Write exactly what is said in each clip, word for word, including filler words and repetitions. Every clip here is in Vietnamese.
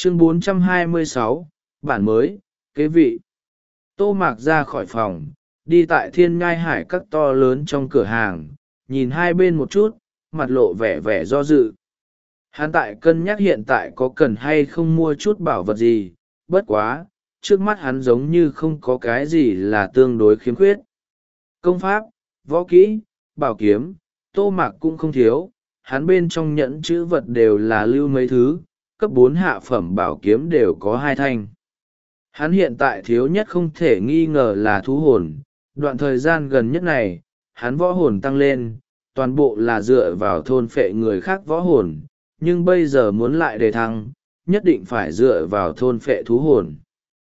Chương bốn trăm hai mươi sáu, bản mới, kế vị. Tô Mạc ra khỏi phòng, đi tại thiên nhai hải các to lớn trong cửa hàng, nhìn hai bên một chút, mặt lộ vẻ vẻ do dự. Hắn tại cân nhắc hiện tại có cần hay không mua chút bảo vật gì, bất quá, trước mắt hắn giống như không có cái gì là tương đối khiếm khuyết. Công pháp, võ kỹ, bảo kiếm, Tô Mạc cũng không thiếu, hắn bên trong nhẫn chữ vật đều là lưu mấy thứ, cấp bốn hạ phẩm bảo kiếm đều có hai thanh. Hắn hiện tại thiếu nhất không thể nghi ngờ là thú hồn, đoạn thời gian gần nhất này, hắn võ hồn tăng lên, toàn bộ là dựa vào thôn phệ người khác võ hồn, nhưng bây giờ muốn lại đề thăng, nhất định phải dựa vào thôn phệ thú hồn.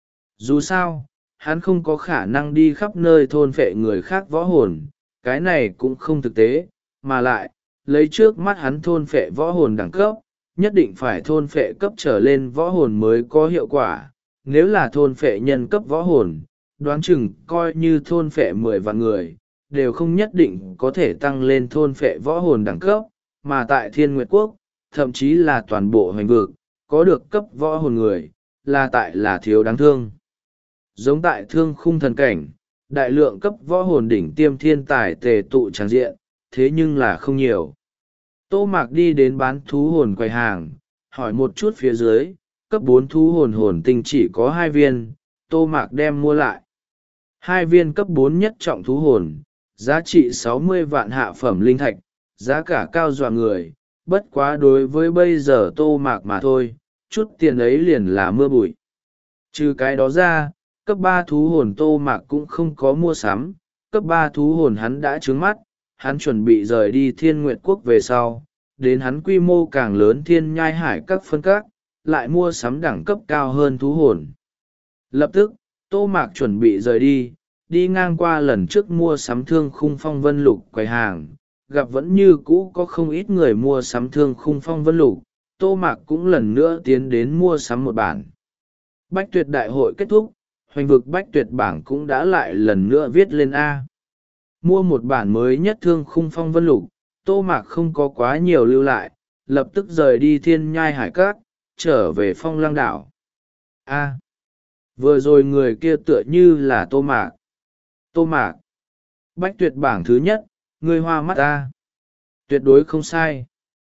Dù sao, hắn không có khả năng đi khắp nơi thôn phệ người khác võ hồn, cái này cũng không thực tế, mà lại, lấy trước mắt hắn thôn phệ võ hồn đẳng cấp, nhất định phải thôn phệ cấp trở lên võ hồn mới có hiệu quả. Nếu là thôn phệ nhân cấp võ hồn, đoán chừng coi như thôn phệ mười vạn người, đều không nhất định có thể tăng lên thôn phệ võ hồn đẳng cấp, mà tại Thiên Nguyệt Quốc, thậm chí là toàn bộ hoành vực, có được cấp võ hồn người, là tại là thiếu đáng thương. Giống tại Thương Khung Thần Cảnh, đại lượng cấp võ hồn đỉnh tiêm thiên tài tề tụ tràng diện, thế nhưng là không nhiều. Tô Mạc đi đến bán thú hồn quầy hàng, hỏi một chút phía dưới, cấp bốn thú hồn hồn tinh chỉ có hai viên, Tô Mạc đem mua lại. Hai viên cấp bốn nhất trọng thú hồn, giá trị sáu mươi vạn hạ phẩm linh thạch, giá cả cao dọa người, bất quá đối với bây giờ Tô Mạc mà thôi, chút tiền ấy liền là mưa bụi. Trừ cái đó ra, cấp ba thú hồn Tô Mạc cũng không có mua sắm, cấp ba thú hồn hắn đã trướng mắt, hắn chuẩn bị rời đi Thiên Nguyệt Quốc về sau, đến hắn quy mô càng lớn thiên nhai hải các phân các, lại mua sắm đẳng cấp cao hơn thú hồn. Lập tức, Tô Mạc chuẩn bị rời đi, đi ngang qua lần trước mua sắm Thương Khung Phong Vân Lục quầy hàng, gặp vẫn như cũ có không ít người mua sắm Thương Khung Phong Vân Lục, Tô Mạc cũng lần nữa tiến đến mua sắm một bản. Bách Tuyệt đại hội kết thúc, hoành vực Bách Tuyệt bảng cũng đã lại lần nữa viết lên A. Mua một bản mới nhất Thương Khung Phong Vân Lục, Tô Mạc không có quá nhiều lưu lại, lập tức rời đi thiên nhai hải cát, trở về Phong Lăng đảo. A. Vừa rồi người kia tựa như là Tô Mạc. Tô Mạc. Bách Tuyệt bảng thứ nhất, ngươi hoa mắt ta. Tuyệt đối không sai.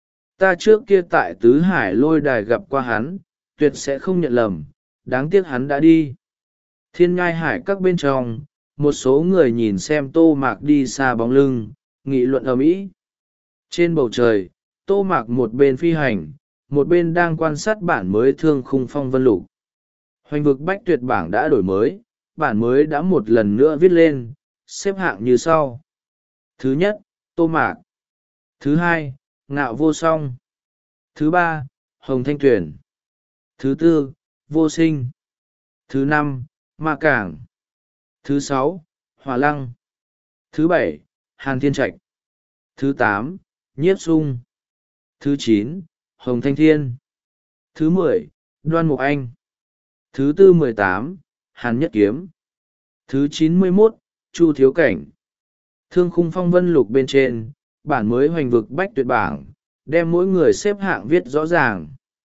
Ta trước kia tại Tứ Hải Lôi Đài gặp qua hắn, tuyệt sẽ không nhận lầm, đáng tiếc hắn đã đi. Thiên nhai hải các bên trong, một số người nhìn xem Tô Mạc đi xa bóng lưng, nghị luận ầm ĩ. Trên bầu trời, Tô Mạc một bên phi hành, một bên đang quan sát bản mới Thương Khung Phong Vân Lục. Hoành vực Bách Tuyệt bảng đã đổi mới, bản mới đã một lần nữa viết lên, xếp hạng như sau. Thứ nhất, Tô Mạc. Thứ hai, Ngạo Vô Song. Thứ ba, Hồng Thanh Tuyển. Thứ tư, Vô Sinh. Thứ năm, Ma Cảng. Thứ sáu, Hỏa Lăng. Thứ bảy, Hàn Thiên Trạch. Thứ tám, Nhiếp Sung. Thứ chín, Hồng Thanh Thiên. Thứ mười, Đoan Mục Anh. Thứ tư mười tám, Hàn Nhất Kiếm. Thứ chín mươi mốt, Chu Thiếu Cảnh. Thương Khung Phong Vân Lục bên trên, bản mới hoành vực Bách Tuyệt bảng, đem mỗi người xếp hạng viết rõ ràng.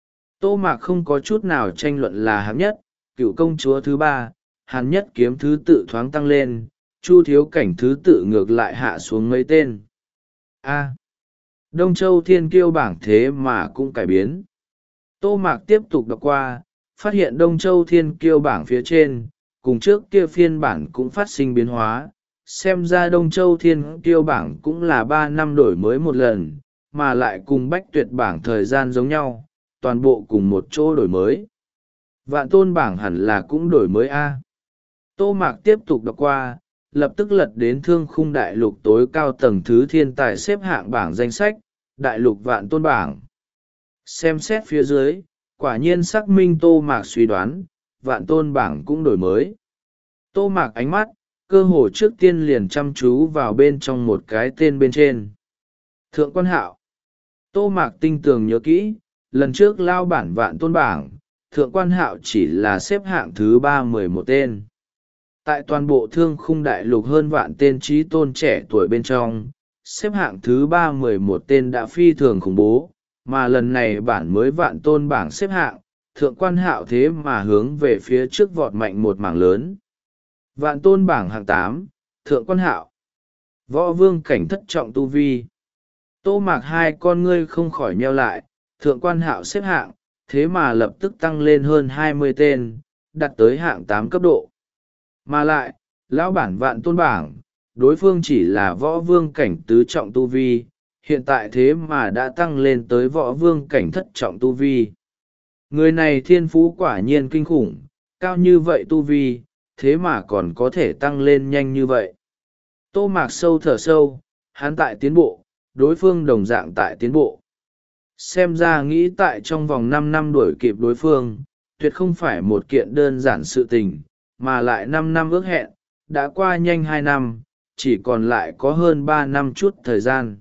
Tô Mạc không có chút nào tranh luận là hạng nhất, Cựu Công Chúa thứ ba, Hàn Nhất Kiếm thứ tự thoáng tăng lên, Chu Thiếu Cảnh thứ tự ngược lại hạ xuống mấy tên. A. Đông Châu Thiên Kiêu bảng thế mà cũng cải biến. Tô Mạc tiếp tục đọc qua, phát hiện Đông Châu Thiên Kiêu bảng phía trên, cùng trước kia phiên bản cũng phát sinh biến hóa. Xem ra Đông Châu Thiên Kiêu bảng cũng là ba năm đổi mới một lần, mà lại cùng Bách Tuyệt bảng thời gian giống nhau, toàn bộ cùng một chỗ đổi mới. Vạn Tôn bảng hẳn là cũng đổi mới A. Tô Mạc tiếp tục đọc qua, lập tức lật đến Thương Khung đại lục tối cao tầng thứ thiên tài xếp hạng bảng danh sách, đại lục Vạn Tôn bảng. Xem xét phía dưới, quả nhiên xác minh Tô Mạc suy đoán, Vạn Tôn bảng cũng đổi mới. Tô Mạc ánh mắt, cơ hồ trước tiên liền chăm chú vào bên trong một cái tên bên trên. Thượng Quan Hạo. Tô Mạc tinh tường nhớ kỹ, lần trước lao bản Vạn Tôn bảng, Thượng Quan Hạo chỉ là xếp hạng thứ ba mười một tên. Tại toàn bộ Thương Khung đại lục hơn vạn tên trí tôn trẻ tuổi bên trong, xếp hạng thứ ba mười một tên đã phi thường khủng bố, mà lần này bản mới Vạn Tôn bảng xếp hạng, Thượng Quan Hạo thế mà hướng về phía trước vọt mạnh một mảng lớn. Vạn tôn bảng hạng tám, Thượng Quan Hạo. Võ vương cảnh thất trọng tu vi. Tô Mạc hai con ngươi không khỏi nheo lại, Thượng Quan Hạo xếp hạng, thế mà lập tức tăng lên hơn hai mươi tên, đặt tới hạng tám cấp độ. Mà lại, lão bản vạn tôn bảng, đối phương chỉ là võ vương cảnh tứ trọng tu vi, hiện tại thế mà đã tăng lên tới võ vương cảnh thất trọng tu vi. Người này thiên phú quả nhiên kinh khủng, cao như vậy tu vi, thế mà còn có thể tăng lên nhanh như vậy. Tô Mạc sâu thở sâu, hắn tại tiến bộ, đối phương đồng dạng tại tiến bộ. Xem ra nghĩ tại trong vòng năm năm đuổi kịp đối phương, tuyệt không phải một kiện đơn giản sự tình, mà lại năm năm ước hẹn, đã qua nhanh hai năm, chỉ còn lại có hơn ba năm chút thời gian.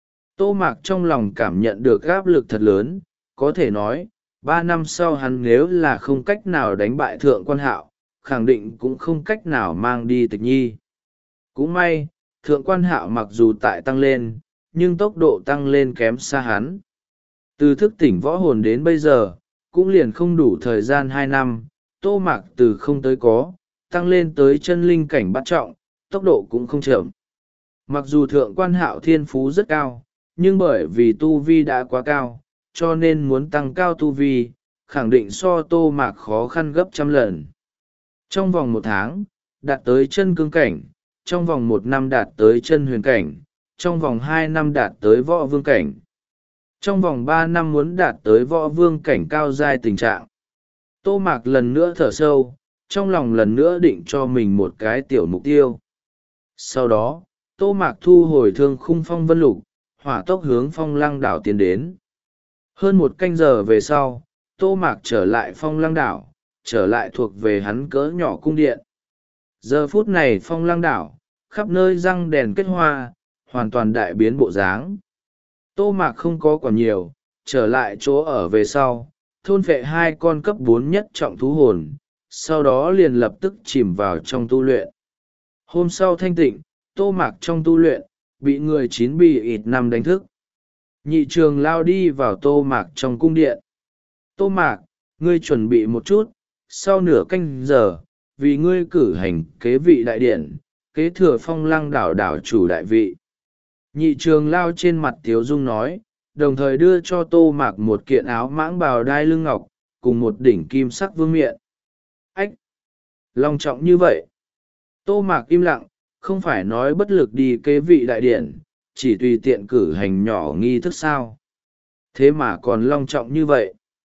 Tô Mạc trong lòng cảm nhận được áp lực thật lớn, có thể nói, ba năm sau hắn nếu là không cách nào đánh bại Thượng Quan Hạo, khẳng định cũng không cách nào mang đi Tịch Nhi. Cũng may, Thượng Quan Hạo mặc dù tại tăng lên, nhưng tốc độ tăng lên kém xa hắn. Từ thức tỉnh võ hồn đến bây giờ, cũng liền không đủ thời gian hai năm, Tô Mạc từ không tới có, tăng lên tới chân linh cảnh bát trọng, tốc độ cũng không chậm. Mặc dù Thượng Quan Hạo thiên phú rất cao, nhưng bởi vì tu vi đã quá cao, cho nên muốn tăng cao tu vi, khẳng định so Tô Mạc khó khăn gấp trăm lần. Trong vòng một tháng, đạt tới chân cương cảnh, trong vòng một năm đạt tới chân huyền cảnh, trong vòng hai năm đạt tới võ vương cảnh. Trong vòng ba năm muốn đạt tới võ vương cảnh cao giai tình trạng. Tô Mạc lần nữa thở sâu, trong lòng lần nữa định cho mình một cái tiểu mục tiêu. Sau đó, Tô Mạc thu hồi thương khung phong vân lục, hỏa tốc hướng phong lăng đảo tiến đến. Hơn một canh giờ về sau, Tô Mạc trở lại phong lăng đảo, trở lại thuộc về hắn cỡ nhỏ cung điện. Giờ phút này phong lăng đảo, khắp nơi răng đèn kết hoa, hoàn toàn đại biến bộ dáng. Tô Mạc không có còn nhiều, trở lại chỗ ở về sau, thôn phệ hai con cấp bốn nhất trọng thú hồn, sau đó liền lập tức chìm vào trong tu luyện. Hôm sau thanh tịnh, Tô Mạc trong tu luyện, bị người chín bì ịt năm đánh thức. Nhị trường lao đi vào Tô Mạc trong cung điện. Tô Mạc, ngươi chuẩn bị một chút, sau nửa canh giờ, vì ngươi cử hành kế vị đại điện, kế thừa phong lăng đảo đảo chủ đại vị. Nhị trường lao trên mặt tiếu dung nói, đồng thời đưa cho Tô Mạc một kiện áo mãng bào đai lưng ngọc, cùng một đỉnh kim sắc vương miện. Ách! Long trọng như vậy. Tô Mạc im lặng, không phải nói bất lực đi kế vị đại điển, chỉ tùy tiện cử hành nhỏ nghi thức sao. Thế mà còn long trọng như vậy.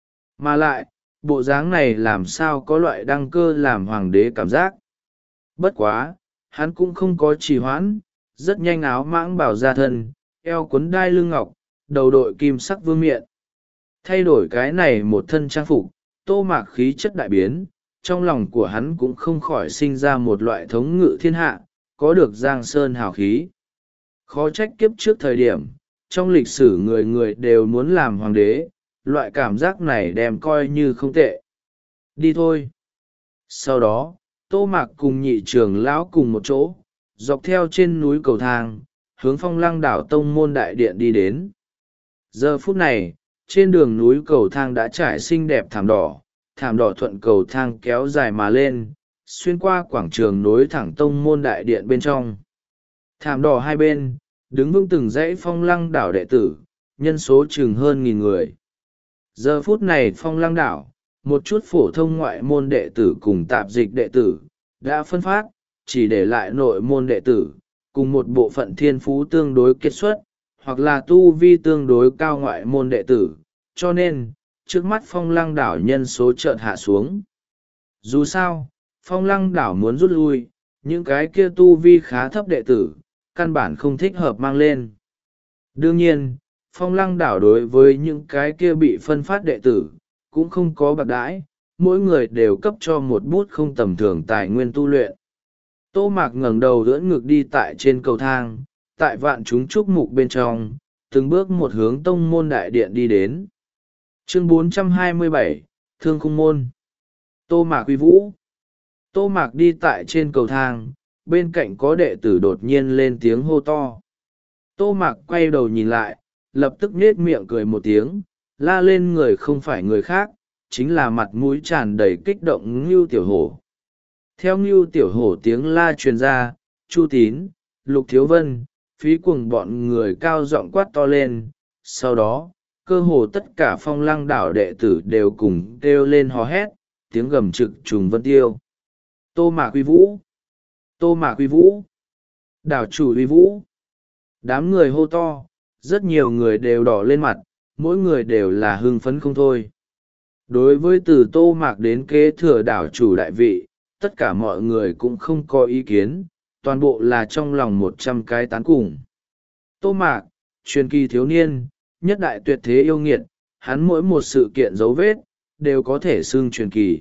Mà lại, bộ dáng này làm sao có loại đăng cơ làm hoàng đế cảm giác. Bất quá, hắn cũng không có trì hoãn, rất nhanh áo mãng bảo ra thân, eo cuốn đai lưng ngọc, đầu đội kim sắc vương miện. Thay đổi cái này một thân trang phục, Tô Mạc khí chất đại biến, trong lòng của hắn cũng không khỏi sinh ra một loại thống ngự thiên hạ, có được giang sơn hào khí. Khó trách kiếp trước thời điểm, trong lịch sử người người đều muốn làm hoàng đế, loại cảm giác này đem coi như không tệ. Đi thôi. Sau đó, Tô Mạc cùng nhị trưởng lão cùng một chỗ, dọc theo trên núi cầu thang, hướng phong lăng đảo tông môn đại điện đi đến. Giờ phút này, trên đường núi cầu thang đã trải xinh đẹp thảm đỏ, thảm đỏ thuận cầu thang kéo dài mà lên, xuyên qua quảng trường nối thẳng tông môn đại điện bên trong. Thảm đỏ hai bên, đứng vững từng dãy phong lăng đảo đệ tử, nhân số chừng hơn nghìn người. Giờ phút này phong lăng đảo, một chút phổ thông ngoại môn đệ tử cùng tạp dịch đệ tử, đã phân phát, chỉ để lại nội môn đệ tử, cùng một bộ phận thiên phú tương đối kết xuất, hoặc là tu vi tương đối cao ngoại môn đệ tử, cho nên, trước mắt phong lăng đảo nhân số chợt hạ xuống. Dù sao, phong lăng đảo muốn rút lui, những cái kia tu vi khá thấp đệ tử, căn bản không thích hợp mang lên. Đương nhiên, phong lăng đảo đối với những cái kia bị phân phát đệ tử, cũng không có bạc đãi, mỗi người đều cấp cho một bút không tầm thường tài nguyên tu luyện. Tô Mạc ngẩng đầu đỡ ngực đi tại trên cầu thang, tại vạn chúng chúc mục bên trong, từng bước một hướng tông môn đại điện đi đến. Chương bốn trăm hai mươi bảy, Thương Khung Môn. Tô Mạc uy vũ. Tô Mạc đi tại trên cầu thang, bên cạnh có đệ tử đột nhiên lên tiếng hô to. Tô Mạc quay đầu nhìn lại, lập tức nết miệng cười một tiếng, la lên người không phải người khác, chính là mặt mũi tràn đầy kích động Ngưu Tiểu Hổ. Theo Ngưu Tiểu Hổ tiếng la truyền ra, Chu Tín, Lục Thiếu Vân, Phí Cuồng bọn người cao giọng quát to lên, sau đó cơ hồ tất cả Phong Lăng đảo đệ tử đều cùng kêu lên hò hét, tiếng gầm trực trùng vân tiêu. Tô Mạc Uy Vũ, Tô Mạc Uy Vũ, đảo chủ Uy Vũ. Đám người hô to, rất nhiều người đều đỏ lên mặt, mỗi người đều là hưng phấn không thôi. Đối với từ Tô Mạc đến kế thừa đảo chủ đại vị, tất cả mọi người cũng không có ý kiến, toàn bộ là trong lòng một trăm cái tán cùng. Tô Mạc, truyền kỳ thiếu niên, nhất đại tuyệt thế yêu nghiệt, hắn mỗi một sự kiện dấu vết, đều có thể xưng truyền kỳ.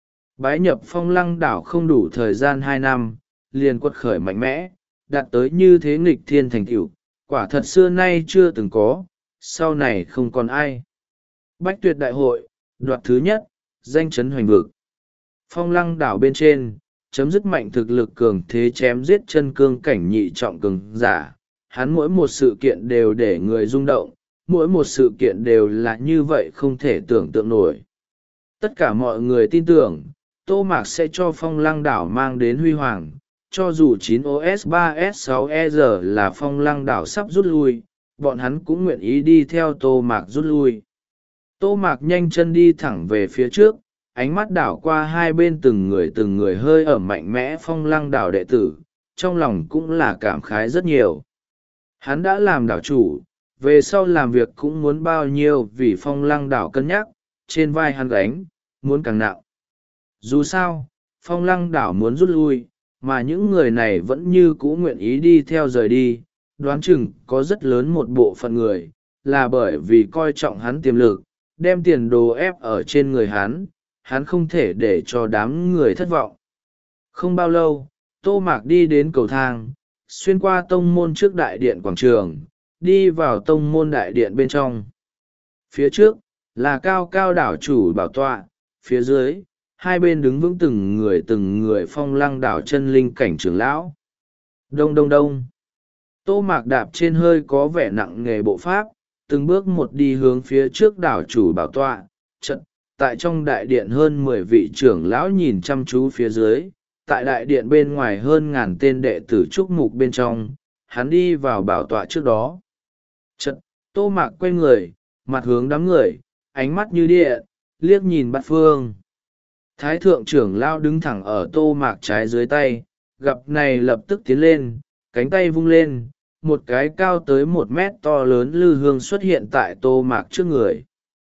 Bái nhập Phong Lăng đảo không đủ thời gian hai năm, liền quật khởi mạnh mẽ, đạt tới như thế nghịch thiên thành tựu, quả thật xưa nay chưa từng có, sau này không còn ai. Bách Tuyệt đại hội, đoạt thứ nhất, danh chấn hoành vực. Phong Lăng đảo bên trên, chấm dứt mạnh thực lực cường thế chém giết chân cương cảnh nhị trọng cường giả. Hắn mỗi một sự kiện đều để người rung động, mỗi một sự kiện đều là như vậy không thể tưởng tượng nổi. Tất cả mọi người tin tưởng, Tô Mạc sẽ cho Phong Lăng đảo mang đến huy hoàng, cho dù chín O S ba S sáu E giờ là Phong Lăng đảo sắp rút lui, bọn hắn cũng nguyện ý đi theo Tô Mạc rút lui. Tô Mạc nhanh chân đi thẳng về phía trước, ánh mắt đảo qua hai bên từng người từng người hơi ở mạnh mẽ Phong Lăng đảo đệ tử, trong lòng cũng là cảm khái rất nhiều. Hắn đã làm đảo chủ, về sau làm việc cũng muốn bao nhiêu vì Phong Lăng đảo cân nhắc, trên vai hắn gánh, muốn càng nặng. Dù sao, Phong Lăng đảo muốn rút lui, mà những người này vẫn như cũ nguyện ý đi theo rời đi, đoán chừng có rất lớn một bộ phận người, là bởi vì coi trọng hắn tiềm lực, đem tiền đồ ép ở trên người hắn, hắn không thể để cho đám người thất vọng. Không bao lâu, Tô Mạc đi đến cầu thang, xuyên qua tông môn trước đại điện quảng trường, đi vào tông môn đại điện bên trong. Phía trước, là cao cao đảo chủ bảo tọa, phía dưới, hai bên đứng vững từng người từng người Phong Lăng đảo chân linh cảnh trưởng lão. Đông đông đông. Tô Mạc đạp trên hơi có vẻ nặng nghề bộ pháp, từng bước một đi hướng phía trước đảo chủ bảo tọa, trận, tại trong đại điện hơn mười vị trưởng lão nhìn chăm chú phía dưới, tại đại điện bên ngoài hơn ngàn tên đệ tử trúc mục bên trong, hắn đi vào bảo tọa trước đó. Trận, Tô Mạc quay người, mặt hướng đám người, ánh mắt như điện, liếc nhìn bát phương. Thái thượng trưởng lão đứng thẳng ở Tô Mạc trái dưới tay, gặp này lập tức tiến lên, cánh tay vung lên, một cái cao tới một mét to lớn lư hương xuất hiện tại Tô Mạc trước người.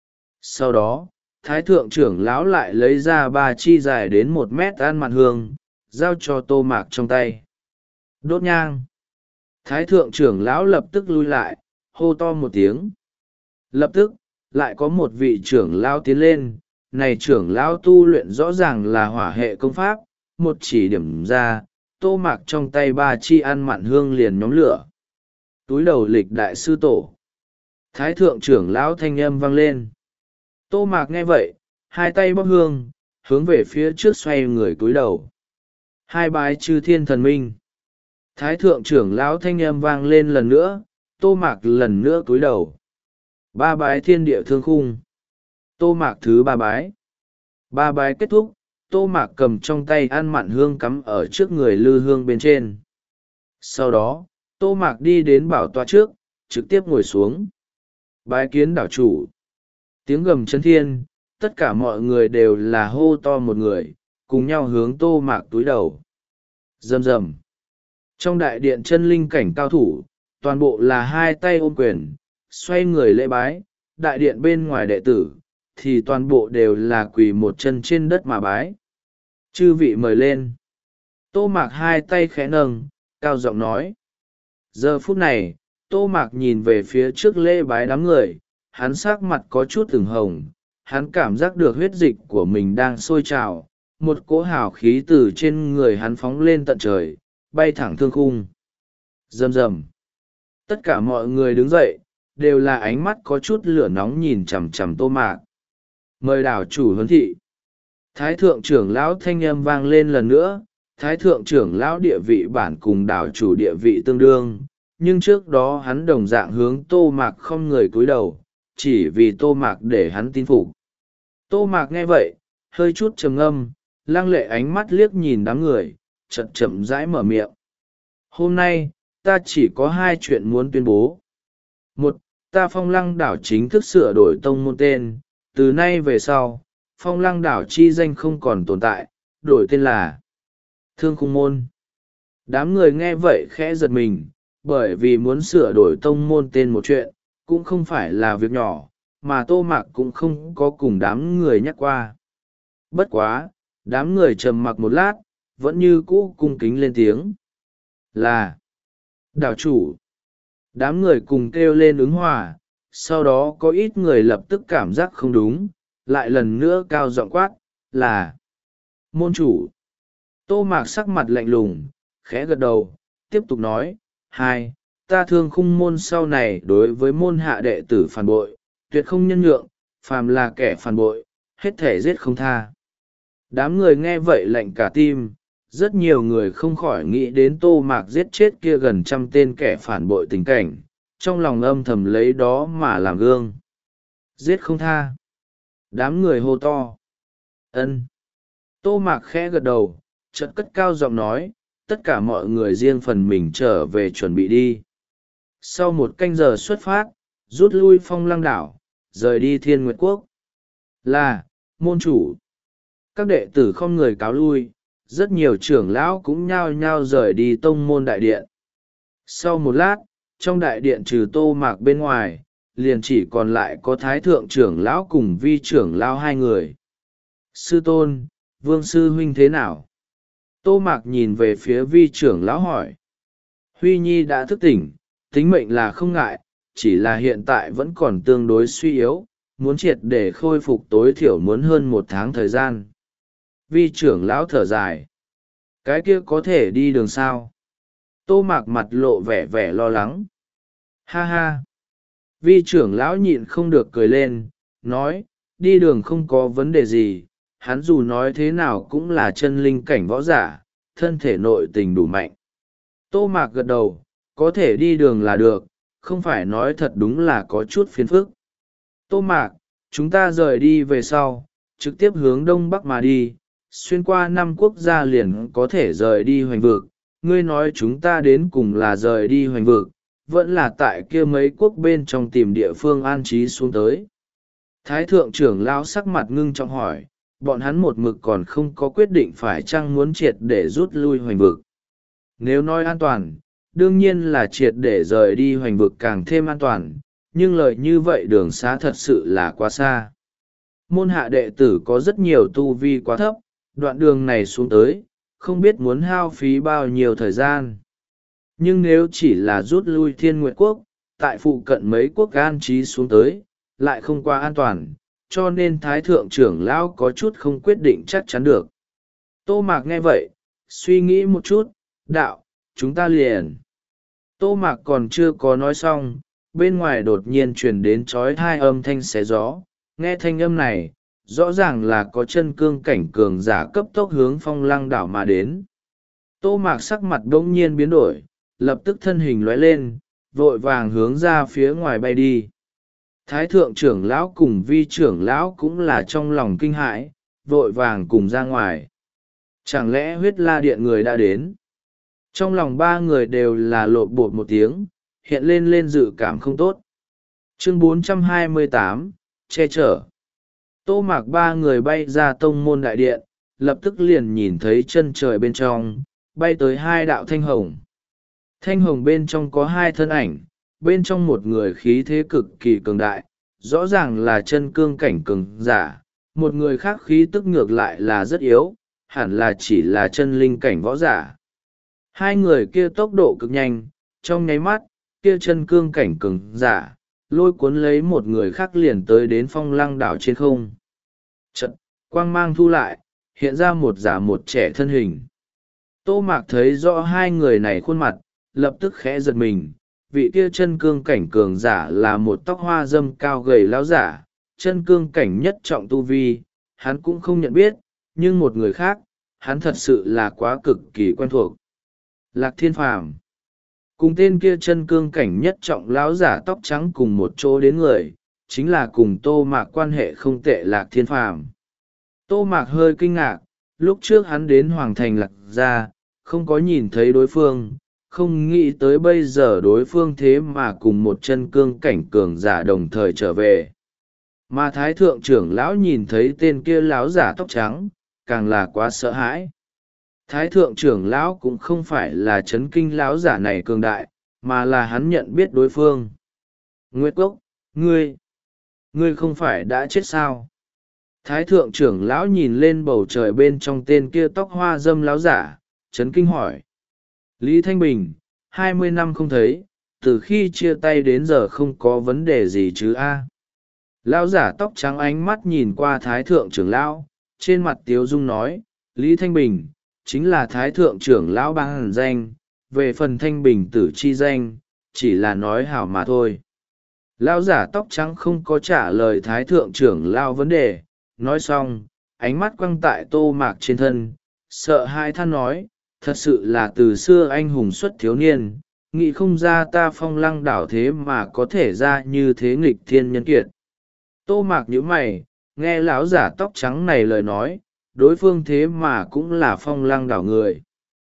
Sau đó, thái thượng trưởng lão lại lấy ra ba chi dài đến một mét ăn mặn hương, giao cho Tô Mạc trong tay. Đốt nhang. Thái thượng trưởng lão lập tức lui lại, hô to một tiếng. Lập tức, lại có một vị trưởng lão tiến lên, này trưởng lão tu luyện rõ ràng là hỏa hệ công pháp, một chỉ điểm ra, Tô Mạc trong tay ba chi ăn mặn hương liền nhóm lửa. Túi đầu lịch đại sư tổ. Thái thượng trưởng lão thanh âm vang lên. Tô Mạc nghe vậy, hai tay bóp hương, hướng về phía trước xoay người cúi đầu. Hai bái chư thiên thần minh. Thái thượng trưởng lão thanh âm vang lên lần nữa, Tô Mạc lần nữa cúi đầu. Ba bái thiên địa thương khung. Tô Mạc thứ ba bái. Ba bái kết thúc, Tô Mạc cầm trong tay ăn mặn hương cắm ở trước người lư hương bên trên. Sau đó, Tô Mạc đi đến bảo tọa trước, trực tiếp ngồi xuống. Bái kiến đảo chủ. Tiếng gầm chấn thiên, tất cả mọi người đều là hô to một người, cùng nhau hướng Tô Mạc túi đầu. Rầm rầm. Trong đại điện chân linh cảnh cao thủ, toàn bộ là hai tay ôm quyền, xoay người lễ bái, đại điện bên ngoài đệ tử, thì toàn bộ đều là quỳ một chân trên đất mà bái. Chư vị mời lên. Tô Mạc hai tay khẽ nâng, cao giọng nói. Giờ phút này, Tô Mạc nhìn về phía trước lễ bái đám người, hắn sắc mặt có chút ửng hồng, hắn cảm giác được huyết dịch của mình đang sôi trào, một cỗ hào khí từ trên người hắn phóng lên tận trời, bay thẳng thương khung. Rầm rầm. Tất cả mọi người đứng dậy, đều là ánh mắt có chút lửa nóng nhìn chằm chằm Tô Mạc. Mời đảo chủ huấn thị. Thái thượng trưởng lão thanh âm vang lên lần nữa, thái thượng trưởng lão địa vị bản cùng đảo chủ địa vị tương đương, nhưng trước đó hắn đồng dạng hướng Tô Mạc không người cúi đầu, chỉ vì Tô Mạc để hắn tin phục. Tô Mạc nghe vậy hơi chút trầm ngâm, lăng lệ ánh mắt liếc nhìn đám người, chậm chậm rãi mở miệng. Hôm nay ta chỉ có hai chuyện muốn tuyên bố. Một, ta Phong Lăng đảo chính thức sửa đổi tông môn tên, từ nay về sau Phong Lăng đảo chi danh không còn tồn tại, đổi tên là Thương Khung Môn. Đám người nghe vậy khẽ giật mình, bởi vì muốn sửa đổi tông môn tên một chuyện cũng không phải là việc nhỏ, mà Tô Mạc cũng không có cùng đám người nhắc qua. Bất quá đám người trầm mặc một lát, vẫn như cũ cung kính lên tiếng là đảo chủ. Đám người cùng kêu lên ứng hòa, sau đó có ít người lập tức cảm giác không đúng, lại lần nữa cao giọng quát là môn chủ. Tô Mạc sắc mặt lạnh lùng, khẽ gật đầu, tiếp tục nói, hai, ta Thương Khung Môn sau này đối với môn hạ đệ tử phản bội, tuyệt không nhân nhượng, phàm là kẻ phản bội, hết thể giết không tha. Đám người nghe vậy lạnh cả tim, rất nhiều người không khỏi nghĩ đến Tô Mạc giết chết kia gần trăm tên kẻ phản bội tình cảnh, trong lòng âm thầm lấy đó mà làm gương. Giết không tha. Đám người hô to. Ân. Tô Mạc khẽ gật đầu, chợt cất cao giọng nói, tất cả mọi người riêng phần mình trở về chuẩn bị đi. Sau một canh giờ xuất phát, rút lui Phong Lăng đảo, rời đi Thiên Nguyệt Quốc. Là, môn chủ. Các đệ tử không người cáo lui, rất nhiều trưởng lão cũng nhao nhao rời đi tông môn đại điện. Sau một lát, trong đại điện trừ Tô Mạc bên ngoài, liền chỉ còn lại có Thái Thượng trưởng lão cùng Vi trưởng lão hai người. Sư tôn, Vương sư huynh thế nào? Tô Mạc nhìn về phía Vi trưởng lão hỏi. Huy Nhi đã thức tỉnh, tính mệnh là không ngại, chỉ là hiện tại vẫn còn tương đối suy yếu, muốn triệt để khôi phục tối thiểu muốn hơn một tháng thời gian. Vi trưởng lão thở dài. Cái kia có thể đi đường sao? Tô Mạc mặt lộ vẻ vẻ lo lắng. Ha ha! Vi trưởng lão nhịn không được cười lên, nói, đi đường không có vấn đề gì, hắn dù nói thế nào cũng là chân linh cảnh võ giả, thân thể nội tình đủ mạnh. Tô Mạc gật đầu, có thể đi đường là được, không phải nói thật đúng là có chút phiền phức. Tô Mạc, chúng ta rời đi về sau, trực tiếp hướng đông bắc mà đi, xuyên qua năm quốc gia liền có thể rời đi hoành vực. Ngươi nói chúng ta đến cùng là rời đi hoành vực, vẫn là tại kia mấy quốc bên trong tìm địa phương an trí xuống tới. Thái thượng trưởng lão sắc mặt ngưng trọng hỏi, bọn hắn một mực còn không có quyết định phải chăng muốn triệt để rút lui hoành vực. Nếu nói an toàn, đương nhiên là triệt để rời đi hoành vực càng thêm an toàn, nhưng lời như vậy đường xá thật sự là quá xa. Môn hạ đệ tử có rất nhiều tu vi quá thấp, đoạn đường này xuống tới, không biết muốn hao phí bao nhiêu thời gian. Nhưng nếu chỉ là rút lui Thiên Nguyệt Quốc, tại phụ cận mấy quốc an trí xuống tới, lại không quá an toàn, cho nên Thái Thượng trưởng lão có chút không quyết định chắc chắn được. Tô Mạc nghe vậy, suy nghĩ một chút, đạo, chúng ta liền. Tô Mạc còn chưa có nói xong, bên ngoài đột nhiên truyền đến trói thai âm thanh xé gió, nghe thanh âm này, rõ ràng là có chân cương cảnh cường giả cấp tốc hướng Phong Lăng đảo mà đến. Tô Mạc sắc mặt đống nhiên biến đổi, lập tức thân hình lóe lên, vội vàng hướng ra phía ngoài bay đi. Thái thượng trưởng lão cùng vi trưởng lão cũng là trong lòng kinh hãi, vội vàng cùng ra ngoài. Chẳng lẽ huyết la điện người đã đến? Trong lòng ba người đều là lộn bột một tiếng, hiện lên lên dự cảm không tốt. Chương bốn trăm hai mươi tám, che chở. Tô Mạc ba người bay ra tông môn đại điện, lập tức liền nhìn thấy chân trời bên trong, bay tới hai đạo thanh hồng. Thanh hồng bên trong có hai thân ảnh, bên trong một người khí thế cực kỳ cường đại, rõ ràng là chân cương cảnh cường giả, một người khác khí tức ngược lại là rất yếu, hẳn là chỉ là chân linh cảnh võ giả. Hai người kia tốc độ cực nhanh, trong nháy mắt, kia chân cương cảnh cường giả, lôi cuốn lấy một người khác liền tới đến Phong Lăng đảo trên không. Chật, quang mang thu lại, hiện ra một giả một trẻ thân hình. Tô Mạc thấy rõ hai người này khuôn mặt, lập tức khẽ giật mình. Vị kia chân cương cảnh cường giả là một tóc hoa dâm cao gầy lão giả, chân cương cảnh nhất trọng tu vi, hắn cũng không nhận biết, nhưng một người khác, hắn thật sự là quá cực kỳ quen thuộc. Lạc Thiên Phàm. Cùng tên kia chân cương cảnh nhất trọng lão giả tóc trắng cùng một chỗ đến người, chính là cùng Tô Mạc quan hệ không tệ Lạc Thiên Phàm. Tô Mạc hơi kinh ngạc, lúc trước hắn đến Hoàng Thành Lạc Gia, không có nhìn thấy đối phương, không nghĩ tới bây giờ đối phương thế mà cùng một chân cương cảnh cường giả đồng thời trở về. Mà Thái Thượng trưởng lão nhìn thấy tên kia lão giả tóc trắng, càng là quá sợ hãi. Thái Thượng trưởng lão cũng không phải là chấn kinh lão giả này cường đại, mà là hắn nhận biết đối phương. Nguyệt Cốc, ngươi, ngươi không phải đã chết sao? Thái Thượng trưởng lão nhìn lên bầu trời bên trong tên kia tóc hoa dâm lão giả, chấn kinh hỏi. Lý Thanh Bình, hai mươi năm không thấy, từ khi chia tay đến giờ không có vấn đề gì chứ a? Lão giả tóc trắng ánh mắt nhìn qua Thái Thượng trưởng lão, trên mặt tiếu dung nói, Lý Thanh Bình, chính là Thái Thượng trưởng lão ban danh, về phần Thanh Bình tử chi danh, chỉ là nói hảo mà thôi. Lão giả tóc trắng không có trả lời Thái Thượng trưởng lão vấn đề, nói xong, ánh mắt quăng tại Tô Mạc trên thân, sợ hai than nói, thật sự là từ xưa anh hùng xuất thiếu niên, nghĩ không ra ta Phong Lăng đảo thế mà có thể ra như thế nghịch thiên nhân kiệt. Tô Mạc nhíu mày, nghe lão giả tóc trắng này lời nói, đối phương thế mà cũng là Phong Lăng đảo người.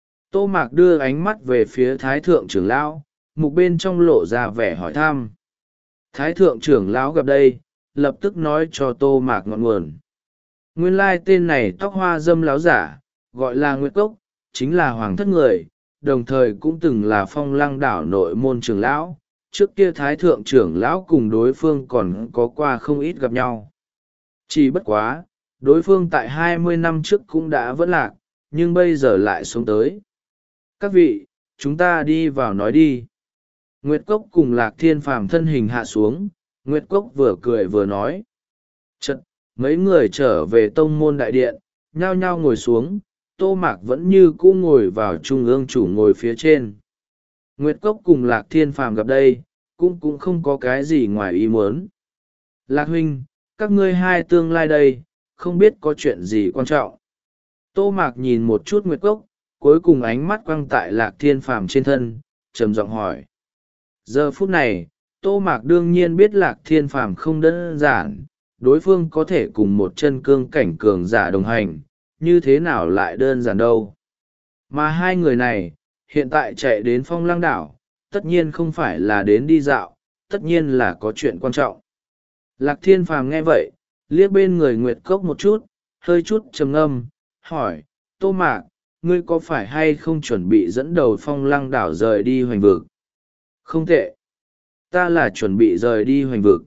Tô Mạc đưa ánh mắt về phía Thái Thượng trưởng lão, mục bên trong lộ ra vẻ hỏi thăm. Thái Thượng trưởng lão gặp đây, lập tức nói cho Tô Mạc ngọn nguồn. Nguyên lai tên này tóc hoa dâm lão giả, gọi là Nguyệt Cốc, chính là hoàng thất người, đồng thời cũng từng là Phong Lăng đảo nội môn trưởng lão. Trước kia Thái Thượng trưởng lão cùng đối phương còn có qua không ít gặp nhau. Chỉ bất quá, đối phương tại hai mươi năm trước cũng đã vẫn lạc, nhưng bây giờ lại xuống tới. Các vị, chúng ta đi vào nói đi. Nguyệt Cốc cùng Lạc Thiên Phàm thân hình hạ xuống, Nguyệt Cốc vừa cười vừa nói. Chật, mấy người trở về tông môn đại điện, nhao nhao ngồi xuống, Tô Mạc vẫn như cũ ngồi vào trung ương chủ ngồi phía trên. Nguyệt Cốc cùng Lạc Thiên Phàm gặp đây, cũng cũng không có cái gì ngoài ý muốn. Lạc huynh, các ngươi hai tương lai đây, không biết có chuyện gì quan trọng. Tô Mạc nhìn một chút Nguyệt Cốc, cuối cùng ánh mắt quăng tại Lạc Thiên Phàm trên thân, trầm giọng hỏi. Giờ phút này, Tô Mạc đương nhiên biết Lạc Thiên Phàm không đơn giản, đối phương có thể cùng một chân cương cảnh cường giả đồng hành, như thế nào lại đơn giản đâu. Mà hai người này, hiện tại chạy đến Phong Lăng đảo, tất nhiên không phải là đến đi dạo, tất nhiên là có chuyện quan trọng. Lạc Thiên Phàm nghe vậy, liếc bên người Nguyệt Cốc một chút, hơi chút trầm ngâm, hỏi, Tô Mạc, ngươi có phải hay không chuẩn bị dẫn đầu Phong Lăng đảo rời đi hoành vực? Không tệ. Ta là chuẩn bị rời đi hoành vực.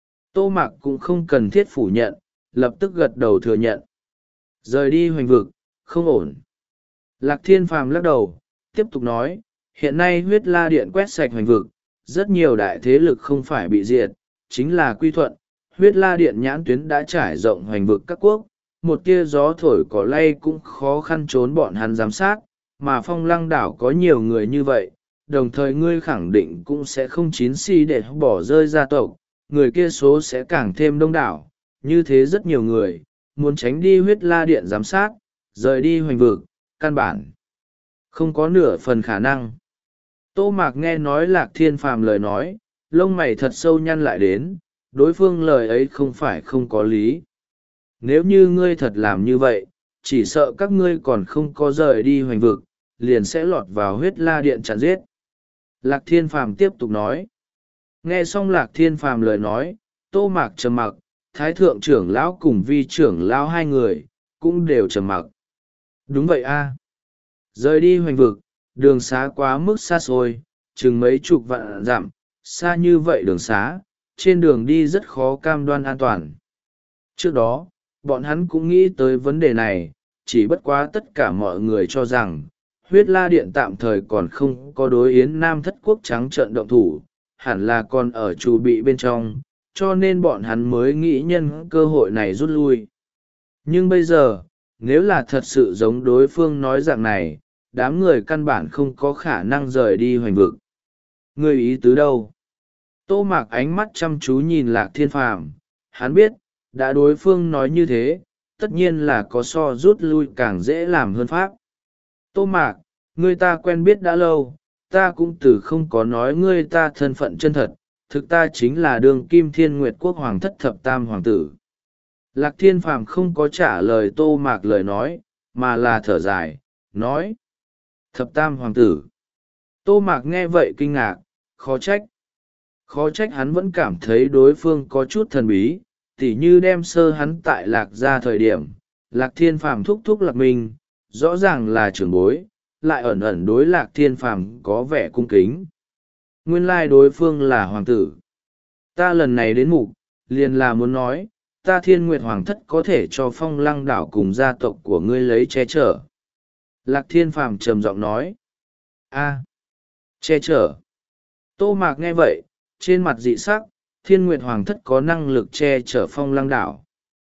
Tô Mạc cũng không cần thiết phủ nhận, lập tức gật đầu thừa nhận. Rời đi hoành vực, không ổn. Lạc Thiên Phàm lắc đầu, tiếp tục nói, hiện nay huyết la điện quét sạch hoành vực, rất nhiều đại thế lực không phải bị diệt, chính là quy thuận. Huyết la điện nhãn tuyến đã trải rộng hoành vực các quốc, một tia gió thổi cỏ lay cũng khó khăn trốn bọn hắn giám sát, mà Phong Lăng đảo có nhiều người như vậy, đồng thời ngươi khẳng định cũng sẽ không chín si để bỏ rơi gia tộc, người kia số sẽ càng thêm đông đảo, như thế rất nhiều người, muốn tránh đi huyết la điện giám sát, rời đi hoành vực, căn bản không có nửa phần khả năng. Tô Mạc nghe nói Lạc Thiên Phàm lời nói, lông mày thật sâu nhăn lại đến, đối phương lời ấy không phải không có lý. Nếu như ngươi thật làm như vậy, chỉ sợ các ngươi còn không có rời đi hoành vực, liền sẽ lọt vào huyết la điện chặn giết. Lạc Thiên Phàm tiếp tục nói. Nghe xong Lạc Thiên Phàm lời nói, Tô Mạc trầm mặc, Thái Thượng trưởng lão cùng Vi trưởng lão hai người, cũng đều trầm mặc. Đúng vậy a. Rời đi hoành vực, đường xá quá mức xa xôi, chừng mấy chục vạn dặm, xa như vậy đường xá, trên đường đi rất khó cam đoan an toàn. Trước đó, bọn hắn cũng nghĩ tới vấn đề này, chỉ bất quá tất cả mọi người cho rằng, huyết la điện tạm thời còn không có đối yến nam thất quốc trắng trợn động thủ, hẳn là còn ở chủ bị bên trong, cho nên bọn hắn mới nghĩ nhân cơ hội này rút lui. Nhưng bây giờ, nếu là thật sự giống đối phương nói dạng này, đám người căn bản không có khả năng rời đi hoành vực. Người ý tứ đâu? Tô Mạc ánh mắt chăm chú nhìn Lạc Thiên Phàm, hắn biết, đã đối phương nói như thế, tất nhiên là có so rút lui càng dễ làm hơn pháp. Tô Mạc, người ta quen biết đã lâu, ta cũng từ không có nói ngươi ta thân phận chân thật, thực ta chính là đương kim thiên nguyệt quốc hoàng thất thập tam hoàng tử. Lạc Thiên Phàm không có trả lời Tô Mạc lời nói, mà là thở dài, nói. Thập tam hoàng tử. Tô Mạc nghe vậy kinh ngạc, khó trách. Khó trách hắn vẫn cảm thấy đối phương có chút thần bí, tỉ như đem sơ hắn tại Lạc ra thời điểm. Lạc Thiên Phàm thúc thúc Lạc Minh, rõ ràng là trưởng bối, lại ẩn ẩn đối Lạc Thiên Phàm có vẻ cung kính. Nguyên lai đối phương là hoàng tử. Ta lần này đến mục, liền là muốn nói, ta Thiên Nguyệt Hoàng thất có thể cho Phong Lăng đảo cùng gia tộc của ngươi lấy che chở. Lạc Thiên Phàm trầm giọng nói. A, che chở. Tô Mạc nghe vậy, trên mặt dị sắc, Thiên Nguyệt Hoàng thất có năng lực che chở Phong Lăng đảo.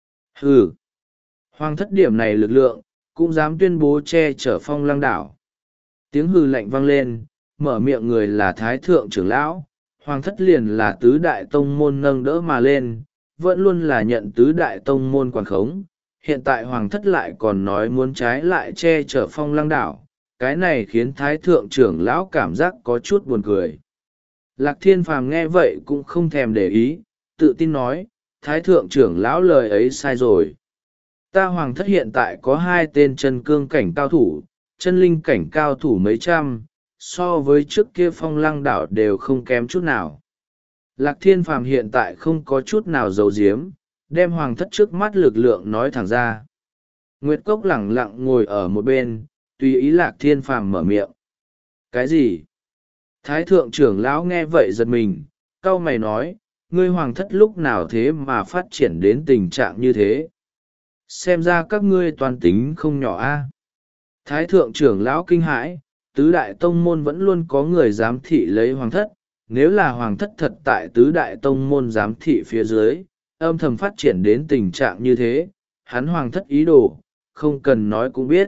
Hừ, Hoàng thất điểm này lực lượng, cũng dám tuyên bố che chở Phong Lăng đảo. Tiếng hừ lạnh vang lên, mở miệng người là Thái Thượng trưởng lão, Hoàng thất liền là tứ đại tông môn nâng đỡ mà lên, vẫn luôn là nhận tứ đại tông môn quản khống. Hiện tại Hoàng thất lại còn nói muốn trái lại che chở Phong Lăng đảo, cái này khiến Thái Thượng trưởng lão cảm giác có chút buồn cười. Lạc Thiên Phàm nghe vậy cũng không thèm để ý, tự tin nói, Thái Thượng trưởng lão lời ấy sai rồi. Ta Hoàng thất hiện tại có hai tên chân cương cảnh cao thủ, chân linh cảnh cao thủ mấy trăm, so với trước kia Phong Lăng đảo đều không kém chút nào. Lạc Thiên Phàm hiện tại không có chút nào giấu giếm, đem Hoàng thất trước mắt lực lượng nói thẳng ra. Nguyệt Cốc lẳng lặng ngồi ở một bên, tùy ý Lạc Thiên Phàm mở miệng. Cái gì? Thái Thượng trưởng lão nghe vậy giật mình, cau mày nói, ngươi Hoàng thất lúc nào thế mà phát triển đến tình trạng như thế? Xem ra các ngươi toàn tính không nhỏ a. Thái Thượng trưởng lão kinh hãi, tứ đại tông môn vẫn luôn có người giám thị lấy Hoàng thất, nếu là Hoàng thất thật tại tứ đại tông môn giám thị phía dưới, âm thầm phát triển đến tình trạng như thế, hắn Hoàng thất ý đồ, không cần nói cũng biết.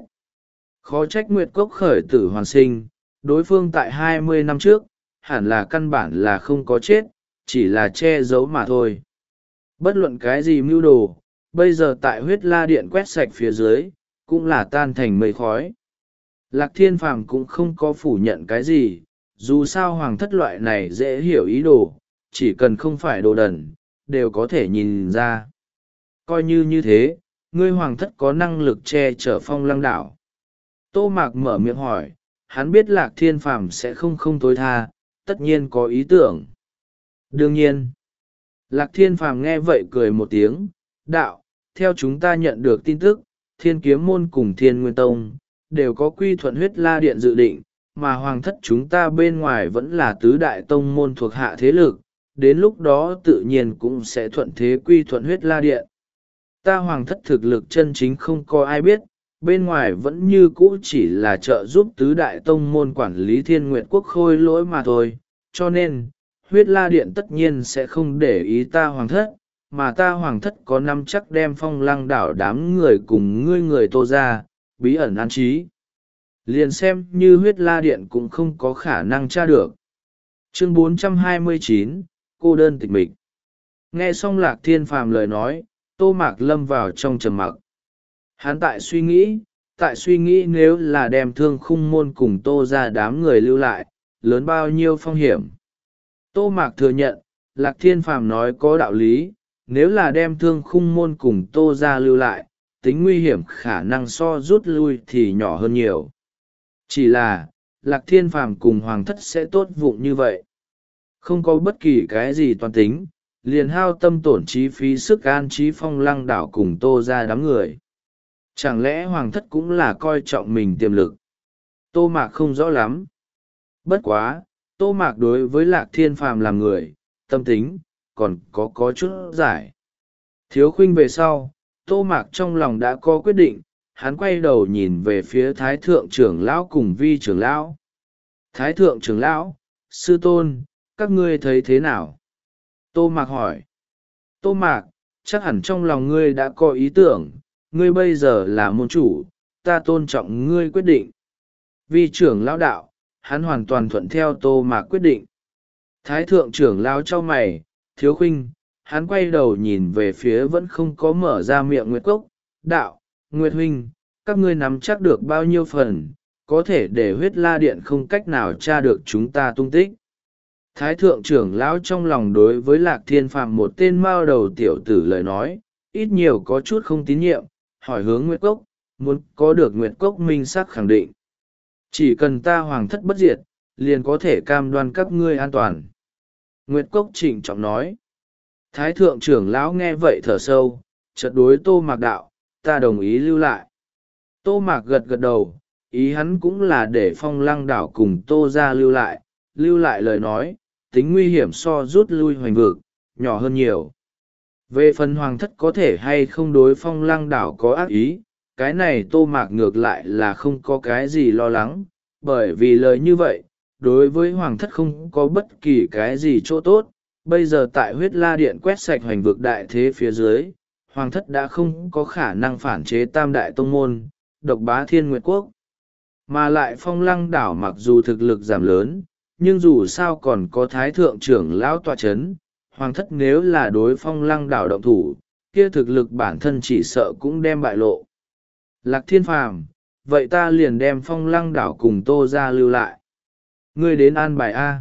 Khó trách Nguyệt Cốc khởi tử hoàn sinh, đối phương tại hai mươi năm trước, hẳn là căn bản là không có chết, chỉ là che giấu mà thôi. Bất luận cái gì mưu đồ, bây giờ tại huyết la điện quét sạch phía dưới, cũng là tan thành mây khói. Lạc Thiên Phàm cũng không có phủ nhận cái gì, dù sao Hoàng thất loại này dễ hiểu ý đồ, chỉ cần không phải đồ đần, đều có thể nhìn ra. Coi như như thế, ngươi Hoàng thất có năng lực che chở Phong Lăng đảo. Tô Mạc mở miệng hỏi, hắn biết Lạc Thiên Phàm sẽ không không tối tha, tất nhiên có ý tưởng. Đương nhiên, Lạc Thiên Phàm nghe vậy cười một tiếng, đạo, theo chúng ta nhận được tin tức, Thiên Kiếm Môn cùng Thiên Nguyên Tông, đều có quy thuận huyết la điện dự định, mà Hoàng thất chúng ta bên ngoài vẫn là tứ đại tông môn thuộc hạ thế lực, đến lúc đó tự nhiên cũng sẽ thuận thế quy thuận huyết la điện. Ta Hoàng thất thực lực chân chính không có ai biết, bên ngoài vẫn như cũ chỉ là trợ giúp tứ đại tông môn quản lý Thiên Nguyệt quốc khôi lỗi mà thôi, cho nên, huyết la điện tất nhiên sẽ không để ý ta Hoàng thất, mà ta Hoàng thất có năm chắc đem Phong Lăng đảo đám người cùng ngươi người Tô ra, bí ẩn an trí. Liền xem như huyết la điện cũng không có khả năng tra được. Chương bốn trăm hai mươi chín, cô đơn tịch mịch. Nghe xong Lạc Thiên Phàm lời nói, Tô Mạc lâm vào trong trầm mặc. Hắn tại suy nghĩ, tại suy nghĩ nếu là đem Thương Khung môn cùng Tô ra đám người lưu lại, lớn bao nhiêu phong hiểm. Tô Mạc thừa nhận, Lạc Thiên Phàm nói có đạo lý, nếu là đem Thương Khung môn cùng Tô ra lưu lại, tính nguy hiểm khả năng so rút lui thì nhỏ hơn nhiều. Chỉ là, Lạc Thiên Phàm cùng Hoàng thất sẽ tốt vụng như vậy. Không có bất kỳ cái gì toàn tính, liền hao tâm tổn trí phí sức an trí Phong Lăng đảo cùng Tô ra đám người. Chẳng lẽ Hoàng thất cũng là coi trọng mình tiềm lực? Tô Mạc không rõ lắm. Bất quá, Tô Mạc đối với Lạc Thiên Phàm làm người, tâm tính, còn có có chút giải. Thiếu khuynh về sau, Tô Mạc trong lòng đã có quyết định, hắn quay đầu nhìn về phía Thái Thượng trưởng lão cùng Vi trưởng lão. Thái Thượng trưởng lão, sư tôn, các ngươi thấy thế nào? Tô Mạc hỏi. Tô Mạc, chắc hẳn trong lòng ngươi đã có ý tưởng, ngươi bây giờ là môn chủ, ta tôn trọng ngươi quyết định. Vi trưởng lão đạo, hắn hoàn toàn thuận theo Tô Mạc quyết định. Thái Thượng trưởng lão cho mày, thiếu khuynh, hắn quay đầu nhìn về phía vẫn không có mở ra miệng Nguyệt Cốc, đạo, Nguyệt huynh, các ngươi nắm chắc được bao nhiêu phần, có thể để huyết la điện không cách nào tra được chúng ta tung tích. Thái thượng trưởng lão trong lòng đối với Lạc Thiên Phàm một tên mao đầu tiểu tử lời nói, ít nhiều có chút không tín nhiệm, hỏi hướng Nguyệt Cốc, muốn có được Nguyệt Cốc minh xác khẳng định. Chỉ cần ta hoàng thất bất diệt, liền có thể cam đoan các ngươi an toàn. Nguyệt Cốc trịnh trọng nói. Thái thượng trưởng lão nghe vậy thở sâu, chợt đối Tô Mạc đạo, ta đồng ý lưu lại. Tô Mạc gật gật đầu, ý hắn cũng là để Phong Lăng đảo cùng Tô ra lưu lại, lưu lại lời nói, tính nguy hiểm so rút lui hoành vực, nhỏ hơn nhiều. Về phần hoàng thất có thể hay không đối Phong Lăng đảo có ác ý, cái này Tô Mạc ngược lại là không có cái gì lo lắng, bởi vì lời như vậy, đối với hoàng thất không có bất kỳ cái gì chỗ tốt. Bây giờ tại huyết la điện quét sạch hoành vực đại thế phía dưới, hoàng thất đã không có khả năng phản chế tam đại tông môn, độc bá thiên nguyệt quốc. Mà lại Phong Lăng đảo mặc dù thực lực giảm lớn, nhưng dù sao còn có thái thượng trưởng lão tọa chấn, hoàng thất nếu là đối Phong Lăng đảo động thủ, kia thực lực bản thân chỉ sợ cũng đem bại lộ. Lạc Thiên Phàm, vậy ta liền đem Phong Lăng đảo cùng Tô ra lưu lại. Ngươi đến an bài A.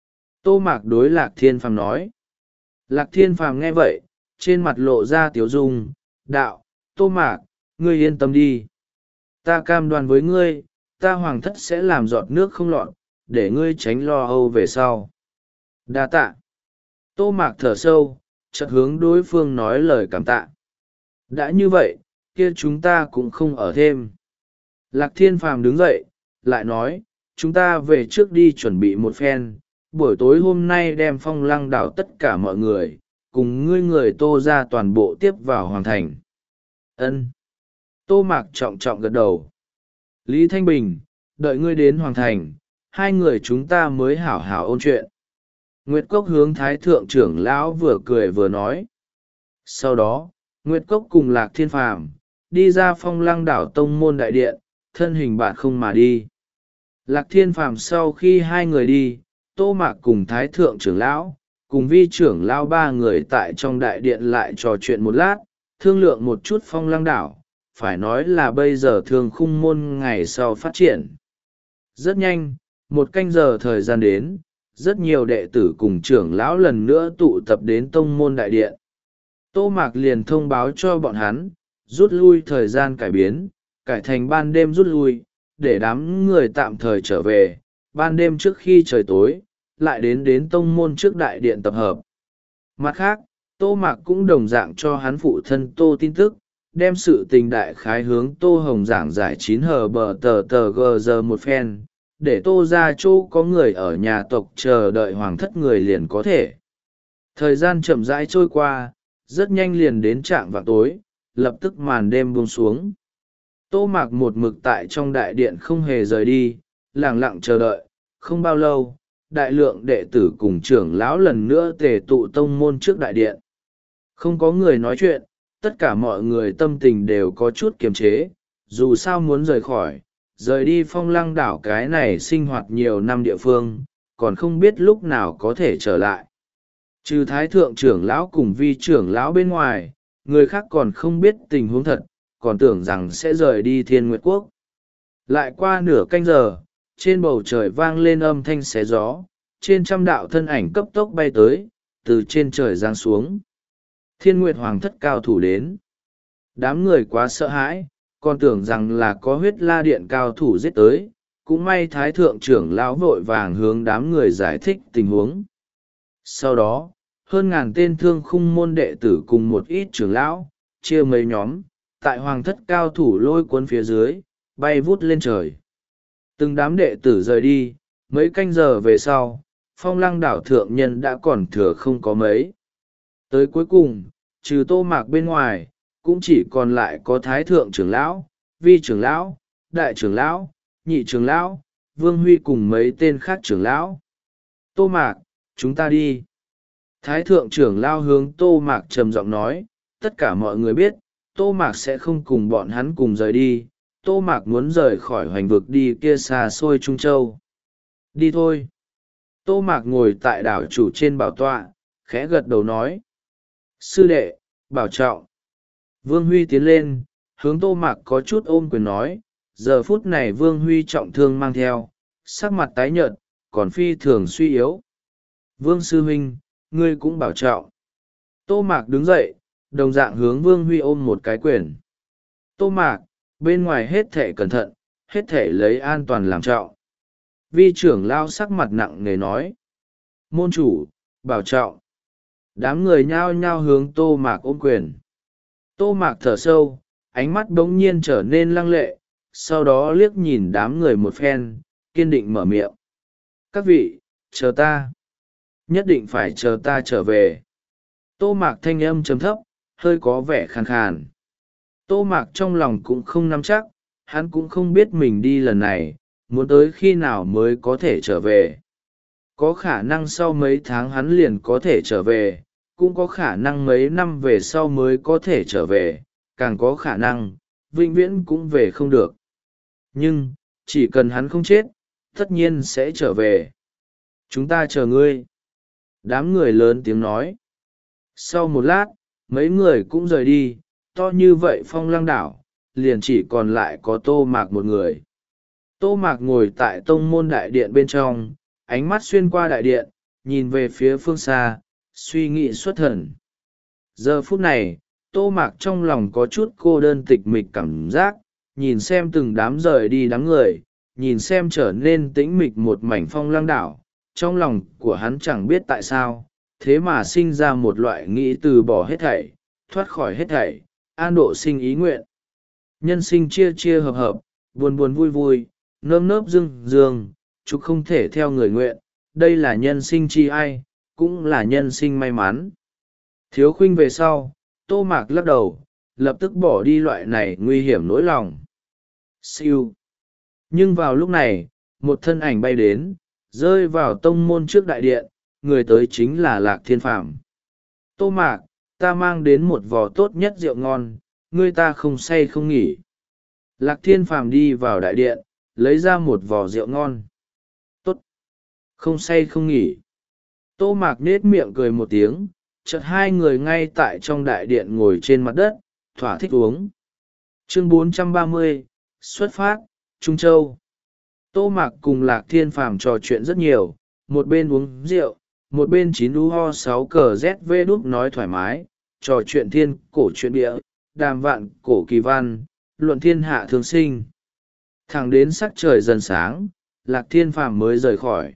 Tô Mạc đối Lạc Thiên Phàm nói. Lạc Thiên Phàm nghe vậy, trên mặt lộ ra tiếu dung, đạo, Tô Mạc, ngươi yên tâm đi. Ta cam đoan với ngươi, ta hoàng thất sẽ làm giọt nước không lọt, để ngươi tránh lo âu về sau. Đa tạ. Tô Mạc thở sâu, chợt hướng đối phương nói lời cảm tạ. Đã như vậy, kia chúng ta cũng không ở thêm. Lạc Thiên Phàm đứng dậy, lại nói, chúng ta về trước đi chuẩn bị một phen, buổi tối hôm nay đem Phong Lăng đảo tất cả mọi người, cùng ngươi người Tô ra toàn bộ tiếp vào hoàng thành. Ân. Tô Mạc trọng trọng gật đầu. Lý Thanh Bình, đợi ngươi đến hoàng thành, hai người chúng ta mới hảo hảo ôn chuyện. Nguyệt Cốc hướng thái thượng trưởng lão vừa cười vừa nói. Sau đó, Nguyệt Cốc cùng Lạc Thiên Phàm đi ra Phong Lăng đảo tông môn đại điện, thân hình bạn không mà đi. Lạc Thiên Phàm sau khi hai người đi, Tô Mạc cùng thái thượng trưởng lão, cùng vi trưởng lão ba người tại trong đại điện lại trò chuyện một lát, thương lượng một chút Phong Lăng đảo, phải nói là bây giờ thường khung môn ngày sau phát triển. Rất nhanh, một canh giờ thời gian đến, rất nhiều đệ tử cùng trưởng lão lần nữa tụ tập đến tông môn đại điện. Tô Mạc liền thông báo cho bọn hắn, rút lui thời gian cải biến, cải thành ban đêm rút lui, để đám người tạm thời trở về, ban đêm trước khi trời tối, lại đến đến tông môn trước đại điện tập hợp. Mặt khác, Tô Mạc cũng đồng dạng cho hắn phụ thân Tô tin tức, đem sự tình đại khái hướng Tô Hồng giảng giải chín hờ bờ tờ tờ gờ giờ một phen, để Tô ra chỗ có người ở nhà tộc chờ đợi hoàng thất người liền có thể. Thời gian chậm rãi trôi qua, rất nhanh liền đến trạm vào tối, lập tức màn đêm buông xuống. Tô Mạc một mực tại trong đại điện không hề rời đi, lặng lặng chờ đợi, không bao lâu, đại lượng đệ tử cùng trưởng lão lần nữa tề tụ tông môn trước đại điện. Không có người nói chuyện, tất cả mọi người tâm tình đều có chút kiềm chế, dù sao muốn rời khỏi, rời đi Phong Lăng đảo cái này sinh hoạt nhiều năm địa phương, còn không biết lúc nào có thể trở lại. Trừ thái thượng trưởng lão cùng vi trưởng lão bên ngoài, người khác còn không biết tình huống thật, còn tưởng rằng sẽ rời đi Thiên Nguyệt Quốc. Lại qua nửa canh giờ, trên bầu trời vang lên âm thanh xé gió, trên trăm đạo thân ảnh cấp tốc bay tới, từ trên trời giáng xuống. Thiên Nguyệt Hoàng thất cao thủ đến. Đám người quá sợ hãi, còn tưởng rằng là có huyết la điện cao thủ giết tới, cũng may thái thượng trưởng lão vội vàng hướng đám người giải thích tình huống. Sau đó, hơn ngàn tên thương khung môn đệ tử cùng một ít trưởng lão, chia mấy nhóm, tại hoàng thất cao thủ lôi cuốn phía dưới, bay vút lên trời. Từng đám đệ tử rời đi, mấy canh giờ về sau, Phong Lăng đảo thượng nhân đã còn thừa không có mấy. Tới cuối cùng, trừ Tô Mạc bên ngoài, cũng chỉ còn lại có thái thượng trưởng lão, vi trưởng lão, đại trưởng lão, nhị trưởng lão, Vương Huy cùng mấy tên khác trưởng lão. Tô Mạc, chúng ta đi. Thái thượng trưởng lão hướng Tô Mạc trầm giọng nói, tất cả mọi người biết, Tô Mạc sẽ không cùng bọn hắn cùng rời đi, Tô Mạc muốn rời khỏi hoành vực đi kia xa xôi Trung Châu. Đi thôi. Tô Mạc ngồi tại đảo chủ trên bảo tọa, khẽ gật đầu nói. Sư đệ, bảo trọng. Vương Huy tiến lên, hướng Tô Mạc có chút ôm quyền nói, giờ phút này Vương Huy trọng thương mang theo, sắc mặt tái nhợt, còn phi thường suy yếu. Vương sư huynh, ngươi cũng bảo trọng. Tô Mạc đứng dậy, đồng dạng hướng Vương Huy ôm một cái quyền. Tô Mạc, bên ngoài hết thể cẩn thận, hết thể lấy an toàn làm trọng. Vi trưởng lao sắc mặt nặng nề nói. Môn chủ, bảo trọng. Đám người nhao nhao hướng Tô Mạc ôm quyền. Tô Mạc thở sâu, ánh mắt bỗng nhiên trở nên lăng lệ, sau đó liếc nhìn đám người một phen, kiên định mở miệng. Các vị, chờ ta. Nhất định phải chờ ta trở về. Tô Mạc thanh âm trầm thấp, hơi có vẻ khàn khàn. Tô Mạc trong lòng cũng không nắm chắc, hắn cũng không biết mình đi lần này, muốn tới khi nào mới có thể trở về. Có khả năng sau mấy tháng hắn liền có thể trở về, cũng có khả năng mấy năm về sau mới có thể trở về, càng có khả năng, vĩnh viễn cũng về không được. Nhưng, chỉ cần hắn không chết, tất nhiên sẽ trở về. Chúng ta chờ ngươi. Đám người lớn tiếng nói. Sau một lát, mấy người cũng rời đi, to như vậy Phong Lăng đảo, liền chỉ còn lại có Tô Mạc một người. Tô Mạc ngồi tại tông môn đại điện bên trong, ánh mắt xuyên qua đại điện, nhìn về phía phương xa, suy nghĩ xuất thần. Giờ phút này, Tô Mạc trong lòng có chút cô đơn tịch mịch cảm giác, nhìn xem từng đám rời đi đám người, nhìn xem trở nên tĩnh mịch một mảnh Phong Lăng đảo, trong lòng của hắn chẳng biết tại sao, thế mà sinh ra một loại nghĩ từ bỏ hết thảy, thoát khỏi hết thảy, an độ sinh ý nguyện. Nhân sinh chia chia hợp hợp, buồn buồn vui vui, nơm nớp dương dương, chúc không thể theo người nguyện, đây là nhân sinh chi ai, cũng là nhân sinh may mắn. Thiếu khuynh về sau, Tô Mạc lắc đầu, lập tức bỏ đi loại này nguy hiểm nỗi lòng. Siêu. Nhưng vào lúc này, một thân ảnh bay đến, rơi vào tông môn trước đại điện, người tới chính là Lạc Thiên Phàm. Tô Mạc, ta mang đến một vò tốt nhất rượu ngon, ngươi ta không say không nghỉ. Lạc Thiên Phàm đi vào đại điện, lấy ra một vò rượu ngon. Tốt. Không say không nghỉ. Tô Mạc nết miệng cười một tiếng, chợt hai người ngay tại trong đại điện ngồi trên mặt đất, thỏa thích uống. Chương bốn trăm ba mươi, xuất phát, Trung Châu. Tô Mạc cùng Lạc Thiên Phàm trò chuyện rất nhiều, một bên uống rượu, một bên chín u ho sáu cờ z vê đúp nói thoải mái, trò chuyện thiên cổ chuyện địa, đàm vạn cổ kỳ văn, luận thiên hạ thương sinh. Thẳng đến sắc trời dần sáng, Lạc Thiên Phàm mới rời khỏi.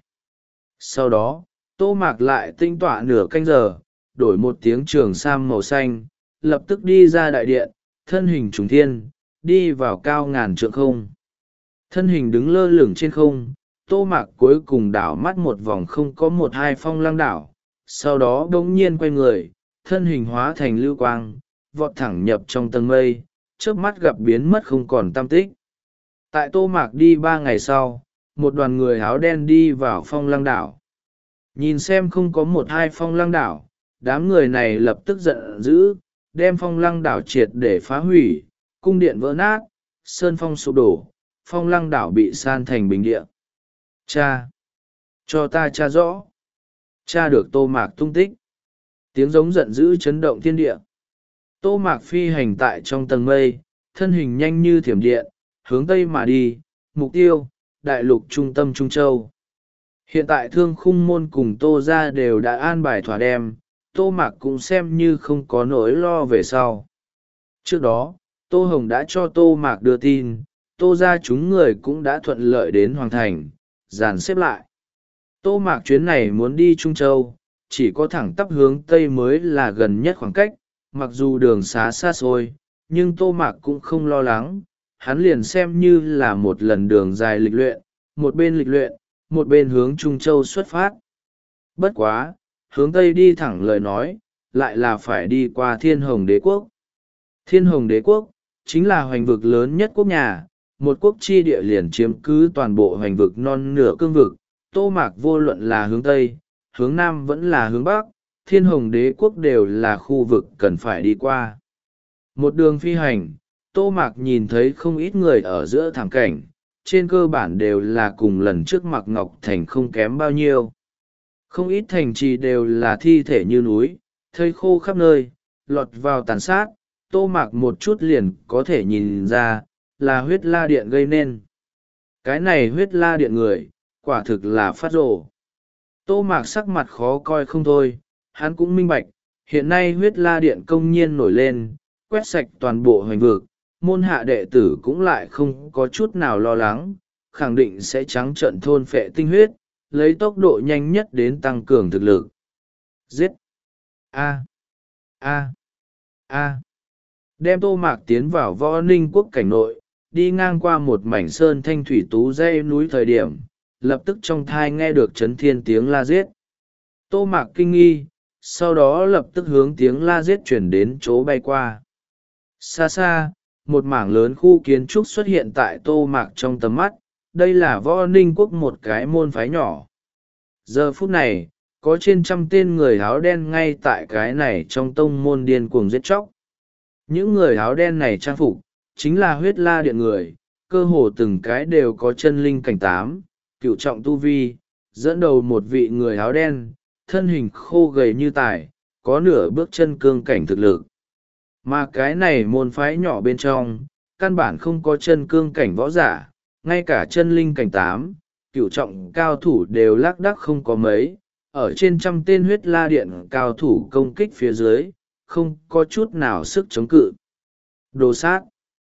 Sau đó, Tô Mạc lại tinh tọa nửa canh giờ, đổi một tiếng trường sam màu xanh, lập tức đi ra đại điện, thân hình trùng thiên, đi vào cao ngàn trượng không. Thân hình đứng lơ lửng trên không, Tô Mạc cuối cùng đảo mắt một vòng không có một hai Phong Lăng đảo, sau đó bỗng nhiên quay người, thân hình hóa thành lưu quang, vọt thẳng nhập trong tầng mây, chớp mắt gặp biến mất không còn tăm tích. Tại Tô Mạc đi ba ngày sau, một đoàn người áo đen đi vào Phong Lăng đảo. Nhìn xem không có một hai Phong Lăng đảo, đám người này lập tức giận dữ, đem Phong Lăng đảo triệt để phá hủy, cung điện vỡ nát, sơn phong sụp đổ, Phong Lăng đảo bị san thành bình địa. Cha! Cho ta cha rõ! Cha được Tô Mạc tung tích. Tiếng giống giận dữ chấn động thiên địa. Tô Mạc phi hành tại trong tầng mây, thân hình nhanh như thiểm điện, hướng tây mà đi, mục tiêu, đại lục trung tâm Trung Châu. Hiện tại Thương Khung Môn cùng Tô gia đều đã an bài thỏa đem, Tô Mạc cũng xem như không có nỗi lo về sau. Trước đó, Tô Hồng đã cho Tô Mạc đưa tin, Tô gia chúng người cũng đã thuận lợi đến Hoàng Thành, dàn xếp lại. Tô Mạc chuyến này muốn đi Trung Châu, chỉ có thẳng tắp hướng Tây mới là gần nhất khoảng cách, mặc dù đường xá xa xôi, nhưng Tô Mạc cũng không lo lắng, hắn liền xem như là một lần đường dài lịch luyện, một bên lịch luyện, một bên hướng Trung Châu xuất phát. Bất quá, hướng Tây đi thẳng lời nói, lại là phải đi qua Thiên Hồng Đế Quốc. Thiên Hồng Đế Quốc, chính là hoành vực lớn nhất quốc nhà, một quốc chi địa liền chiếm cứ toàn bộ hoành vực non nửa cương vực. Tô Mạc vô luận là hướng Tây, hướng Nam vẫn là hướng Bắc, Thiên Hồng Đế Quốc đều là khu vực cần phải đi qua. Một đường phi hành, Tô Mạc nhìn thấy không ít người ở giữa thảm cảnh, trên cơ bản đều là cùng lần trước Mạc Ngọc Thành không kém bao nhiêu. Không ít thành trì đều là thi thể như núi, thây khô khắp nơi, lọt vào tàn sát, Tô Mạc một chút liền có thể nhìn ra, là huyết la điện gây nên. Cái này huyết la điện người, quả thực là phát rồ. Tô Mạc sắc mặt khó coi không thôi, hắn cũng minh bạch, hiện nay huyết la điện công nhiên nổi lên, quét sạch toàn bộ hoành vực, môn hạ đệ tử cũng lại không có chút nào lo lắng, khẳng định sẽ trắng trợn thôn phệ tinh huyết, lấy tốc độ nhanh nhất đến tăng cường thực lực. Giết! A! A! A! Đem Tô Mạc tiến vào Võ Ninh quốc cảnh nội, đi ngang qua một mảnh sơn thanh thủy tú dãy núi thời điểm, lập tức trong thai nghe được chấn thiên tiếng la giết. Tô Mạc kinh nghi, sau đó lập tức hướng tiếng la giết chuyển đến chỗ bay qua. Xa xa, một mảng lớn khu kiến trúc xuất hiện tại Tô Mạc trong tầm mắt, đây là Võ Ninh quốc một cái môn phái nhỏ. Giờ phút này, có trên trăm tên người áo đen ngay tại cái này trong tông môn điên cuồng giết chóc. Những người áo đen này trang phục, chính là huyết la điện người, cơ hồ từng cái đều có chân linh cảnh tám, cựu trọng tu vi, dẫn đầu một vị người áo đen, thân hình khô gầy như tài, có nửa bước chân cương cảnh thực lực. Mà cái này môn phái nhỏ bên trong, căn bản không có chân cương cảnh võ giả, ngay cả chân linh cảnh tám, cựu trọng cao thủ đều lác đác không có mấy, ở trên trăm tên huyết la điện cao thủ công kích phía dưới, không có chút nào sức chống cự. Đồ sát!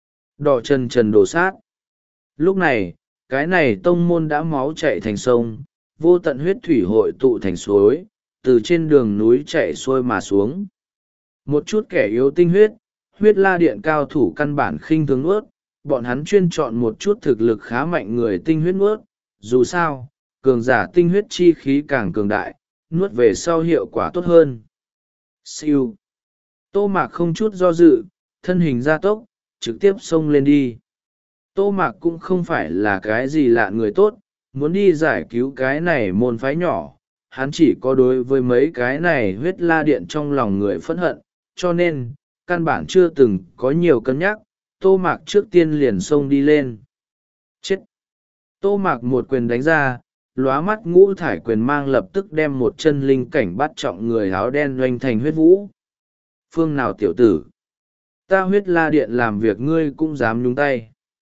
Đỏ trần trần đồ sát! Lúc này, cái này tông môn đã máu chạy thành sông, vô tận huyết thủy hội tụ thành suối, từ trên đường núi chạy xuôi mà xuống. Một chút kẻ yếu tinh huyết, huyết la điện cao thủ căn bản khinh thường nuốt, bọn hắn chuyên chọn một chút thực lực khá mạnh người tinh huyết nuốt, dù sao, cường giả tinh huyết chi khí càng cường đại, nuốt về sau hiệu quả tốt hơn. Siêu. Tô Mạc không chút do dự, thân hình gia tốc, trực tiếp xông lên đi. Tô Mạc cũng không phải là cái gì lạ người tốt, muốn đi giải cứu cái này môn phái nhỏ, hắn chỉ có đối với mấy cái này huyết la điện trong lòng người phẫn hận, cho nên, căn bản chưa từng có nhiều cân nhắc, Tô Mạc trước tiên liền xông đi lên. Chết! Tô Mạc một quyền đánh ra, lóa mắt ngũ thải quyền mang lập tức đem một chân linh cảnh bắt trọng người áo đen doanh thành huyết vũ. Phương nào tiểu tử? Ta huyết la điện làm việc ngươi cũng dám nhúng tay.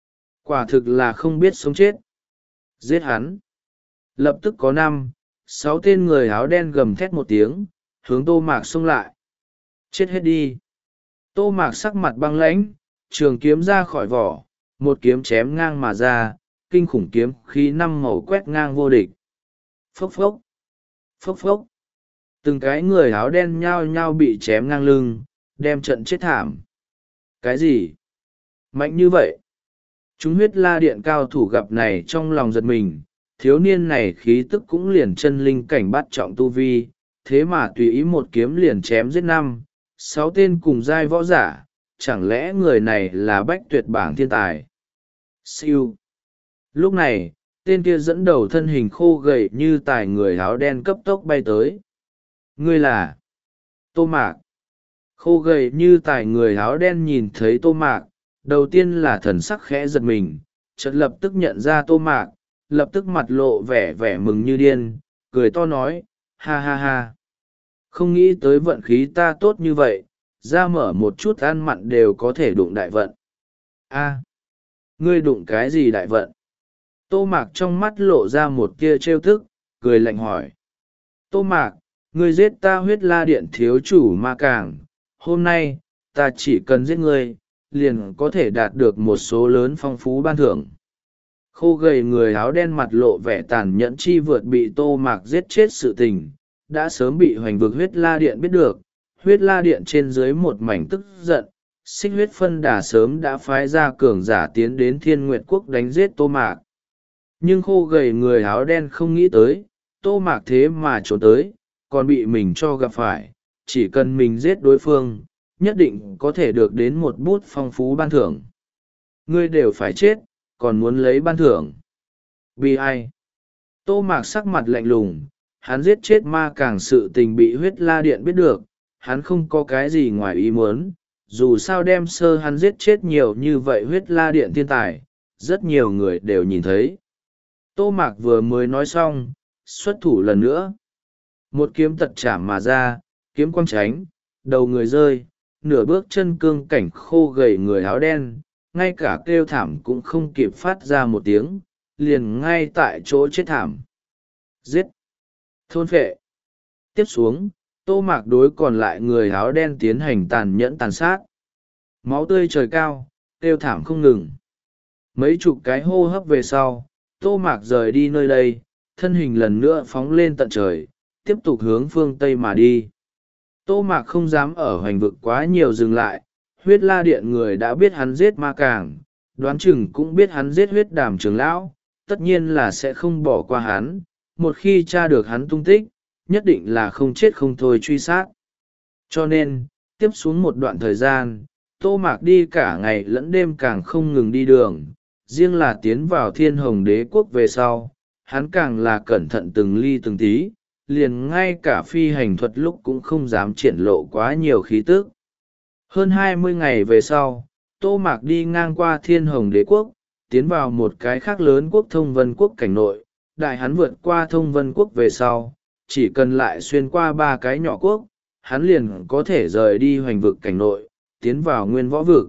Quả thực là không biết sống chết. Giết hắn. Lập tức có năm, sáu tên người áo đen gầm thét một tiếng, hướng Tô Mạc xông lại. Chết hết đi. Tô Mạc sắc mặt băng lãnh, trường kiếm ra khỏi vỏ, một kiếm chém ngang mà ra, kinh khủng kiếm khí năm màu quét ngang vô địch. Phốc phốc. Phốc phốc. Từng cái người áo đen nhao nhao bị chém ngang lưng, đem trận chết thảm. Cái gì? Mạnh như vậy? Chúng huyết la điện cao thủ gặp này trong lòng giật mình, thiếu niên này khí tức cũng liền chân linh cảnh bắt trọng tu vi, thế mà tùy ý một kiếm liền chém giết năm, sáu tên cùng giai võ giả, chẳng lẽ người này là bách tuyệt bảng thiên tài? Siêu. Lúc này, tên kia dẫn đầu thân hình khô gầy như tài người áo đen cấp tốc bay tới. Ngươi là Tô Mạc. Khô gầy như tài người áo đen nhìn thấy Tô Mạc, đầu tiên là thần sắc khẽ giật mình, chợt lập tức nhận ra Tô Mạc, lập tức mặt lộ vẻ vẻ mừng như điên, cười to nói, ha ha ha. Không nghĩ tới vận khí ta tốt như vậy, ra mở một chút ăn mặn đều có thể đụng đại vận. A, ngươi đụng cái gì đại vận? Tô Mạc trong mắt lộ ra một tia trêu tức, cười lạnh hỏi. Tô Mạc, ngươi giết ta huyết la điện thiếu chủ ma càng, hôm nay, ta chỉ cần giết ngươi, liền có thể đạt được một số lớn phong phú ban thưởng. Khô gầy người áo đen mặt lộ vẻ tàn nhẫn chi vượt bị Tô Mạc giết chết sự tình, đã sớm bị hoành vực huyết la điện biết được, huyết la điện trên dưới một mảnh tức giận, xích huyết phân đà sớm đã phái ra cường giả tiến đến Thiên Nguyệt Quốc đánh giết Tô Mạc. Nhưng khô gầy người áo đen không nghĩ tới, Tô Mạc thế mà trốn tới, còn bị mình cho gặp phải, chỉ cần mình giết đối phương, nhất định có thể được đến một bút phong phú ban thưởng. Ngươi đều phải chết, còn muốn lấy ban thưởng. Bi ai? Tô Mạc sắc mặt lạnh lùng, hắn giết chết ma càng sự tình bị huyết la điện biết được, hắn không có cái gì ngoài ý muốn, dù sao đem sơ hắn giết chết nhiều như vậy huyết la điện thiên tài, rất nhiều người đều nhìn thấy. Tô Mạc vừa mới nói xong, xuất thủ lần nữa. Một kiếm tật chạm mà ra, kiếm quang tránh, đầu người rơi, nửa bước chân cương cảnh khô gầy người áo đen, ngay cả kêu thảm cũng không kịp phát ra một tiếng, liền ngay tại chỗ chết thảm. Giết! thôn phệ. Tiếp xuống, Tô Mạc đối còn lại người áo đen tiến hành tàn nhẫn tàn sát. Máu tươi trời cao, kêu thảm không ngừng. Mấy chục cái hô hấp về sau, Tô Mạc rời đi nơi đây, thân hình lần nữa phóng lên tận trời, tiếp tục hướng phương Tây mà đi. Tô Mạc không dám ở hoành vực quá nhiều dừng lại, huyết la điện người đã biết hắn giết ma càng, đoán chừng cũng biết hắn giết huyết đàm trưởng lão, tất nhiên là sẽ không bỏ qua hắn, một khi tra được hắn tung tích, nhất định là không chết không thôi truy sát. Cho nên, tiếp xuống một đoạn thời gian, Tô Mạc đi cả ngày lẫn đêm càng không ngừng đi đường, riêng là tiến vào Thiên Hồng Đế quốc về sau, hắn càng là cẩn thận từng ly từng tí, liền ngay cả phi hành thuật lúc cũng không dám triển lộ quá nhiều khí tức. Hơn hai mươi ngày về sau, Tô Mạc đi ngang qua Thiên Hồng Đế quốc, tiến vào một cái khác lớn quốc Thông Vân quốc cảnh nội, đại hắn vượt qua Thông Vân quốc về sau, chỉ cần lại xuyên qua ba cái nhỏ quốc, hắn liền có thể rời đi hoành vực cảnh nội, tiến vào nguyên võ vực.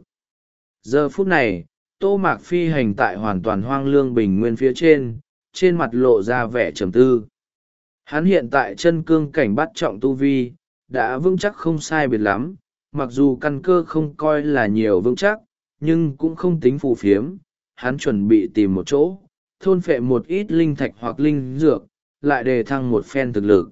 Giờ phút này, Tô Mạc phi hành tại hoàn toàn hoang lương bình nguyên phía trên, trên mặt lộ ra vẻ trầm tư. Hắn hiện tại chân cương cảnh bắt trọng tu vi, đã vững chắc không sai biệt lắm, mặc dù căn cơ không coi là nhiều vững chắc, nhưng cũng không tính phù phiếm. Hắn chuẩn bị tìm một chỗ, thôn phệ một ít linh thạch hoặc linh dược, lại đề thăng một phen thực lực.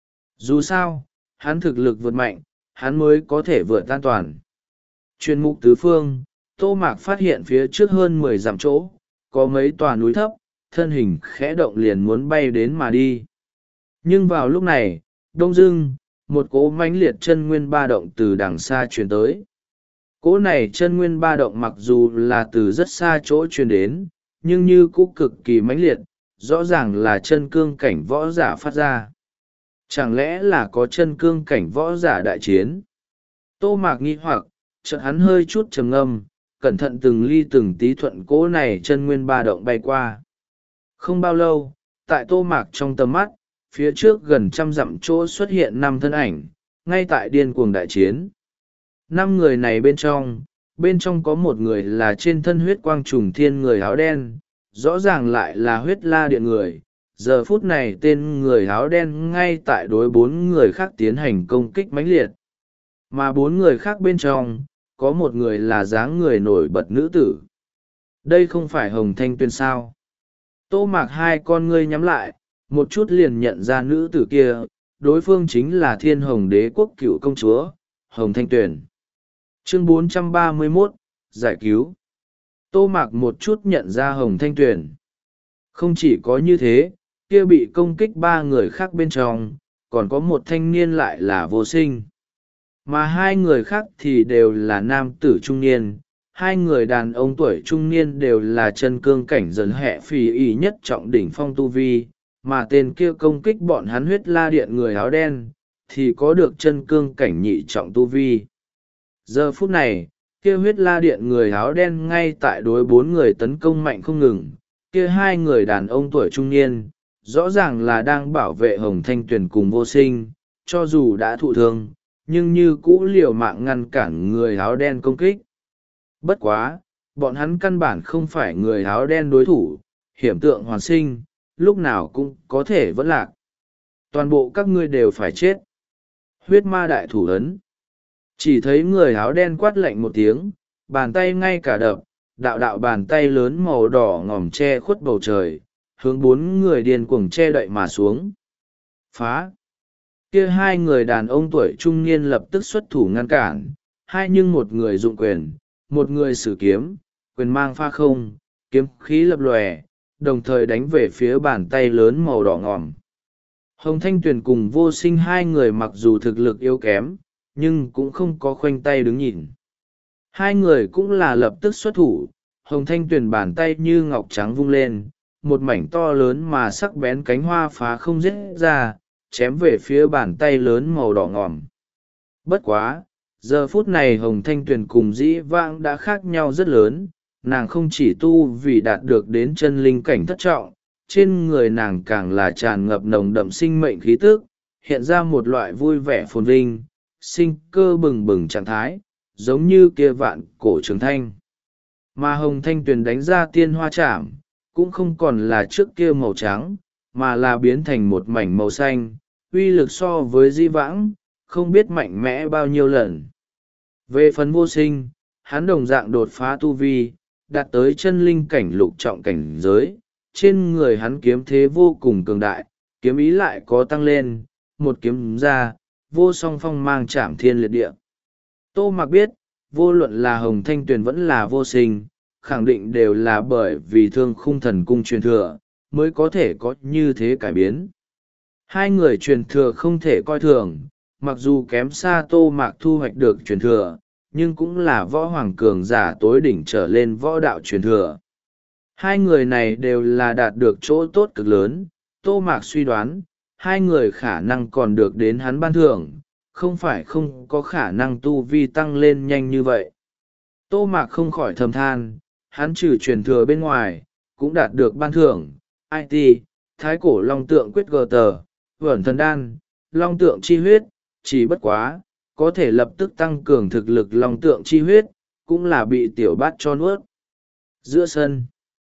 Dù sao, hắn thực lực vượt mạnh, hắn mới có thể vượt an toàn. Chuyên mục tứ phương, Tô Mạc phát hiện phía trước hơn mười dặm chỗ, có mấy tòa núi thấp, thân hình khẽ động liền muốn bay đến mà đi. Nhưng vào lúc này, đông dưng, một cỗ mãnh liệt chân nguyên ba động từ đằng xa truyền tới. Cỗ này chân nguyên ba động mặc dù là từ rất xa chỗ truyền đến, nhưng như cũ cực kỳ mãnh liệt, rõ ràng là chân cương cảnh võ giả phát ra. Chẳng lẽ là có chân cương cảnh võ giả đại chiến? Tô Mạc nghi hoặc, chợt hắn hơi chút trầm ngâm, cẩn thận từng ly từng tí thuận cỗ này chân nguyên ba động bay qua. Không bao lâu, tại Tô Mạc trong tầm mắt, phía trước gần trăm dặm chỗ xuất hiện năm thân ảnh, ngay tại điên cuồng đại chiến. Năm người này bên trong, bên trong có một người là trên thân huyết quang trùng thiên người áo đen, rõ ràng lại là huyết la điện người. Giờ phút này tên người áo đen ngay tại đối bốn người khác tiến hành công kích mãnh liệt. Mà bốn người khác bên trong, có một người là dáng người nổi bật nữ tử. Đây không phải Hồng Thanh Tuyền sao? Tô Mạc hai con ngươi nhắm lại, một chút liền nhận ra nữ tử kia, đối phương chính là Thiên Hồng Đế quốc cựu công chúa, Hồng Thanh Tuyền. Chương bốn trăm ba mươi mốt, giải cứu. Tô Mạc một chút nhận ra Hồng Thanh Tuyền. Không chỉ có như thế, kia bị công kích ba người khác bên trong, còn có một thanh niên lại là Vô Sinh. Mà hai người khác thì đều là nam tử trung niên, hai người đàn ông tuổi trung niên đều là chân cương cảnh dần hẹ phì ý nhất trọng đỉnh phong tu vi, mà tên kia công kích bọn hắn huyết la điện người áo đen, thì có được chân cương cảnh nhị trọng tu vi. Giờ phút này, kia huyết la điện người áo đen ngay tại đối bốn người tấn công mạnh không ngừng, kia hai người đàn ông tuổi trung niên, rõ ràng là đang bảo vệ Hồng Thanh Tuyền cùng Vô Sinh, cho dù đã thụ thương, nhưng như cũ liều mạng ngăn cản người áo đen công kích. Bất quá, bọn hắn căn bản không phải người áo đen đối thủ, hiểm tượng hoàn sinh, lúc nào cũng có thể vẫn lạc. Toàn bộ các ngươi đều phải chết. Huyết ma đại thủ ấn. Chỉ thấy người áo đen quát lạnh một tiếng, bàn tay ngay cả đập, đạo đạo bàn tay lớn màu đỏ ngòm che khuất bầu trời, hướng bốn người điên cuồng che đậy mà xuống. Phá! Kia hai người đàn ông tuổi trung niên lập tức xuất thủ ngăn cản, hai nhưng một người dụng quyền, một người sử kiếm, quyền mang pha không, kiếm khí lập lòe, đồng thời đánh về phía bàn tay lớn màu đỏ ngòm. Hồng Thanh Tuyền cùng Vô Sinh hai người mặc dù thực lực yếu kém, nhưng cũng không có khoanh tay đứng nhìn. Hai người cũng là lập tức xuất thủ, Hồng Thanh Tuyền bàn tay như ngọc trắng vung lên, một mảnh to lớn mà sắc bén cánh hoa phá không giết ra, chém về phía bàn tay lớn màu đỏ ngòm. Bất quá, giờ phút này Hồng Thanh Tuyền cùng dĩ vãng đã khác nhau rất lớn, nàng không chỉ tu vì đạt được đến chân linh cảnh thất trọng, trên người nàng càng là tràn ngập nồng đậm sinh mệnh khí tức, hiện ra một loại vui vẻ phồn vinh, sinh cơ bừng bừng trạng thái, giống như kia vạn cổ trường thanh. Mà Hồng Thanh Tuyền đánh ra tiên hoa chạm, cũng không còn là trước kia màu trắng, mà là biến thành một mảnh màu xanh, uy lực so với di vãng không biết mạnh mẽ bao nhiêu lần. Về phần vô sinh, hắn đồng dạng đột phá tu vi, đạt tới chân linh cảnh lục trọng cảnh giới, trên người hắn kiếm thế vô cùng cường đại, kiếm ý lại có tăng lên, một kiếm ra, vô song phong mang chạm thiên liệt địa. Tô Mạc biết, vô luận là Hồng Thanh Tuyền vẫn là vô sinh, khẳng định đều là bởi vì thương khung thần cung truyền thừa, mới có thể có như thế cải biến. Hai người truyền thừa không thể coi thường, mặc dù kém xa Tô Mạc thu hoạch được truyền thừa, nhưng cũng là võ hoàng cường giả tối đỉnh trở lên võ đạo truyền thừa. Hai người này đều là đạt được chỗ tốt cực lớn, Tô Mạc suy đoán, hai người khả năng còn được đến hắn ban thưởng, không phải không có khả năng tu vi tăng lên nhanh như vậy. Tô Mạc không khỏi thầm than, hắn trừ truyền thừa bên ngoài, cũng đạt được ban thưởng, i tê, thái cổ long tượng quyết gờ tờ, vẩn thần đan, long tượng chi huyết, chỉ bất quá, có thể lập tức tăng cường thực lực long tượng chi huyết, cũng là bị tiểu bát cho nuốt. Giữa sân,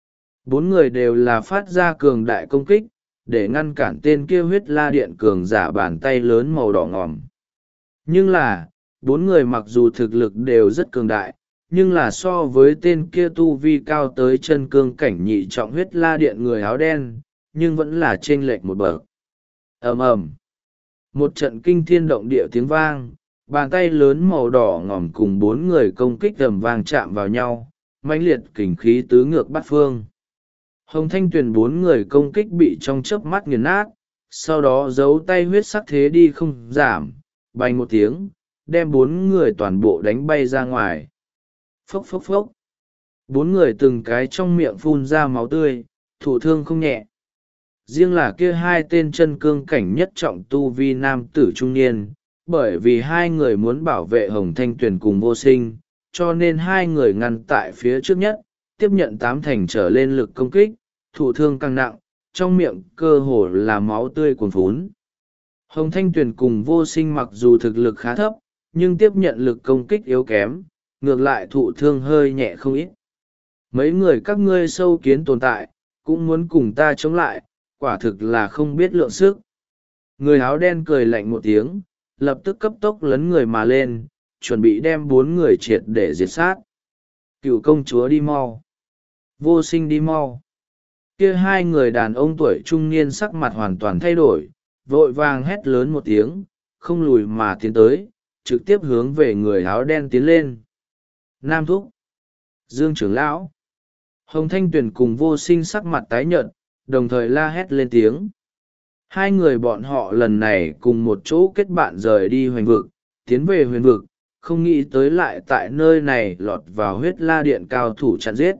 bốn người đều là phát ra cường đại công kích, để ngăn cản tên kia huyết la điện cường giả bàn tay lớn màu đỏ ngòm. Nhưng là, bốn người mặc dù thực lực đều rất cường đại, nhưng là so với tên kia tu vi cao tới chân cương cảnh nhị trọng huyết la điện người áo đen, nhưng vẫn là chênh lệch một bậc. Ầm ầm, một trận kinh thiên động địa tiếng vang, bàn tay lớn màu đỏ ngòm cùng bốn người công kích ầm vang chạm vào nhau, mãnh liệt kình khí tứ ngược bát phương. Hồng Thanh Tuyền bốn người công kích bị trong chớp mắt nghiền nát, sau đó giấu tay huyết sắc thế đi không giảm, bành một tiếng, đem bốn người toàn bộ đánh bay ra ngoài. Phốc phốc phốc. Bốn người từng cái trong miệng phun ra máu tươi, thụ thương không nhẹ. Riêng là kia hai tên chân cương cảnh nhất trọng tu vi nam tử trung niên, bởi vì hai người muốn bảo vệ Hồng Thanh Tuyền cùng vô sinh, cho nên hai người ngăn tại phía trước nhất, tiếp nhận tám thành trở lên lực công kích, thụ thương càng nặng, trong miệng cơ hồ là máu tươi cuồn phún. Hồng Thanh Tuyền cùng vô sinh mặc dù thực lực khá thấp, nhưng tiếp nhận lực công kích yếu kém, ngược lại thụ thương hơi nhẹ không ít. Mấy người các ngươi sâu kiến tồn tại, cũng muốn cùng ta chống lại, quả thực là không biết lượng sức. Người áo đen cười lạnh một tiếng, lập tức cấp tốc lấn người mà lên, chuẩn bị đem bốn người triệt để diệt sát. Cựu công chúa đi mau. Vô sinh đi mau. Kia hai người đàn ông tuổi trung niên sắc mặt hoàn toàn thay đổi, vội vàng hét lớn một tiếng, không lùi mà tiến tới, trực tiếp hướng về người áo đen tiến lên. Nam Thúc, Dương trưởng lão, Hồng Thanh Tuyền cùng vô sinh sắc mặt tái nhợt, đồng thời la hét lên tiếng. Hai người bọn họ lần này cùng một chỗ kết bạn rời đi huyền vực, tiến về huyền vực, không nghĩ tới lại tại nơi này lọt vào huyết la điện cao thủ chặn giết.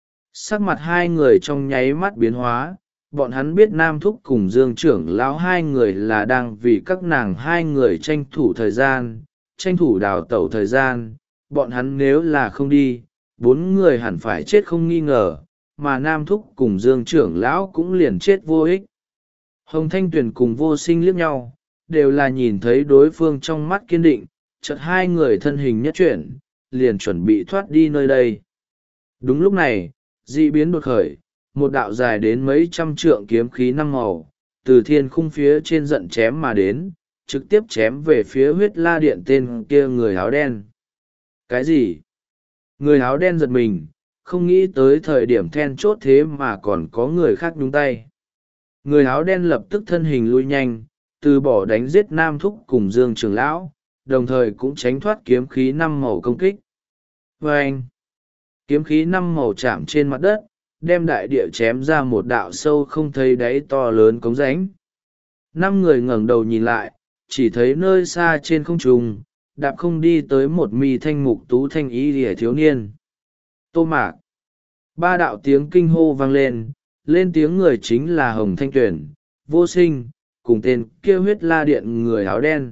Sắc mặt hai người trong nháy mắt biến hóa, bọn hắn biết Nam Thúc cùng Dương trưởng lão hai người là đang vì các nàng hai người tranh thủ thời gian, tranh thủ đào tẩu thời gian, bọn hắn nếu là không đi, bốn người hẳn phải chết không nghi ngờ, mà Nam Thúc cùng Dương trưởng lão cũng liền chết vô ích. Hồng Thanh Tuyền cùng vô sinh liếc nhau, đều là nhìn thấy đối phương trong mắt kiên định, chợt hai người thân hình nhất chuyển, liền chuẩn bị thoát đi nơi đây. Đúng lúc này, dị biến đột khởi, một đạo dài đến mấy trăm trượng kiếm khí năm màu, từ thiên khung phía trên giận chém mà đến, trực tiếp chém về phía huyết la điện tên kia người áo đen. Cái gì? Người áo đen giật mình, không nghĩ tới thời điểm then chốt thế mà còn có người khác nhúng tay. Người áo đen lập tức thân hình lui nhanh, từ bỏ đánh giết Nam Thúc cùng Dương trưởng lão, đồng thời cũng tránh thoát kiếm khí năm màu công kích. Và anh, kiếm khí năm màu chạm trên mặt đất, đem đại địa chém ra một đạo sâu không thấy đáy to lớn cống rãnh. Năm người ngẩng đầu nhìn lại, chỉ thấy nơi xa trên không trung, đạp không đi tới một mi thanh mục tú thanh ý lìa thiếu niên. Tô Mạc. Ba đạo tiếng kinh hô vang lên, lên tiếng người chính là Hồng Thanh Tuyền, vô sinh, cùng tên kia huyết la điện người áo đen.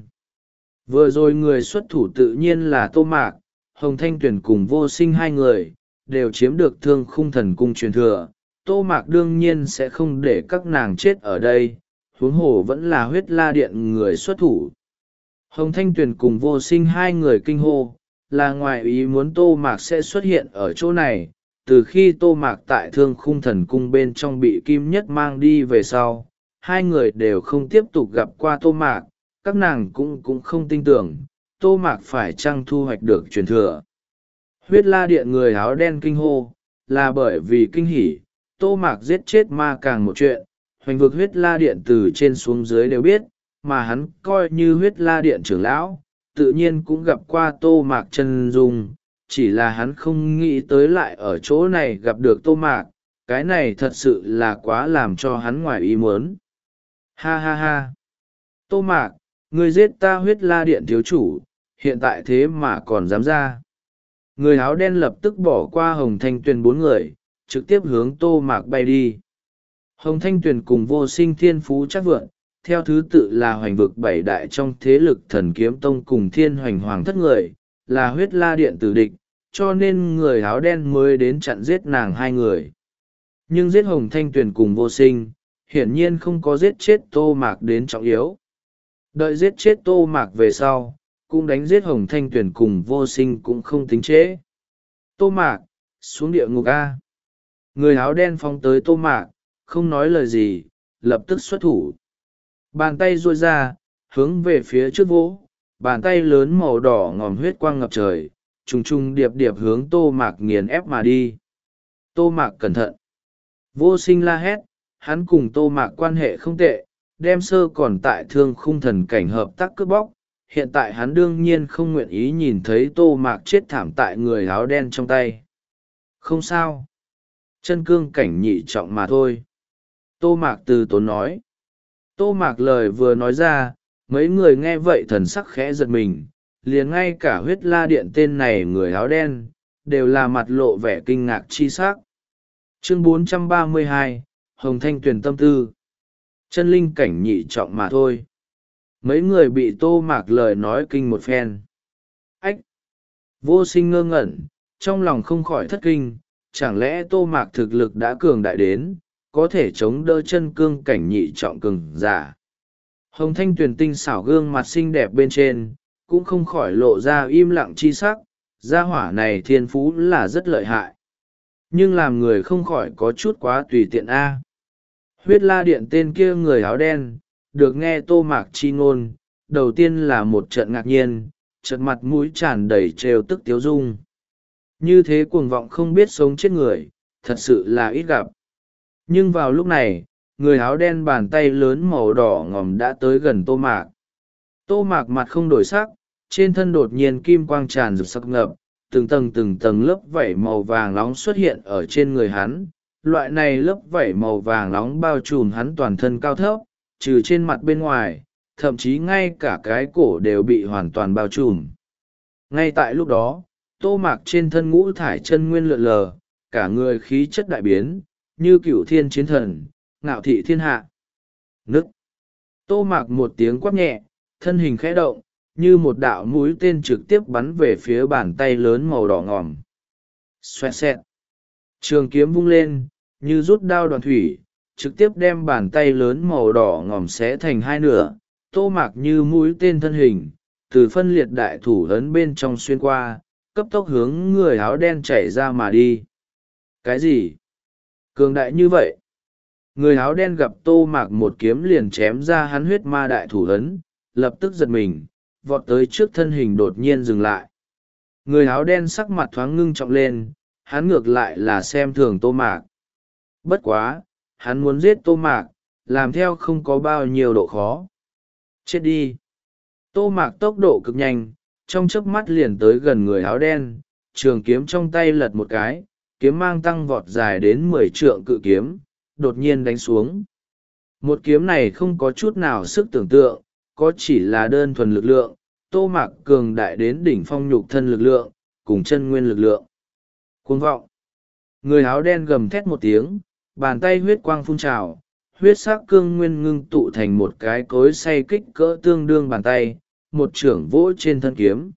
Vừa rồi người xuất thủ tự nhiên là Tô Mạc, Hồng Thanh Tuyền cùng vô sinh hai người, đều chiếm được thương khung thần cung truyền thừa. Tô Mạc đương nhiên sẽ không để các nàng chết ở đây, huống hồ vẫn là huyết la điện người xuất thủ. Hồng Thanh Tuyền cùng vô sinh hai người kinh hô, là ngoài ý muốn Tô Mạc sẽ xuất hiện ở chỗ này. Từ khi Tô Mạc tại thương khung thần cung bên trong bị Kim Nhất mang đi về sau, hai người đều không tiếp tục gặp qua Tô Mạc, các nàng cũng cũng không tin tưởng Tô Mạc phải chăng thu hoạch được truyền thừa. Huyết La Điện người áo đen kinh hô, là bởi vì kinh hỉ, Tô Mạc giết chết ma càng một chuyện, hoành vực Huyết La Điện từ trên xuống dưới đều biết, mà hắn coi như Huyết La Điện trưởng lão, tự nhiên cũng gặp qua Tô Mạc chân dung, chỉ là hắn không nghĩ tới lại ở chỗ này gặp được Tô Mạc, cái này thật sự là quá làm cho hắn ngoài ý muốn. Ha ha ha! Tô Mạc, ngươi giết ta Huyết La Điện thiếu chủ, hiện tại thế mà còn dám ra. Người áo đen lập tức bỏ qua Hồng Thanh Tuyền bốn người, trực tiếp hướng Tô Mạc bay đi. Hồng Thanh Tuyền cùng Vô Sinh Thiên Phú chắc vượn, theo thứ tự là hoành vực bảy đại trong thế lực Thần Kiếm Tông cùng Thiên Hoành Hoàng thất người, là Huyết La Điện tử địch, cho nên người áo đen mới đến chặn giết nàng hai người. Nhưng giết Hồng Thanh Tuyền cùng Vô Sinh, hiển nhiên không có giết chết Tô Mạc đến trọng yếu. Đợi giết chết Tô Mạc về sau, cũng đánh giết Hồng Thanh Tuyền cùng Vô Sinh cũng không tính trễ. Tô Mạc, xuống địa ngục A. Người áo đen phóng tới Tô Mạc, không nói lời gì, lập tức xuất thủ. Bàn tay duỗi ra, hướng về phía trước vỗ, bàn tay lớn màu đỏ ngòm huyết quang ngập trời, trùng trùng điệp điệp hướng Tô Mạc nghiền ép mà đi. Tô Mạc cẩn thận. Vô Sinh la hét, hắn cùng Tô Mạc quan hệ không tệ, đem sơ còn tại thương khung thần cảnh hợp tác cướp bóc. Hiện tại hắn đương nhiên không nguyện ý nhìn thấy Tô Mạc chết thảm tại người áo đen trong tay. Không sao. Chân cương cảnh nhị trọng mà thôi. Tô Mạc từ tốn nói. Tô Mạc lời vừa nói ra, mấy người nghe vậy thần sắc khẽ giật mình, liền ngay cả Huyết La Điện tên này người áo đen, đều là mặt lộ vẻ kinh ngạc chi sắc. Chương bốn trăm ba mươi hai, Hồng Thanh Tuyền tâm tư. Chân linh cảnh nhị trọng mà thôi. Mấy người bị Tô Mạc lời nói kinh một phen. Ách! Vô Sinh ngơ ngẩn, trong lòng không khỏi thất kinh, chẳng lẽ Tô Mạc thực lực đã cường đại đến, có thể chống đỡ chân cương cảnh nhị trọng cường giả. Hồng Thanh Tuyền tinh xảo gương mặt xinh đẹp bên trên, cũng không khỏi lộ ra im lặng chi sắc, gia hỏa này thiên phú là rất lợi hại. Nhưng làm người không khỏi có chút quá tùy tiện A. Huyết La Điện tên kia người áo đen, được nghe Tô Mạc chi ngôn, đầu tiên là một trận ngạc nhiên, chợt mặt mũi tràn đầy trêu tức tiếu dung. Như thế cuồng vọng không biết sống chết người, thật sự là ít gặp. Nhưng vào lúc này, người áo đen bàn tay lớn màu đỏ ngòm đã tới gần Tô Mạc. Tô Mạc mặt không đổi sắc, trên thân đột nhiên kim quang tràn rực sắc ngập, từng tầng từng tầng lớp vảy màu vàng nóng xuất hiện ở trên người hắn. Loại này lớp vảy màu vàng nóng bao trùm hắn toàn thân cao thấp, trừ trên mặt bên ngoài, thậm chí ngay cả cái cổ đều bị hoàn toàn bao trùm. Ngay tại lúc đó, Tô Mạc trên thân ngũ thải chân nguyên lượn lờ, cả người khí chất đại biến, như cửu thiên chiến thần, ngạo thị thiên hạ. Nức! Tô Mạc một tiếng quát nhẹ, thân hình khẽ động, như một đạo mũi tên trực tiếp bắn về phía bàn tay lớn màu đỏ ngòm. Xoẹt xẹt! Trường kiếm vung lên, như rút đao đoàn thủy, trực tiếp đem bàn tay lớn màu đỏ ngòm xé thành hai nửa. Tô Mạc như mũi tên thân hình, từ phân liệt đại thủ ấn bên trong xuyên qua, cấp tốc hướng người áo đen chảy ra mà đi. Cái gì? Cường đại như vậy? Người áo đen gặp Tô Mạc một kiếm liền chém ra hắn huyết ma đại thủ ấn, lập tức giật mình, vọt tới trước thân hình đột nhiên dừng lại. Người áo đen sắc mặt thoáng ngưng trọng lên, hắn ngược lại là xem thường Tô Mạc. Bất quá, hắn muốn giết Tô Mạc, làm theo không có bao nhiêu độ khó. Chết đi! Tô Mạc tốc độ cực nhanh, trong chớp mắt liền tới gần người áo đen, trường kiếm trong tay lật một cái, kiếm mang tăng vọt dài đến mười trượng cự kiếm, đột nhiên đánh xuống. Một kiếm này không có chút nào sức tưởng tượng, có chỉ là đơn thuần lực lượng, Tô Mạc cường đại đến đỉnh phong nhục thân lực lượng, cùng chân nguyên lực lượng. Cuồng vọng! Người áo đen gầm thét một tiếng, bàn tay huyết quang phun trào, huyết sắc cương nguyên ngưng tụ thành một cái cối xay kích cỡ tương đương bàn tay, một chưởng vỗ trên thân kiếm.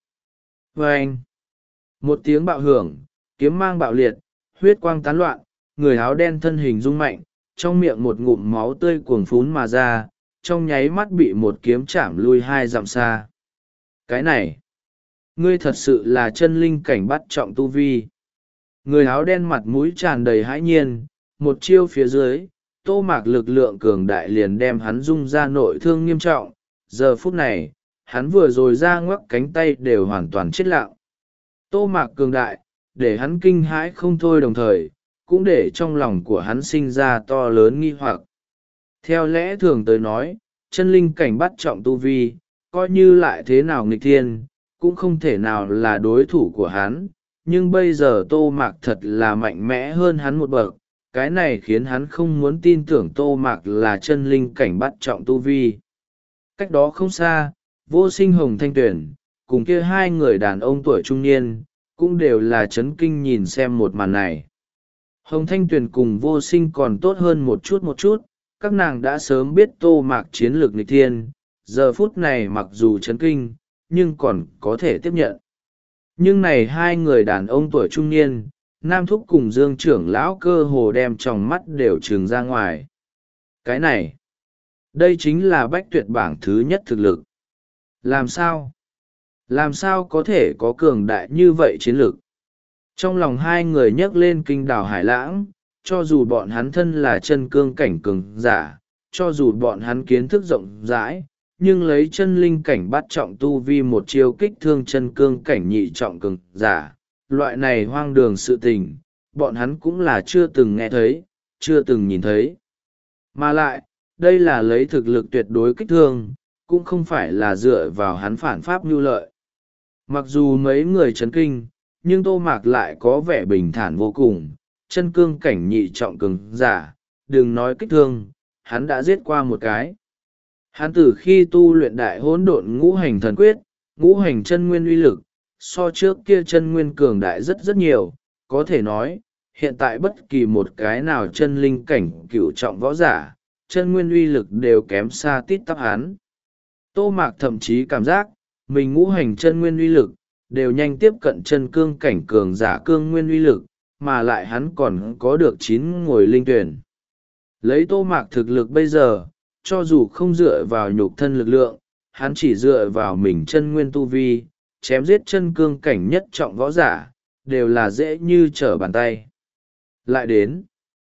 Vâng! Một tiếng bạo hưởng, kiếm mang bạo liệt, huyết quang tán loạn, người áo đen thân hình rung mạnh, trong miệng một ngụm máu tươi cuồng phún mà ra, trong nháy mắt bị một kiếm chạm lui hai dặm xa. Cái này! Ngươi thật sự là chân linh cảnh bắt trọng tu vi. Người áo đen mặt mũi tràn đầy hãi nhiên, một chiêu phía dưới, Tô Mạc lực lượng cường đại liền đem hắn rung ra nội thương nghiêm trọng. Giờ phút này, hắn vừa rồi ra ngoắc cánh tay đều hoàn toàn chết lặng. Tô Mạc cường đại, để hắn kinh hãi không thôi, đồng thời cũng để trong lòng của hắn sinh ra to lớn nghi hoặc. Theo lẽ thường tới nói, chân linh cảnh bắt trọng tu vi, coi như lại thế nào nghịch thiên, cũng không thể nào là đối thủ của hắn. Nhưng bây giờ Tô Mạc thật là mạnh mẽ hơn hắn một bậc, cái này khiến hắn không muốn tin tưởng Tô Mạc là chân linh cảnh bắt trọng tu vi. Cách đó không xa, Vô Sinh Hồng Thanh Tuyển, cùng kia hai người đàn ông tuổi trung niên, cũng đều là chấn kinh nhìn xem một màn này. Hồng Thanh Tuyền cùng Vô Sinh còn tốt hơn một chút một chút, các nàng đã sớm biết Tô Mạc chiến lược nghịch thiên, giờ phút này mặc dù chấn kinh, nhưng còn có thể tiếp nhận. Nhưng này hai người đàn ông tuổi trung niên, Nam Thúc cùng Dương trưởng lão cơ hồ đem tròng mắt đều trừng ra ngoài. Cái này, đây chính là bách tuyệt bảng thứ nhất thực lực. Làm sao? Làm sao có thể có cường đại như vậy chiến lược? Trong lòng hai người nhấc lên kinh đảo hải lãng, cho dù bọn hắn thân là chân cương cảnh cường giả, cho dù bọn hắn kiến thức rộng rãi, nhưng lấy chân linh cảnh bắt trọng tu vi một chiêu kích thương chân cương cảnh nhị trọng cường giả, loại này hoang đường sự tình, bọn hắn cũng là chưa từng nghe thấy, chưa từng nhìn thấy. Mà lại, đây là lấy thực lực tuyệt đối kích thương, cũng không phải là dựa vào hắn phản pháp nhu lợi. Mặc dù mấy người chấn kinh, nhưng Tô Mạc lại có vẻ bình thản vô cùng, chân cương cảnh nhị trọng cường giả, đừng nói kích thương, hắn đã giết qua một cái. Hắn từ khi tu luyện đại hỗn độn ngũ hành thần quyết, ngũ hành chân nguyên uy lực, so trước kia chân nguyên cường đại rất rất nhiều, có thể nói, hiện tại bất kỳ một cái nào chân linh cảnh cửu trọng võ giả, chân nguyên uy lực đều kém xa tít tắp hắn. Tô Mạc thậm chí cảm giác, mình ngũ hành chân nguyên uy lực, đều nhanh tiếp cận chân cương cảnh cường giả cương nguyên uy lực, mà lại hắn còn có được chín ngồi linh tuyển. Lấy Tô Mạc thực lực bây giờ, cho dù không dựa vào nhục thân lực lượng, hắn chỉ dựa vào mình chân nguyên tu vi, chém giết chân cương cảnh nhất trọng võ giả, đều là dễ như trở bàn tay. Lại đến,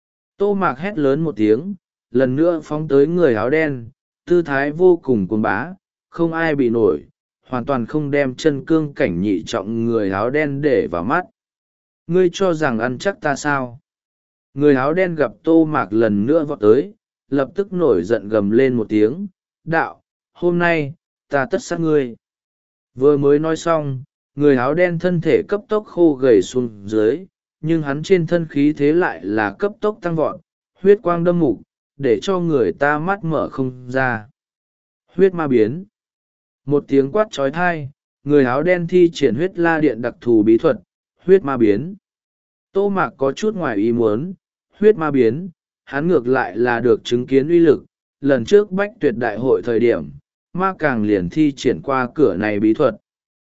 Tô Mạc hét lớn một tiếng, lần nữa phóng tới người áo đen, tư thái vô cùng cuồng bá, không ai bị nổi, hoàn toàn không đem chân cương cảnh nhị trọng người áo đen để vào mắt. Ngươi cho rằng ăn chắc ta sao? Người áo đen gặp Tô Mạc lần nữa vọt tới, lập tức nổi giận gầm lên một tiếng, đạo, hôm nay, ta tất sát ngươi. Vừa mới nói xong, người áo đen thân thể cấp tốc khô gầy xuống dưới, nhưng hắn trên thân khí thế lại là cấp tốc tăng vọt, huyết quang đâm mục, để cho người ta mắt mở không ra. Huyết ma biến. Một tiếng quát trói thai, người áo đen thi triển huyết la điện đặc thù bí thuật, huyết ma biến. Tô Mạc có chút ngoài ý muốn, huyết ma biến, hắn ngược lại là được chứng kiến uy lực, lần trước bách tuyệt đại hội thời điểm, ma càng liền thi triển qua cửa này bí thuật.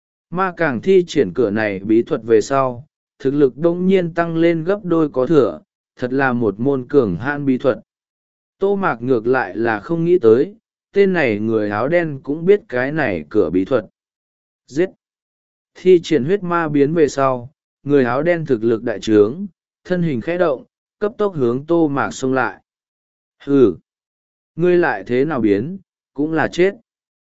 Ma càng thi triển cửa này bí thuật về sau, thực lực đông nhiên tăng lên gấp đôi có thừa, thật là một môn cường hãn bí thuật. Tô Mạc ngược lại là không nghĩ tới, tên này người áo đen cũng biết cái này cửa bí thuật. Giết! Thi triển huyết ma biến về sau, người áo đen thực lực đại trướng, thân hình khẽ động, cấp tốc hướng Tô Mạc xông lại. Hừ! Ngươi lại thế nào biến, cũng là chết.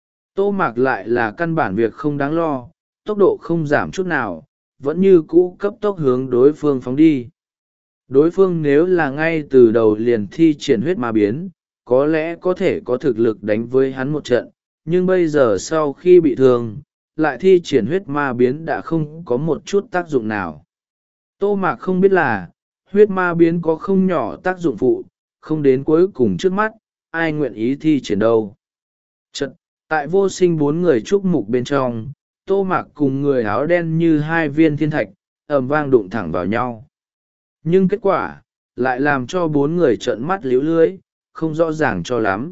Tô Mạc lại là căn bản việc không đáng lo, tốc độ không giảm chút nào, vẫn như cũ cấp tốc hướng đối phương phóng đi. Đối phương nếu là ngay từ đầu liền thi triển huyết ma biến, có lẽ có thể có thực lực đánh với hắn một trận, nhưng bây giờ sau khi bị thương, lại thi triển huyết ma biến đã không có một chút tác dụng nào. Tô Mạc không biết là, huyết ma biến có không nhỏ tác dụng phụ, không đến cuối cùng trước mắt, ai nguyện ý thi triển đâu. Trận, tại Vô Sinh bốn người trúc mục bên trong, Tô Mạc cùng người áo đen như hai viên thiên thạch, ầm vang đụng thẳng vào nhau. Nhưng kết quả, lại làm cho bốn người trợn mắt líu lưới, không rõ ràng cho lắm.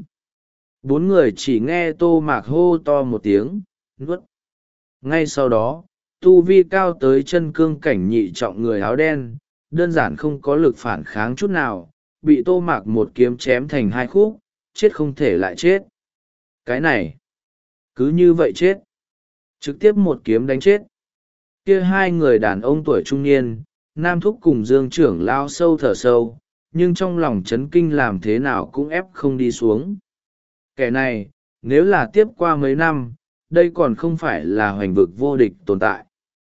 Bốn người chỉ nghe Tô Mạc hô to một tiếng, nuốt. Ngay sau đó, tu vi cao tới chân cương cảnh nhị trọng người áo đen, đơn giản không có lực phản kháng chút nào, bị Tô Mạc một kiếm chém thành hai khúc, chết không thể lại chết. Cái này, cứ như vậy chết. Trực tiếp một kiếm đánh chết. Kia hai người đàn ông tuổi trung niên, Nam Thúc cùng Dương trưởng lao sâu thở sâu, nhưng trong lòng chấn kinh làm thế nào cũng ép không đi xuống. Kẻ này nếu là tiếp qua mấy năm, đây còn không phải là hoành vực vô địch tồn tại.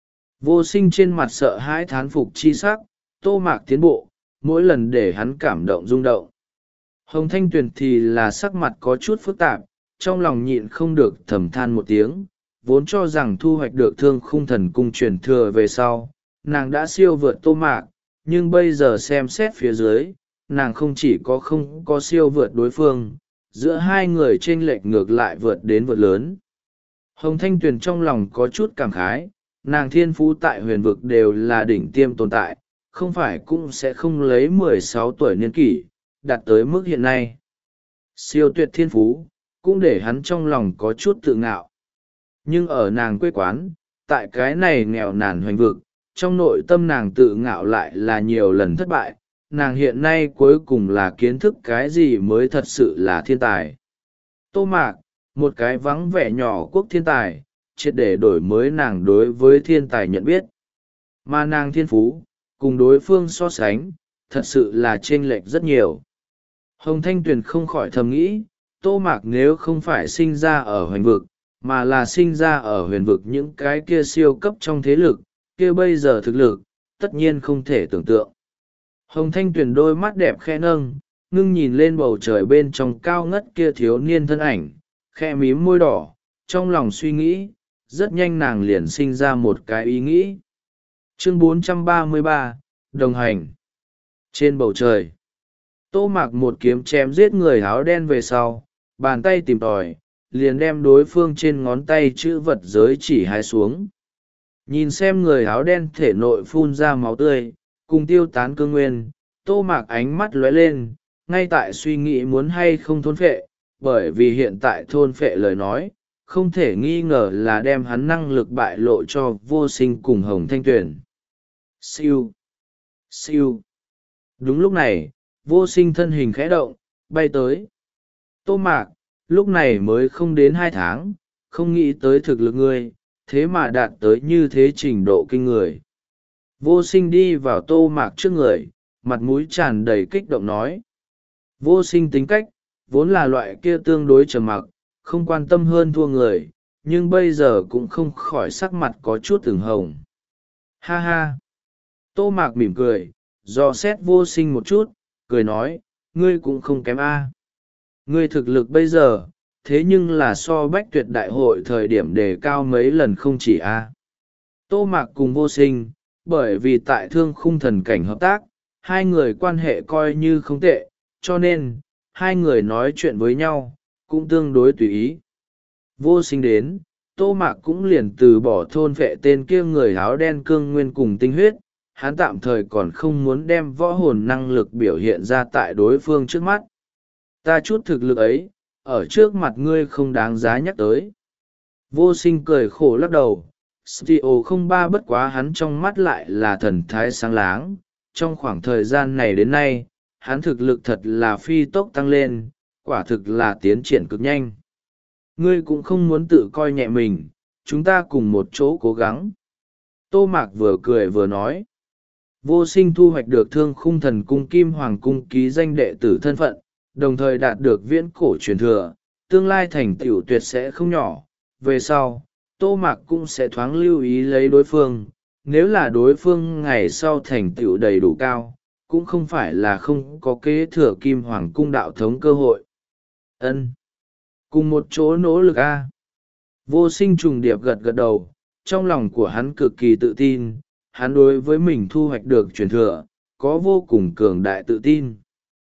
Vô Sinh trên mặt sợ hãi thán phục chi sắc, Tô Mạc tiến bộ mỗi lần để hắn cảm động rung động. Hồng Thanh Tuyền thì là sắc mặt có chút phức tạp, trong lòng nhịn không được thầm than một tiếng, vốn cho rằng thu hoạch được Thương Khung Thần Cung truyền thừa về sau, nàng đã siêu vượt Tô Mạc, nhưng bây giờ xem xét phía dưới, nàng không chỉ có không có siêu vượt đối phương, giữa hai người chênh lệch ngược lại vượt đến vượt lớn. Hồng Thanh Tuyền trong lòng có chút cảm khái, nàng thiên phú tại huyền vực đều là đỉnh tiêm tồn tại, không phải cũng sẽ không lấy mười sáu tuổi niên kỷ, đạt tới mức hiện nay. Siêu tuyệt thiên phú, cũng để hắn trong lòng có chút tự ngạo. Nhưng ở nàng quê quán, tại cái này nghèo nàn hoành vực, trong nội tâm nàng tự ngạo lại là nhiều lần thất bại, nàng hiện nay cuối cùng là kiến thức cái gì mới thật sự là thiên tài. Tô Mạc, một cái vắng vẻ nhỏ quốc thiên tài, triệt để đổi mới nàng đối với thiên tài nhận biết. Mà nàng thiên phú, cùng đối phương so sánh, thật sự là chênh lệch rất nhiều. Hồng Thanh Tuyền không khỏi thầm nghĩ, Tô Mạc nếu không phải sinh ra ở hoành vực, mà là sinh ra ở huyền vực những cái kia siêu cấp trong thế lực, kia bây giờ thực lực, tất nhiên không thể tưởng tượng. Hồng Thanh Tuyền đôi mắt đẹp khẽ nâng, ngưng nhìn lên bầu trời bên trong cao ngất kia thiếu niên thân ảnh, khẽ mím môi đỏ, trong lòng suy nghĩ, rất nhanh nàng liền sinh ra một cái ý nghĩ. Chương bốn trăm ba mươi ba, Đồng hành. Trên bầu trời, Tô Mạc một kiếm chém giết người áo đen về sau, bàn tay tìm tòi, liền đem đối phương trên ngón tay chữ vật giới chỉ hai xuống. Nhìn xem người áo đen thể nội phun ra máu tươi, cùng tiêu tán cương nguyên, Tô Mạc ánh mắt lóe lên, ngay tại suy nghĩ muốn hay không thôn phệ, bởi vì hiện tại thôn phệ lời nói, không thể nghi ngờ là đem hắn năng lực bại lộ cho Vô Sinh cùng Hồng Thanh Tuyền. Siêu! Siêu! Đúng lúc này, Vô Sinh thân hình khẽ động, bay tới. Tô Mạc, lúc này mới không đến hai tháng, không nghĩ tới thực lực ngươi, thế mà đạt tới như thế trình độ kinh người. Vô Sinh đi vào Tô Mạc trước người, mặt mũi tràn đầy kích động nói. Vô Sinh tính cách, vốn là loại kia tương đối trầm mặc, không quan tâm hơn thua người, nhưng bây giờ cũng không khỏi sắc mặt có chút ửng hồng. Ha ha! Tô Mạc mỉm cười, dò xét Vô Sinh một chút, cười nói, ngươi cũng không kém a. Ngươi thực lực bây giờ, thế nhưng là so Bách Tuyệt đại hội thời điểm đề cao mấy lần không chỉ a. Tô Mạc cùng Vô Sinh, bởi vì tại Thương Khung Thần cảnh hợp tác, hai người quan hệ coi như không tệ, cho nên, hai người nói chuyện với nhau, cũng tương đối tùy ý. Vô Sinh đến, Tô Mạc cũng liền từ bỏ thôn vệ tên kia người áo đen cương nguyên cùng tinh huyết, hắn tạm thời còn không muốn đem võ hồn năng lực biểu hiện ra tại đối phương trước mắt. Ta chút thực lực ấy, ở trước mặt ngươi không đáng giá nhắc tới. Vô Sinh cười khổ lắc đầu, Stio không ba bất quá hắn trong mắt lại là thần thái sáng láng. Trong khoảng thời gian này đến nay, hắn thực lực thật là phi tốc tăng lên, quả thực là tiến triển cực nhanh. Ngươi cũng không muốn tự coi nhẹ mình, chúng ta cùng một chỗ cố gắng. Tô Mạc vừa cười vừa nói. Vô Sinh thu hoạch được Thương Khung Thần Cung Kim Hoàng Cung ký danh đệ tử thân phận, đồng thời đạt được viễn cổ truyền thừa, tương lai thành tựu tuyệt sẽ không nhỏ. Về sau, Tô Mạc cũng sẽ thoáng lưu ý lấy đối phương, nếu là đối phương ngày sau thành tựu đầy đủ cao, cũng không phải là không có kế thừa Kim Hoàng Cung đạo thống cơ hội. Ân, cùng một chỗ nỗ lực a. Vô Sinh trùng điệp gật gật đầu, trong lòng của hắn cực kỳ tự tin, hắn đối với mình thu hoạch được truyền thừa, có vô cùng cường đại tự tin.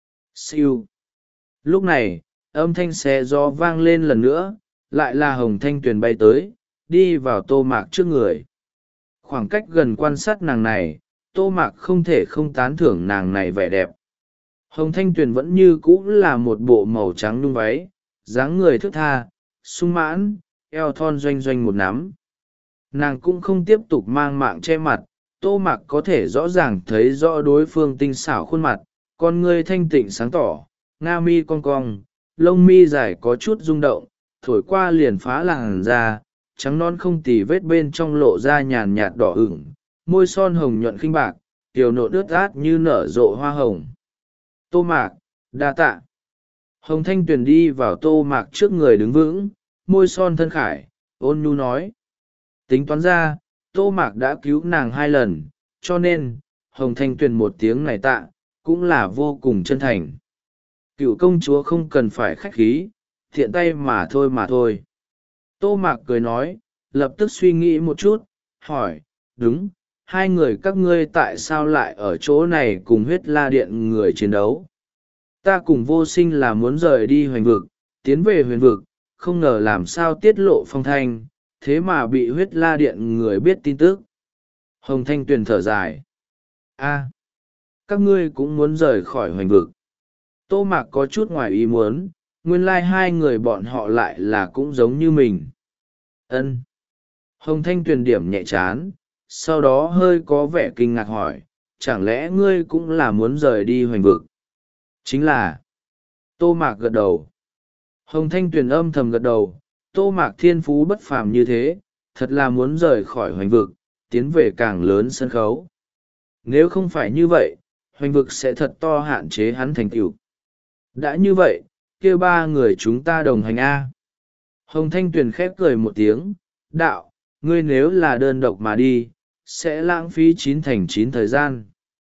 Siêu. Lúc này, âm thanh xé gió vang lên lần nữa, lại là Hồng Thanh Tuyền bay tới, đi vào Tô Mạc trước người. Khoảng cách gần quan sát nàng này, Tô Mạc không thể không tán thưởng nàng này vẻ đẹp. Hồng Thanh Tuyền vẫn như cũ là một bộ màu trắng nhung váy, dáng người thướt tha, sung mãn, eo thon doanh doanh một nắm. Nàng cũng không tiếp tục mang mạng che mặt, Tô Mạc có thể rõ ràng thấy rõ đối phương tinh xảo khuôn mặt, con ngươi thanh tịnh sáng tỏ, nga mi cong cong, lông mi dài có chút rung động, thổi qua liền phá làn da, trắng non không tì vết bên trong lộ ra nhàn nhạt đỏ ửng, môi son hồng nhuận khinh bạc, tiểu nộn ướt át như nở rộ hoa hồng. Tô Mạc, đa tạ. Hồng Thanh Tuyền đi vào Tô Mạc trước người đứng vững, môi son thân khải, ôn nhu nói. Tính toán ra, Tô Mạc đã cứu nàng hai lần, cho nên, Hồng Thanh Tuyền một tiếng này tạ, cũng là vô cùng chân thành. Cựu công chúa không cần phải khách khí, thiện tay mà thôi mà thôi. Tô Mạc cười nói, lập tức suy nghĩ một chút, hỏi, đúng, hai người các ngươi tại sao lại ở chỗ này cùng huyết la điện người chiến đấu? Ta cùng vô sinh là muốn rời đi hoành vực, tiến về huyền vực, không ngờ làm sao tiết lộ phong thanh, thế mà bị huyết la điện người biết tin tức. Hồng Thanh Tuyền thở dài. A, các ngươi cũng muốn rời khỏi hoành vực. Tô Mạc có chút ngoài ý muốn, nguyên lai hai người bọn họ lại là cũng giống như mình. Ân. Hồng Thanh Tuyền điểm nhẹ chán, sau đó hơi có vẻ kinh ngạc hỏi, chẳng lẽ ngươi cũng là muốn rời đi hoành vực? Chính là. Tô Mạc gật đầu. Hồng Thanh Tuyền âm thầm gật đầu, Tô Mạc thiên phú bất phàm như thế, thật là muốn rời khỏi hoành vực, tiến về càng lớn sân khấu. Nếu không phải như vậy, hoành vực sẽ thật to hạn chế hắn thành tựu. Đã như vậy, kia ba người chúng ta đồng hành A. Hồng Thanh Tuyền khép cười một tiếng, đạo, ngươi nếu là đơn độc mà đi, sẽ lãng phí chín thành chín thời gian.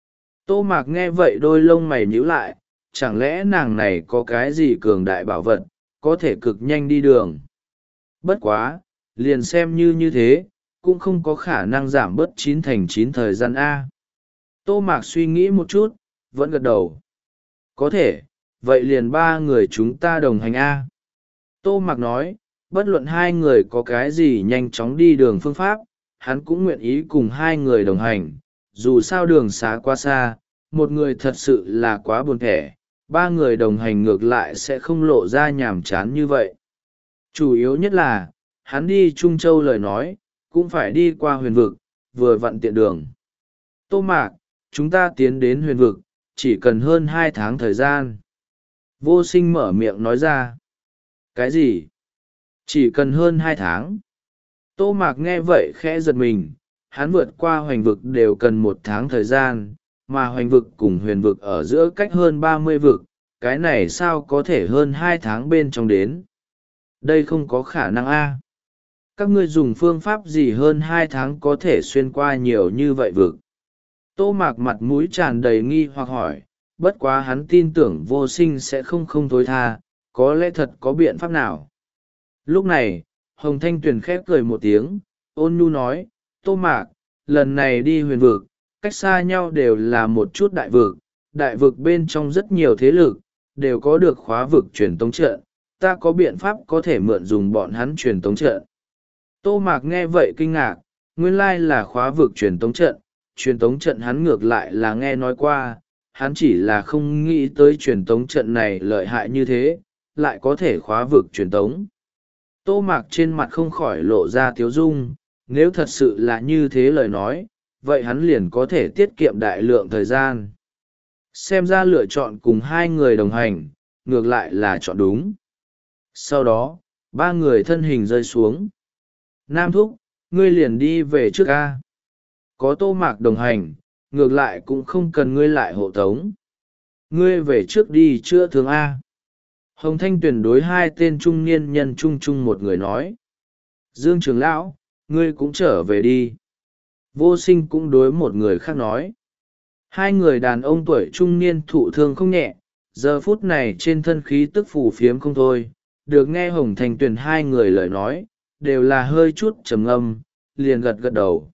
Tô Mạc nghe vậy đôi lông mày nhíu lại, chẳng lẽ nàng này có cái gì cường đại bảo vật, có thể cực nhanh đi đường. Bất quá, liền xem như như thế, cũng không có khả năng giảm bớt chín thành chín thời gian A. Tô Mạc suy nghĩ một chút, vẫn gật đầu. Có thể, vậy liền ba người chúng ta đồng hành A. Tô Mạc nói, bất luận hai người có cái gì nhanh chóng đi đường phương pháp, hắn cũng nguyện ý cùng hai người đồng hành, dù sao đường xá quá xa, một người thật sự là quá buồn thẻ, ba người đồng hành ngược lại sẽ không lộ ra nhàm chán như vậy. Chủ yếu nhất là, hắn đi Trung Châu lời nói, cũng phải đi qua huyền vực, vừa vặn tiện đường. Tô Mạc, chúng ta tiến đến huyền vực, chỉ cần hơn hai tháng thời gian. Vô Sinh mở miệng nói ra. Cái gì? Chỉ cần hơn hai tháng. Tô Mạc nghe vậy khẽ giật mình, hắn vượt qua hoành vực đều cần một tháng thời gian, mà hoành vực cùng huyền vực ở giữa cách hơn ba mươi vực, cái này sao có thể hơn hai tháng bên trong đến. Đây không có khả năng a. Các ngươi dùng phương pháp gì hơn hai tháng có thể xuyên qua nhiều như vậy vực? Tô Mạc mặt mũi tràn đầy nghi hoặc hỏi, bất quá hắn tin tưởng Vô Sinh sẽ không không thối tha, có lẽ thật có biện pháp nào. Lúc này, Hồng Thanh Tuyền khép cười một tiếng, ôn nhu nói, Tô Mạc, lần này đi huyền vực, cách xa nhau đều là một chút đại vực, đại vực bên trong rất nhiều thế lực, đều có được khóa vực truyền tống trận, ta có biện pháp có thể mượn dùng bọn hắn truyền tống trận. Tô Mạc nghe vậy kinh ngạc, nguyên lai là khóa vực truyền tống trận, truyền tống trận hắn ngược lại là nghe nói qua, hắn chỉ là không nghĩ tới truyền tống trận này lợi hại như thế, lại có thể khóa vực truyền tống. Tô Mạc trên mặt không khỏi lộ ra tiếu dung, nếu thật sự là như thế lời nói, vậy hắn liền có thể tiết kiệm đại lượng thời gian. Xem ra lựa chọn cùng hai người đồng hành, ngược lại là chọn đúng. Sau đó, ba người thân hình rơi xuống. Nam Thúc, ngươi liền đi về trước ca. Có Tô Mạc đồng hành, ngược lại cũng không cần ngươi lại hộ tống. Ngươi về trước đi chữa thương A. Hồng Thanh Tuyền đối hai tên trung niên nhân chung chung một người nói. Dương Trường Lão, ngươi cũng trở về đi. Vô Sinh cũng đối một người khác nói. Hai người đàn ông tuổi trung niên thụ thương không nhẹ, giờ phút này trên thân khí tức phù phiếm không thôi. Được nghe Hồng Thanh Tuyền hai người lời nói, đều là hơi chút trầm ngâm, liền gật gật đầu.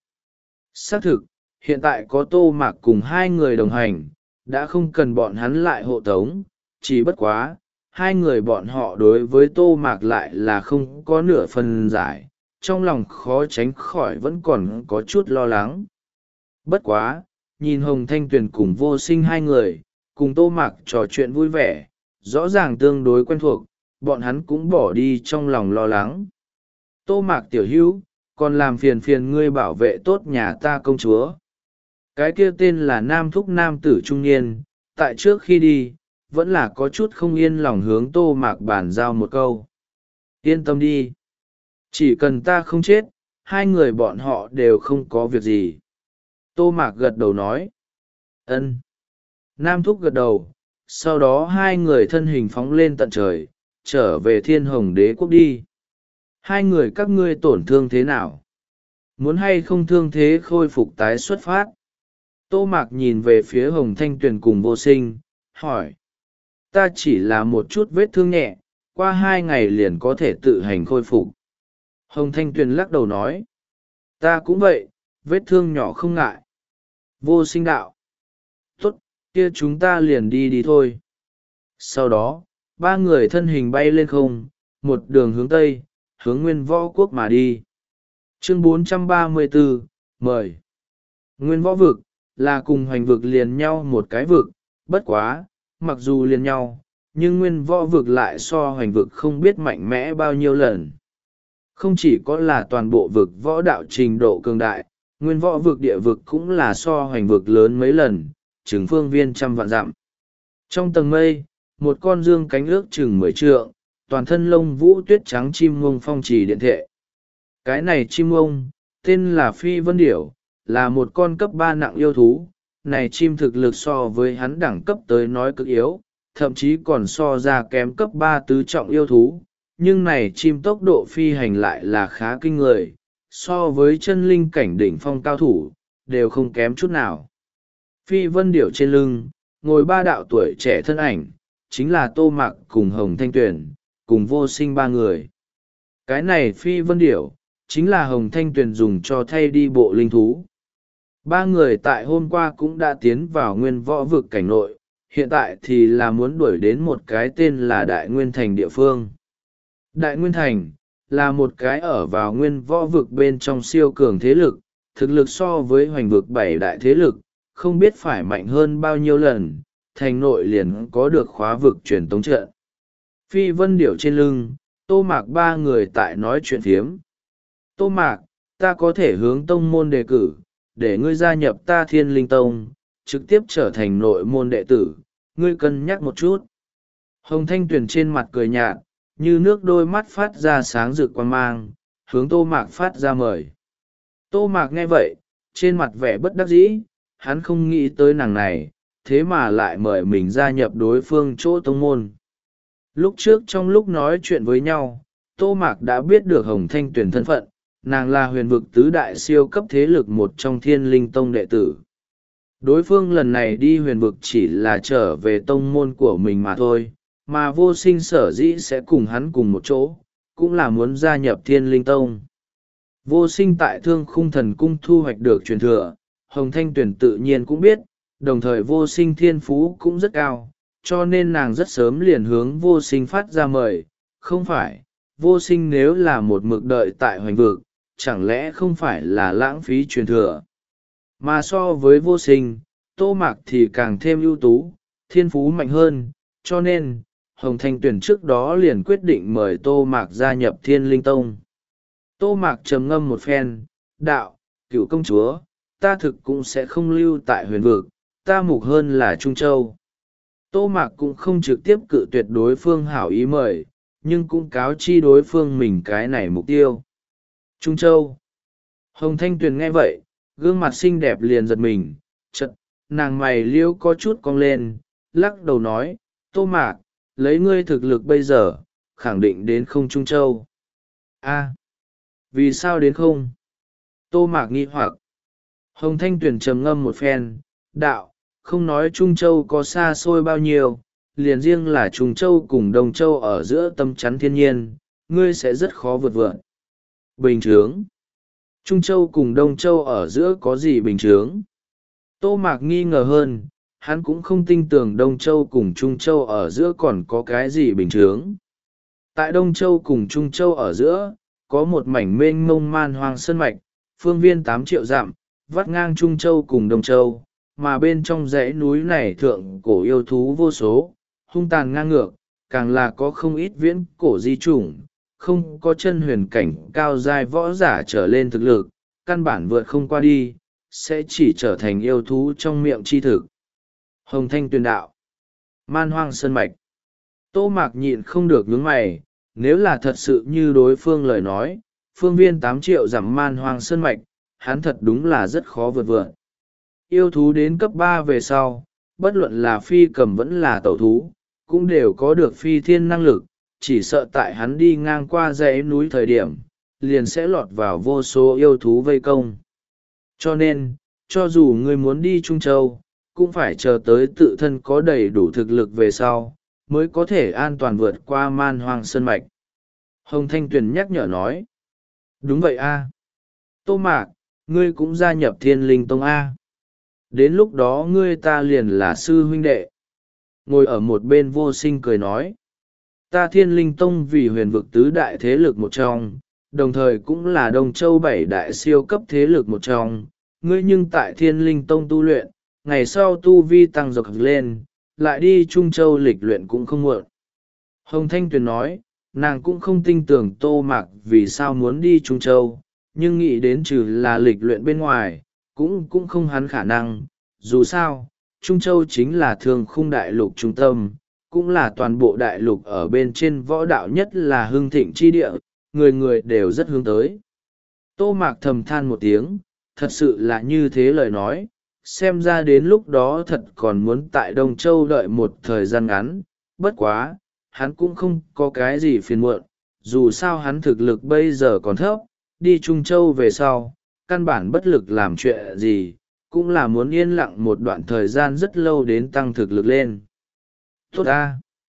Xác thực, hiện tại có Tô Mạc cùng hai người đồng hành, đã không cần bọn hắn lại hộ tống, chỉ bất quá, hai người bọn họ đối với Tô Mạc lại là không có nửa phần giải, trong lòng khó tránh khỏi vẫn còn có chút lo lắng. Bất quá, nhìn Hồng Thanh Tuyền cùng Vô Sinh hai người, cùng Tô Mạc trò chuyện vui vẻ, rõ ràng tương đối quen thuộc, bọn hắn cũng bỏ đi trong lòng lo lắng. Tô Mạc tiểu hữu, còn làm phiền phiền ngươi bảo vệ tốt nhà ta công chúa. Cái kia tên là Nam Thúc nam tử trung niên, tại trước khi đi, vẫn là có chút không yên lòng hướng Tô Mạc bàn giao một câu. Yên tâm đi. Chỉ cần ta không chết, hai người bọn họ đều không có việc gì. Tô Mạc gật đầu nói. Ân. Nam Thúc gật đầu, sau đó hai người thân hình phóng lên tận trời, trở về thiên hồng đế quốc đi. Hai người các ngươi tổn thương thế nào? Muốn hay không thương thế khôi phục tái xuất phát? Tô Mạc nhìn về phía Hồng Thanh Tuyền cùng Vô Sinh, hỏi. Ta chỉ là một chút vết thương nhẹ, qua hai ngày liền có thể tự hành khôi phục. Hồng Thanh Tuyền lắc đầu nói. Ta cũng vậy, vết thương nhỏ không ngại. Vô Sinh đạo. Tốt, kia chúng ta liền đi đi thôi. Sau đó, ba người thân hình bay lên không, một đường hướng tây, hướng Nguyên Võ Quốc mà đi. Chương bốn trăm ba mươi bốn, mời. Nguyên Võ Vực, là cùng Hoành Vực liền nhau một cái vực, bất quá, mặc dù liền nhau, nhưng Nguyên Võ Vực lại so Hoành Vực không biết mạnh mẽ bao nhiêu lần. Không chỉ có là toàn bộ vực võ đạo trình độ cường đại, Nguyên Võ Vực địa vực cũng là so Hoành Vực lớn mấy lần, chừng phương viên trăm vạn dặm. Trong tầng mây, một con dương cánh ước chừng mười trượng, toàn thân lông vũ tuyết trắng chim ngông phong trì điện thệ. Cái này chim ngông, tên là Phi Vân Điểu, là một con cấp ba nặng yêu thú. Này chim thực lực so với hắn đẳng cấp tới nói cực yếu, thậm chí còn so ra kém cấp ba tứ trọng yêu thú. Nhưng này chim tốc độ phi hành lại là khá kinh người, so với chân linh cảnh đỉnh phong cao thủ, đều không kém chút nào. Phi Vân Điểu trên lưng, ngồi ba đạo tuổi trẻ thân ảnh, chính là Tô Mạc cùng Hồng Thanh Tuyền, cùng Vô Sinh ba người. Cái này Phi Vân Điểu, chính là Hồng Thanh Tuyền dùng cho thay đi bộ linh thú. Ba người tại hôm qua cũng đã tiến vào Nguyên Võ Vực cảnh nội, hiện tại thì là muốn đuổi đến một cái tên là Đại Nguyên Thành địa phương. Đại Nguyên Thành, là một cái ở vào Nguyên Võ Vực bên trong siêu cường thế lực, thực lực so với Hoành Vực bảy đại thế lực, không biết phải mạnh hơn bao nhiêu lần, thành nội liền có được khóa vực truyền tống trận. Phi Vân Điểu trên lưng, Tô Mạc ba người tại nói chuyện phiếm. Tô Mạc, ta có thể hướng tông môn đề cử, để ngươi gia nhập ta Thiên Linh Tông, trực tiếp trở thành nội môn đệ tử, ngươi cân nhắc một chút. Hồng Thanh Tuyền trên mặt cười nhạt, như nước đôi mắt phát ra sáng rực quan mang, hướng Tô Mạc phát ra mời. Tô Mạc nghe vậy, trên mặt vẻ bất đắc dĩ, hắn không nghĩ tới nàng này, thế mà lại mời mình gia nhập đối phương chỗ tông môn. Lúc trước trong lúc nói chuyện với nhau, Tô Mạc đã biết được Hồng Thanh Tuyền thân phận, nàng là huyền vực tứ đại siêu cấp thế lực một trong Thiên Linh Tông đệ tử. Đối phương lần này đi huyền vực chỉ là trở về tông môn của mình mà thôi, mà Vô Sinh sở dĩ sẽ cùng hắn cùng một chỗ, cũng là muốn gia nhập Thiên Linh Tông. Vô Sinh tại Thương Khung Thần Cung thu hoạch được truyền thừa, Hồng Thanh Tuyền tự nhiên cũng biết, đồng thời Vô Sinh thiên phú cũng rất cao, cho nên nàng rất sớm liền hướng Vô Sinh phát ra mời. Không phải, Vô Sinh nếu là một mực đợi tại hoành vực, chẳng lẽ không phải là lãng phí truyền thừa. Mà so với Vô Sinh, Tô Mạc thì càng thêm ưu tú, thiên phú mạnh hơn, cho nên, Hồng Thanh Tuyền trước đó liền quyết định mời Tô Mạc gia nhập Thiên Linh Tông. Tô Mạc trầm ngâm một phen, đạo, cựu công chúa, ta thực cũng sẽ không lưu tại huyền vực, ta mục hơn là Trung Châu. Tô Mạc cũng không trực tiếp cự tuyệt đối phương hảo ý mời, nhưng cũng cáo chi đối phương mình cái này mục tiêu. Trung Châu. Hồng Thanh Tuyền nghe vậy, gương mặt xinh đẹp liền giật mình, chật, nàng mày liêu có chút cong lên, lắc đầu nói, Tô Mạc, lấy ngươi thực lực bây giờ, khẳng định đến không Trung Châu. A, vì sao đến không? Tô Mạc nghi hoặc. Hồng Thanh Tuyền trầm ngâm một phen, đạo, không nói Trung Châu có xa xôi bao nhiêu, liền riêng là Trung Châu cùng Đông Châu ở giữa tâm chắn thiên nhiên, ngươi sẽ rất khó vượt vượn. Bình chướng. Trung Châu cùng Đông Châu ở giữa có gì bình chướng? Tô Mạc nghi ngờ hơn, hắn cũng không tin tưởng Đông Châu cùng Trung Châu ở giữa còn có cái gì bình chướng. Tại Đông Châu cùng Trung Châu ở giữa, có một mảnh mênh mông man hoang sơn mạch, phương viên tám triệu dặm, vắt ngang Trung Châu cùng Đông Châu, mà bên trong dãy núi này thượng cổ yêu thú vô số, hung tàn ngang ngược, càng là có không ít viễn cổ di chủng, không có chân huyền cảnh cao giai võ giả trở lên thực lực, căn bản vượt không qua đi, sẽ chỉ trở thành yêu thú trong miệng chi thực. Hồng Thanh Tuyền đạo, man hoang sơn mạch. Tô Mạc nhịn không được nhướng mày, nếu là thật sự như đối phương lời nói, phương viên tám triệu dặm man hoang sơn mạch, hắn thật đúng là rất khó vượt vượt. Yêu thú đến cấp ba về sau, bất luận là phi cầm vẫn là tẩu thú, cũng đều có được phi thiên năng lực, chỉ sợ tại hắn đi ngang qua dãy núi thời điểm, liền sẽ lọt vào vô số yêu thú vây công. Cho nên, cho dù ngươi muốn đi Trung Châu, cũng phải chờ tới tự thân có đầy đủ thực lực về sau, mới có thể an toàn vượt qua man hoang sơn mạch. Hồng Thanh Tuyền nhắc nhở nói. Đúng vậy a. Tô Mạc, ngươi cũng gia nhập Thiên Linh Tông a. Đến lúc đó ngươi ta liền là sư huynh đệ. Ngồi ở một bên Vô Sinh cười nói. Ta Thiên Linh Tông vì huyền vực tứ đại thế lực một trong, đồng thời cũng là Đông Châu bảy đại siêu cấp thế lực một trong. Ngươi nhưng tại Thiên Linh Tông tu luyện, ngày sau tu vi tăng dọc lên, lại đi Trung Châu lịch luyện cũng không muộn. Hồng Thanh Tuyền nói, nàng cũng không tin tưởng Tô Mạc vì sao muốn đi Trung Châu, nhưng nghĩ đến trừ là lịch luyện bên ngoài, cũng cũng không hắn khả năng. Dù sao, Trung Châu chính là thương khung đại lục trung tâm, cũng là toàn bộ đại lục ở bên trên võ đạo nhất là hưng thịnh chi địa, người người đều rất hướng tới. Tô Mạc thầm than một tiếng, thật sự là như thế lời nói, xem ra đến lúc đó thật còn muốn tại Đông Châu đợi một thời gian ngắn, bất quá, hắn cũng không có cái gì phiền muộn, dù sao hắn thực lực bây giờ còn thấp, đi Trung Châu về sau, căn bản bất lực làm chuyện gì, cũng là muốn yên lặng một đoạn thời gian rất lâu đến tăng thực lực lên. Tốt ta!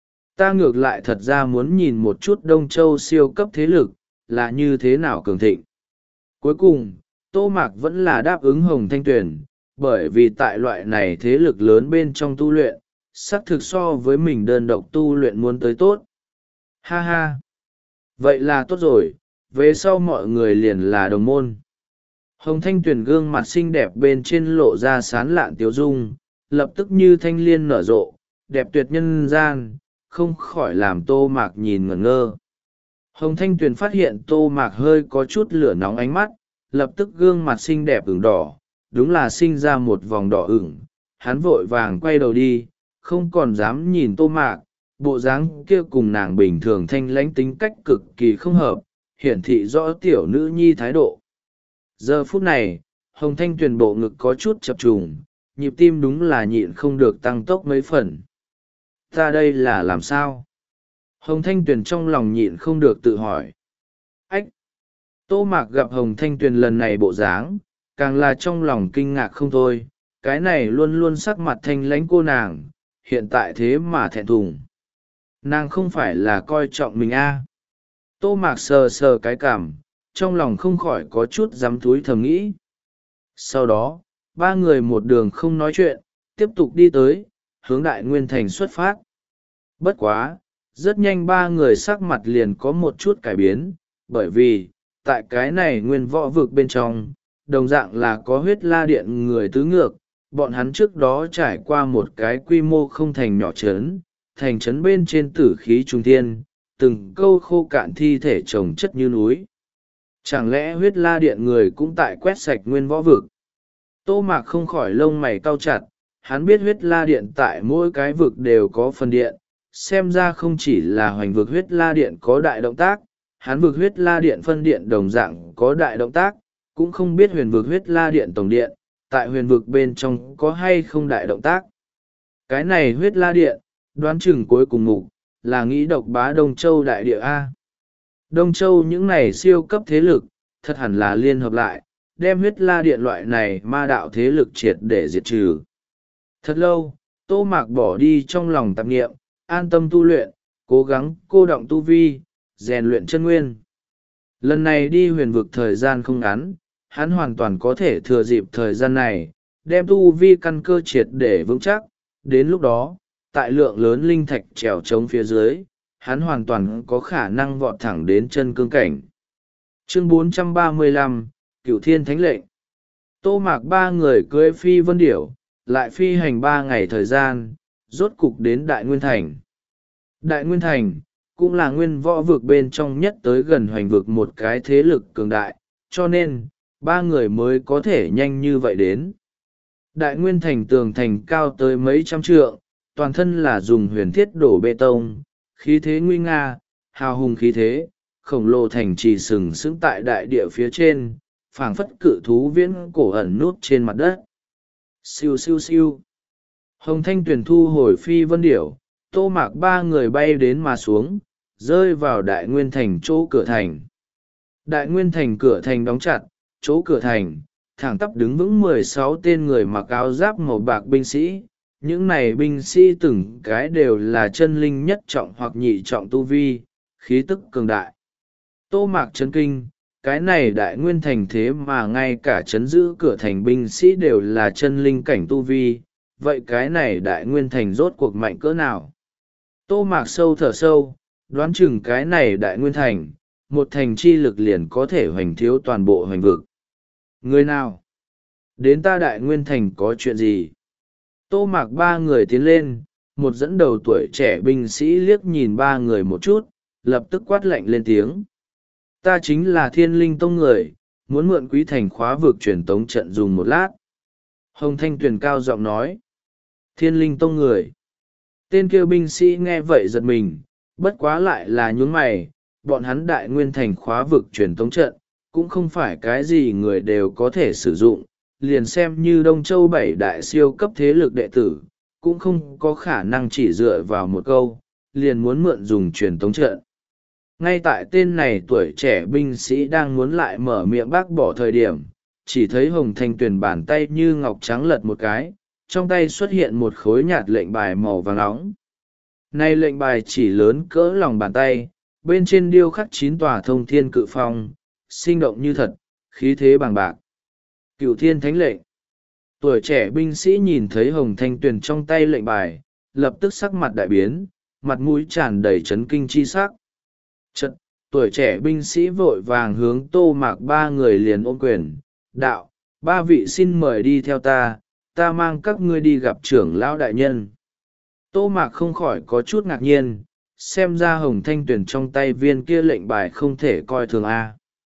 Ta ngược lại thật ra muốn nhìn một chút Đông Châu siêu cấp thế lực, là như thế nào cường thịnh. Cuối cùng, Tô Mạc vẫn là đáp ứng Hồng Thanh Tuyền, bởi vì tại loại này thế lực lớn bên trong tu luyện, xác thực so với mình đơn độc tu luyện muốn tới tốt. Ha ha! Vậy là tốt rồi, về sau mọi người liền là đồng môn. Hồng Thanh Tuyền gương mặt xinh đẹp bên trên lộ ra sán lạn tiếu dung, lập tức như thanh liên nở rộ, đẹp tuyệt nhân gian, không khỏi làm Tô Mạc nhìn ngẩn ngơ. Hồng Thanh Tuyền phát hiện Tô Mạc hơi có chút lửa nóng ánh mắt, lập tức gương mặt xinh đẹp ửng đỏ, đúng là sinh ra một vòng đỏ ửng. Hắn vội vàng quay đầu đi, không còn dám nhìn Tô Mạc, bộ dáng kia cùng nàng bình thường thanh lãnh tính cách cực kỳ không hợp, hiển thị rõ tiểu nữ nhi thái độ. Giờ phút này, Hồng Thanh Tuyền bộ ngực có chút chập trùng, nhịp tim đúng là nhịn không được tăng tốc mấy phần. Ta đây là làm sao? Hồng Thanh Tuyền trong lòng nhịn không được tự hỏi. Ách! Tô Mạc gặp Hồng Thanh Tuyền lần này bộ dáng, càng là trong lòng kinh ngạc không thôi, cái này luôn luôn sắc mặt thanh lãnh cô nàng, hiện tại thế mà thẹn thùng. Nàng không phải là coi trọng mình a? À. Tô Mạc sờ sờ cái cảm, trong lòng không khỏi có chút dám thúi thầm nghĩ. Sau đó, ba người một đường không nói chuyện, tiếp tục đi tới, hướng Đại Nguyên Thành xuất phát. Bất quá, rất nhanh ba người sắc mặt liền có một chút cải biến, bởi vì, tại cái này nguyên võ vực bên trong, đồng dạng là có huyết la điện người tứ ngược, bọn hắn trước đó trải qua một cái quy mô không thành nhỏ trấn, thành trấn bên trên tử khí trung thiên, từng câu khô cạn thi thể chồng chất như núi. Chẳng lẽ huyết la điện người cũng tại quét sạch nguyên võ vực? Tô Mạc không khỏi lông mày cau chặt, hắn biết huyết la điện tại mỗi cái vực đều có phần điện, xem ra không chỉ là hoành vực huyết la điện có đại động tác, hắn vực huyết la điện phân điện đồng dạng có đại động tác, cũng không biết huyền vực huyết la điện tổng điện, tại huyền vực bên trong có hay không đại động tác. Cái này huyết la điện, đoán chừng cuối cùng mục, là nghĩ độc bá Đông Châu đại địa A. Đông Châu những này siêu cấp thế lực, thật hẳn là liên hợp lại, đem huyết la điện loại này ma đạo thế lực triệt để diệt trừ. Thật lâu, Tô Mạc bỏ đi trong lòng tạp nghiệm, an tâm tu luyện, cố gắng cô động tu vi, rèn luyện chân nguyên. Lần này đi huyền vực thời gian không ngắn, hắn hoàn toàn có thể thừa dịp thời gian này, đem tu vi căn cơ triệt để vững chắc. Đến lúc đó, tại lượng lớn linh thạch trèo trống phía dưới, hắn hoàn toàn có khả năng vọt thẳng đến chân cương cảnh. Chương bốn trăm ba mươi lăm, Cửu Thiên Thánh Lệnh. Tô Mạc ba người cưỡi phi vân điểu, lại phi hành ba ngày thời gian, rốt cục đến Đại Nguyên Thành. Đại Nguyên Thành, cũng là nguyên võ vực bên trong nhất tới gần hoành vực một cái thế lực cường đại, cho nên, ba người mới có thể nhanh như vậy đến. Đại Nguyên Thành tường thành cao tới mấy trăm trượng, toàn thân là dùng huyền thiết đổ bê tông, khí thế nguy nga, hào hùng khí thế, khổng lồ thành trì sừng sững tại đại địa phía trên, phảng phất cự thú viễn cổ ẩn nút trên mặt đất. Siêu siêu siêu. Hồng Thanh Tuyền thu hồi phi vân điểu, Tô Mạc ba người bay đến mà xuống, rơi vào Đại Nguyên Thành chỗ cửa thành. Đại Nguyên Thành cửa thành đóng chặt, chỗ cửa thành, thẳng tắp đứng vững mười sáu tên người mặc áo giáp màu bạc binh sĩ. Những này binh sĩ từng cái đều là chân linh nhất trọng hoặc nhị trọng tu vi, khí tức cường đại. Tô Mạc chấn kinh, cái này Đại Nguyên Thành thế mà ngay cả chấn giữ cửa thành binh sĩ đều là chân linh cảnh tu vi, vậy cái này Đại Nguyên Thành rốt cuộc mạnh cỡ nào? Tô Mạc sâu thở sâu, đoán chừng cái này Đại Nguyên Thành, một thành chi lực liền có thể hoành thiếu toàn bộ hoành vực. Người nào? Đến ta Đại Nguyên Thành có chuyện gì? Tô Mạc ba người tiến lên, một dẫn đầu tuổi trẻ binh sĩ liếc nhìn ba người một chút, lập tức quát lạnh lên tiếng. Ta chính là Thiên Linh Tông người, muốn mượn Quý Thành khóa vực truyền tống trận dùng một lát. Hồng Thanh Tuyền cao giọng nói. Thiên Linh Tông người. Tên kêu binh sĩ nghe vậy giật mình, bất quá lại là nhún mày, bọn hắn Đại Nguyên Thành khóa vực truyền tống trận, cũng không phải cái gì người đều có thể sử dụng, liền xem như Đông Châu bảy đại siêu cấp thế lực đệ tử, cũng không có khả năng chỉ dựa vào một câu, liền muốn mượn dùng truyền tống trận. Ngay tại tên này tuổi trẻ binh sĩ đang muốn lại mở miệng bác bỏ thời điểm, chỉ thấy Hồng Thanh Tuyền bàn tay như ngọc trắng lật một cái, trong tay xuất hiện một khối nhạt lệnh bài màu vàng nóng. Nay lệnh bài chỉ lớn cỡ lòng bàn tay, bên trên điêu khắc chín tòa thông thiên cự phong, sinh động như thật, khí thế bằng bạc. Cửu thiên thánh lệnh. Tuổi trẻ binh sĩ nhìn thấy Hồng Thanh Tuyền trong tay lệnh bài, lập tức sắc mặt đại biến, mặt mũi tràn đầy chấn kinh chi sắc. Chật, tuổi trẻ binh sĩ vội vàng hướng Tô Mạc ba người liền ôm quyền, đạo, ba vị xin mời đi theo ta, ta mang các ngươi đi gặp trưởng lão đại nhân. Tô Mạc không khỏi có chút ngạc nhiên, xem ra Hồng Thanh Tuyền trong tay viên kia lệnh bài không thể coi thường a.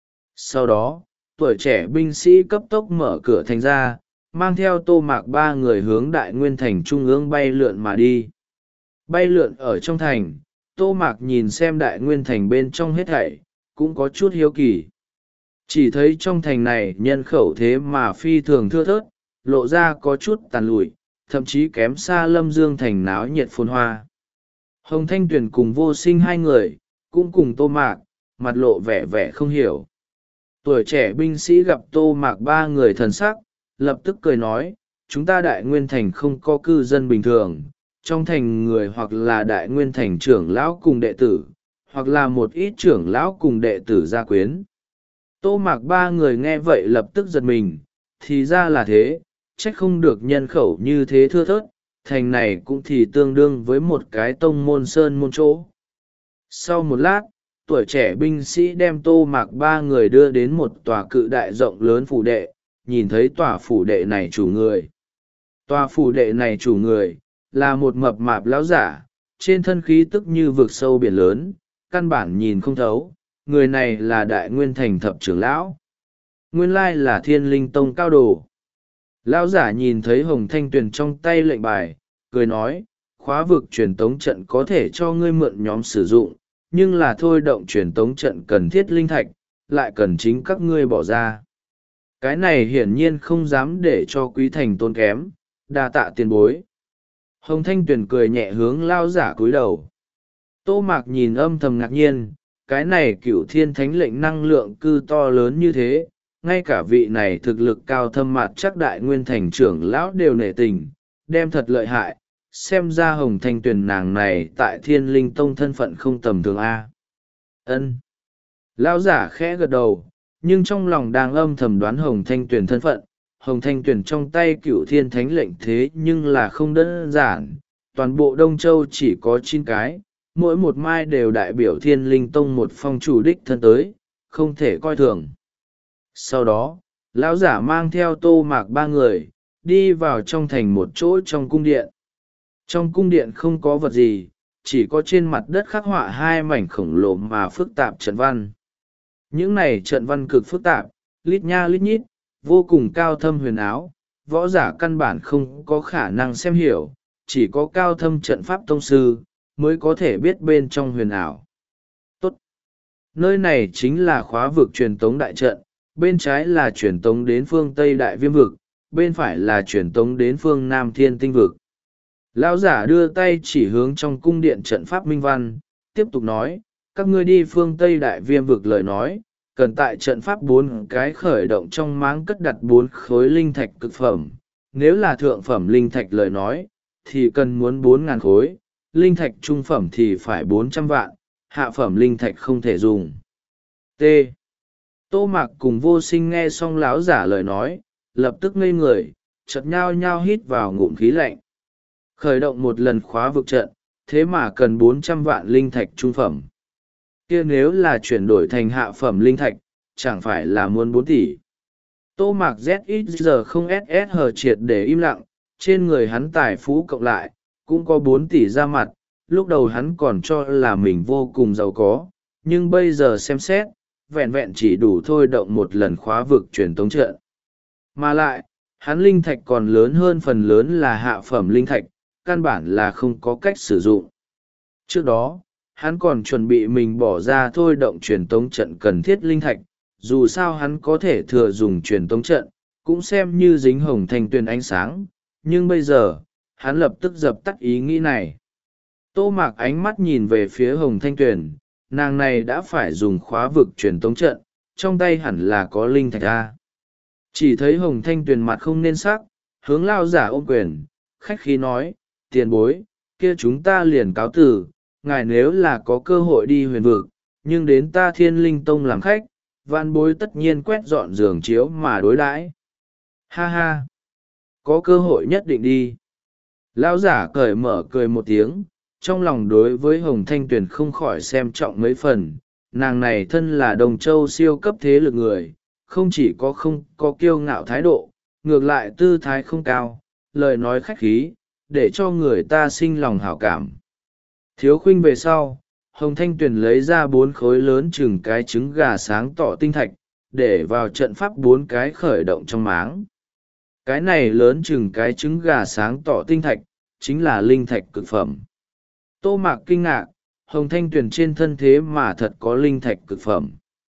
Sau đó, tuổi trẻ binh sĩ cấp tốc mở cửa thành ra, mang theo Tô Mạc ba người hướng Đại Nguyên Thành trung ương bay lượn mà đi. Bay lượn ở trong thành, Tô Mạc nhìn xem Đại Nguyên Thành bên trong hết thảy, cũng có chút hiếu kỳ. Chỉ thấy trong thành này nhân khẩu thế mà phi thường thưa thớt, lộ ra có chút tàn lụi, thậm chí kém xa Lâm Dương Thành náo nhiệt phồn hoa. Hồng Thanh Tuyền cùng Vô Sinh hai người, cũng cùng Tô Mạc, mặt lộ vẻ vẻ không hiểu. Tuổi trẻ binh sĩ gặp Tô Mạc ba người thần sắc, lập tức cười nói, chúng ta Đại Nguyên Thành không có cư dân bình thường, trong thành người hoặc là Đại Nguyên Thành trưởng lão cùng đệ tử, hoặc là một ít trưởng lão cùng đệ tử gia quyến. Tô Mạc ba người nghe vậy lập tức giật mình, thì ra là thế, trách không được nhân khẩu như thế thưa thớt, thành này cũng thì tương đương với một cái tông môn sơn môn chỗ. Sau một lát, tuổi trẻ binh sĩ đem Tô Mạc ba người đưa đến một tòa cự đại rộng lớn phủ đệ, nhìn thấy tòa phủ đệ này chủ người. Tòa phủ đệ này chủ người, là một mập mạp lão giả, trên thân khí tức như vực sâu biển lớn, căn bản nhìn không thấu, người này là Đại Nguyên Thành thập trưởng lão. Nguyên lai là Thiên Linh Tông cao đồ. Lão giả nhìn thấy Hồng Thanh Tuyền trong tay lệnh bài, cười nói, khóa vực truyền tống trận có thể cho ngươi mượn nhóm sử dụng, nhưng là thôi động truyền tống trận cần thiết linh thạch, lại cần chính các ngươi bỏ ra. Cái này hiển nhiên không dám để cho Quý Thành tốn kém, đa tạ tiền bối. Hồng Thanh Tuyền cười nhẹ hướng lão giả cúi đầu. Tô Mạc nhìn âm thầm ngạc nhiên, cái này cửu thiên thánh lệnh năng lượng cư to lớn như thế, ngay cả vị này thực lực cao thâm mặt chắc Đại Nguyên Thành trưởng lão đều nể tình, đem thật lợi hại, xem ra Hồng Thanh Tuyền nàng này tại Thiên Linh Tông thân phận không tầm thường a. Ân. Lão giả khẽ gật đầu, nhưng trong lòng đang âm thầm đoán Hồng Thanh Tuyền thân phận. Hồng Thanh Tuyền trong tay cửu thiên thánh lệnh thế nhưng là không đơn giản, toàn bộ Đông Châu chỉ có chín cái, mỗi một mai đều đại biểu Thiên Linh Tông một phong chủ đích thân tới, không thể coi thường. Sau đó, lão giả mang theo Tô Mạc ba người, đi vào trong thành một chỗ trong cung điện. Trong cung điện không có vật gì, chỉ có trên mặt đất khắc họa hai mảnh khổng lồ mà phức tạp trận văn. Những này trận văn cực phức tạp, lít nha lít nhít, vô cùng cao thâm huyền áo, võ giả căn bản không có khả năng xem hiểu, chỉ có cao thâm trận pháp tông sư, mới có thể biết bên trong huyền ảo. Tốt! Nơi này chính là khóa vực truyền tống đại trận, bên trái là truyền tống đến phương Tây Đại Viêm vực, bên phải là truyền tống đến phương Nam Thiên Tinh vực. Lão giả đưa tay chỉ hướng trong cung điện trận pháp minh văn, tiếp tục nói, các ngươi đi phương Tây Đại Viêm vực lời nói, cần tại trận pháp bốn cái khởi động trong máng cất đặt bốn khối linh thạch cực phẩm. Nếu là thượng phẩm linh thạch lời nói, thì cần muốn bốn ngàn khối, linh thạch trung phẩm thì phải bốn trăm vạn, hạ phẩm linh thạch không thể dùng. T. Tô Mạc cùng Vô Sinh nghe xong lão giả lời nói, lập tức ngây người, chợt nhao nhao hít vào ngụm khí lạnh. Khởi động một lần khóa vực trận, thế mà cần bốn trăm vạn linh thạch trung phẩm. Kia nếu là chuyển đổi thành hạ phẩm linh thạch, chẳng phải là muốn bốn tỷ. Tô Mạc Z ít giờ không ét ét hờ triệt để im lặng, trên người hắn tài phú cộng lại, cũng có bốn tỷ ra mặt, lúc đầu hắn còn cho là mình vô cùng giàu có, nhưng bây giờ xem xét, vẹn vẹn chỉ đủ thôi động một lần khóa vực truyền tống trận. Mà lại, hắn linh thạch còn lớn hơn phần lớn là hạ phẩm linh thạch, căn bản là không có cách sử dụng. Trước đó, hắn còn chuẩn bị mình bỏ ra thôi động truyền tống trận cần thiết linh thạch, dù sao hắn có thể thừa dùng truyền tống trận, cũng xem như dính hồng thanh tuyền ánh sáng, nhưng bây giờ, hắn lập tức dập tắt ý nghĩ này. Tô Mạc ánh mắt nhìn về phía hồng thanh tuyền, nàng này đã phải dùng khóa vực truyền tống trận, trong tay hẳn là có linh thạch ra. Chỉ thấy hồng thanh tuyền mặt không nên sắc, hướng lao giả ôm quyền, khách khí nói, tiền bối, kia chúng ta liền cáo từ, ngài nếu là có cơ hội đi huyền vực, nhưng đến ta Thiên Linh Tông làm khách, vạn bối tất nhiên quét dọn giường chiếu mà đối đãi. Ha ha, có cơ hội nhất định đi. Lão giả cởi mở cười một tiếng, trong lòng đối với hồng thanh tuyền không khỏi xem trọng mấy phần, nàng này thân là Đồng Châu siêu cấp thế lực người, không chỉ có không có kiêu ngạo thái độ, ngược lại tư thái không cao, lời nói khách khí, để cho người ta sinh lòng hảo cảm. Thiếu khuynh về sau, hồng thanh tuyền lấy ra bốn khối lớn chừng cái trứng gà sáng tỏ tinh thạch, để vào trận pháp bốn cái khởi động trong máng. Cái này lớn chừng cái trứng gà sáng tỏ tinh thạch, chính là linh thạch cực phẩm. Tô Mạc kinh ngạc, hồng thanh tuyền trên thân thế mà thật có linh thạch cực phẩm.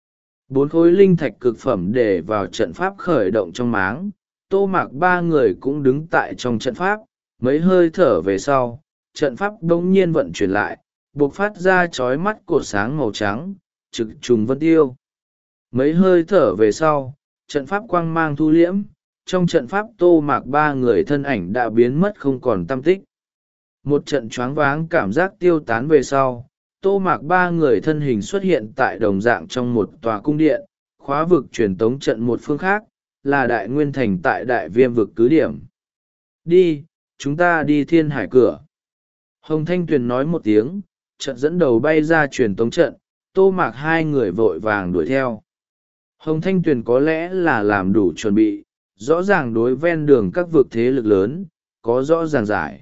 Bốn khối linh thạch cực phẩm để vào trận pháp khởi động trong máng, Tô Mạc ba người cũng đứng tại trong trận pháp, mấy hơi thở về sau, trận pháp bỗng nhiên vận chuyển lại, buộc phát ra chói mắt cột sáng màu trắng, trực trùng vân tiêu. Mấy hơi thở về sau, trận pháp quang mang thu liễm, trong trận pháp Tô Mạc ba người thân ảnh đã biến mất không còn tăm tích. Một trận choáng váng cảm giác tiêu tán về sau, Tô Mạc ba người thân hình xuất hiện tại đồng dạng trong một tòa cung điện, khóa vực truyền tống trận một phương khác, là Đại Nguyên Thành tại Đại Viêm vực cứ điểm. Đi, chúng ta đi Thiên Hải cửa. Hồng Thanh Tuyền nói một tiếng, trận dẫn đầu bay ra truyền tống trận, Tô Mạc hai người vội vàng đuổi theo. Hồng Thanh Tuyền có lẽ là làm đủ chuẩn bị, rõ ràng đối ven đường các vực thế lực lớn, có rõ ràng giải.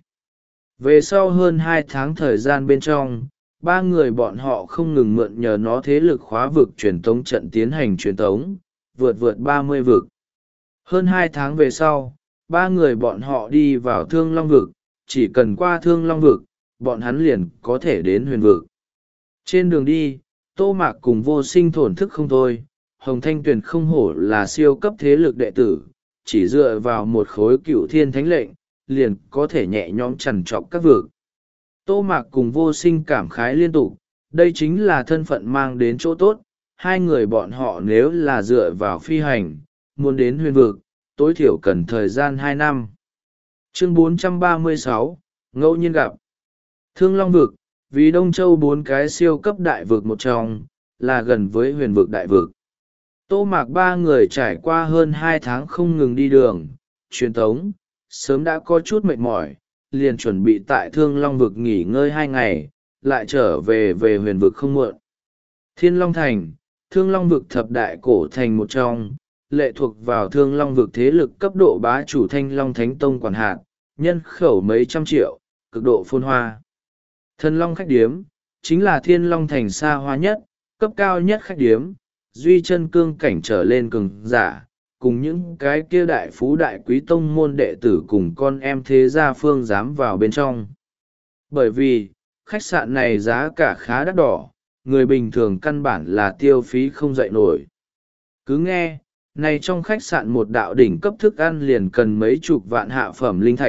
Về sau hơn hai tháng thời gian bên trong, ba người bọn họ không ngừng mượn nhờ nó thế lực khóa vực truyền tống trận tiến hành truyền tống, vượt vượt ba mươi vực. Hơn hai tháng về sau, ba người bọn họ đi vào Thương Long vực, chỉ cần qua Thương Long vực, bọn hắn liền có thể đến huyền vực. Trên đường đi, Tô Mạc cùng Vô Sinh thổn thức không thôi, Hồng Thanh Tuyền không hổ là siêu cấp thế lực đệ tử, chỉ dựa vào một khối cựu thiên thánh lệnh, liền có thể nhẹ nhõm trằn trọc các vực. Tô Mạc cùng Vô Sinh cảm khái liên tục, đây chính là thân phận mang đến chỗ tốt, hai người bọn họ nếu là dựa vào phi hành, muốn đến huyền vực, tối thiểu cần thời gian hai năm. Chương bốn trăm ba mươi sáu, ngẫu nhiên gặp. Thương Long vực, vì Đông Châu bốn cái siêu cấp đại vực một trong, là gần với huyền vực đại vực. Tô Mạc ba người trải qua hơn hai tháng không ngừng đi đường, truyền tống, sớm đã có chút mệt mỏi, liền chuẩn bị tại Thương Long vực nghỉ ngơi hai ngày, lại trở về về huyền vực không muộn. Thiên Long Thành, Thương Long vực thập đại cổ thành một trong, lệ thuộc vào Thương Long vực thế lực cấp độ bá chủ Thanh Long Thánh Tông quản hạt, nhân khẩu mấy trăm triệu, cực độ phồn hoa. Thần Long khách điếm, chính là Thiên Long Thành xa hoa nhất, cấp cao nhất khách điếm, duy chân cương cảnh trở lên cường giả, cùng những cái kia đại phú đại quý tông môn đệ tử cùng con em thế gia phương dám vào bên trong. Bởi vì, khách sạn này giá cả khá đắt đỏ, người bình thường căn bản là tiêu phí không dậy nổi. Cứ nghe, này trong khách sạn một đạo đỉnh cấp thức ăn liền cần mấy chục vạn hạ phẩm linh thạch,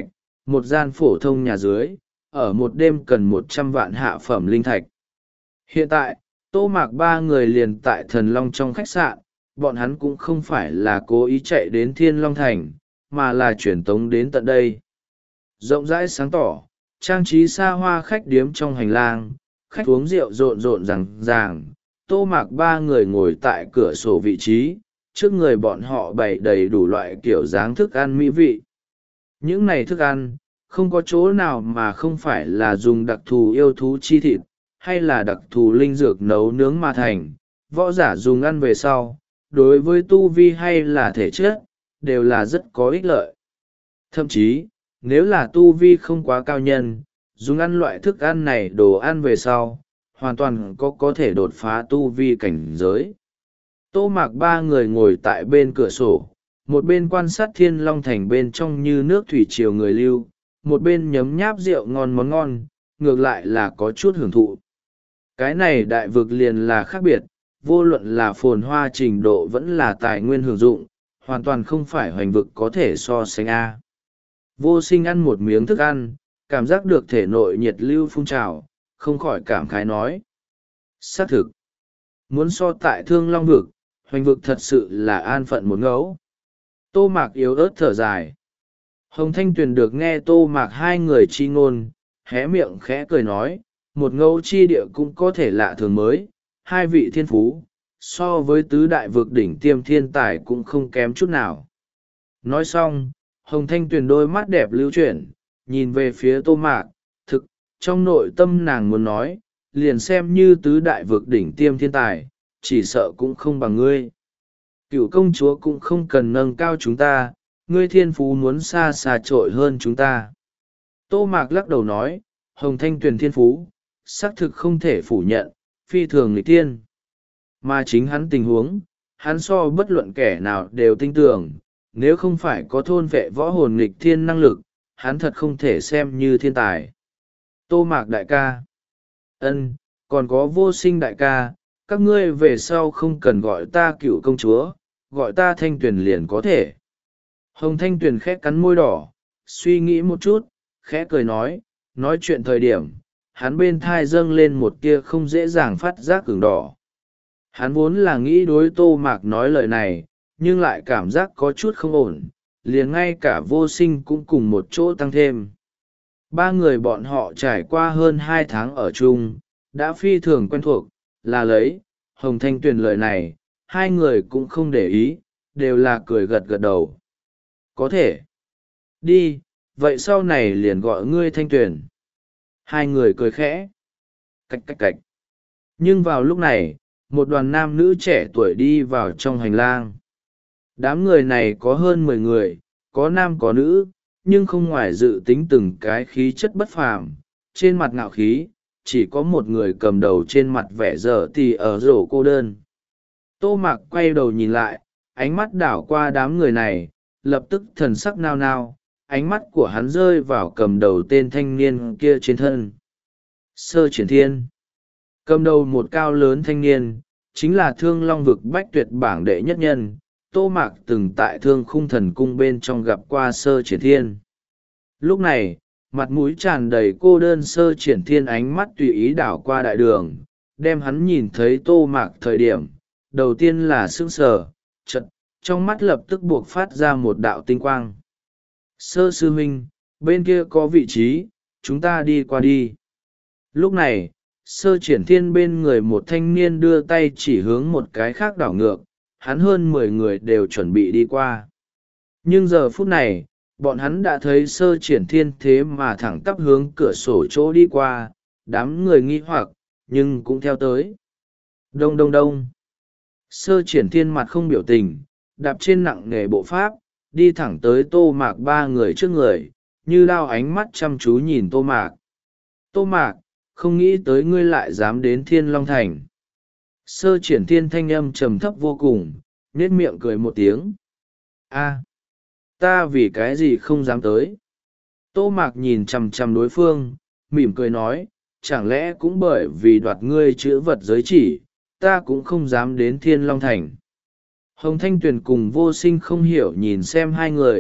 một gian phổ thông nhà dưới, ở một đêm cần một trăm vạn hạ phẩm linh thạch. Hiện tại, Tô Mạc ba người liền tại Thần Long trong khách sạn, bọn hắn cũng không phải là cố ý chạy đến Thiên Long Thành, mà là chuyển tống đến tận đây. Rộng rãi sáng tỏ, trang trí xa hoa khách điếm trong hành lang, khách uống rượu rộn rộn ràng ràng. Tô Mạc ba người ngồi tại cửa sổ vị trí, trước người bọn họ bày đầy đủ loại kiểu dáng thức ăn mỹ vị. Những này thức ăn, không có chỗ nào mà không phải là dùng đặc thù yêu thú chi thịt, hay là đặc thù linh dược nấu nướng mà thành. Võ giả dùng ăn về sau, đối với tu vi hay là thể chất, đều là rất có ích lợi. Thậm chí, nếu là tu vi không quá cao nhân, dùng ăn loại thức ăn này đồ ăn về sau, hoàn toàn có có thể đột phá tu vi cảnh giới. Tô Mạc ba người ngồi tại bên cửa sổ, một bên quan sát Thiên Long Thành bên trong như nước thủy triều người lưu, một bên nhấm nháp rượu ngon món ngon, ngược lại là có chút hưởng thụ. Cái này đại vực liền là khác biệt, vô luận là phồn hoa trình độ vẫn là tài nguyên hưởng dụng, hoàn toàn không phải hoành vực có thể so sánh a. Vô Sinh ăn một miếng thức ăn, cảm giác được thể nội nhiệt lưu phun trào, không khỏi cảm khái nói. Xác thực, muốn so tại Thương Long vực, hoành vực thật sự là an phận một ngẫu. Tô Mạc yếu ớt thở dài. Hồng Thanh Tuyền được nghe Tô Mạc hai người chi ngôn, hé miệng khẽ cười nói, một ngẫu chi địa cũng có thể lạ thường mới, hai vị thiên phú, so với tứ đại vực đỉnh tiêm thiên tài cũng không kém chút nào. Nói xong, Hồng Thanh Tuyền đôi mắt đẹp lưu chuyển, nhìn về phía Tô Mạc, thực, trong nội tâm nàng muốn nói, liền xem như tứ đại vực đỉnh tiêm thiên tài, chỉ sợ cũng không bằng ngươi. Cựu công chúa cũng không cần nâng cao chúng ta, ngươi thiên phú muốn xa xa trội hơn chúng ta. Tô Mạc lắc đầu nói, Hồng Thanh Tuyền thiên phú, xác thực không thể phủ nhận, phi thường nghịch tiên. Mà chính hắn tình huống, hắn so bất luận kẻ nào đều tin tưởng, nếu không phải có thôn vệ võ hồn nghịch thiên năng lực, hắn thật không thể xem như thiên tài. Tô Mạc đại ca. Ân, còn có Vô Sinh đại ca, các ngươi về sau không cần gọi ta cựu công chúa, gọi ta Thanh Tuyền liền có thể. Hồng Thanh Tuyền khẽ cắn môi đỏ, suy nghĩ một chút, khẽ cười nói, nói chuyện thời điểm, hắn bên thai dâng lên một tia không dễ dàng phát giác ửng đỏ. Hắn vốn là nghĩ đối Tô Mạc nói lời này, nhưng lại cảm giác có chút không ổn, liền ngay cả Vô Sinh cũng cùng một chỗ tăng thêm. Ba người bọn họ trải qua hơn hai tháng ở chung, đã phi thường quen thuộc, là lấy, Hồng Thanh Tuyền lời này, hai người cũng không để ý, đều là cười gật gật đầu. Có thể. Đi, vậy sau này liền gọi ngươi Thanh Tuyền. Hai người cười khẽ. Cạch cạch cạch. Nhưng vào lúc này, một đoàn nam nữ trẻ tuổi đi vào trong hành lang. Đám người này có hơn mười người, có nam có nữ, nhưng không ngoài dự tính từng cái khí chất bất phàm, trên mặt ngạo khí, chỉ có một người cầm đầu trên mặt vẻ dở thì ở rổ cô đơn. Tô Mạc quay đầu nhìn lại, ánh mắt đảo qua đám người này, lập tức thần sắc nao nao, ánh mắt của hắn rơi vào cầm đầu tên thanh niên kia trên thân. Sơ Triển Thiên. Cầm đầu một cao lớn thanh niên, chính là Thương Long vực bách tuyệt bảng đệ nhất nhân. Tô Mạc từng tại Thương Khung Thần Cung bên trong gặp qua Sơ Triển Thiên. Lúc này, mặt mũi tràn đầy cô đơn Sơ Triển Thiên ánh mắt tùy ý đảo qua đại đường, đem hắn nhìn thấy Tô Mạc thời điểm, đầu tiên là sững sờ, chật, trong mắt lập tức buộc phát ra một đạo tinh quang. Sơ sư huynh, bên kia có vị trí, chúng ta đi qua đi. Lúc này, Sơ Triển Thiên bên người một thanh niên đưa tay chỉ hướng một cái khác đảo ngược, hắn hơn mười người đều chuẩn bị đi qua. Nhưng giờ phút này, bọn hắn đã thấy Sơ Triển Thiên thế mà thẳng tắp hướng cửa sổ chỗ đi qua, đám người nghi hoặc, nhưng cũng theo tới. Đông đông đông. Sơ Triển Thiên mặt không biểu tình, đạp trên nặng nề bộ pháp, đi thẳng tới Tô Mạc ba người trước người, như đao ánh mắt chăm chú nhìn Tô Mạc. Tô Mạc, không nghĩ tới ngươi lại dám đến Thiên Long Thành. Sơ Triển Thiên thanh âm trầm thấp vô cùng, nhếch miệng cười một tiếng. A, ta vì cái gì không dám tới? Tô Mạc nhìn chằm chằm đối phương, mỉm cười nói, chẳng lẽ cũng bởi vì đoạt ngươi chữ vật giới chỉ, ta cũng không dám đến Thiên Long Thành. Hồng Thanh Tuyền cùng Vô Sinh không hiểu nhìn xem hai người,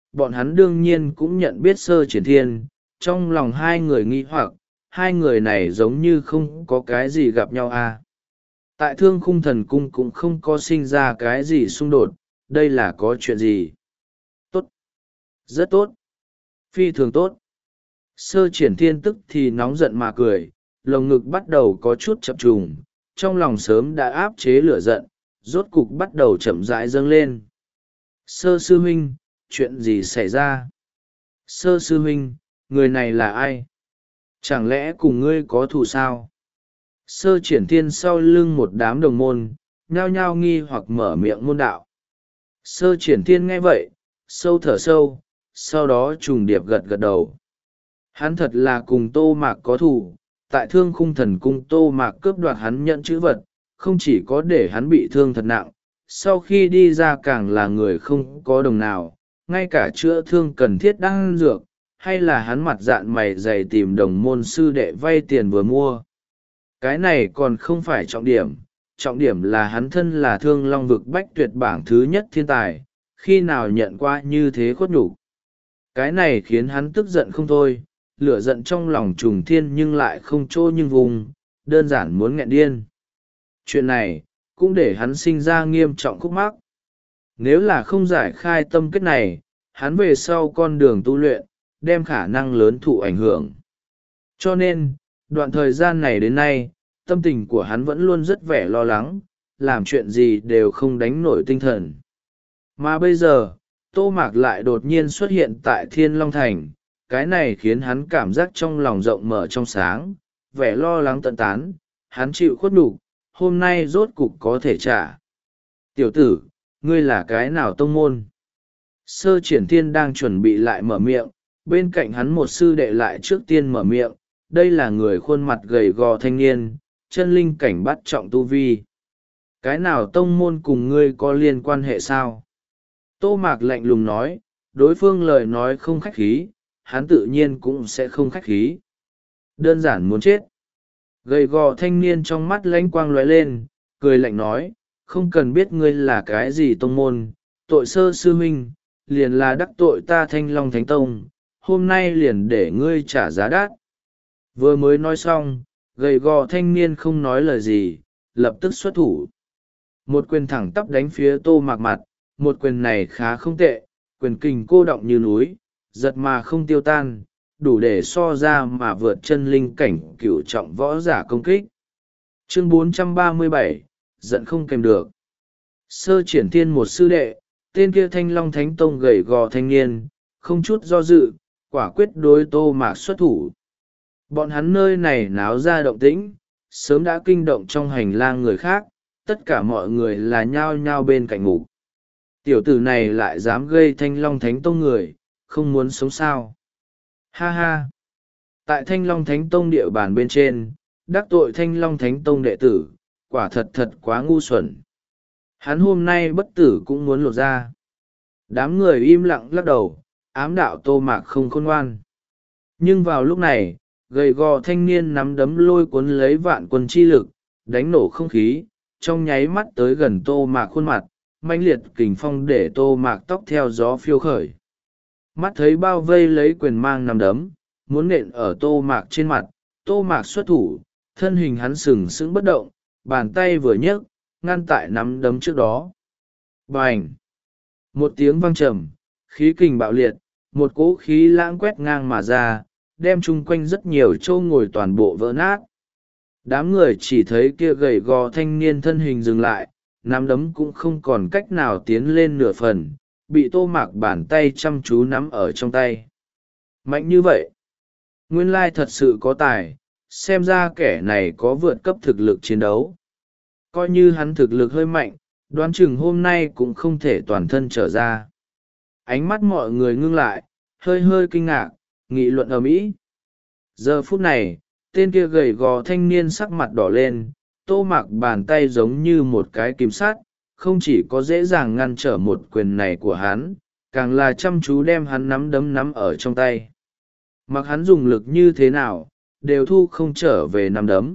bọn hắn đương nhiên cũng nhận biết Sơ Triển Thiên. Trong lòng hai người nghi hoặc, hai người này giống như không có cái gì gặp nhau à. Tại Thương Khung Thần Cung cũng không có sinh ra cái gì xung đột, đây là có chuyện gì? Tốt, rất tốt, phi thường tốt. Sơ Triển Thiên tức thì nóng giận mà cười, lồng ngực bắt đầu có chút chập trùng, trong lòng sớm đã áp chế lửa giận, rốt cục bắt đầu chậm rãi dâng lên. Sơ sư huynh, chuyện gì xảy ra? Sơ sư huynh, người này là ai? Chẳng lẽ cùng ngươi có thù sao? Sơ Triển Thiên sau lưng một đám đồng môn, nhao nhao nghi hoặc mở miệng môn đạo. Sơ Triển Thiên nghe vậy, sâu thở sâu, sau đó trùng điệp gật gật đầu. Hắn thật là cùng Tô Mạc có thù, tại Thương Khung Thần Cung Tô Mạc cướp đoạt hắn nhận chữ vật, không chỉ có để hắn bị thương thật nặng, sau khi đi ra càng là người không có đồng nào, ngay cả chữa thương cần thiết đang dược, hay là hắn mặt dạn mày dày tìm đồng môn sư đệ vay tiền vừa mua. Cái này còn không phải trọng điểm, trọng điểm là hắn thân là Thương Long vực bách tuyệt bảng thứ nhất thiên tài, khi nào nhận qua như thế khuất nhục. Cái này khiến hắn tức giận không thôi, lửa giận trong lòng trùng thiên nhưng lại không chỗ nhưng vùng, đơn giản muốn nghẹn điên. Chuyện này cũng để hắn sinh ra nghiêm trọng khúc mắc. Nếu là không giải khai tâm kết này, hắn về sau con đường tu luyện đem khả năng lớn thụ ảnh hưởng. Cho nên đoạn thời gian này đến nay, tâm tình của hắn vẫn luôn rất vẻ lo lắng, làm chuyện gì đều không đánh nổi tinh thần. Mà bây giờ, Tô Mạc lại đột nhiên xuất hiện tại Thiên Long Thành, cái này khiến hắn cảm giác trong lòng rộng mở trong sáng, vẻ lo lắng tận tán, hắn chịu khuất nhục, hôm nay rốt cục có thể trả. Tiểu tử, ngươi là cái nào tông môn? Sơ Triển Thiên đang chuẩn bị lại mở miệng, bên cạnh hắn một sư đệ lại trước tiên mở miệng, đây là người khuôn mặt gầy gò thanh niên, chân linh cảnh bắt trọng tu vi. Cái nào tông môn cùng ngươi có liên quan hệ sao? Tô Mạc lạnh lùng nói, đối phương lời nói không khách khí, hắn tự nhiên cũng sẽ không khách khí. Đơn giản muốn chết. Gầy gò thanh niên trong mắt lánh quang lóe lên, cười lạnh nói, không cần biết ngươi là cái gì tông môn, tội sơ sư huynh, liền là đắc tội ta Thanh Long Thánh Tông, hôm nay liền để ngươi trả giá đắt. Vừa mới nói xong, gầy gò thanh niên không nói lời gì, lập tức xuất thủ. Một quyền thẳng tắp đánh phía Tô Mạc mặt, một quyền này khá không tệ, quyền kình cô động như núi, giật mà không tiêu tan, đủ để so ra mà vượt chân linh cảnh cửu trọng võ giả công kích. Chương bốn trăm ba mươi bảy, giận không kèm được. Sơ Triển Thiên một sư đệ, tên kia Thanh Long Thánh Tông gầy gò thanh niên, không chút do dự, quả quyết đối Tô Mạc xuất thủ. Bọn hắn nơi này náo ra động tĩnh, sớm đã kinh động trong hành lang người khác, tất cả mọi người là nhao nhao bên cạnh ngục. Tiểu tử này lại dám gây Thanh Long Thánh Tông người, không muốn sống sao. Ha ha! Tại Thanh Long Thánh Tông địa bàn bên trên, đắc tội Thanh Long Thánh Tông đệ tử, quả thật thật quá ngu xuẩn. Hắn hôm nay bất tử cũng muốn lột ra. Đám người im lặng lắc đầu, ám đạo Tô Mạc không khôn ngoan. Nhưng vào lúc này, gầy gò thanh niên nắm đấm lôi cuốn lấy vạn quân chi lực, đánh nổ không khí, trong nháy mắt tới gần Tô Mạc khuôn mặt, mãnh liệt kình phong để Tô Mạc tóc theo gió phiêu khởi. Mắt thấy bao vây lấy quyền mang nắm đấm, muốn nện ở Tô Mạc trên mặt, Tô Mạc xuất thủ, thân hình hắn sừng sững bất động, bàn tay vừa nhấc, ngăn tại nắm đấm trước đó. Bành! Một tiếng vang trầm, khí kình bạo liệt, một cỗ khí lãng quét ngang mà ra, đem chung quanh rất nhiều châu ngồi toàn bộ vỡ nát. Đám người chỉ thấy kia gầy gò thanh niên thân hình dừng lại, nắm đấm cũng không còn cách nào tiến lên nửa phần, bị Tô Mạc bàn tay chăm chú nắm ở trong tay. Mạnh như vậy! Nguyên lai thật sự có tài, xem ra kẻ này có vượt cấp thực lực chiến đấu. Coi như hắn thực lực hơi mạnh, đoán chừng hôm nay cũng không thể toàn thân trở ra. Ánh mắt mọi người ngưng lại, hơi hơi kinh ngạc, nghị luận ầm ĩ. Giờ phút này, tên kia gầy gò thanh niên sắc mặt đỏ lên, Tô Mạc bàn tay giống như một cái kìm sắt, không chỉ có dễ dàng ngăn trở một quyền này của hắn, càng là chăm chú đem hắn nắm đấm nắm ở trong tay. Mặc hắn dùng lực như thế nào, đều thu không trở về nắm đấm.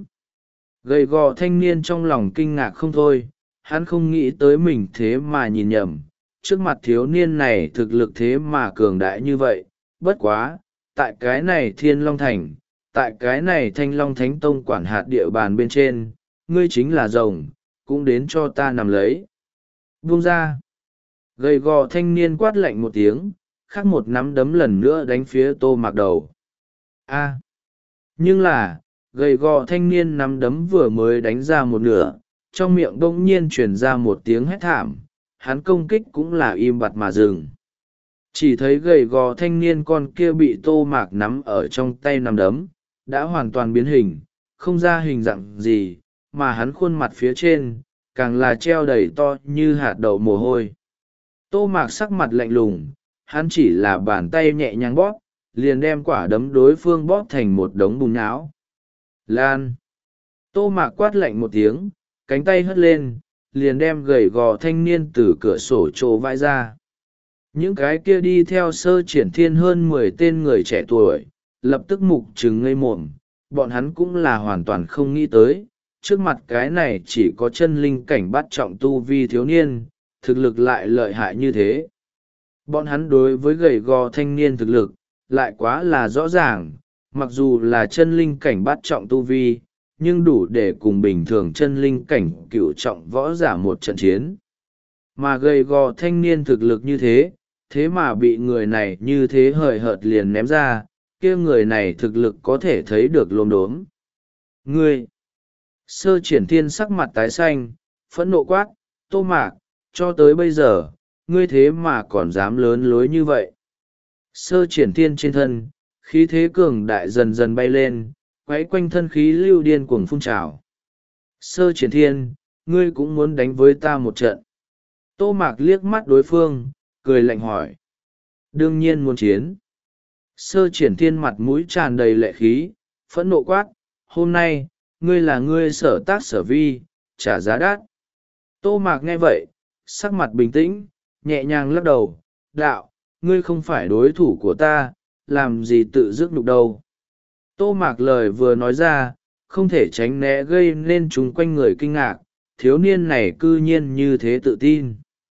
Gầy gò thanh niên trong lòng kinh ngạc không thôi, hắn không nghĩ tới mình thế mà nhìn nhầm, trước mặt thiếu niên này thực lực thế mà cường đại như vậy. Bất quá, tại cái này Thiên Long Thành, tại cái này Thanh Long Thánh Tông quản hạt địa bàn bên trên, ngươi chính là rồng, cũng đến cho ta nằm lấy. Buông ra. Gầy gò thanh niên quát lạnh một tiếng, khắc một nắm đấm lần nữa đánh phía Tô Mạc đầu. A. Nhưng là, gầy gò thanh niên nắm đấm vừa mới đánh ra một nửa, trong miệng bỗng nhiên truyền ra một tiếng hét thảm, hắn công kích cũng là im bặt mà dừng. Chỉ thấy gầy gò thanh niên con kia bị Tô Mạc nắm ở trong tay nắm đấm, đã hoàn toàn biến hình, không ra hình dạng gì, mà hắn khuôn mặt phía trên, càng là treo đầy to như hạt đậu mồ hôi. Tô Mạc sắc mặt lạnh lùng, hắn chỉ là bàn tay nhẹ nhàng bóp, liền đem quả đấm đối phương bóp thành một đống bùn nhão. Lan! Tô Mạc quát lạnh một tiếng, cánh tay hất lên, liền đem gầy gò thanh niên từ cửa sổ chỗ vãi ra. Những cái kia đi theo Sơ Triển Thiên hơn mười tên người trẻ tuổi, lập tức mục trừng ngây mồm, bọn hắn cũng là hoàn toàn không nghĩ tới, trước mặt cái này chỉ có chân linh cảnh bắt trọng tu vi thiếu niên, thực lực lại lợi hại như thế. Bọn hắn đối với gầy gò thanh niên thực lực, lại quá là rõ ràng, mặc dù là chân linh cảnh bắt trọng tu vi, nhưng đủ để cùng bình thường chân linh cảnh cựu trọng võ giả một trận chiến. Mà gầy gò thanh niên thực lực như thế, thế mà bị người này như thế hời hợt liền ném ra, kia người này thực lực có thể thấy được lốm đốm. Ngươi! Sơ Triển Thiên sắc mặt tái xanh, phẫn nộ quát, Tô Mạc, cho tới bây giờ, ngươi thế mà còn dám lớn lối như vậy. Sơ Triển Thiên trên thân, khí thế cường đại dần dần bay lên, quấy quanh thân khí lưu điên cuồng phun trào. Sơ Triển Thiên, ngươi cũng muốn đánh với ta một trận. Tô Mạc liếc mắt đối phương, cười lạnh hỏi. Đương nhiên muốn chiến. Sơ Triển Thiên mặt mũi tràn đầy lệ khí, phẫn nộ quát, hôm nay, ngươi là ngươi sở tác sở vi, trả giá đắt. Tô Mạc nghe vậy, sắc mặt bình tĩnh, nhẹ nhàng lắc đầu, đạo, ngươi không phải đối thủ của ta, làm gì tự dứt nhục đâu. Tô Mạc lời vừa nói ra, không thể tránh né gây nên chúng quanh người kinh ngạc, thiếu niên này cư nhiên như thế tự tin.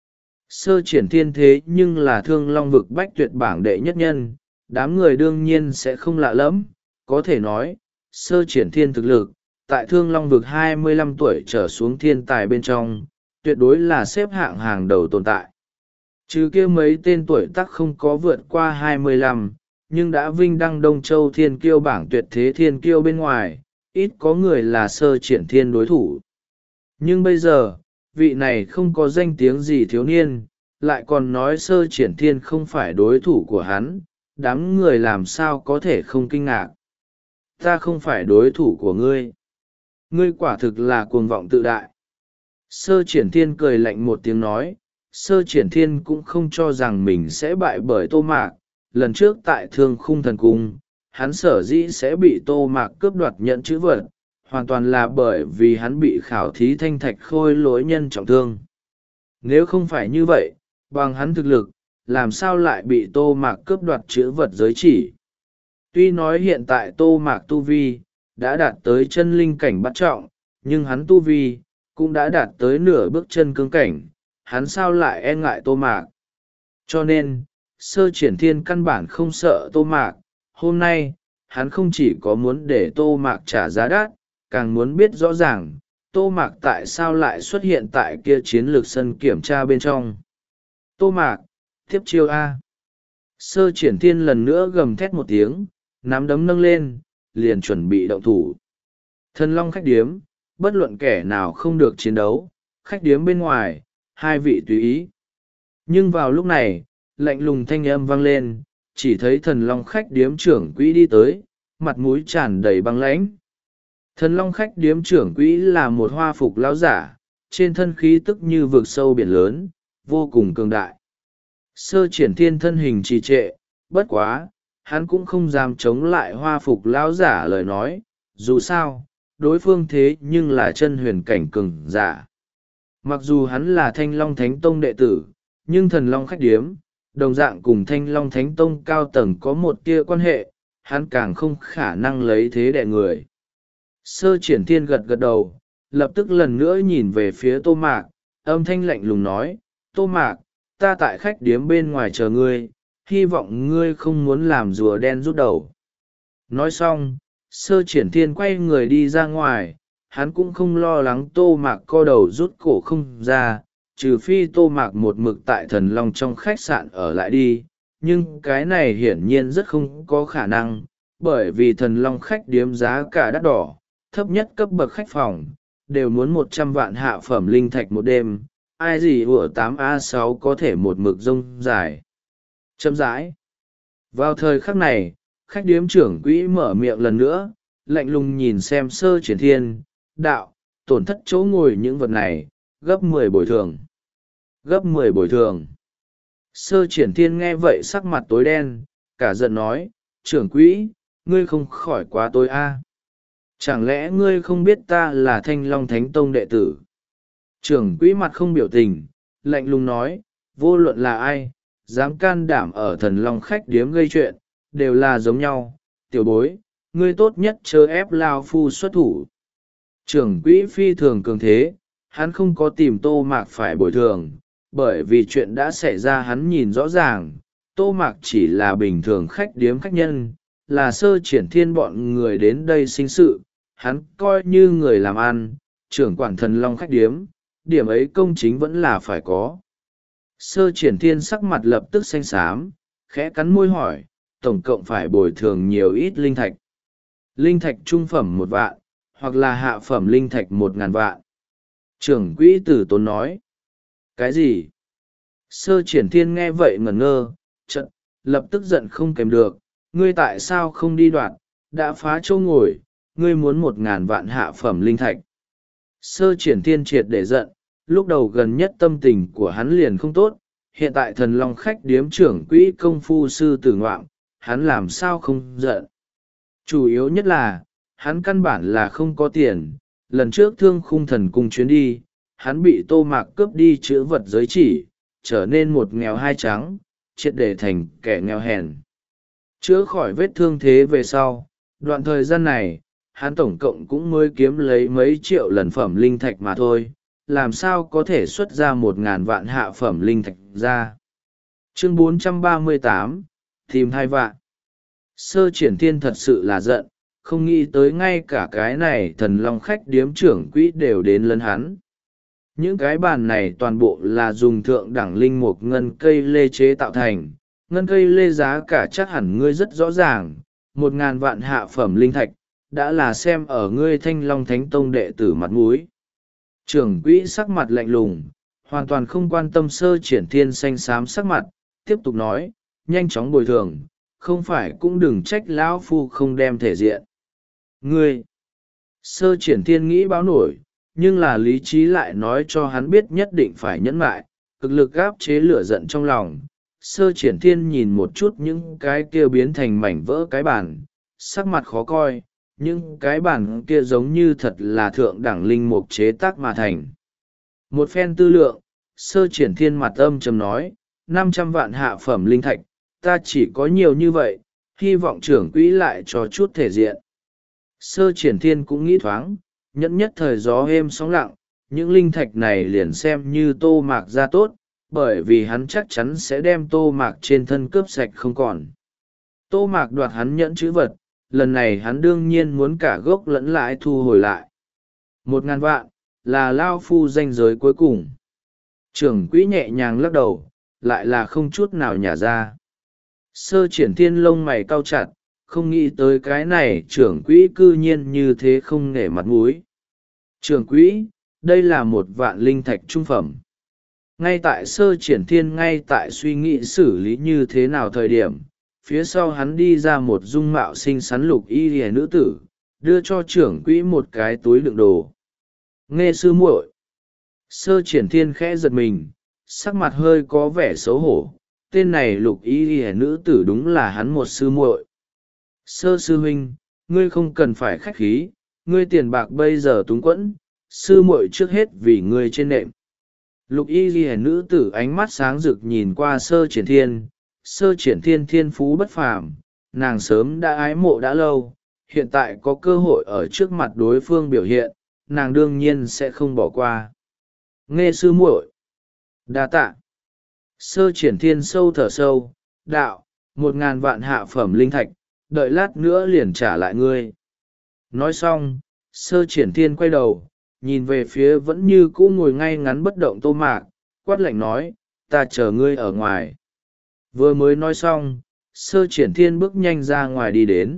Sơ Triển Thiên thế nhưng là Thương Long vực bách tuyệt bảng đệ nhất nhân, đám người đương nhiên sẽ không lạ lẫm, có thể nói, Sơ Triển Thiên thực lực, tại Thương Long vực hai mươi lăm tuổi trở xuống thiên tài bên trong, tuyệt đối là xếp hạng hàng đầu tồn tại. Trừ kia mấy tên tuổi tác không có vượt qua hai mươi lăm, nhưng đã vinh đăng Đông Châu Thiên Kiêu bảng tuyệt thế thiên kiêu bên ngoài, ít có người là Sơ Triển Thiên đối thủ. Nhưng bây giờ, vị này không có danh tiếng gì thiếu niên, lại còn nói Sơ Triển Thiên không phải đối thủ của hắn, đám người làm sao có thể không kinh ngạc. Ta không phải đối thủ của ngươi. Ngươi quả thực là cuồng vọng tự đại. Sơ Triển Thiên cười lạnh một tiếng nói, Sơ Triển Thiên cũng không cho rằng mình sẽ bại bởi Tô Mạc. Lần trước tại Thương Khung Thần Cung, hắn sở dĩ sẽ bị Tô Mạc cướp đoạt nhận chữ vật, hoàn toàn là bởi vì hắn bị khảo thí thanh thạch khôi lỗi nhân trọng thương. Nếu không phải như vậy, bằng hắn thực lực, làm sao lại bị Tô Mạc cướp đoạt chữ vật giới chỉ. Tuy nói hiện tại Tô Mạc tu vi đã đạt tới chân linh cảnh bắt trọng, nhưng hắn tu vi cũng đã đạt tới nửa bước chân cương cảnh, hắn sao lại e ngại Tô Mạc. Cho nên, Sơ Triển Thiên căn bản không sợ Tô Mạc, hôm nay, hắn không chỉ có muốn để Tô Mạc trả giá đắt, càng muốn biết rõ ràng, Tô Mạc tại sao lại xuất hiện tại kia chiến lược sân kiểm tra bên trong. Tô Mạc, tiếp chiêu A. Sơ Triển Thiên lần nữa gầm thét một tiếng, nắm đấm nâng lên, liền chuẩn bị động thủ. Thần Long khách điếm, bất luận kẻ nào không được chiến đấu, khách điếm bên ngoài, hai vị tùy ý. Nhưng vào lúc này, lạnh lùng thanh âm vang lên, chỉ thấy Thần Long khách điếm trưởng quỹ đi tới, mặt mũi tràn đầy băng lãnh. Thần Long khách điếm trưởng quỹ là một hoa phục lão giả, trên thân khí tức như vực sâu biển lớn, vô cùng cường đại. Sơ Triển Thiên thân hình trì trệ, bất quá, hắn cũng không dám chống lại hoa phục lão giả lời nói, dù sao, đối phương thế nhưng là chân huyền cảnh cường giả. Mặc dù hắn là Thanh Long Thánh Tông đệ tử, nhưng Thần Long khách điếm, đồng dạng cùng Thanh Long Thánh Tông cao tầng có một tia quan hệ, hắn càng không khả năng lấy thế đè người. Sơ Triển Thiên gật gật đầu, lập tức lần nữa nhìn về phía Tô Mạc, âm thanh lạnh lùng nói, Tô Mạc, ta tại khách điếm bên ngoài chờ ngươi, hy vọng ngươi không muốn làm rùa đen rút đầu. Nói xong, Sơ Triển Thiên quay người đi ra ngoài. Hắn cũng không lo lắng Tô Mạc co đầu rút cổ không ra, trừ phi Tô Mạc một mực tại Thần Long trong khách sạn ở lại đi, nhưng cái này hiển nhiên rất không có khả năng, bởi vì Thần Long khách điếm giá cả đắt đỏ, thấp nhất cấp bậc khách phòng đều muốn một trăm vạn hạ phẩm linh thạch một đêm, ai gì ủa tám a sáu có thể một mực rông dài. Chậm rãi. Vào thời khắc này, khách điếm trưởng quỹ mở miệng lần nữa, lạnh lùng nhìn xem Sơ Triển Thiên, đạo, tổn thất chỗ ngồi những vật này, gấp mười bồi thường. Gấp mười bồi thường. Sơ Triển Thiên nghe vậy sắc mặt tối đen, cả giận nói, trưởng quỹ, ngươi không khỏi quá tối a. Chẳng lẽ ngươi không biết ta là Thanh Long Thánh Tông đệ tử? Trưởng quỹ mặt không biểu tình, lạnh lùng nói, vô luận là ai, dám can đảm ở Thần Long khách điếm gây chuyện, đều là giống nhau, tiểu bối, ngươi tốt nhất chớ ép lao phu xuất thủ. Trưởng quỹ phi thường cường thế, hắn không có tìm Tô Mạc phải bồi thường, bởi vì chuyện đã xảy ra hắn nhìn rõ ràng, Tô Mạc chỉ là bình thường khách điếm khách nhân, là Sơ Triển Thiên bọn người đến đây sinh sự, hắn coi như người làm ăn, trưởng quản Thần Long khách điếm, điểm ấy công chính vẫn là phải có. Sơ Triển Thiên sắc mặt lập tức xanh xám, khẽ cắn môi hỏi, tổng cộng phải bồi thường nhiều ít linh thạch. Linh thạch trung phẩm một vạn, hoặc là hạ phẩm linh thạch một ngàn vạn. Trưởng quỹ tử tốn nói. Cái gì? Sơ Triển Thiên nghe vậy ngẩn ngơ, chợt lập tức giận không kèm được, ngươi tại sao không đi đoạt, đã phá chỗ ngồi, ngươi muốn một ngàn vạn hạ phẩm linh thạch. Sơ Triển Thiên triệt để giận, lúc đầu gần nhất tâm tình của hắn liền không tốt, hiện tại Thần Long khách điếm trưởng quỹ công phu sư tử ngoạm, hắn làm sao không giận. Chủ yếu nhất là, hắn căn bản là không có tiền, lần trước Thương Khung Thần Cung chuyến đi, hắn bị Tô Mạc cướp đi chữ vật giới chỉ, trở nên một nghèo hai trắng, triệt để thành kẻ nghèo hèn. Chữa khỏi vết thương thế về sau, đoạn thời gian này, hắn tổng cộng cũng mới kiếm lấy mấy triệu lần phẩm linh thạch mà thôi, làm sao có thể xuất ra một ngàn vạn hạ phẩm linh thạch ra. Chương bốn trăm ba mươi tám, tìm hai vạn. Sơ Triển Thiên thật sự là giận, không nghĩ tới ngay cả cái này Thần Long khách điếm trưởng quỹ đều đến lấn hắn. Những cái bàn này toàn bộ là dùng thượng đẳng linh mục ngân cây lê chế tạo thành, ngân cây lê giá cả chắc hẳn ngươi rất rõ ràng, một ngàn vạn hạ phẩm linh thạch, đã là xem ở ngươi Thanh Long Thánh Tông đệ tử mặt mũi. Trưởng quỹ sắc mặt lạnh lùng, hoàn toàn không quan tâm Sơ Triển Thiên xanh xám sắc mặt, tiếp tục nói, nhanh chóng bồi thường, không phải cũng đừng trách lão phu không đem thể diện. Ngươi! Sơ Triển Thiên nghĩ báo nổi, nhưng là lý trí lại nói cho hắn biết nhất định phải nhẫn nại, cực lực gáp chế lửa giận trong lòng. Sơ Triển Thiên nhìn một chút những cái kia biến thành mảnh vỡ cái bàn, sắc mặt khó coi, những cái bàn kia giống như thật là thượng đẳng linh mục chế tác mà thành. Một phen tư lượng, Sơ Triển Thiên mặt âm trầm nói, năm trăm vạn hạ phẩm linh thạch, ta chỉ có nhiều như vậy, hy vọng trưởng quỹ lại cho chút thể diện. Sơ Triển Thiên cũng nghĩ thoáng, nhẫn nhất thời gió êm sóng lặng, những linh thạch này liền xem như Tô Mạc ra tốt, bởi vì hắn chắc chắn sẽ đem Tô Mạc trên thân cướp sạch không còn. Tô Mạc đoạt hắn nhẫn chữ vật, lần này hắn đương nhiên muốn cả gốc lẫn lãi thu hồi lại. Một ngàn vạn, là lao phu danh giới cuối cùng. Trưởng quỹ nhẹ nhàng lắc đầu, lại là không chút nào nhả ra. Sơ Triển Thiên lông mày cau chặt, không nghĩ tới cái này trưởng quỹ cư nhiên như thế không nể mặt mũi. Trưởng quỹ, đây là một vạn linh thạch trung phẩm. Ngay tại Sơ Triển Thiên ngay tại suy nghĩ xử lý như thế nào thời điểm, phía sau hắn đi ra một dung mạo xinh xắn lục y lìa nữ tử, đưa cho trưởng quỹ một cái túi đựng đồ. Nghe sư muội. Sơ Triển Thiên khẽ giật mình, sắc mặt hơi có vẻ xấu hổ, tên này lục y lìa nữ tử đúng là hắn một sư muội. Sơ sư huynh, ngươi không cần phải khách khí, ngươi tiền bạc bây giờ túng quẫn, sư muội trước hết vì ngươi trên nệm. Lục y ghi nữ tử ánh mắt sáng rực nhìn qua Sơ Triển Thiên, Sơ Triển Thiên thiên phú bất phàm, nàng sớm đã ái mộ đã lâu, hiện tại có cơ hội ở trước mặt đối phương biểu hiện, nàng đương nhiên sẽ không bỏ qua. Nghe sư muội. Đa tạ. Sơ triển thiên sâu thở sâu, đạo, một ngàn vạn hạ phẩm linh thạch, đợi lát nữa liền trả lại ngươi. Nói xong, sơ triển thiên quay đầu, nhìn về phía vẫn như cũ ngồi ngay ngắn bất động Tô Mạc, quát lạnh nói, ta chờ ngươi ở ngoài. Vừa mới nói xong, sơ triển thiên bước nhanh ra ngoài đi đến.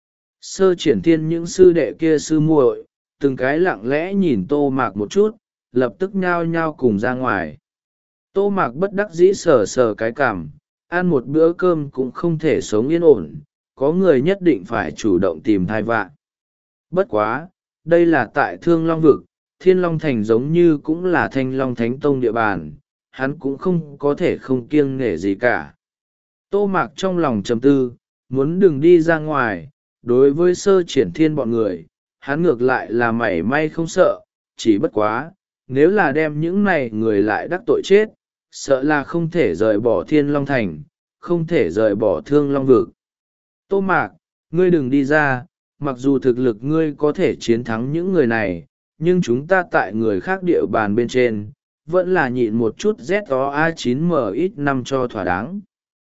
Sơ triển thiên những sư đệ kia sư muội, từng cái lặng lẽ nhìn Tô Mạc một chút, lập tức nhao nhao cùng ra ngoài. Tô Mạc bất đắc dĩ sờ sờ cái cằm, ăn một bữa cơm cũng không thể sống yên ổn, có người nhất định phải chủ động tìm thai vạ. Bất quá, đây là tại Thương Long Vực, Thiên Long Thành giống như cũng là Thanh Long Thánh Tông địa bàn, hắn cũng không có thể không kiêng nể gì cả. Tô Mạc trong lòng trầm tư, muốn đừng đi ra ngoài, đối với sơ triển thiên bọn người, hắn ngược lại là mảy may không sợ, chỉ bất quá, nếu là đem những này người lại đắc tội chết, sợ là không thể rời bỏ Thiên Long Thành, không thể rời bỏ Thương Long Vực. Tô Mạc, ngươi đừng đi ra, mặc dù thực lực ngươi có thể chiến thắng những người này, nhưng chúng ta tại người khác địa bàn bên trên, vẫn là nhịn một chút Z O A chín M ít năm cho thỏa đáng.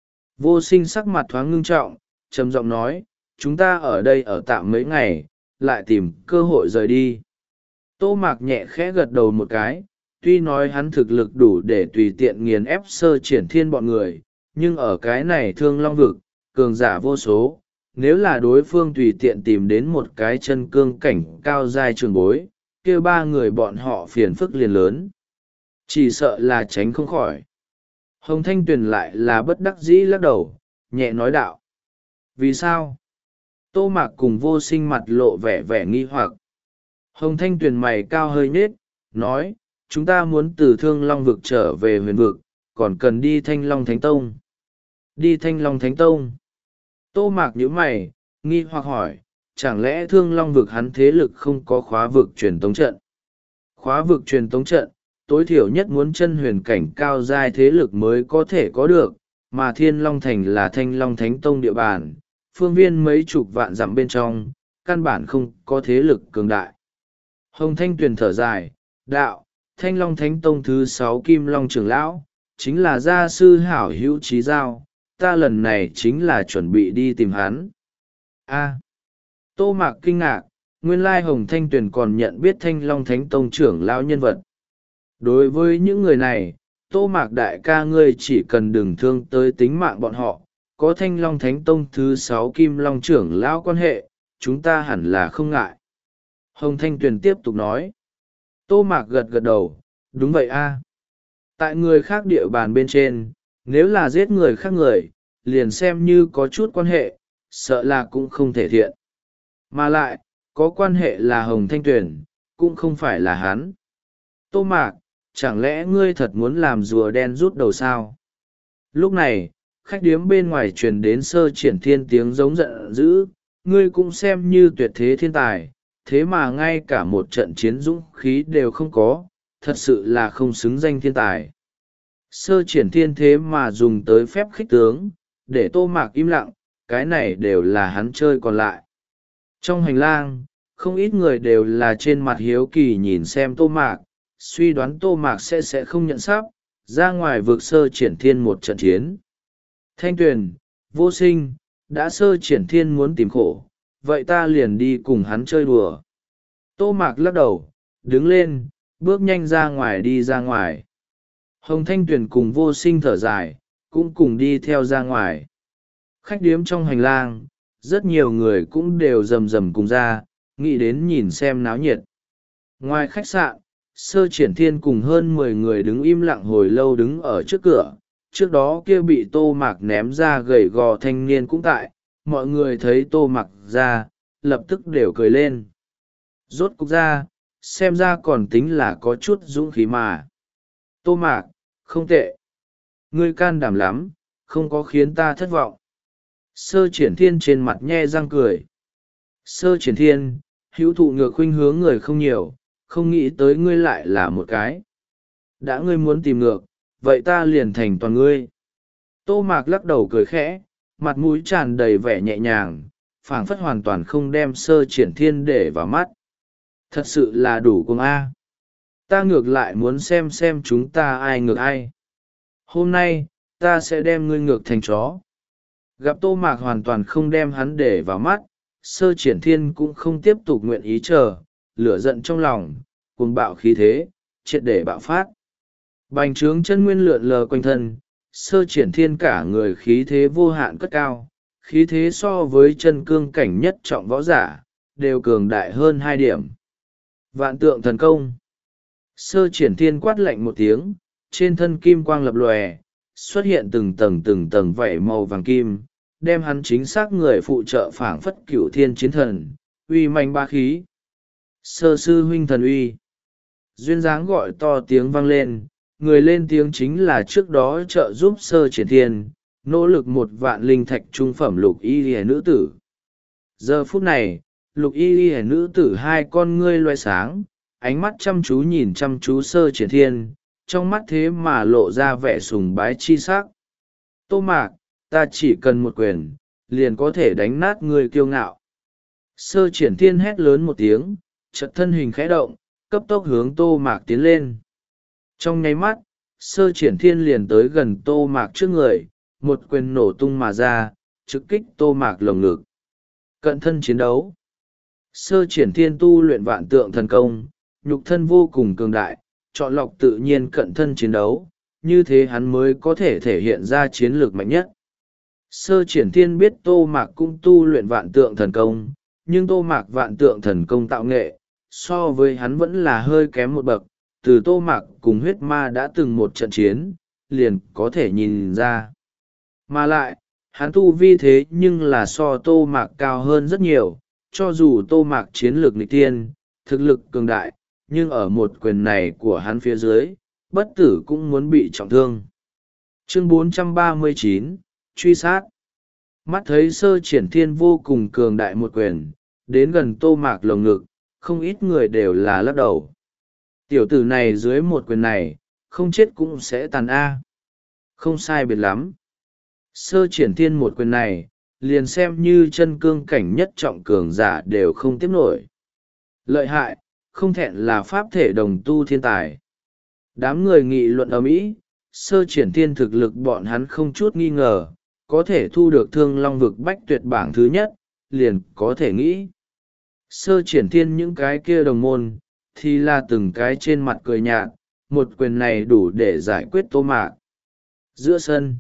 Vô Sinh sắc mặt thoáng ngưng trọng, trầm giọng nói, chúng ta ở đây ở tạm mấy ngày, lại tìm cơ hội rời đi. Tô Mạc nhẹ khẽ gật đầu một cái, tuy nói hắn thực lực đủ để tùy tiện nghiền ép sơ triển thiên bọn người, nhưng ở cái này Thương Long Vực, cường giả vô số, nếu là đối phương tùy tiện tìm đến một cái chân cương cảnh cao giai trường bối, kia ba người bọn họ phiền phức liền lớn. Chỉ sợ là tránh không khỏi. Hồng Thanh Tuyền lại là bất đắc dĩ lắc đầu, nhẹ nói đạo. Vì sao? Tô Mạc cùng Vô Sinh mặt lộ vẻ vẻ nghi hoặc. Hồng Thanh Tuyền mày cao hơi nhết, nói, chúng ta muốn từ Thương Long Vực trở về huyền vực, còn cần đi Thanh Long Thánh Tông. Đi Thanh Long Thánh Tông. Tô Mạc nhíu mày, nghi hoặc hỏi, chẳng lẽ Thương Long Vực hắn thế lực không có khóa vực truyền tống trận? Khóa vực truyền tống trận, tối thiểu nhất muốn chân huyền cảnh cao giai thế lực mới có thể có được, mà Thiên Long Thành là Thanh Long Thánh Tông địa bàn, phương viên mấy chục vạn dặm bên trong, căn bản không có thế lực cường đại. Hồng Thanh Tuyền thở dài, đạo, Thanh Long Thánh Tông thứ sáu Kim Long trưởng lão, chính là gia sư hảo hữu trí giao, ta lần này chính là chuẩn bị đi tìm hắn. A. Tô Mạc kinh ngạc, nguyên lai Hồng Thanh Tuyền còn nhận biết Thanh Long Thánh Tông trưởng lão nhân vật. Đối với những người này, Tô Mạc đại ca ngươi chỉ cần đừng thương tới tính mạng bọn họ, có Thanh Long Thánh Tông thứ sáu Kim Long trưởng lão quan hệ, chúng ta hẳn là không ngại. Hồng Thanh Tuyền tiếp tục nói. Tô Mạc gật gật đầu, đúng vậy a. Tại người khác địa bàn bên trên, nếu là giết người khác người, liền xem như có chút quan hệ, sợ là cũng không thể thiện. Mà lại, có quan hệ là Hồng Thanh Tuyền, cũng không phải là hắn. Tô Mạc, chẳng lẽ ngươi thật muốn làm rùa đen rút đầu sao? Lúc này, khách điếm bên ngoài truyền đến sơ triển thiên tiếng giống giận dữ, ngươi cũng xem như tuyệt thế thiên tài, thế mà ngay cả một trận chiến dũng khí đều không có, thật sự là không xứng danh thiên tài. Sơ triển thiên thế mà dùng tới phép khích tướng, để Tô Mạc im lặng, cái này đều là hắn chơi còn lại. Trong hành lang, không ít người đều là trên mặt hiếu kỳ nhìn xem Tô Mạc, suy đoán Tô Mạc sẽ sẽ không nhận sắp, ra ngoài vực sơ triển thiên một trận chiến. Thanh Tuyền, Vô Sinh, đã sơ triển thiên muốn tìm khổ, vậy ta liền đi cùng hắn chơi đùa. Tô Mạc lắc đầu, đứng lên, bước nhanh ra ngoài đi ra ngoài. Hồng Thanh Tuyền cùng Vô Sinh thở dài, cũng cùng đi theo ra ngoài. Khách điếm trong hành lang, rất nhiều người cũng đều rầm rầm cùng ra, nghĩ đến nhìn xem náo nhiệt. Ngoài khách sạn, sơ triển thiên cùng hơn mười người đứng im lặng hồi lâu đứng ở trước cửa, trước đó kia bị Tô Mạc ném ra gầy gò thanh niên cũng tại, mọi người thấy Tô Mạc ra, lập tức đều cười lên. Rốt cục ra, xem ra còn tính là có chút dũng khí mà. Tô Mạc, không tệ. Ngươi can đảm lắm, không có khiến ta thất vọng. Sơ triển thiên trên mặt nhe răng cười. Sơ triển thiên, hữu thụ ngược khuynh hướng người không nhiều, không nghĩ tới ngươi lại là một cái. Đã ngươi muốn tìm ngược, vậy ta liền thành toàn ngươi. Tô Mạc lắc đầu cười khẽ, mặt mũi tràn đầy vẻ nhẹ nhàng, phảng phất hoàn toàn không đem sơ triển thiên để vào mắt. Thật sự là đủ cùng a. Ta ngược lại muốn xem xem chúng ta ai ngược ai. hôm nay ta sẽ đem ngươi ngược thành chó. Gặp Tô Mạc hoàn toàn không đem hắn để vào mắt, Sơ Triển Thiên cũng không tiếp tục nguyện ý chờ, lửa giận trong lòng, cuồng bạo khí thế, triệt để bạo phát. Bành trướng chân nguyên lượn lờ quanh thân, Sơ Triển Thiên cả người khí thế vô hạn cất cao, khí thế so với chân cương cảnh nhất trọng võ giả, đều cường đại hơn hai điểm. Vạn tượng thần công. Sơ Triển Thiên quát lạnh một tiếng, trên thân kim quang lập lòe, xuất hiện từng tầng từng tầng vảy màu vàng kim, đem hắn chính xác người phụ trợ phảng phất cửu thiên chiến thần, uy mạnh ba khí. Sơ sư huynh thần uy. Duyên dáng gọi to tiếng vang lên, người lên tiếng chính là trước đó trợ giúp Sơ Triển Thiên, nỗ lực một vạn linh thạch trung phẩm lục y liễu nữ tử. Giờ phút này, lục y liễu nữ tử hai con ngươi loe sáng, ánh mắt chăm chú nhìn chăm chú Sơ Triển Thiên, trong mắt thế mà lộ ra vẻ sùng bái chi sắc. Tô Mạc, ta chỉ cần một quyền, liền có thể đánh nát người kiêu ngạo. Sơ Triển Thiên hét lớn một tiếng, chợt thân hình khẽ động, cấp tốc hướng Tô Mạc tiến lên. Trong nháy mắt, Sơ Triển Thiên liền tới gần Tô Mạc trước người, một quyền nổ tung mà ra, trực kích Tô Mạc lồng ngực. Cận thân chiến đấu. Sơ Triển Thiên tu luyện vạn tượng thần công, nhục thân vô cùng cường đại, chọn lọc tự nhiên cận thân chiến đấu, như thế hắn mới có thể thể hiện ra chiến lược mạnh nhất. Sơ Triển Thiên biết Tô Mạc cũng tu luyện vạn tượng thần công, nhưng Tô Mạc vạn tượng thần công tạo nghệ, so với hắn vẫn là hơi kém một bậc, từ Tô Mạc cùng huyết ma đã từng một trận chiến, liền có thể nhìn ra. Mà lại, hắn tu vi thế nhưng là so Tô Mạc cao hơn rất nhiều, cho dù Tô Mạc chiến lược nghịch tiên, thực lực cường đại, nhưng ở một quyền này của hắn phía dưới, bất tử cũng muốn bị trọng thương. Chương bốn trăm ba mươi chín, truy sát. Mắt thấy Sơ Triển Thiên vô cùng cường đại một quyền, đến gần Tô Mạc lồng ngực, không ít người đều là lắc đầu. Tiểu tử này dưới một quyền này, không chết cũng sẽ tàn A. Không sai biệt lắm. Sơ Triển Thiên một quyền này, liền xem như chân cương cảnh nhất trọng cường giả đều không tiếp nổi. Lợi hại, không thẹn là pháp thể đồng tu thiên tài. Đám người nghị luận ầm ĩ, Sơ Triển Thiên thực lực bọn hắn không chút nghi ngờ, có thể thu được Thương Long vực bách tuyệt bảng thứ nhất, liền có thể nghĩ. Sơ Triển Thiên những cái kia đồng môn, thì là từng cái trên mặt cười nhạt, một quyền này đủ để giải quyết Tô Mạc. Giữa sân,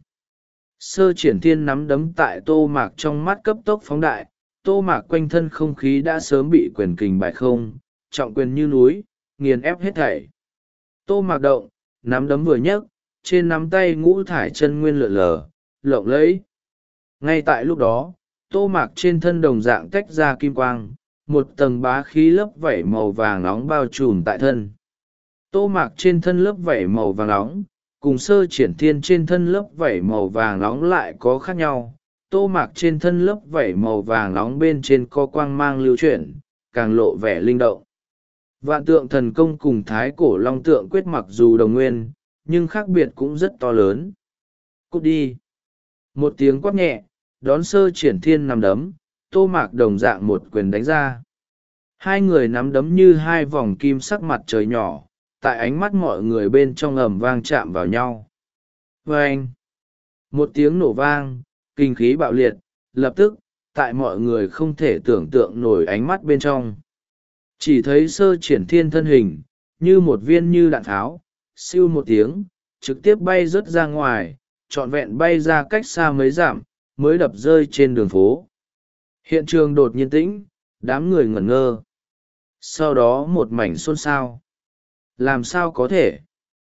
Sơ Triển Thiên nắm đấm tại Tô Mạc trong mắt cấp tốc phóng đại, Tô Mạc quanh thân không khí đã sớm bị quyền kình bại không, trọng quyền như núi, nghiền ép hết thảy. Tô Mạc động, nắm đấm vừa nhấc, trên nắm tay ngũ thải chân nguyên lượn lờ, lộng lẫy. Ngay tại lúc đó, Tô Mạc trên thân đồng dạng tách ra kim quang, một tầng bá khí lớp vảy màu vàng nóng bao trùm tại thân. Tô Mạc trên thân lớp vảy màu vàng nóng, cùng Sơ Triển Thiên trên thân lớp vảy màu vàng nóng lại có khác nhau. Tô Mạc trên thân lớp vảy màu vàng nóng bên trên có quang mang lưu chuyển, càng lộ vẻ linh động. Vạn tượng thần công cùng thái cổ long tượng quyết mặc dù đồng nguyên, nhưng khác biệt cũng rất to lớn. Cút đi. Một tiếng quát nhẹ, đón Sơ Triển Thiên nắm đấm, Tô Mạc đồng dạng một quyền đánh ra. Hai người nắm đấm như hai vòng kim sắc mặt trời nhỏ, tại ánh mắt mọi người bên trong ầm vang chạm vào nhau. Vâng! Một tiếng nổ vang, kinh khí bạo liệt, lập tức, tại mọi người không thể tưởng tượng nổi ánh mắt bên trong. Chỉ thấy Sơ Triển Thiên thân hình, như một viên như đạn tháo, siêu một tiếng, trực tiếp bay rớt ra ngoài, trọn vẹn bay ra cách xa mấy dặm, mới đập rơi trên đường phố. Hiện trường đột nhiên tĩnh, đám người ngẩn ngơ. Sau đó một mảnh xôn xao. Làm sao có thể?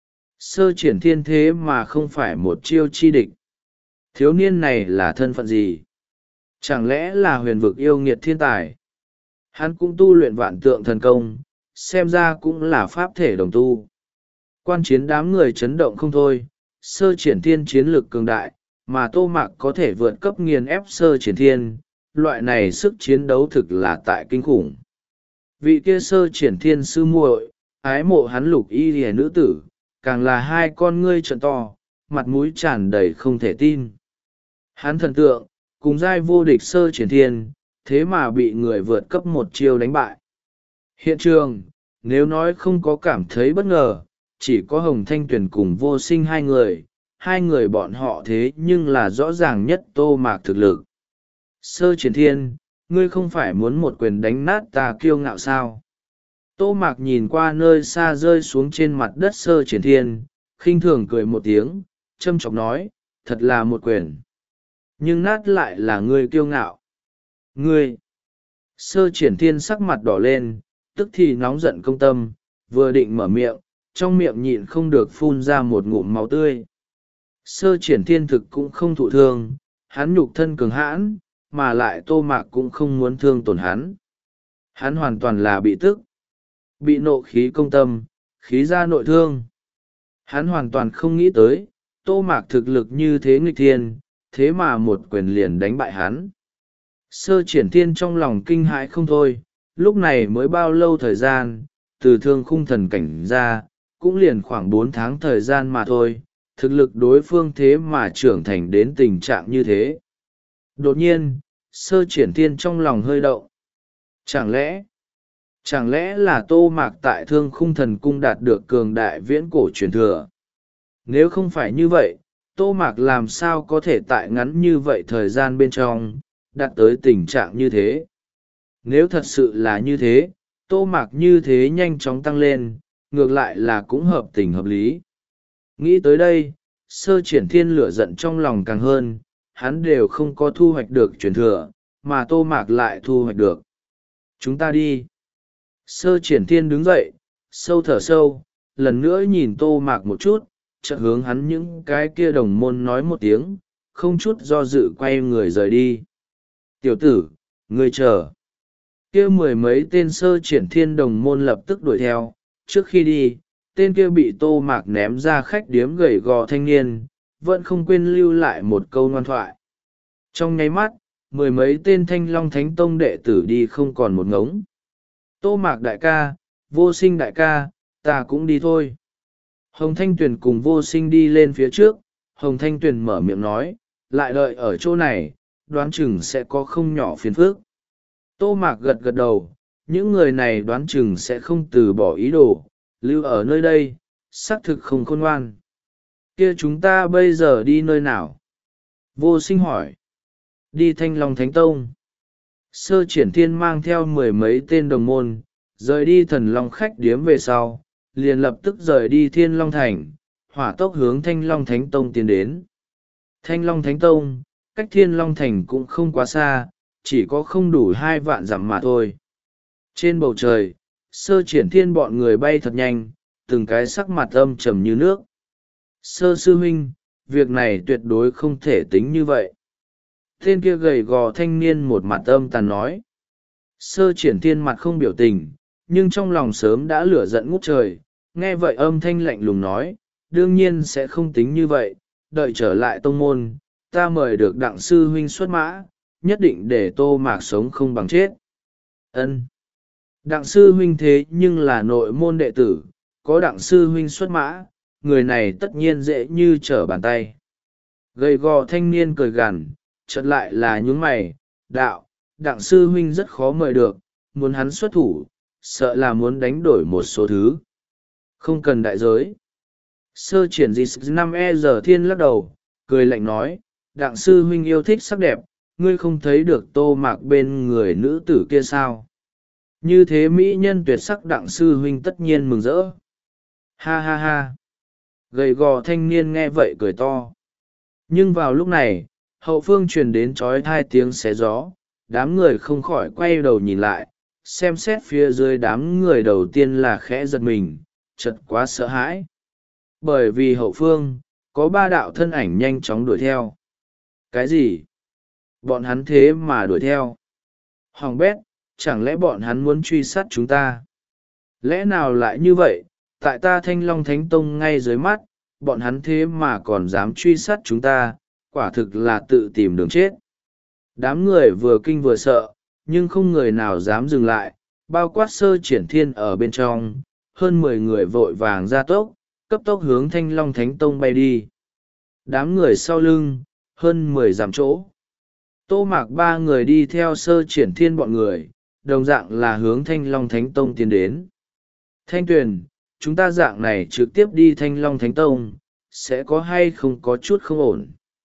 Sơ Triển Thiên thế mà không phải một chiêu chi địch. Thiếu niên này là thân phận gì? Chẳng lẽ là huyền vực yêu nghiệt thiên tài? Hắn cũng tu luyện vạn tượng thần công, xem ra cũng là pháp thể đồng tu. Quan chiến đám người chấn động không thôi, Sơ Triển Thiên chiến lực cường đại, mà Tô Mạc có thể vượt cấp nghiền ép Sơ Triển Thiên, loại này sức chiến đấu thực là tại kinh khủng. Vị kia Sơ Triển Thiên sư muội, ái mộ hắn lục y liễu nữ tử, càng là hai con ngươi trợn to, mặt mũi tràn đầy không thể tin. Hắn thần tượng, cùng giai vô địch Sơ Triển Thiên, thế mà bị người vượt cấp một chiêu đánh bại. Hiện trường, nếu nói không có cảm thấy bất ngờ, chỉ có Hồng Thanh Tuyền cùng Vô Sinh hai người, hai người bọn họ thế nhưng là rõ ràng nhất Tô Mạc thực lực. Sơ Triển Thiên, ngươi không phải muốn một quyền đánh nát ta kiêu ngạo sao? Tô Mạc nhìn qua nơi xa rơi xuống trên mặt đất Sơ Triển Thiên, khinh thường cười một tiếng, châm chọc nói, thật là một quyền. Nhưng nát lại là ngươi kiêu ngạo. Ngươi! Sơ Triển Thiên sắc mặt đỏ lên, tức thì nóng giận công tâm, vừa định mở miệng, trong miệng nhịn không được phun ra một ngụm máu tươi. Sơ Triển Thiên thực cũng không thụ thương, hắn nhục thân cường hãn, mà lại Tô Mạc cũng không muốn thương tổn hắn. Hắn hoàn toàn là bị tức, bị nộ khí công tâm, khí ra nội thương. Hắn hoàn toàn không nghĩ tới, Tô Mạc thực lực như thế nghịch thiên, thế mà một quyền liền đánh bại hắn. Sơ Triển Thiên trong lòng kinh hãi không thôi, lúc này mới bao lâu thời gian, từ thương khung thần cảnh ra, cũng liền khoảng bốn tháng thời gian mà thôi, thực lực đối phương thế mà trưởng thành đến tình trạng như thế. Đột nhiên, Sơ Triển Thiên trong lòng hơi động. Chẳng lẽ, chẳng lẽ là Tô Mạc tại thương khung thần cung đạt được cường đại viễn cổ truyền thừa? Nếu không phải như vậy, Tô Mạc làm sao có thể tại ngắn như vậy thời gian bên trong, đạt tới tình trạng như thế? Nếu thật sự là như thế, Tô Mạc như thế nhanh chóng tăng lên, ngược lại là cũng hợp tình hợp lý. Nghĩ tới đây, Sơ Triển Thiên lửa giận trong lòng càng hơn, hắn đều không có thu hoạch được truyền thừa, mà Tô Mạc lại thu hoạch được. Chúng ta đi. Sơ Triển Thiên đứng dậy, sâu thở sâu, lần nữa nhìn Tô Mạc một chút, chợt hướng hắn những cái kia đồng môn nói một tiếng, không chút do dự quay người rời đi. Tiểu tử, ngươi chờ. Kia mười mấy tên Sơ Triển Thiên đồng môn lập tức đuổi theo, trước khi đi, tên kia bị Tô Mạc ném ra khách điếm gầy gò thanh niên, vẫn không quên lưu lại một câu ngoan thoại. Trong nháy mắt, mười mấy tên Thanh Long Thánh Tông đệ tử đi không còn một ngống. Tô Mạc đại ca, Vô Sinh đại ca, ta cũng đi thôi. Hồng Thanh Tuyền cùng Vô Sinh đi lên phía trước, Hồng Thanh Tuyền mở miệng nói, lại đợi ở chỗ này, đoán chừng sẽ có không nhỏ phiền phức. Tô Mạc gật gật đầu, những người này đoán chừng sẽ không từ bỏ ý đồ, lưu ở nơi đây, xác thực không khôn ngoan. Kia chúng ta bây giờ đi nơi nào? Vô Sinh hỏi. Đi Thanh Long Thánh Tông. Sơ Triển Thiên mang theo mười mấy tên đồng môn, rời đi Thần Long khách điếm về sau, liền lập tức rời đi Thiên Long Thành, hỏa tốc hướng Thanh Long Thánh Tông tiến đến. Thanh Long Thánh Tông, cách Thiên Long Thành cũng không quá xa, chỉ có không đủ hai vạn dặm mà thôi. Trên bầu trời, Sơ Triển Thiên bọn người bay thật nhanh, từng cái sắc mặt âm trầm như nước. Sơ sư huynh, việc này tuyệt đối không thể tính như vậy. Tên kia gầy gò thanh niên một mặt âm tàn nói. Sơ Triển Thiên mặt không biểu tình, nhưng trong lòng sớm đã lửa giận ngút trời, nghe vậy âm thanh lạnh lùng nói, đương nhiên sẽ không tính như vậy, đợi trở lại tông môn, ta mời được Đặng sư huynh xuất mã, nhất định để Tô Mạc sống không bằng chết. Ân. Đặng sư huynh thế nhưng là nội môn đệ tử, có Đặng sư huynh xuất mã, người này tất nhiên dễ như trở bàn tay. Gầy gò thanh niên cười gằn, chợt lại là nhún mày, đạo, Đặng sư huynh rất khó mời được, muốn hắn xuất thủ, sợ là muốn đánh đổi một số thứ. Không cần đại giới. Sơ Triển gì năm e giờ thiên lắc đầu, cười lạnh nói, Đặng sư huynh yêu thích sắc đẹp, ngươi không thấy được Tô Mạc bên người nữ tử kia sao? Như thế mỹ nhân tuyệt sắc Đặng sư huynh tất nhiên mừng rỡ. Ha ha ha. Gầy gò thanh niên nghe vậy cười to. Nhưng vào lúc này, hậu phương truyền đến trói hai tiếng xé gió, đám người không khỏi quay đầu nhìn lại, xem xét phía dưới đám người đầu tiên là khẽ giật mình, chật quá sợ hãi. Bởi vì hậu phương, có ba đạo thân ảnh nhanh chóng đuổi theo. Cái gì? Bọn hắn thế mà đuổi theo. Hoàng bét, chẳng lẽ bọn hắn muốn truy sát chúng ta? Lẽ nào lại như vậy, tại ta Thanh Long Thánh Tông ngay dưới mắt, bọn hắn thế mà còn dám truy sát chúng ta, quả thực là tự tìm đường chết. Đám người vừa kinh vừa sợ, nhưng không người nào dám dừng lại, bao quát Sơ Triển Thiên ở bên trong, hơn mười người vội vàng ra tốc, cấp tốc hướng Thanh Long Thánh Tông bay đi. Đám người sau lưng, hơn mười dặm chỗ. Tô Mạc ba người đi theo Sơ Triển Thiên bọn người, đồng dạng là hướng Thanh Long Thánh Tông tiến đến. Thanh Tuyền, chúng ta dạng này trực tiếp đi Thanh Long Thánh Tông, sẽ có hay không có chút không ổn.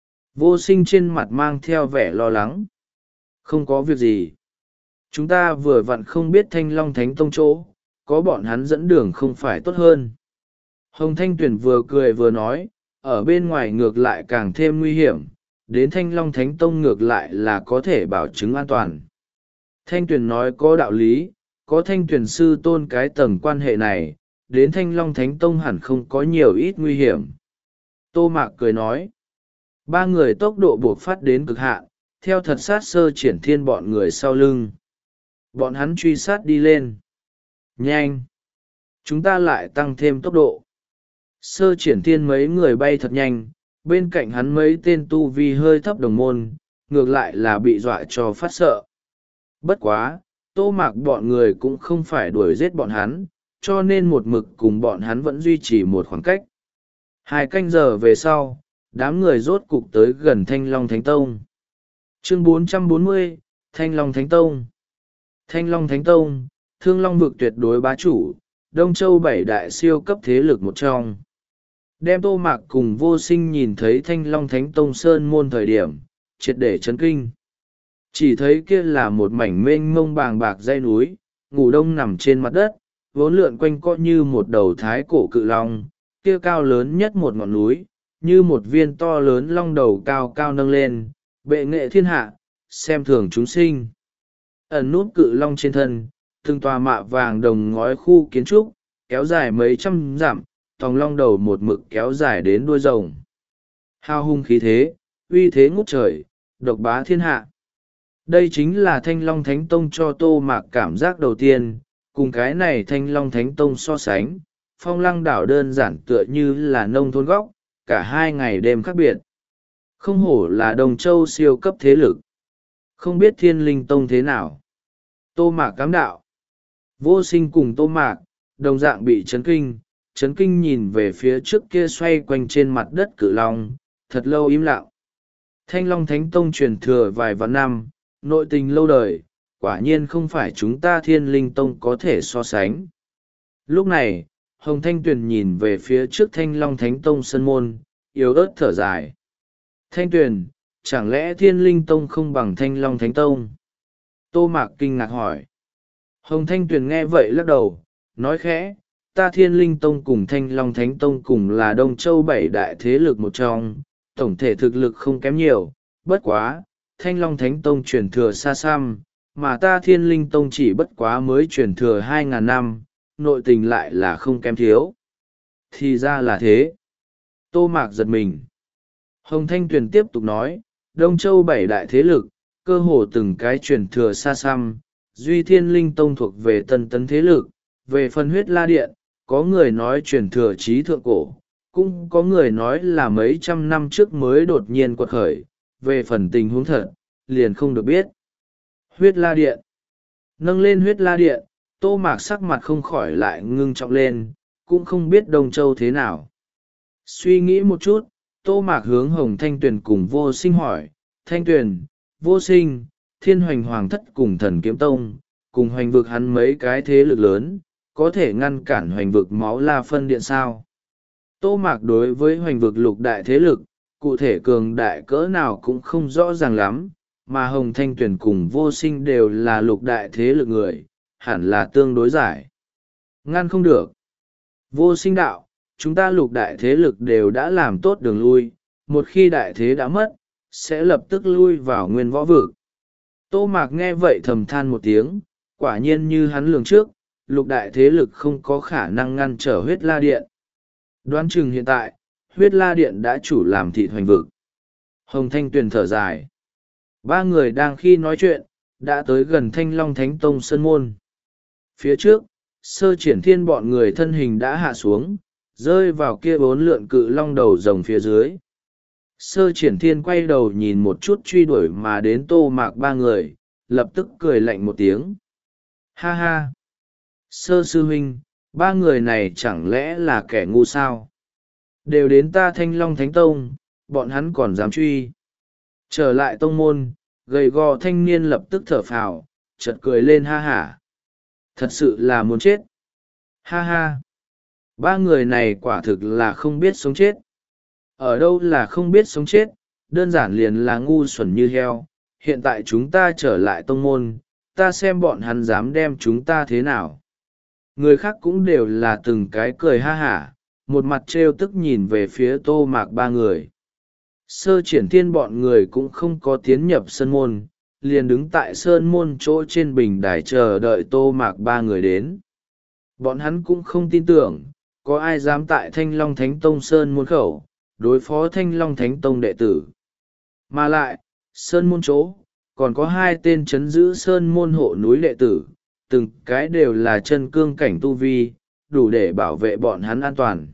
Vô Sinh trên mặt mang theo vẻ lo lắng. Không có việc gì. Chúng ta vừa vặn không biết Thanh Long Thánh Tông chỗ, có bọn hắn dẫn đường không phải tốt hơn. Hồng Thanh Tuyền vừa cười vừa nói, ở bên ngoài ngược lại càng thêm nguy hiểm, đến Thanh Long Thánh Tông ngược lại là có thể bảo chứng an toàn. Thanh Tuyền nói có đạo lý, có Thanh Tuyền sư tôn cái tầng quan hệ này, đến Thanh Long Thánh Tông hẳn không có nhiều ít nguy hiểm. Tô Mạc cười nói, ba người tốc độ buộc phát đến cực hạn, theo thật sát Sơ Triển Thiên bọn người sau lưng. Bọn hắn truy sát đi lên. Nhanh! Chúng ta lại tăng thêm tốc độ. Sơ Triển Thiên mấy người bay thật nhanh, bên cạnh hắn mấy tên tu vi hơi thấp đồng môn, ngược lại là bị dọa cho phát sợ. Bất quá, Tô Mạc bọn người cũng không phải đuổi giết bọn hắn, cho nên một mực cùng bọn hắn vẫn duy trì một khoảng cách. Hai canh giờ về sau, đám người rốt cục tới gần Thanh Long Thánh Tông. Chương bốn trăm bốn mươi, Thanh Long Thánh Tông. Thanh Long Thánh Tông, Thương Long vực tuyệt đối bá chủ, Đông Châu bảy đại siêu cấp thế lực một trong. Đem Tô Mạc cùng Vô Sinh nhìn thấy Thanh Long Thánh Tông sơn môn thời điểm, triệt để chấn kinh. Chỉ thấy kia là một mảnh mênh mông bàng bạc dãy núi, ngủ đông nằm trên mặt đất, vốn lượn quanh co như một đầu thái cổ cự long, kia cao lớn nhất một ngọn núi, như một viên to lớn long đầu cao cao nâng lên, bệ nghệ thiên hạ, xem thường chúng sinh. Ẩn nút cự long trên thân, từng tòa mạ vàng đồng ngói khu kiến trúc, kéo dài mấy trăm dặm, tòng long đầu một mực kéo dài đến đuôi rồng. Hào hung khí thế, uy thế ngút trời, độc bá thiên hạ. Đây chính là Thanh Long Thánh Tông cho Tô Mạc cảm giác đầu tiên, cùng cái này Thanh Long Thánh Tông so sánh, Phong Lăng đảo đơn giản tựa như là nông thôn góc, cả hai ngày đêm khác biệt. Không hổ là Đồng Châu siêu cấp thế lực. Không biết Thiên Linh Tông thế nào. Tô Mạc cám đạo. Vô Sinh cùng Tô Mạc, đồng dạng bị chấn kinh, chấn kinh nhìn về phía trước kia xoay quanh trên mặt đất cự long, thật lâu im lặng. Thanh Long Thánh Tông truyền thừa vài vạn năm, nội tình lâu đời, quả nhiên không phải chúng ta Thiên Linh Tông có thể so sánh. Lúc này, Hồng Thanh Tuyền nhìn về phía trước Thanh Long Thánh Tông sân môn, yếu ớt thở dài. Thanh Tuyền, chẳng lẽ Thiên Linh Tông không bằng Thanh Long Thánh Tông? Tô Mạc kinh ngạc hỏi. Hồng Thanh Tuyền nghe vậy lắc đầu, nói khẽ, ta Thiên Linh Tông cùng Thanh Long Thánh Tông cùng là Đông Châu bảy đại thế lực một trong, tổng thể thực lực không kém nhiều, bất quá, Thanh Long Thánh Tông truyền thừa xa xăm, mà ta Thiên Linh Tông chỉ bất quá mới truyền thừa hai ngàn năm, nội tình lại là không kém thiếu. Thì ra là thế. Tô Mạc giật mình. Hồng Thanh Tuyền tiếp tục nói, Đông Châu bảy đại thế lực, cơ hồ từng cái truyền thừa xa xăm, duy Thiên Linh Tông thuộc về tân tấn thế lực, về phần huyết la điện, có người nói truyền thừa trí thượng cổ, cũng có người nói là mấy trăm năm trước mới đột nhiên quật khởi, về phần tình huống thật, liền không được biết. Huyết la điện. Nâng lên huyết la điện, Tô Mạc sắc mặt không khỏi lại ngưng trọng lên, cũng không biết Đông Châu thế nào. Suy nghĩ một chút, Tô Mạc hướng Hồng Thanh Tuyền cùng Vô Sinh hỏi, Thanh Tuyền, Vô Sinh, Thiên Hoành Hoàng Thất cùng Thần Kiếm Tông, cùng hoành vực hắn mấy cái thế lực lớn, có thể ngăn cản hoành vực máu la phân điện sao? Tô Mạc đối với hoành vực lục đại thế lực, cụ thể cường đại cỡ nào cũng không rõ ràng lắm, mà Hồng Thanh Tuyền cùng Vô Sinh đều là lục đại thế lực người, hẳn là tương đối giải. Ngăn không được. Vô Sinh đạo, chúng ta lục đại thế lực đều đã làm tốt đường lui, một khi đại thế đã mất, sẽ lập tức lui vào nguyên võ vực. Tô Mạc nghe vậy thầm than một tiếng, quả nhiên như hắn lường trước, lục đại thế lực không có khả năng ngăn trở huyết la điện. Đoán chừng hiện tại, huyết la điện đã chủ làm thị hoành vực. Hồng Thanh Tuyền thở dài. Ba người đang khi nói chuyện, đã tới gần Thanh Long Thánh Tông sân môn. Phía trước, Sơ Triển Thiên bọn người thân hình đã hạ xuống, rơi vào kia bốn lượn cự long đầu rồng phía dưới. Sơ Triển Thiên quay đầu nhìn một chút truy đuổi mà đến Tô Mạc ba người, lập tức cười lạnh một tiếng. Ha ha! Sơ sư huynh, ba người này chẳng lẽ là kẻ ngu sao? Đều đến ta Thanh Long Thánh Tông, bọn hắn còn dám truy. Trở lại tông môn, gầy gò thanh niên lập tức thở phào, chợt cười lên ha hả. Thật sự là muốn chết. Ha ha! Ba người này quả thực là không biết sống chết. Ở đâu là không biết sống chết, đơn giản liền là ngu xuẩn như heo. Hiện tại chúng ta trở lại tông môn, ta xem bọn hắn dám đem chúng ta thế nào. Người khác cũng đều là từng cái cười ha hả, một mặt trêu tức nhìn về phía Tô Mạc ba người. Sơ Triển Thiên bọn người cũng không có tiến nhập sơn môn, liền đứng tại sơn môn chỗ trên bình đài chờ đợi Tô Mạc ba người đến. Bọn hắn cũng không tin tưởng, có ai dám tại Thanh Long Thánh Tông sơn môn khẩu, đối phó Thanh Long Thánh Tông đệ tử. Mà lại, sơn môn chỗ, còn có hai tên chấn giữ sơn môn hộ núi đệ tử, từng cái đều là chân cương cảnh tu vi, đủ để bảo vệ bọn hắn an toàn.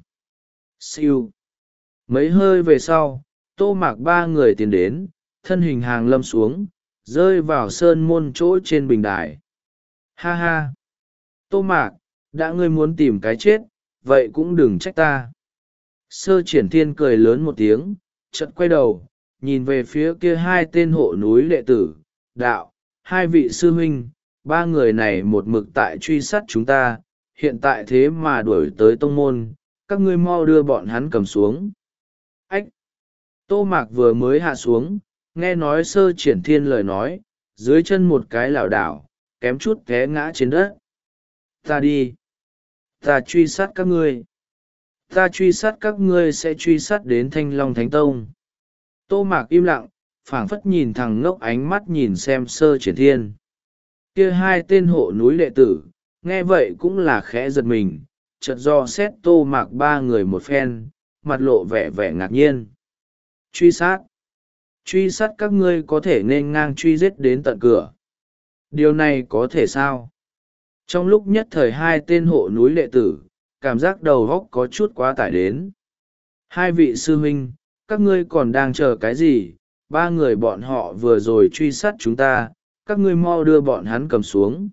Siêu. Mấy hơi về sau, Tô Mạc ba người tiến đến, thân hình hàng lâm xuống, rơi vào sơn môn chỗ trên bình đài. Ha ha! Tô Mạc, đã ngươi muốn tìm cái chết, vậy cũng đừng trách ta. Sơ Triển Thiên cười lớn một tiếng, chợt quay đầu, nhìn về phía kia hai tên hộ núi đệ tử, đạo, hai vị sư huynh, ba người này một mực tại truy sát chúng ta, hiện tại thế mà đuổi tới tông môn, các ngươi mau đưa bọn hắn cầm xuống. Ách! Tô Mạc vừa mới hạ xuống, nghe nói Sơ Triển Thiên lời nói, dưới chân một cái lảo đảo, kém chút té ngã trên đất. Ta đi! Ta truy sát các ngươi! Ta truy sát các ngươi sẽ truy sát đến Thanh Long Thánh Tông. Tô Mạc im lặng, phảng phất nhìn thằng ngốc ánh mắt nhìn xem Sơ Triển Thiên. Kia hai tên hộ núi đệ tử, nghe vậy cũng là khẽ giật mình, chợt do xét Tô Mạc ba người một phen, mặt lộ vẻ vẻ ngạc nhiên. Truy sát! Truy sát các ngươi có thể nên ngang truy giết đến tận cửa. Điều này có thể sao? Trong lúc nhất thời hai tên hộ núi đệ tử, cảm giác đầu óc có chút quá tải đến. Hai vị sư huynh, các ngươi còn đang chờ cái gì? Ba người bọn họ vừa rồi truy sát chúng ta, các ngươi mau đưa bọn hắn cầm xuống.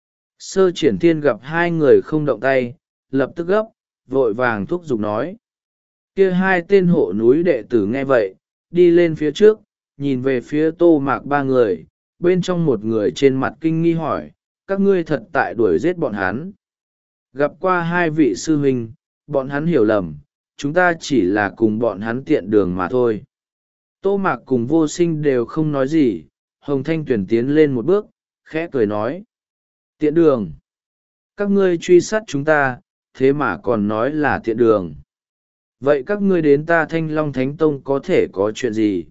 Sơ Triển Thiên gặp hai người không động tay, lập tức gấp, vội vàng thúc giục nói. Kia hai tên hộ núi đệ tử nghe vậy, đi lên phía trước, nhìn về phía Tô Mạc ba người, bên trong một người trên mặt kinh nghi hỏi, các ngươi thật tại đuổi giết bọn hắn. Gặp qua hai vị sư huynh, bọn hắn hiểu lầm, chúng ta chỉ là cùng bọn hắn tiện đường mà thôi. Tô Mạc cùng Vô Sinh đều không nói gì, Hồng Thanh Tuyền tiến lên một bước, khẽ cười nói. Tiện đường. Các ngươi truy sát chúng ta, thế mà còn nói là tiện đường. Vậy các ngươi đến ta Thanh Long Thánh Tông có thể có chuyện gì?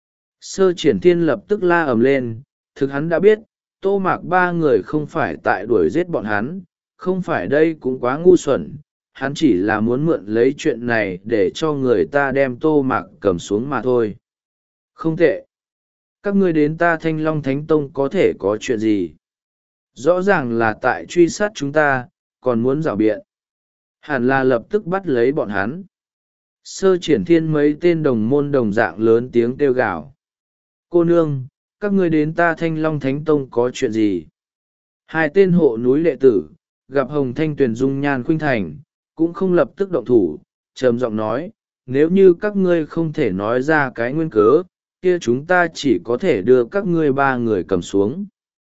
Sơ Triển Thiên lập tức la ầm lên, thực hắn đã biết, Tô Mạc ba người không phải tại đuổi giết bọn hắn, không phải đây cũng quá ngu xuẩn, hắn chỉ là muốn mượn lấy chuyện này để cho người ta đem Tô Mạc cầm xuống mà thôi. Không tệ. Các ngươi đến ta Thanh Long Thánh Tông có thể có chuyện gì? Rõ ràng là tại truy sát chúng ta, còn muốn rảo biện. Hẳn là lập tức bắt lấy bọn hắn. Sơ Triển Thiên mấy tên đồng môn đồng dạng lớn tiếng kêu gào. Cô nương, các ngươi đến ta Thanh Long Thánh Tông có chuyện gì? Hai tên hộ núi đệ tử, gặp Hồng Thanh Tuyền dung nhan khuynh thành, cũng không lập tức động thủ, trầm giọng nói, nếu như các ngươi không thể nói ra cái nguyên cớ, kia chúng ta chỉ có thể đưa các ngươi ba người cầm xuống.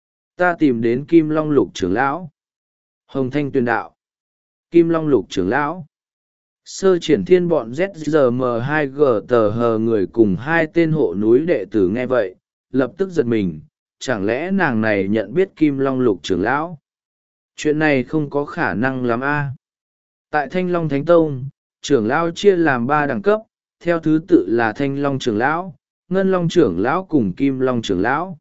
Ta tìm đến Kim Long Lục trưởng lão. Hồng Thanh Tuyền đạo. Kim Long Lục trưởng lão. Sơ Triển Thiên bọn Z Z M hai G tờ hờ người cùng hai tên hộ núi đệ tử nghe vậy, lập tức giật mình, chẳng lẽ nàng này nhận biết Kim Long Lục trưởng lão? Chuyện này không có khả năng lắm a. Tại Thanh Long Thánh Tông, trưởng lão chia làm ba đẳng cấp, theo thứ tự là Thanh Long trưởng lão, Ngân Long trưởng lão cùng Kim Long trưởng lão.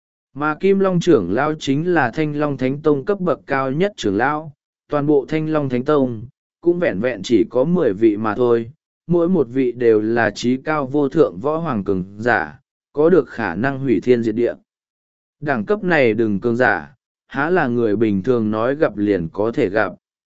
Mà Kim Long trưởng lão chính là Thanh Long Thánh Tông cấp bậc cao nhất trưởng lão, toàn bộ Thanh Long Thánh Tông cũng vẹn vẹn chỉ có mười vị mà thôi, mỗi một vị đều là trí cao vô thượng võ hoàng cường giả, có được khả năng hủy thiên diệt địa. Đẳng cấp này đừng cường giả, há là người bình thường nói gặp liền có thể gặp.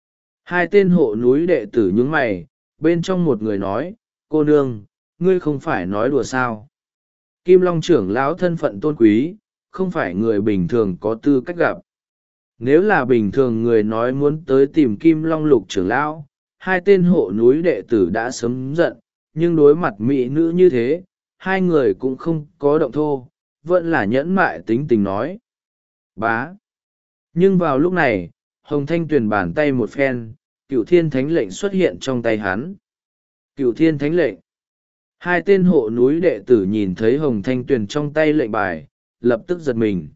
Hai tên hộ núi đệ tử nhướng mày, bên trong một người nói, cô nương, ngươi không phải nói đùa sao. Kim Long trưởng lão thân phận tôn quý, không phải người bình thường có tư cách gặp. Nếu là bình thường người nói muốn tới tìm Kim Long Lục trưởng lão, hai tên hộ núi đệ tử đã sớm giận, nhưng đối mặt mỹ nữ như thế, hai người cũng không có động thô, vẫn là nhẫn mại tính tình nói. Bá. Nhưng vào lúc này, Hồng Thanh Tuyền bàn tay một phen, Cửu Thiên Thánh lệnh xuất hiện trong tay hắn. Cửu Thiên Thánh lệnh. Hai tên hộ núi đệ tử nhìn thấy Hồng Thanh Tuyền trong tay lệnh bài, lập tức giật mình.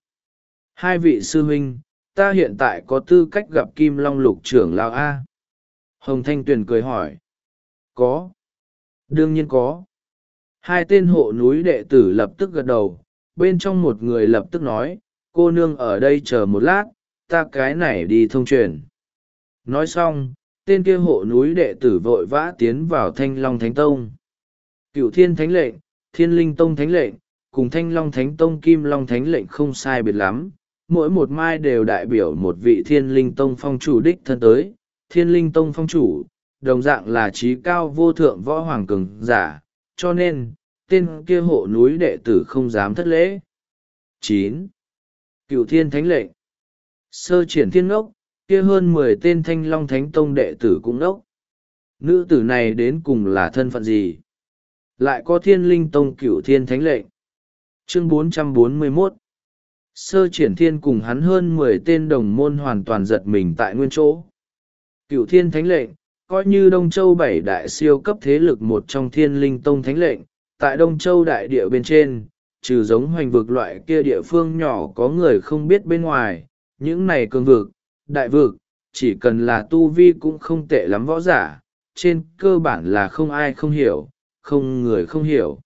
Hai vị sư huynh, ta hiện tại có tư cách gặp Kim Long Lục trưởng lão A. Hồng Thanh Tuyền cười hỏi. Có. Đương nhiên có. Hai tên hộ núi đệ tử lập tức gật đầu, bên trong một người lập tức nói, cô nương ở đây chờ một lát, ta cái này đi thông truyền. Nói xong, tên kia hộ núi đệ tử vội vã tiến vào Thanh Long Thánh Tông. Cửu Thiên Thánh lệnh, Thiên Linh Tông Thánh lệnh, cùng Thanh Long Thánh Tông Kim Long Thánh lệnh không sai biệt lắm, mỗi một mai đều đại biểu một vị Thiên Linh Tông phong chủ đích thân tới. Thiên Linh Tông phong chủ, đồng dạng là trí cao vô thượng võ hoàng cường giả, cho nên, tên kia hộ núi đệ tử không dám thất lễ. chín. Cửu Thiên Thánh lệnh. Sơ triển thiên ngốc, kia hơn mười tên Thanh Long Thánh Tông đệ tử cũng ngốc. Nữ tử này đến cùng là thân phận gì? Lại có Thiên Linh Tông Cửu Thiên Thánh lệnh. Chương bốn trăm bốn mươi mốt. Sơ triển thiên cùng hắn hơn mười tên đồng môn hoàn toàn giật mình tại nguyên chỗ. Cửu Thiên Thánh lệnh, coi như Đông Châu bảy đại siêu cấp thế lực một trong Thiên Linh Tông Thánh lệnh, tại Đông Châu đại địa bên trên, trừ giống hoành vực loại kia địa phương nhỏ có người không biết bên ngoài, những này cường vực, đại vực, chỉ cần là tu vi cũng không tệ lắm võ giả, trên cơ bản là không ai không hiểu, không người không hiểu.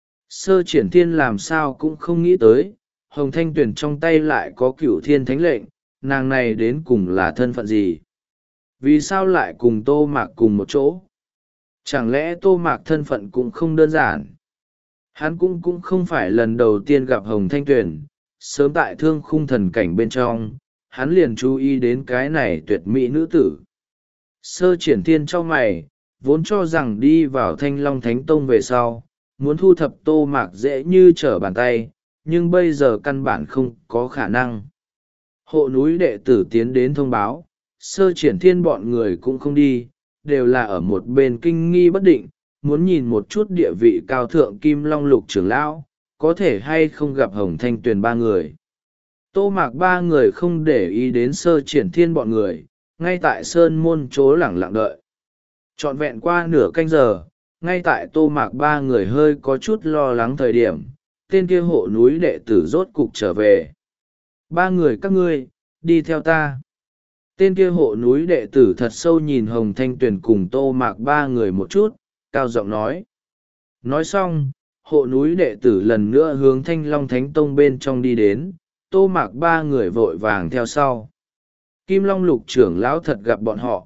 Sơ triển thiên làm sao cũng không nghĩ tới, Hồng Thanh Tuyền trong tay lại có Cửu Thiên Thánh lệnh, nàng này đến cùng là thân phận gì? Vì sao lại cùng Tô Mạc cùng một chỗ? Chẳng lẽ Tô Mạc thân phận cũng không đơn giản? Hắn cũng cũng không phải lần đầu tiên gặp Hồng Thanh Tuyền, sớm tại thương khung thần cảnh bên trong, hắn liền chú ý đến cái này tuyệt mỹ nữ tử. Sơ triển thiên trong mày, vốn cho rằng đi vào Thanh Long Thánh Tông về sau, muốn thu thập Tô Mạc dễ như trở bàn tay, nhưng bây giờ căn bản không có khả năng. Hộ núi đệ tử tiến đến thông báo, sơ triển thiên bọn người cũng không đi, đều là ở một bên kinh nghi bất định, muốn nhìn một chút địa vị cao thượng Kim Long Lục trưởng lão, có thể hay không gặp Hồng Thanh Tuyền ba người. Tô Mạc ba người không để ý đến sơ triển thiên bọn người, ngay tại sơn môn chỗ lẳng lặng đợi. Trọn vẹn qua nửa canh giờ, ngay tại Tô Mạc ba người hơi có chút lo lắng thời điểm, tên kia hộ núi đệ tử rốt cục trở về. Ba người các ngươi, đi theo ta. Tên kia hộ núi đệ tử thật sâu nhìn Hồng Thanh Tuyền cùng Tô Mạc ba người một chút, cao giọng nói. Nói xong, hộ núi đệ tử lần nữa hướng Thanh Long Thánh Tông bên trong đi đến, Tô Mạc ba người vội vàng theo sau. Kim Long Lục trưởng lão thật gặp bọn họ.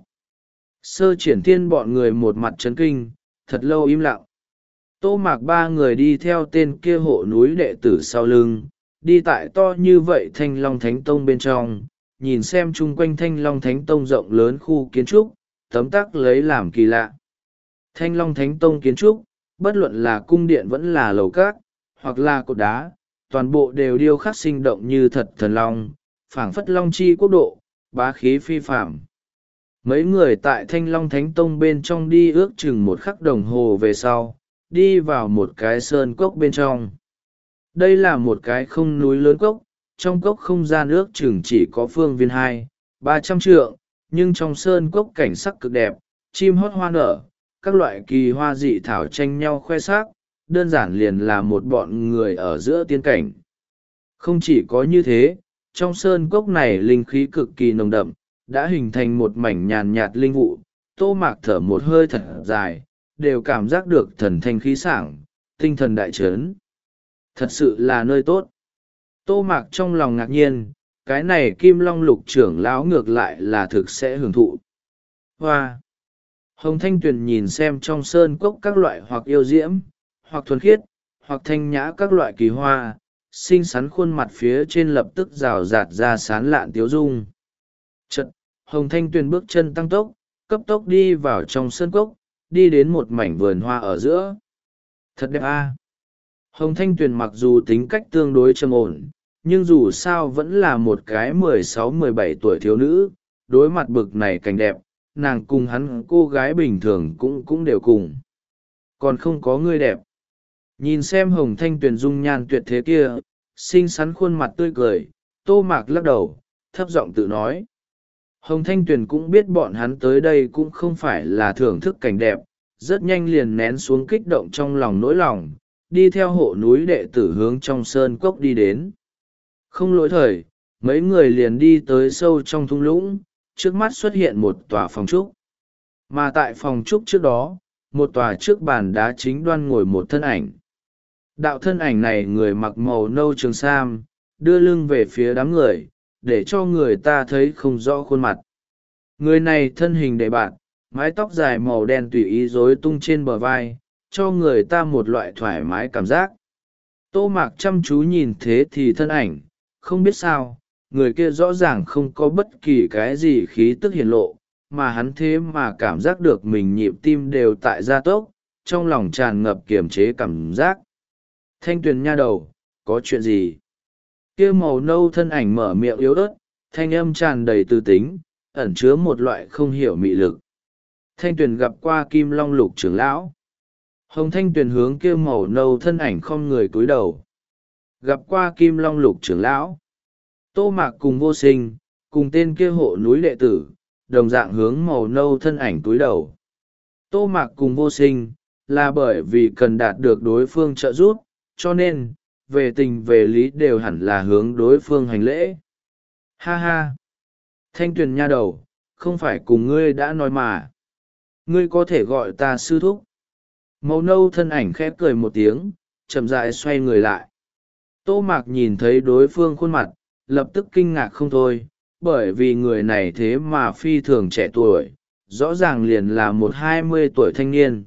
Sơ triển thiên bọn người một mặt chấn kinh, thật lâu im lặng. Tô Mạc ba người đi theo tên kia hộ núi đệ tử sau lưng, đi tại to như vậy Thanh Long Thánh Tông bên trong, nhìn xem chung quanh Thanh Long Thánh Tông rộng lớn khu kiến trúc, tấm tắc lấy làm kỳ lạ. Thanh Long Thánh Tông kiến trúc, bất luận là cung điện vẫn là lầu cát, hoặc là cột đá, toàn bộ đều điêu khắc sinh động như thật thần long, phảng phất long chi quốc độ, bá khí phi phạm. Mấy người tại Thanh Long Thánh Tông bên trong đi ước chừng một khắc đồng hồ về sau, đi vào một cái sơn cốc bên trong. Đây là một cái không núi lớn cốc, trong cốc không gian ước chừng chỉ có phương viên hai, ba trăm trượng, nhưng trong sơn cốc cảnh sắc cực đẹp, chim hót hoa nở, các loại kỳ hoa dị thảo tranh nhau khoe sắc, đơn giản liền là một bọn người ở giữa tiên cảnh. Không chỉ có như thế, trong sơn cốc này linh khí cực kỳ nồng đậm, đã hình thành một mảnh nhàn nhạt linh vụ. Tô Mạc thở một hơi thật dài, đều cảm giác được thần thanh khí sảng, tinh thần đại trấn. Thật sự là nơi tốt. Tô Mạc trong lòng ngạc nhiên, cái này Kim Long Lục trưởng lão ngược lại là thực sẽ hưởng thụ. Hoa! Hồng Thanh Tuyền nhìn xem trong sơn cốc các loại hoặc yêu diễm, hoặc thuần khiết, hoặc thanh nhã các loại kỳ hoa, xinh xắn khuôn mặt phía trên lập tức rào rạt ra sán lạn tiếu dung. Chật, Hồng Thanh Tuyền bước chân tăng tốc, cấp tốc đi vào trong sơn cốc, đi đến một mảnh vườn hoa ở giữa. Thật đẹp a! Hồng Thanh Tuyền mặc dù tính cách tương đối trầm ổn, nhưng dù sao vẫn là một cái mười sáu mười bảy tuổi thiếu nữ, đối mặt bực này cảnh đẹp, nàng cùng hắn cô gái bình thường cũng cũng đều cùng. Còn không có người đẹp. Nhìn xem Hồng Thanh Tuyền dung nhan tuyệt thế kia, xinh xắn khuôn mặt tươi cười, Tô Mạc lắc đầu, thấp giọng tự nói. Hồng Thanh Tuyền cũng biết bọn hắn tới đây cũng không phải là thưởng thức cảnh đẹp, rất nhanh liền nén xuống kích động trong lòng nỗi lòng, đi theo hộ núi đệ tử hướng trong sơn cốc đi đến. Không lỗi thời, mấy người liền đi tới sâu trong thung lũng, trước mắt xuất hiện một tòa phòng trúc. Mà tại phòng trúc trước đó, một tòa trước bàn đá chính đoan ngồi một thân ảnh. Đạo thân ảnh này người mặc màu nâu trường sam, đưa lưng về phía đám người, để cho người ta thấy không rõ khuôn mặt. Người này thân hình đầy bạt, mái tóc dài màu đen tùy ý rối tung trên bờ vai, cho người ta một loại thoải mái cảm giác. Tô Mạc chăm chú nhìn thế thì thân ảnh, không biết sao, người kia rõ ràng không có bất kỳ cái gì khí tức hiển lộ, mà hắn thế mà cảm giác được mình nhịp tim đều tại gia tốc, trong lòng tràn ngập kiềm chế cảm giác. Thanh Tuyền nha đầu, có chuyện gì? Kia màu nâu thân ảnh mở miệng yếu ớt, thanh âm tràn đầy tư tính, ẩn chứa một loại không hiểu mị lực. Thanh Tuyền gặp qua Kim Long Lục trưởng lão. Hồng Thanh Tuyền hướng kia màu nâu thân ảnh không người cúi đầu. Gặp qua Kim Long Lục trưởng lão. Tô Mạc cùng Vô Sinh, cùng tên kia hộ núi đệ tử, đồng dạng hướng màu nâu thân ảnh cúi đầu. Tô Mạc cùng Vô Sinh, là bởi vì cần đạt được đối phương trợ giúp, cho nên, về tình về lý đều hẳn là hướng đối phương hành lễ. Ha ha! Thanh Tuyền nha đầu, không phải cùng ngươi đã nói mà. Ngươi có thể gọi ta sư thúc. Màu nâu thân ảnh khẽ cười một tiếng, chậm rãi xoay người lại. Tô Mạc nhìn thấy đối phương khuôn mặt, lập tức kinh ngạc không thôi, bởi vì người này thế mà phi thường trẻ tuổi, rõ ràng liền là một hai mươi tuổi thanh niên.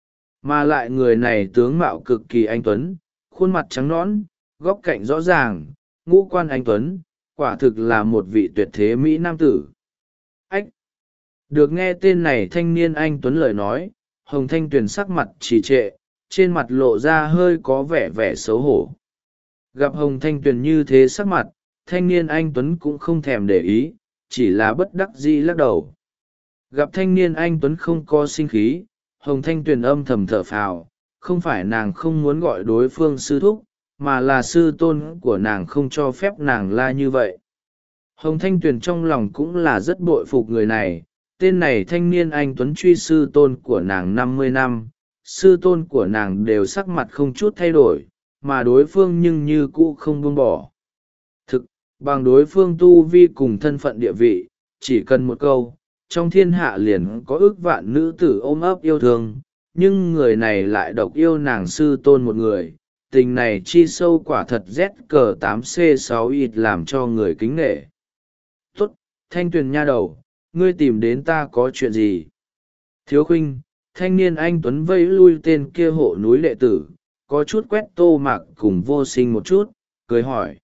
Mà lại người này tướng mạo cực kỳ anh tuấn, khuôn mặt trắng nõn, góc cạnh rõ ràng, ngũ quan anh tuấn, quả thực là một vị tuyệt thế mỹ nam tử. Ách! Được nghe tên này thanh niên anh tuấn lời nói, Hồng Thanh Tuyền sắc mặt trì trệ, trên mặt lộ ra hơi có vẻ vẻ xấu hổ. Gặp Hồng Thanh Tuyền như thế sắc mặt, thanh niên anh tuấn cũng không thèm để ý, chỉ là bất đắc dĩ lắc đầu. Gặp thanh niên anh tuấn không có sinh khí, Hồng Thanh Tuyền âm thầm thở phào, không phải nàng không muốn gọi đối phương sư thúc, mà là sư tôn của nàng không cho phép nàng la như vậy. Hồng Thanh Tuyền trong lòng cũng là rất bội phục người này, tên này thanh niên anh tuấn truy sư tôn của nàng năm mươi năm, sư tôn của nàng đều sắc mặt không chút thay đổi, mà đối phương nhưng như cũ không buông bỏ. Thực, bằng đối phương tu vi cùng thân phận địa vị, chỉ cần một câu, trong thiên hạ liền có ước vạn nữ tử ôm ấp yêu thương, nhưng người này lại độc yêu nàng sư tôn một người, tình này chi sâu quả thật Z cờ tám C sáu ít làm cho người kính nể. Tốt, Thanh Tuyền nha đầu, ngươi tìm đến ta có chuyện gì? Thiếu khuynh, thanh niên anh tuấn vây lui tên kia hộ núi đệ tử, có chút quét Tô Mạc cùng Vô Sinh một chút, cười hỏi.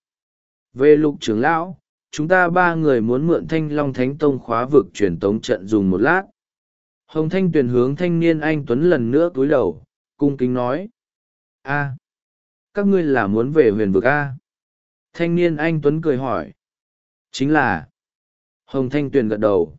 Về Lục trưởng lão, chúng ta ba người muốn mượn Thanh Long Thánh Tông khóa vực truyền tống trận dùng một lát. Hồng Thanh Tuyền hướng thanh niên anh tuấn lần nữa cúi đầu, cung kính nói. A, các ngươi là muốn về huyền vực A? Thanh niên anh tuấn cười hỏi. Chính là. Hồng Thanh Tuyền gật đầu.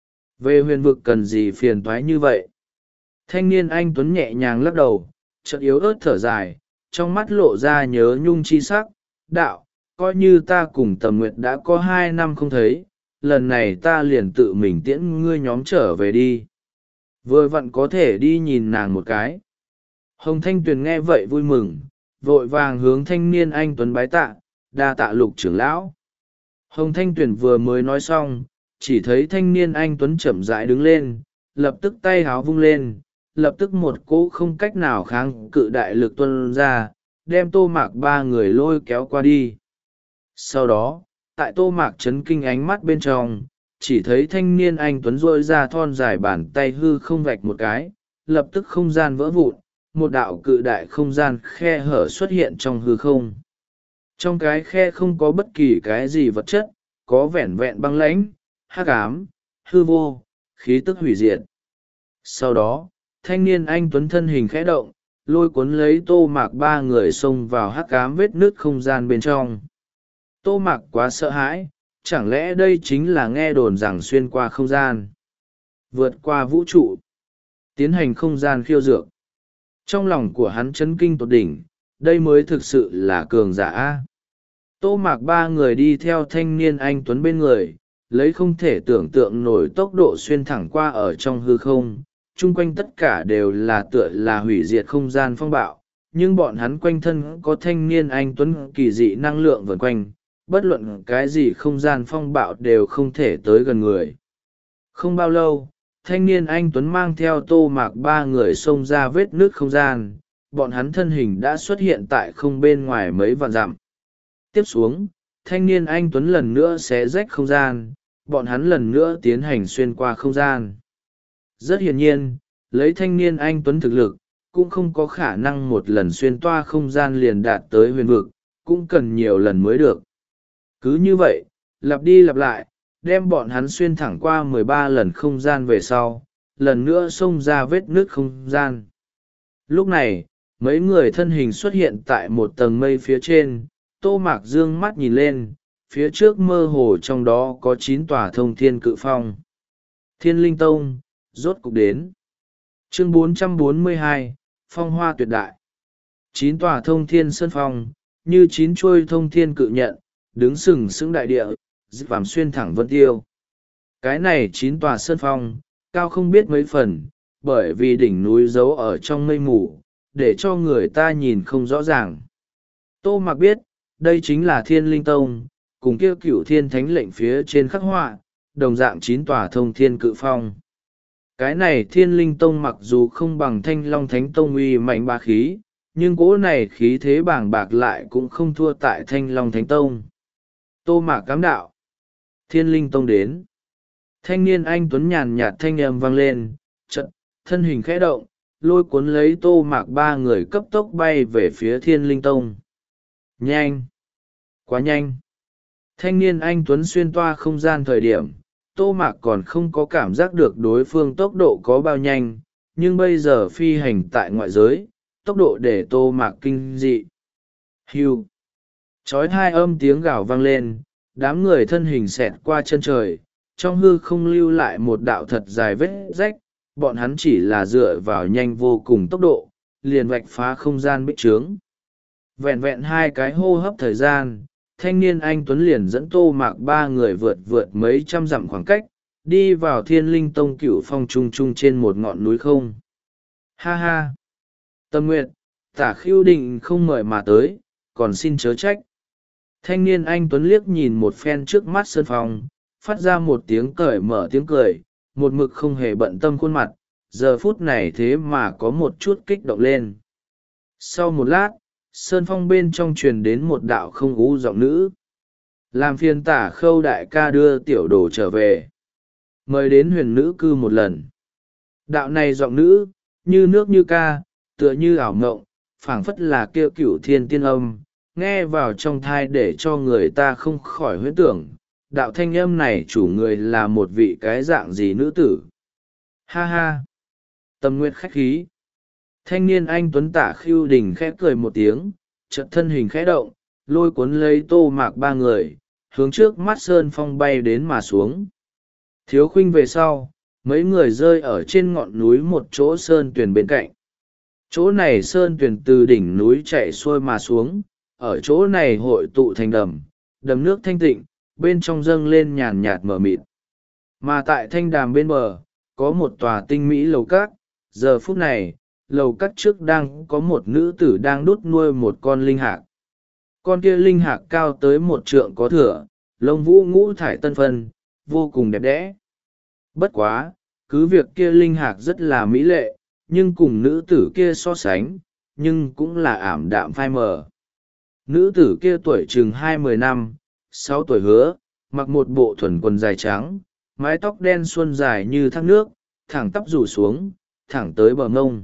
Về huyền vực cần gì phiền toái như vậy? Thanh niên anh tuấn nhẹ nhàng lắc đầu, chợt yếu ớt thở dài, trong mắt lộ ra nhớ nhung chi sắc. Đạo, coi như ta cùng Tầm Nguyệt đã có hai năm không thấy, lần này ta liền tự mình tiễn ngươi nhóm trở về đi. Vừa vặn có thể đi nhìn nàng một cái. Hồng Thanh Tuyền nghe vậy vui mừng, vội vàng hướng thanh niên anh tuấn bái tạ, đa tạ Lục trưởng lão. Hồng Thanh Tuyền vừa mới nói xong, chỉ thấy thanh niên anh tuấn chậm rãi đứng lên, lập tức tay háo vung lên, lập tức một cỗ không cách nào kháng cự đại lực tuôn ra, đem Tô Mạc ba người lôi kéo qua đi. Sau đó, tại Tô Mạc chấn kinh ánh mắt bên trong, chỉ thấy thanh niên anh tuấn rôi ra thon dài bàn tay hư không vạch một cái, lập tức không gian vỡ vụn, một đạo cự đại không gian khe hở xuất hiện trong hư không. Trong cái khe không có bất kỳ cái gì vật chất, có vẻn vẹn băng lãnh, hắc ám, hư vô, khí tức hủy diệt. Sau đó, thanh niên anh tuấn thân hình khẽ động, lôi cuốn lấy Tô Mạc ba người xông vào hắc ám vết nứt không gian bên trong. Tô Mạc quá sợ hãi, chẳng lẽ đây chính là nghe đồn rằng xuyên qua không gian, vượt qua vũ trụ, tiến hành không gian khiêu dược. Trong lòng của hắn chấn kinh tột đỉnh, đây mới thực sự là cường giả. Tô Mạc ba người đi theo thanh niên anh tuấn bên người, lấy không thể tưởng tượng nổi tốc độ xuyên thẳng qua ở trong hư không, chung quanh tất cả đều là tựa là hủy diệt không gian phong bạo, nhưng bọn hắn quanh thân có thanh niên anh tuấn kỳ dị năng lượng vần quanh, bất luận cái gì không gian phong bạo đều không thể tới gần người. Không bao lâu, thanh niên anh tuấn mang theo Tô Mạc ba người xông ra vết nước không gian, bọn hắn thân hình đã xuất hiện tại không bên ngoài mấy vạn dặm. Tiếp xuống, thanh niên anh tuấn lần nữa xé rách không gian, bọn hắn lần nữa tiến hành xuyên qua không gian. Rất hiển nhiên, lấy thanh niên anh tuấn thực lực, cũng không có khả năng một lần xuyên toa không gian liền đạt tới huyền vực, cũng cần nhiều lần mới được. Cứ như vậy, lặp đi lặp lại, đem bọn hắn xuyên thẳng qua mười ba lần không gian về sau, lần nữa xông ra vết nước không gian. Lúc này, mấy người thân hình xuất hiện tại một tầng mây phía trên, Tô Mạc dương mắt nhìn lên, phía trước mơ hồ trong đó có chín tòa thông thiên cự phong. Thiên Linh Tông, rốt cục đến. Chương bốn trăm bốn mươi hai, Phong Hoa Tuyệt Đại. Chín tòa thông thiên sơn phong, như chín chuôi thông thiên cự nhận, đứng sừng sững đại địa, dứt vàm xuyên thẳng vân tiêu. Cái này chín tòa sơn phong, cao không biết mấy phần, bởi vì đỉnh núi giấu ở trong mây mù, để cho người ta nhìn không rõ ràng. Tô Mạc biết, đây chính là Thiên Linh Tông, cùng kia cửu thiên thánh lệnh phía trên khắc họa, đồng dạng chín tòa thông thiên cự phong. Cái này Thiên Linh Tông mặc dù không bằng Thanh Long Thánh Tông uy mạnh bá khí, nhưng cỗ này khí thế bàng bạc lại cũng không thua tại Thanh Long Thánh Tông. Tô Mạc cám đạo. Thiên Linh Tông đến. Thanh niên anh tuấn nhàn nhạt thanh âm vang lên, chợt thân hình khẽ động, lôi cuốn lấy Tô Mạc ba người cấp tốc bay về phía Thiên Linh Tông. Nhanh! Quá nhanh! Thanh niên anh tuấn xuyên toa không gian thời điểm, Tô Mạc còn không có cảm giác được đối phương tốc độ có bao nhanh, nhưng bây giờ phi hành tại ngoại giới, tốc độ để Tô Mạc kinh dị. Hưu! Chói hai âm tiếng gào vang lên, đám người thân hình xẹt qua chân trời, trong hư không lưu lại một đạo thật dài vết rách, bọn hắn chỉ là dựa vào nhanh vô cùng tốc độ, liền vạch phá không gian bích trướng. Vẹn vẹn hai cái hô hấp thời gian, thanh niên anh tuấn liền dẫn Tô Mạc ba người vượt vượt mấy trăm dặm khoảng cách, đi vào Thiên Linh Tông cửu phong trung trung trên một ngọn núi không. Ha ha! Tâm Nguyệt, Tả Khưu Định không mời mà tới, còn xin chớ trách. Thanh niên anh tuấn liếc nhìn một phen trước mắt sơn phong, phát ra một tiếng cởi mở tiếng cười, một mực không hề bận tâm khuôn mặt, giờ phút này thế mà có một chút kích động lên. Sau một lát, sơn phong bên trong truyền đến một đạo không ú giọng nữ. Làm phiền Tả Khâu đại ca đưa tiểu đồ trở về. Mời đến huyền nữ cư một lần. Đạo này giọng nữ, như nước như ca, tựa như ảo ngộng, phảng phất là kêu cửu thiên tiên âm, nghe vào trong thai để cho người ta không khỏi huyễn tưởng, đạo thanh âm này chủ người là một vị cái dạng gì nữ tử. Ha ha! Tâm Nguyệt khách khí. Thanh niên anh tuấn Tả Khưu Đình khẽ cười một tiếng, chợt thân hình khẽ động, lôi cuốn lấy Tô Mạc ba người, hướng trước mắt sơn phong bay đến mà xuống. Thiếu khuynh về sau, mấy người rơi ở trên ngọn núi một chỗ sơn tuyền bên cạnh. Chỗ này sơn tuyền từ đỉnh núi chạy xuôi mà xuống, ở chỗ này hội tụ thành đầm, đầm nước thanh tịnh, bên trong dâng lên nhàn nhạt mờ mịt. Mà tại thanh đàm bên bờ, có một tòa tinh mỹ lầu cát, giờ phút này, lầu cát trước đang có một nữ tử đang đút nuôi một con linh hạc. Con kia linh hạc cao tới một trượng có thửa, lông vũ ngũ thải tân phân, vô cùng đẹp đẽ. Bất quá, cứ việc kia linh hạc rất là mỹ lệ, nhưng cùng nữ tử kia so sánh, nhưng cũng là ảm đạm phai mờ. Nữ tử kia tuổi chừng hai mươi năm, sáu tuổi hứa, mặc một bộ thuần quần dài trắng, mái tóc đen xuân dài như thác nước, thẳng tắp rủ xuống, thẳng tới bờ ngông.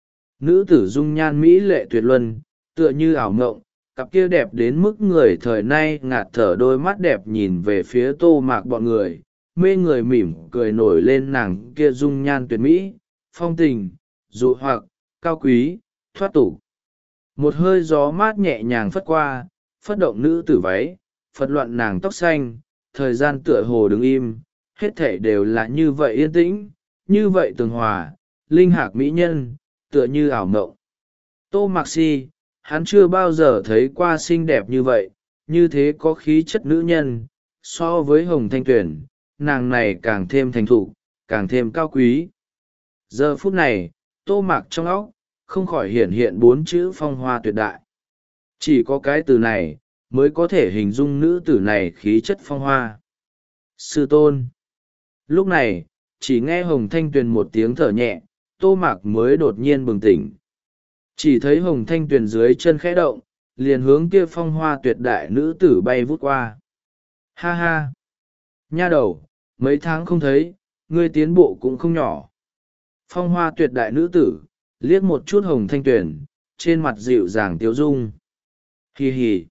Nữ tử dung nhan mỹ lệ tuyệt luân, tựa như ảo ngộng, cặp kia đẹp đến mức người thời nay ngạt thở đôi mắt đẹp nhìn về phía Tô Mạc bọn người, mê người mỉm cười nổi lên nàng kia dung nhan tuyệt mỹ, phong tình, dụ hoặc, cao quý, thoát tục. Một hơi gió mát nhẹ nhàng phất qua, phất động nữ tử váy, phật loạn nàng tóc xanh, thời gian tựa hồ đứng im, hết thể đều là như vậy yên tĩnh, như vậy tường hòa, linh hạc mỹ nhân, tựa như ảo mộng. Tô Mạc Si, hắn chưa bao giờ thấy qua xinh đẹp như vậy, như thế có khí chất nữ nhân, so với Hồng Thanh Tuyển, nàng này càng thêm thành thục, càng thêm cao quý. Giờ phút này Tô Mạc trong óc không khỏi hiện hiện bốn chữ phong hoa tuyệt đại. Chỉ có cái từ này mới có thể hình dung nữ tử này khí chất phong hoa. Sư tôn. Lúc này chỉ nghe Hồng Thanh Tuyền một tiếng thở nhẹ, Tô Mạc mới đột nhiên bừng tỉnh. Chỉ thấy Hồng Thanh Tuyền dưới chân khẽ động, liền hướng kia phong hoa tuyệt đại nữ tử bay vút qua. Ha ha! Nha đầu, mấy tháng không thấy, ngươi tiến bộ cũng không nhỏ. Phong hoa tuyệt đại nữ tử, liếc một chút Hồng Thanh Tuyền, trên mặt dịu dàng tiếu dung. Hì hì!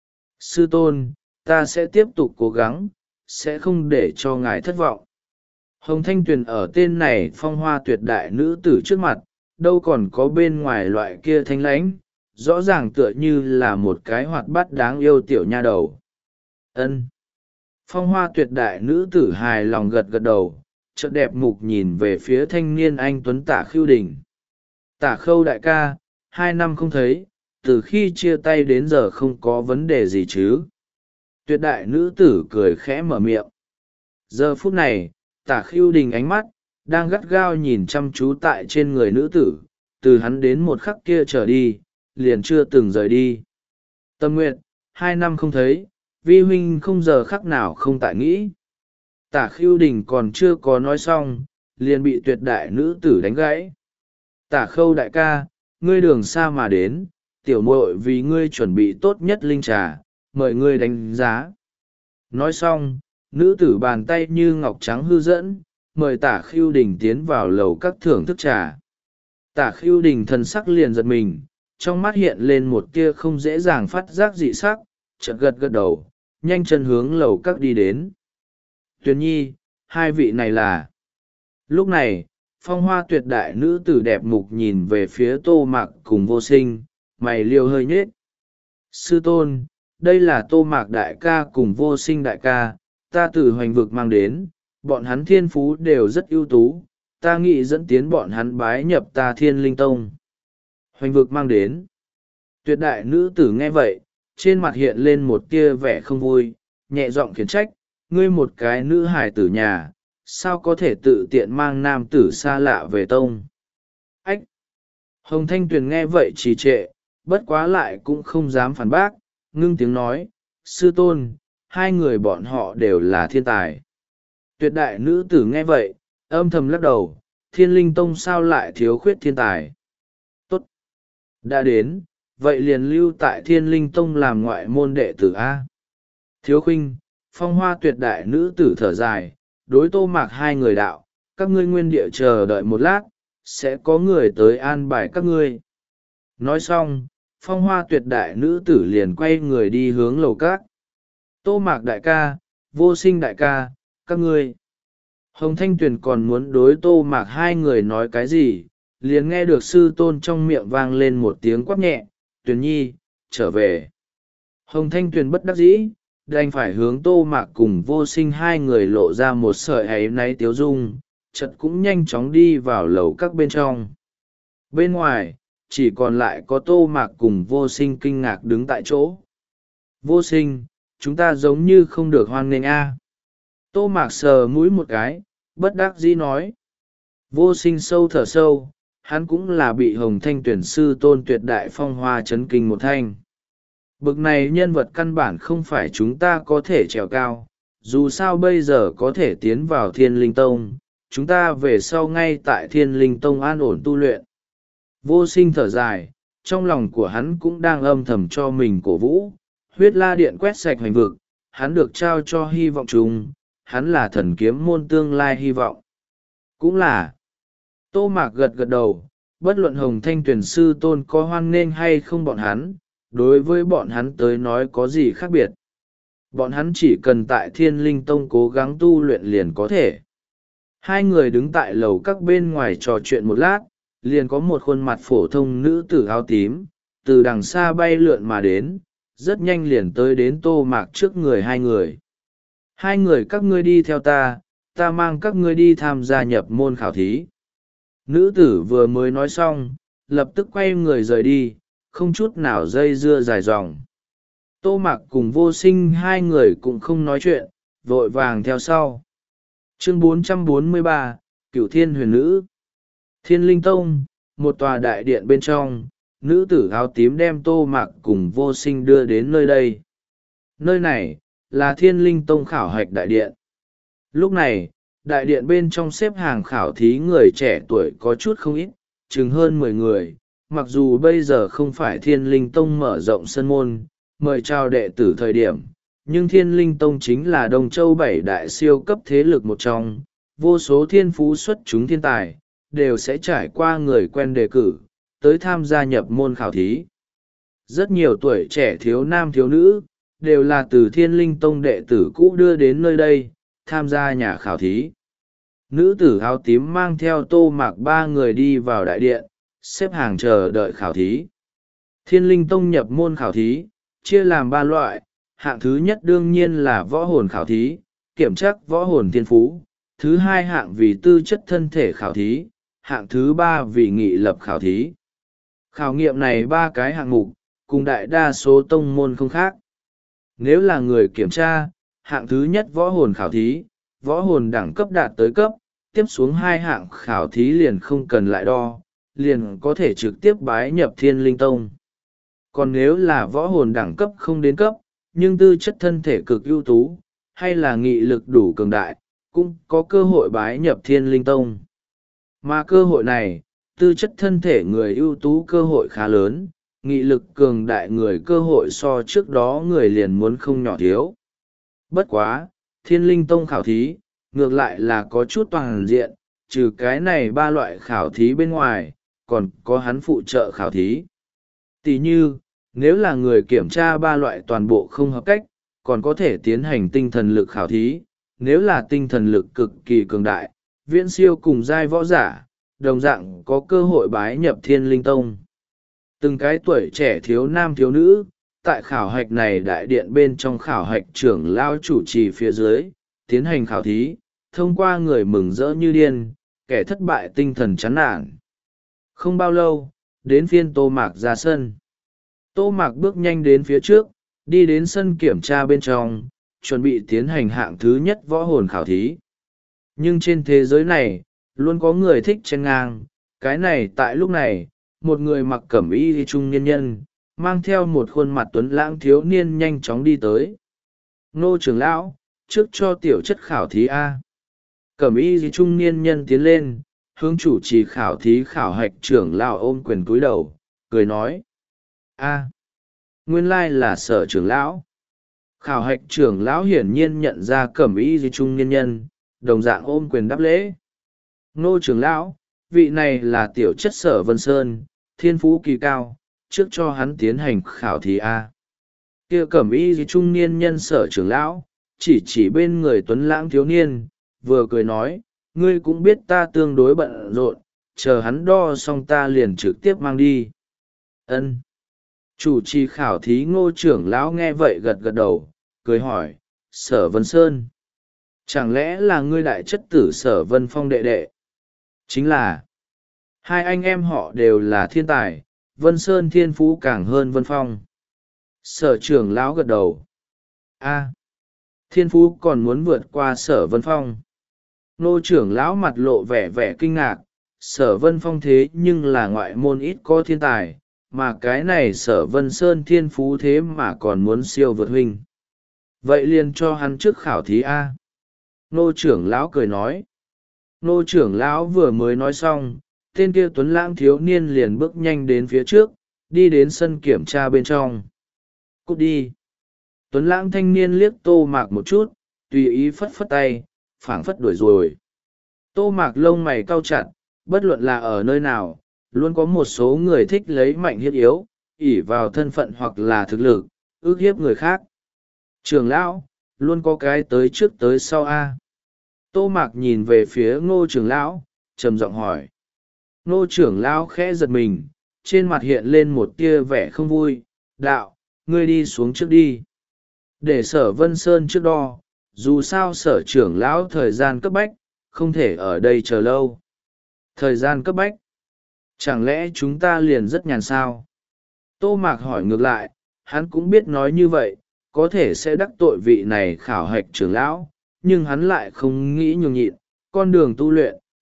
Sư tôn, ta sẽ tiếp tục cố gắng, sẽ không để cho ngài thất vọng. Hồng Thanh Tuyền ở tên này phong hoa tuyệt đại nữ tử trước mặt, đâu còn có bên ngoài loại kia thanh lãnh, rõ ràng tựa như là một cái hoạt bát đáng yêu tiểu nha đầu. Ân. Phong hoa tuyệt đại nữ tử hài lòng gật gật đầu, chợt đẹp mục nhìn về phía thanh niên anh tuấn Tả Khưu Đình. Tả Khâu đại ca, hai năm không thấy, từ khi chia tay đến giờ không có vấn đề gì chứ? Tuyệt đại nữ tử cười khẽ mở miệng. Giờ phút này, Tả Khưu Đình ánh mắt đang gắt gao nhìn chăm chú tại trên người nữ tử, từ hắn đến một khắc kia trở đi, liền chưa từng rời đi. Tâm nguyện, hai năm không thấy, vi huynh không giờ khắc nào không tại nghĩ. Tả Khưu Đình còn chưa có nói xong, liền bị tuyệt đại nữ tử đánh gãy. Tả Khâu đại ca, ngươi đường xa mà đến, tiểu muội vì ngươi chuẩn bị tốt nhất linh trà, mời ngươi đánh giá. Nói xong, nữ tử bàn tay như ngọc trắng hư dẫn, mời Tả Khưu Đình tiến vào lầu các thưởng thức trà. Tả Khưu Đình thần sắc liền giật mình, trong mắt hiện lên một tia không dễ dàng phát giác dị sắc, chợt gật gật đầu, nhanh chân hướng lầu các đi đến. Tuyền nhi, hai vị này là... Lúc này, phong hoa tuyệt đại nữ tử đẹp mục nhìn về phía Tô Mạc cùng Vô Sinh, mày liêu hơi nhết. Sư tôn, đây là Tô Mạc đại ca cùng Vô Sinh đại ca, ta từ hoành vực mang đến, bọn hắn thiên phú đều rất ưu tú, ta nghĩ dẫn tiến bọn hắn bái nhập ta Thiên Linh Tông. Hoành vực mang đến. Tuyệt đại nữ tử nghe vậy, trên mặt hiện lên một tia vẻ không vui, nhẹ giọng khiển trách, ngươi một cái nữ hài tử nhà, sao có thể tự tiện mang nam tử xa lạ về tông. Ách! Hồng Thanh Tuyền nghe vậy trì trệ, bất quá lại cũng không dám phản bác, ngưng tiếng nói, sư tôn, hai người bọn họ đều là thiên tài. Tuyệt đại nữ tử nghe vậy, âm thầm lắc đầu, Thiên Linh Tông sao lại thiếu khuyết thiên tài. Tốt! Đã đến, vậy liền lưu tại Thiên Linh Tông làm ngoại môn đệ tử A. Thiếu khuynh, phong hoa tuyệt đại nữ tử thở dài, đối Tô Mạc hai người đạo, các ngươi nguyên địa chờ đợi một lát, sẽ có người tới an bài các ngươi. Nói xong, phong hoa tuyệt đại nữ tử liền quay người đi hướng lầu các. Tô Mạc đại ca, Vô Sinh đại ca, các ngươi. Hồng Thanh Tuyền còn muốn đối Tô Mạc hai người nói cái gì, liền nghe được sư tôn trong miệng vang lên một tiếng quát nhẹ, Tuyền nhi, trở về. Hồng Thanh Tuyền bất đắc dĩ, đành phải hướng Tô Mạc cùng Vô Sinh hai người lộ ra một sợi áy náy tiếu dung, chợt cũng nhanh chóng đi vào lầu các bên trong. Bên ngoài, chỉ còn lại có Tô Mạc cùng Vô Sinh kinh ngạc đứng tại chỗ. Vô Sinh, chúng ta giống như không được hoan nghênh a. Tô Mạc sờ mũi một cái, bất đắc dĩ nói. Vô Sinh sâu thở sâu, hắn cũng là bị Hồng Thanh Tuyển sư tôn tuyệt đại phong hoa chấn kinh một thanh. Bực này nhân vật căn bản không phải chúng ta có thể trèo cao, dù sao bây giờ có thể tiến vào Thiên Linh Tông, chúng ta về sau ngay tại Thiên Linh Tông an ổn tu luyện. Vô Sinh thở dài, trong lòng của hắn cũng đang âm thầm cho mình cổ vũ, huyết la điện quét sạch hoành vực, hắn được trao cho hy vọng chung, hắn là thần kiếm môn tương lai hy vọng. Cũng là, Tô Mạc gật gật đầu, bất luận Hồng Thanh Tuyển sư tôn có hoan nghênh hay không bọn hắn, đối với bọn hắn tới nói có gì khác biệt. Bọn hắn chỉ cần tại Thiên Linh Tông cố gắng tu luyện liền có thể. Hai người đứng tại lầu các bên ngoài trò chuyện một lát, liền có một khuôn mặt phổ thông nữ tử áo tím, từ đằng xa bay lượn mà đến, rất nhanh liền tới đến Tô Mạc trước người hai người. Hai người các ngươi đi theo ta, ta mang các ngươi đi tham gia nhập môn khảo thí. Nữ tử vừa mới nói xong, lập tức quay người rời đi, không chút nào dây dưa dài dòng. Tô Mạc cùng Vô Sinh hai người cũng không nói chuyện, vội vàng theo sau. Chương bốn trăm bốn mươi ba, Cửu Thiên Huyền Nữ. Thiên Linh Tông, một tòa đại điện bên trong, nữ tử áo tím đem Tô Mạc cùng Vô Sinh đưa đến nơi đây. Nơi này là Thiên Linh Tông khảo hạch đại điện. Lúc này, đại điện bên trong xếp hàng khảo thí người trẻ tuổi có chút không ít, chừng hơn mười người. Mặc dù bây giờ không phải Thiên Linh Tông mở rộng sân môn, mời chào đệ tử thời điểm, nhưng Thiên Linh Tông chính là Đông Châu bảy đại siêu cấp thế lực một trong, vô số thiên phú xuất chúng thiên tài, đều sẽ trải qua người quen đề cử, tới tham gia nhập môn khảo thí. Rất nhiều tuổi trẻ thiếu nam thiếu nữ, đều là từ Thiên Linh Tông đệ tử cũ đưa đến nơi đây, tham gia nhà khảo thí. Nữ tử áo tím mang theo Tô Mạc ba người đi vào đại điện, xếp hàng chờ đợi khảo thí. Thiên Linh Tông nhập môn khảo thí, chia làm ba loại, hạng thứ nhất đương nhiên là võ hồn khảo thí, kiểm tra võ hồn thiên phú, thứ hai hạng vì tư chất thân thể khảo thí, hạng thứ ba vì nghị lập khảo thí. Khảo nghiệm này ba cái hạng mục, cùng đại đa số tông môn không khác. Nếu là người kiểm tra, hạng thứ nhất võ hồn khảo thí, võ hồn đẳng cấp đạt tới cấp, tiếp xuống hai hạng khảo thí liền không cần lại đo, liền có thể trực tiếp bái nhập Thiên Linh Tông. Còn nếu là võ hồn đẳng cấp không đến cấp, nhưng tư chất thân thể cực ưu tú, hay là nghị lực đủ cường đại, cũng có cơ hội bái nhập Thiên Linh Tông. Mà cơ hội này, tư chất thân thể người ưu tú cơ hội khá lớn, nghị lực cường đại người cơ hội so trước đó người liền muốn không nhỏ thiếu. Bất quá, Thiên Linh Tông khảo thí, ngược lại là có chút toàn diện, trừ cái này ba loại khảo thí bên ngoài, còn có hắn phụ trợ khảo thí. Tỷ như, nếu là người kiểm tra ba loại toàn bộ không hợp cách, còn có thể tiến hành tinh thần lực khảo thí, nếu là tinh thần lực cực kỳ cường đại, viễn siêu cùng giai võ giả, đồng dạng có cơ hội bái nhập Thiên Linh Tông. Từng cái tuổi trẻ thiếu nam thiếu nữ, tại khảo hạch này đại điện bên trong khảo hạch trưởng lao chủ trì phía dưới, tiến hành khảo thí, thông qua người mừng rỡ như điên, kẻ thất bại tinh thần chán nản. Không bao lâu, đến phiên Tô Mạc ra sân. Tô Mạc bước nhanh đến phía trước, đi đến sân kiểm tra bên trong, chuẩn bị tiến hành hạng thứ nhất võ hồn khảo thí. Nhưng trên thế giới này, luôn có người thích chen ngang, cái này tại lúc này, một người mặc cẩm y trung niên nhân, mang theo một khuôn mặt tuấn lãng thiếu niên nhanh chóng đi tới. Ngô trưởng lão, trước cho tiểu chất khảo thí A. Cẩm y trung niên nhân tiến lên, hướng chủ trì khảo thí khảo hạch trưởng lão ôm quyền cúi đầu, cười nói. A. Nguyên lai là Sở trưởng lão. Khảo hạch trưởng lão hiển nhiên nhận ra cẩm y trung niên nhân, đồng dạng ôm quyền đáp lễ. Ngô trưởng lão, vị này là tiểu chất Sở Vân Sơn, thiên phú kỳ cao, trước cho hắn tiến hành khảo thí A. Kia cẩm y trung niên nhân Sở trưởng lão, chỉ chỉ bên người tuấn lãng thiếu niên, vừa cười nói, ngươi cũng biết ta tương đối bận rộn, chờ hắn đo xong ta liền trực tiếp mang đi. Ân. Chủ trì khảo thí Ngô trưởng lão nghe vậy gật gật đầu, cười hỏi, Sở Vân Sơn. Chẳng lẽ là ngươi đại chất tử Sở Vân Phong đệ đệ? Chính là, hai anh em họ đều là thiên tài, Vân Sơn thiên phú càng hơn Vân Phong. Sở trưởng lão gật đầu. A, thiên phú còn muốn vượt qua Sở Vân Phong. Ngô trưởng lão mặt lộ vẻ vẻ kinh ngạc, Sở Vân Phong thế nhưng là ngoại môn ít có thiên tài, mà cái này Sở Vân Sơn thiên phú thế mà còn muốn siêu vượt huynh. Vậy liền cho hắn trước khảo thí A. Ngô trưởng lão cười nói. Ngô trưởng lão vừa mới nói xong, tên kia tuấn lãng thiếu niên liền bước nhanh đến phía trước, đi đến sân kiểm tra bên trong. Cút đi. Tuấn lãng thanh niên liếc Tô Mạc một chút, tùy ý phất phất tay, phảng phất đuổi rồi. Tô Mạc lông mày cau chặt, bất luận là ở nơi nào, luôn có một số người thích lấy mạnh hiếp yếu, ỷ vào thân phận hoặc là thực lực, ước hiếp người khác. Trưởng lão, luôn có cái tới trước tới sau A. Tô Mạc nhìn về phía Ngô trưởng lão, trầm giọng hỏi. Ngô trưởng lão khẽ giật mình, trên mặt hiện lên một tia vẻ không vui, đạo, ngươi đi xuống trước đi. Để Sở Vân Sơn trước đo, dù sao Sở trưởng lão thời gian cấp bách, không thể ở đây chờ lâu. Thời gian cấp bách? Chẳng lẽ chúng ta liền rất nhàn sao? Tô Mạc hỏi ngược lại, hắn cũng biết nói như vậy, có thể sẽ đắc tội vị này khảo hạch trưởng lão, nhưng hắn lại không nghĩ nhường nhịn, con đường tu luyện,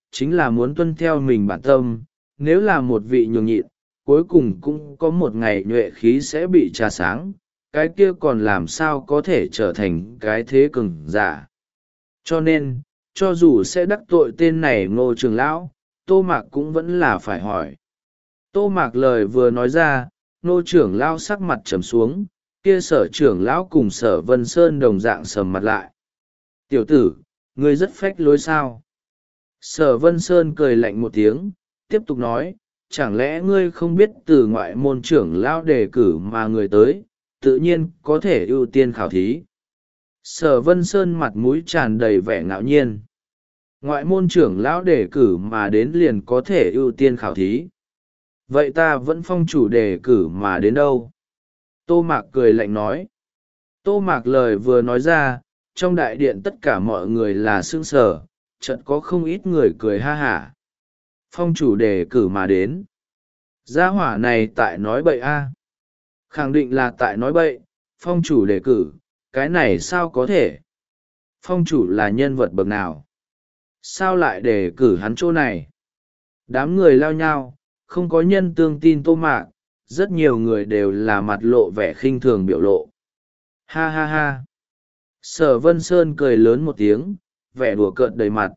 chính là muốn tuân theo mình bản tâm. Nếu là một vị nhường nhịn, cuối cùng cũng có một ngày nhuệ khí sẽ bị trà sáng, cái kia còn làm sao có thể trở thành cái thế cường giả. Cho nên, cho dù sẽ đắc tội tên này Ngô trưởng lão, Tô Mạc cũng vẫn là phải hỏi. Tô Mạc lời vừa nói ra, Ngô trưởng lão sắc mặt trầm xuống, kia Sở trưởng lão cùng Sở Vân Sơn đồng dạng sầm mặt lại. Tiểu tử, ngươi rất phách lối sao? Sở Vân Sơn cười lạnh một tiếng, tiếp tục nói, chẳng lẽ ngươi không biết từ ngoại môn trưởng lão đề cử mà người tới, tự nhiên có thể ưu tiên khảo thí. Sở Vân Sơn mặt mũi tràn đầy vẻ ngạo nhiên. Ngoại môn trưởng lão đề cử mà đến liền có thể ưu tiên khảo thí. Vậy ta vẫn phong chủ đề cử mà đến đâu? Tô Mạc cười lạnh nói. Tô Mạc lời vừa nói ra, trong đại điện tất cả mọi người là sững sờ, chợt có không ít người cười ha hả. Phong chủ đề cử mà đến. Gia hỏa này tại nói bậy a? Khẳng định là tại nói bậy, phong chủ đề cử, cái này sao có thể? Phong chủ là nhân vật bậc nào? Sao lại đề cử hắn chỗ này? Đám người lao nhau, không có nhân tương tin Tô Mạc, rất nhiều người đều là mặt lộ vẻ khinh thường biểu lộ. Ha ha ha! Sở Vân Sơn cười lớn một tiếng, vẻ đùa cợt đầy mặt.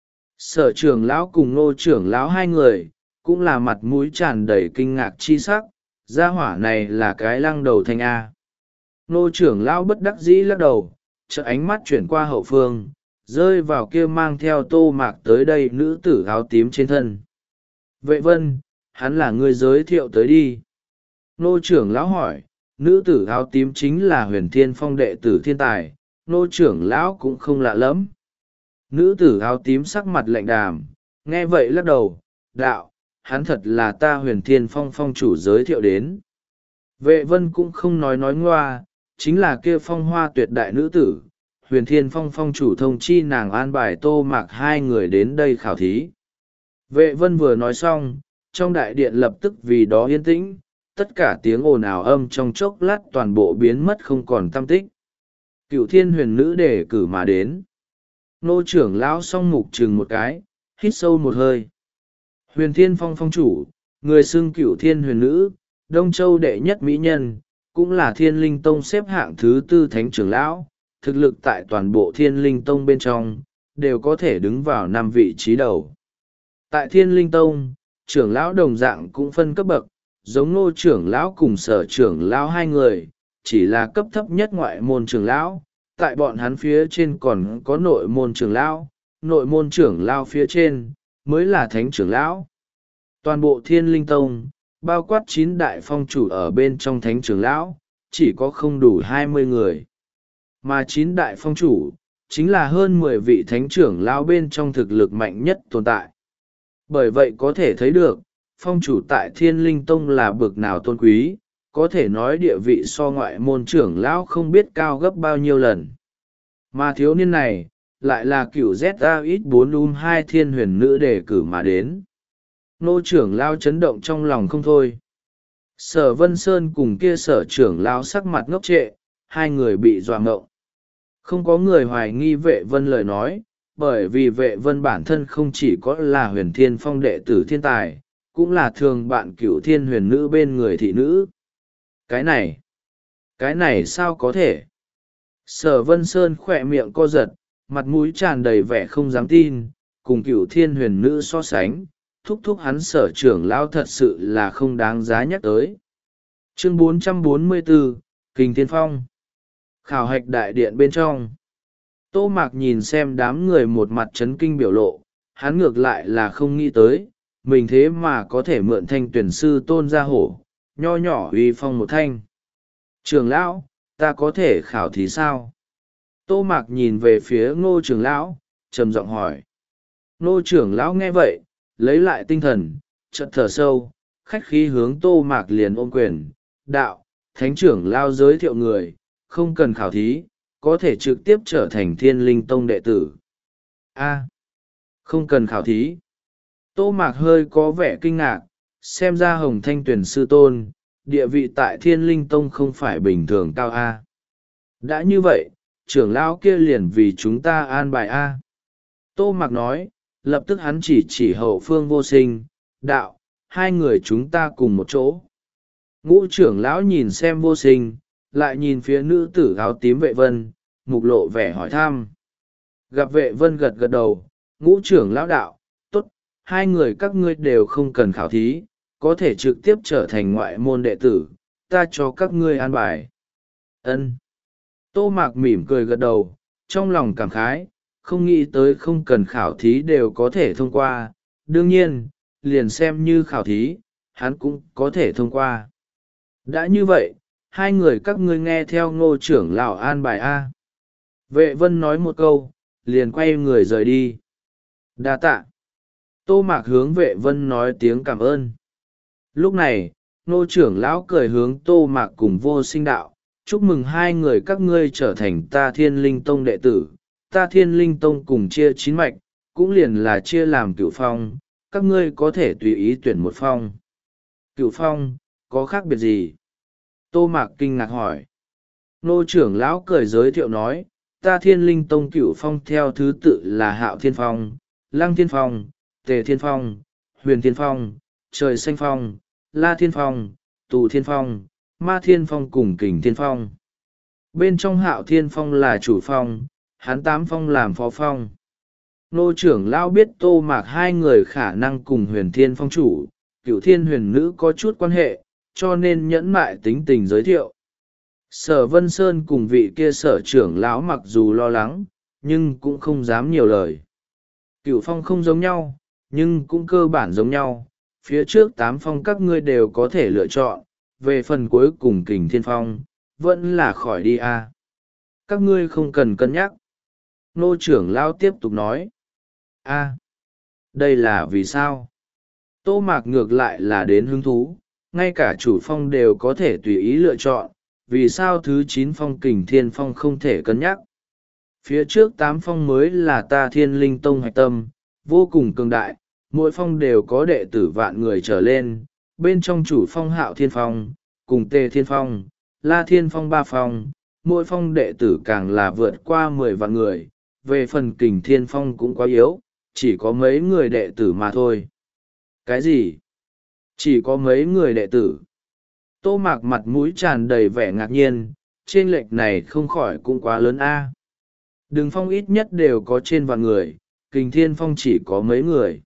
Sở trưởng lão cùng Ngô trưởng lão hai người, cũng là mặt mũi tràn đầy kinh ngạc chi sắc, gia hỏa này là cái lăng đầu thanh A. Ngô trưởng lão bất đắc dĩ lắc đầu, chợt ánh mắt chuyển qua hậu phương, rơi vào kia mang theo Tô Mạc tới đây nữ tử áo tím trên thân. Vệ Vân, hắn là người giới thiệu tới đi. Ngô trưởng lão hỏi, nữ tử áo tím chính là Huyền Thiên Phong đệ tử thiên tài, Ngô trưởng lão cũng không lạ lắm. Nữ tử áo tím sắc mặt lạnh đàm, nghe vậy lắc đầu, đạo, hắn thật là ta Huyền Thiên Phong phong chủ giới thiệu đến. Vệ Vân cũng không nói nói ngoa, chính là kia phong hoa tuyệt đại nữ tử, Huyền Thiên Phong phong chủ thông chi nàng an bài Tô Mạc hai người đến đây khảo thí. Vệ Vân vừa nói xong, trong đại điện lập tức vì đó yên tĩnh, tất cả tiếng ồn ào âm trong chốc lát toàn bộ biến mất không còn tăm tích. Cựu thiên huyền nữ đề cử mà đến. Nô trưởng lão song mục chừng một cái, hít sâu một hơi. Huyền Thiên Phong phong chủ, người xưng cựu thiên huyền nữ, Đông Châu đệ nhất mỹ nhân, cũng là Thiên Linh Tông xếp hạng thứ tư thánh trưởng lão, thực lực tại toàn bộ Thiên Linh Tông bên trong, đều có thể đứng vào năm vị trí đầu. Tại Thiên Linh Tông, trưởng lão đồng dạng cũng phân cấp bậc, giống Ngô trưởng lão cùng Sở trưởng lão hai người, chỉ là cấp thấp nhất ngoại môn trưởng lão, tại bọn hắn phía trên còn có nội môn trưởng lão, nội môn trưởng lão phía trên, mới là thánh trưởng lão. Toàn bộ Thiên Linh Tông, bao quát chín đại phong chủ ở bên trong thánh trưởng lão, chỉ có không đủ hai mươi người. Mà chín đại phong chủ, chính là hơn mười vị thánh trưởng lão bên trong thực lực mạnh nhất tồn tại. Bởi vậy có thể thấy được, phong chủ tại Thiên Linh Tông là bậc nào tôn quý, có thể nói địa vị so ngoại môn trưởng lão không biết cao gấp bao nhiêu lần. Mà thiếu niên này, lại là cựu Z A X bốn um hai thiên huyền nữ đề cử mà đến. Nô trưởng lão chấn động trong lòng không thôi. Sở Vân Sơn cùng kia sở trưởng lão sắc mặt ngốc trệ, hai người bị dọa ngộng. Không có người hoài nghi Vệ Vân lời nói, bởi vì Vệ Vân bản thân không chỉ có là Huyền Thiên Phong đệ tử thiên tài, cũng là thường bạn cựu thiên huyền nữ bên người thị nữ. Cái này, cái này sao có thể? Sở Vân Sơn khỏe miệng co giật, mặt mũi tràn đầy vẻ không dám tin, cùng cựu thiên huyền nữ so sánh, thúc thúc hắn sở trưởng lão thật sự là không đáng giá nhắc tới. Chương bốn trăm bốn mươi bốn, Kình Thiên Phong. Khảo hạch đại điện bên trong. Tô Mạc nhìn xem đám người một mặt chấn kinh biểu lộ, hắn ngược lại là không nghĩ tới, mình thế mà có thể mượn thanh tuyển sư Tôn Gia Hổ, nho nhỏ uy phong một thanh. Trưởng lão, ta có thể khảo thí sao? Tô Mạc nhìn về phía Ngô trưởng lão, trầm giọng hỏi. Ngô trưởng lão nghe vậy, lấy lại tinh thần, chợt thở sâu, khách khí hướng Tô Mạc liền ôm quyền, đạo, thánh trưởng lão giới thiệu người, không cần khảo thí, có thể trực tiếp trở thành Thiên Linh Tông đệ tử. A, không cần khảo thí. Tô Mạc hơi có vẻ kinh ngạc, xem ra Hồng Thanh Tuyển sư tôn, địa vị tại Thiên Linh Tông không phải bình thường cao A. Đã như vậy, trưởng lão kia liền vì chúng ta an bài A. Tô Mạc nói, lập tức hắn chỉ chỉ hậu phương Vô Sinh, đạo, hai người chúng ta cùng một chỗ. Ngũ trưởng lão nhìn xem Vô Sinh, lại nhìn phía nữ tử áo tím Vệ Vân, mục lộ vẻ hỏi thăm. Gặp Vệ Vân gật gật đầu, ngũ trưởng lão đạo, tốt, hai người các ngươi đều không cần khảo thí, có thể trực tiếp trở thành ngoại môn đệ tử, ta cho các ngươi an bài. Ân. Tô Mạc mỉm cười gật đầu, trong lòng cảm khái, không nghĩ tới không cần khảo thí đều có thể thông qua, đương nhiên, liền xem như khảo thí, hắn cũng có thể thông qua. Đã như vậy, hai người các ngươi nghe theo ngô trưởng lão an bài A. Vệ Vân nói một câu, liền quay người rời đi. Đa tạ. Tô Mạc hướng Vệ Vân nói tiếng cảm ơn. Lúc này, ngô trưởng lão cười hướng Tô Mạc cùng Vô Sinh đạo, chúc mừng hai người các ngươi trở thành ta Thiên Linh Tông đệ tử. Ta Thiên Linh Tông cùng chia chín mạch, cũng liền là chia làm cửu phong, các ngươi có thể tùy ý tuyển một phong. Cửu phong, có khác biệt gì? Tô Mạc kinh ngạc hỏi. Nô trưởng lão cười giới thiệu nói, ta Thiên Linh Tông cửu phong theo thứ tự là Hạo Thiên Phong, Lăng Thiên Phong, Tề Thiên Phong, Huyền Thiên Phong, Trời Xanh Phong, La Thiên Phong, Tù Thiên Phong, Ma Thiên Phong cùng Kình Thiên Phong. Bên trong Hạo Thiên Phong là chủ phong, hắn tám phong làm phó phong. Nô trưởng lão biết Tô Mạc hai người khả năng cùng Huyền Thiên Phong chủ, Cửu Thiên Huyền Nữ có chút quan hệ, cho nên nhẫn mại tính tình giới thiệu. Sở Vân Sơn cùng vị kia sở trưởng lão mặc dù lo lắng, nhưng cũng không dám nhiều lời. Cửu phong không giống nhau, nhưng cũng cơ bản giống nhau. Phía trước tám phong các ngươi đều có thể lựa chọn, về phần cuối cùng Kình Thiên Phong, vẫn là khỏi đi a. Các ngươi không cần cân nhắc. Nô trưởng lão tiếp tục nói. A, đây là vì sao? Tô Mạc ngược lại là đến hứng thú, ngay cả chủ phong đều có thể tùy ý lựa chọn, vì sao thứ chín phong Kình Thiên Phong không thể cân nhắc? Phía trước tám phong mới là ta Thiên Linh Tông hạch tâm, vô cùng cường đại, mỗi phong đều có đệ tử vạn người trở lên, bên trong chủ phong Hạo Thiên Phong, cùng Tề Thiên Phong, La Thiên Phong ba phong, mỗi phong đệ tử càng là vượt qua mười vạn người, về phần Kình Thiên Phong cũng quá yếu, chỉ có mấy người đệ tử mà thôi. Cái gì? Chỉ có mấy người đệ tử? Tô Mạc mặt mũi tràn đầy vẻ ngạc nhiên, trên lệch này không khỏi cũng quá lớn a. Đường phong ít nhất đều có trên vạn người, Kình Thiên Phong chỉ có mấy người.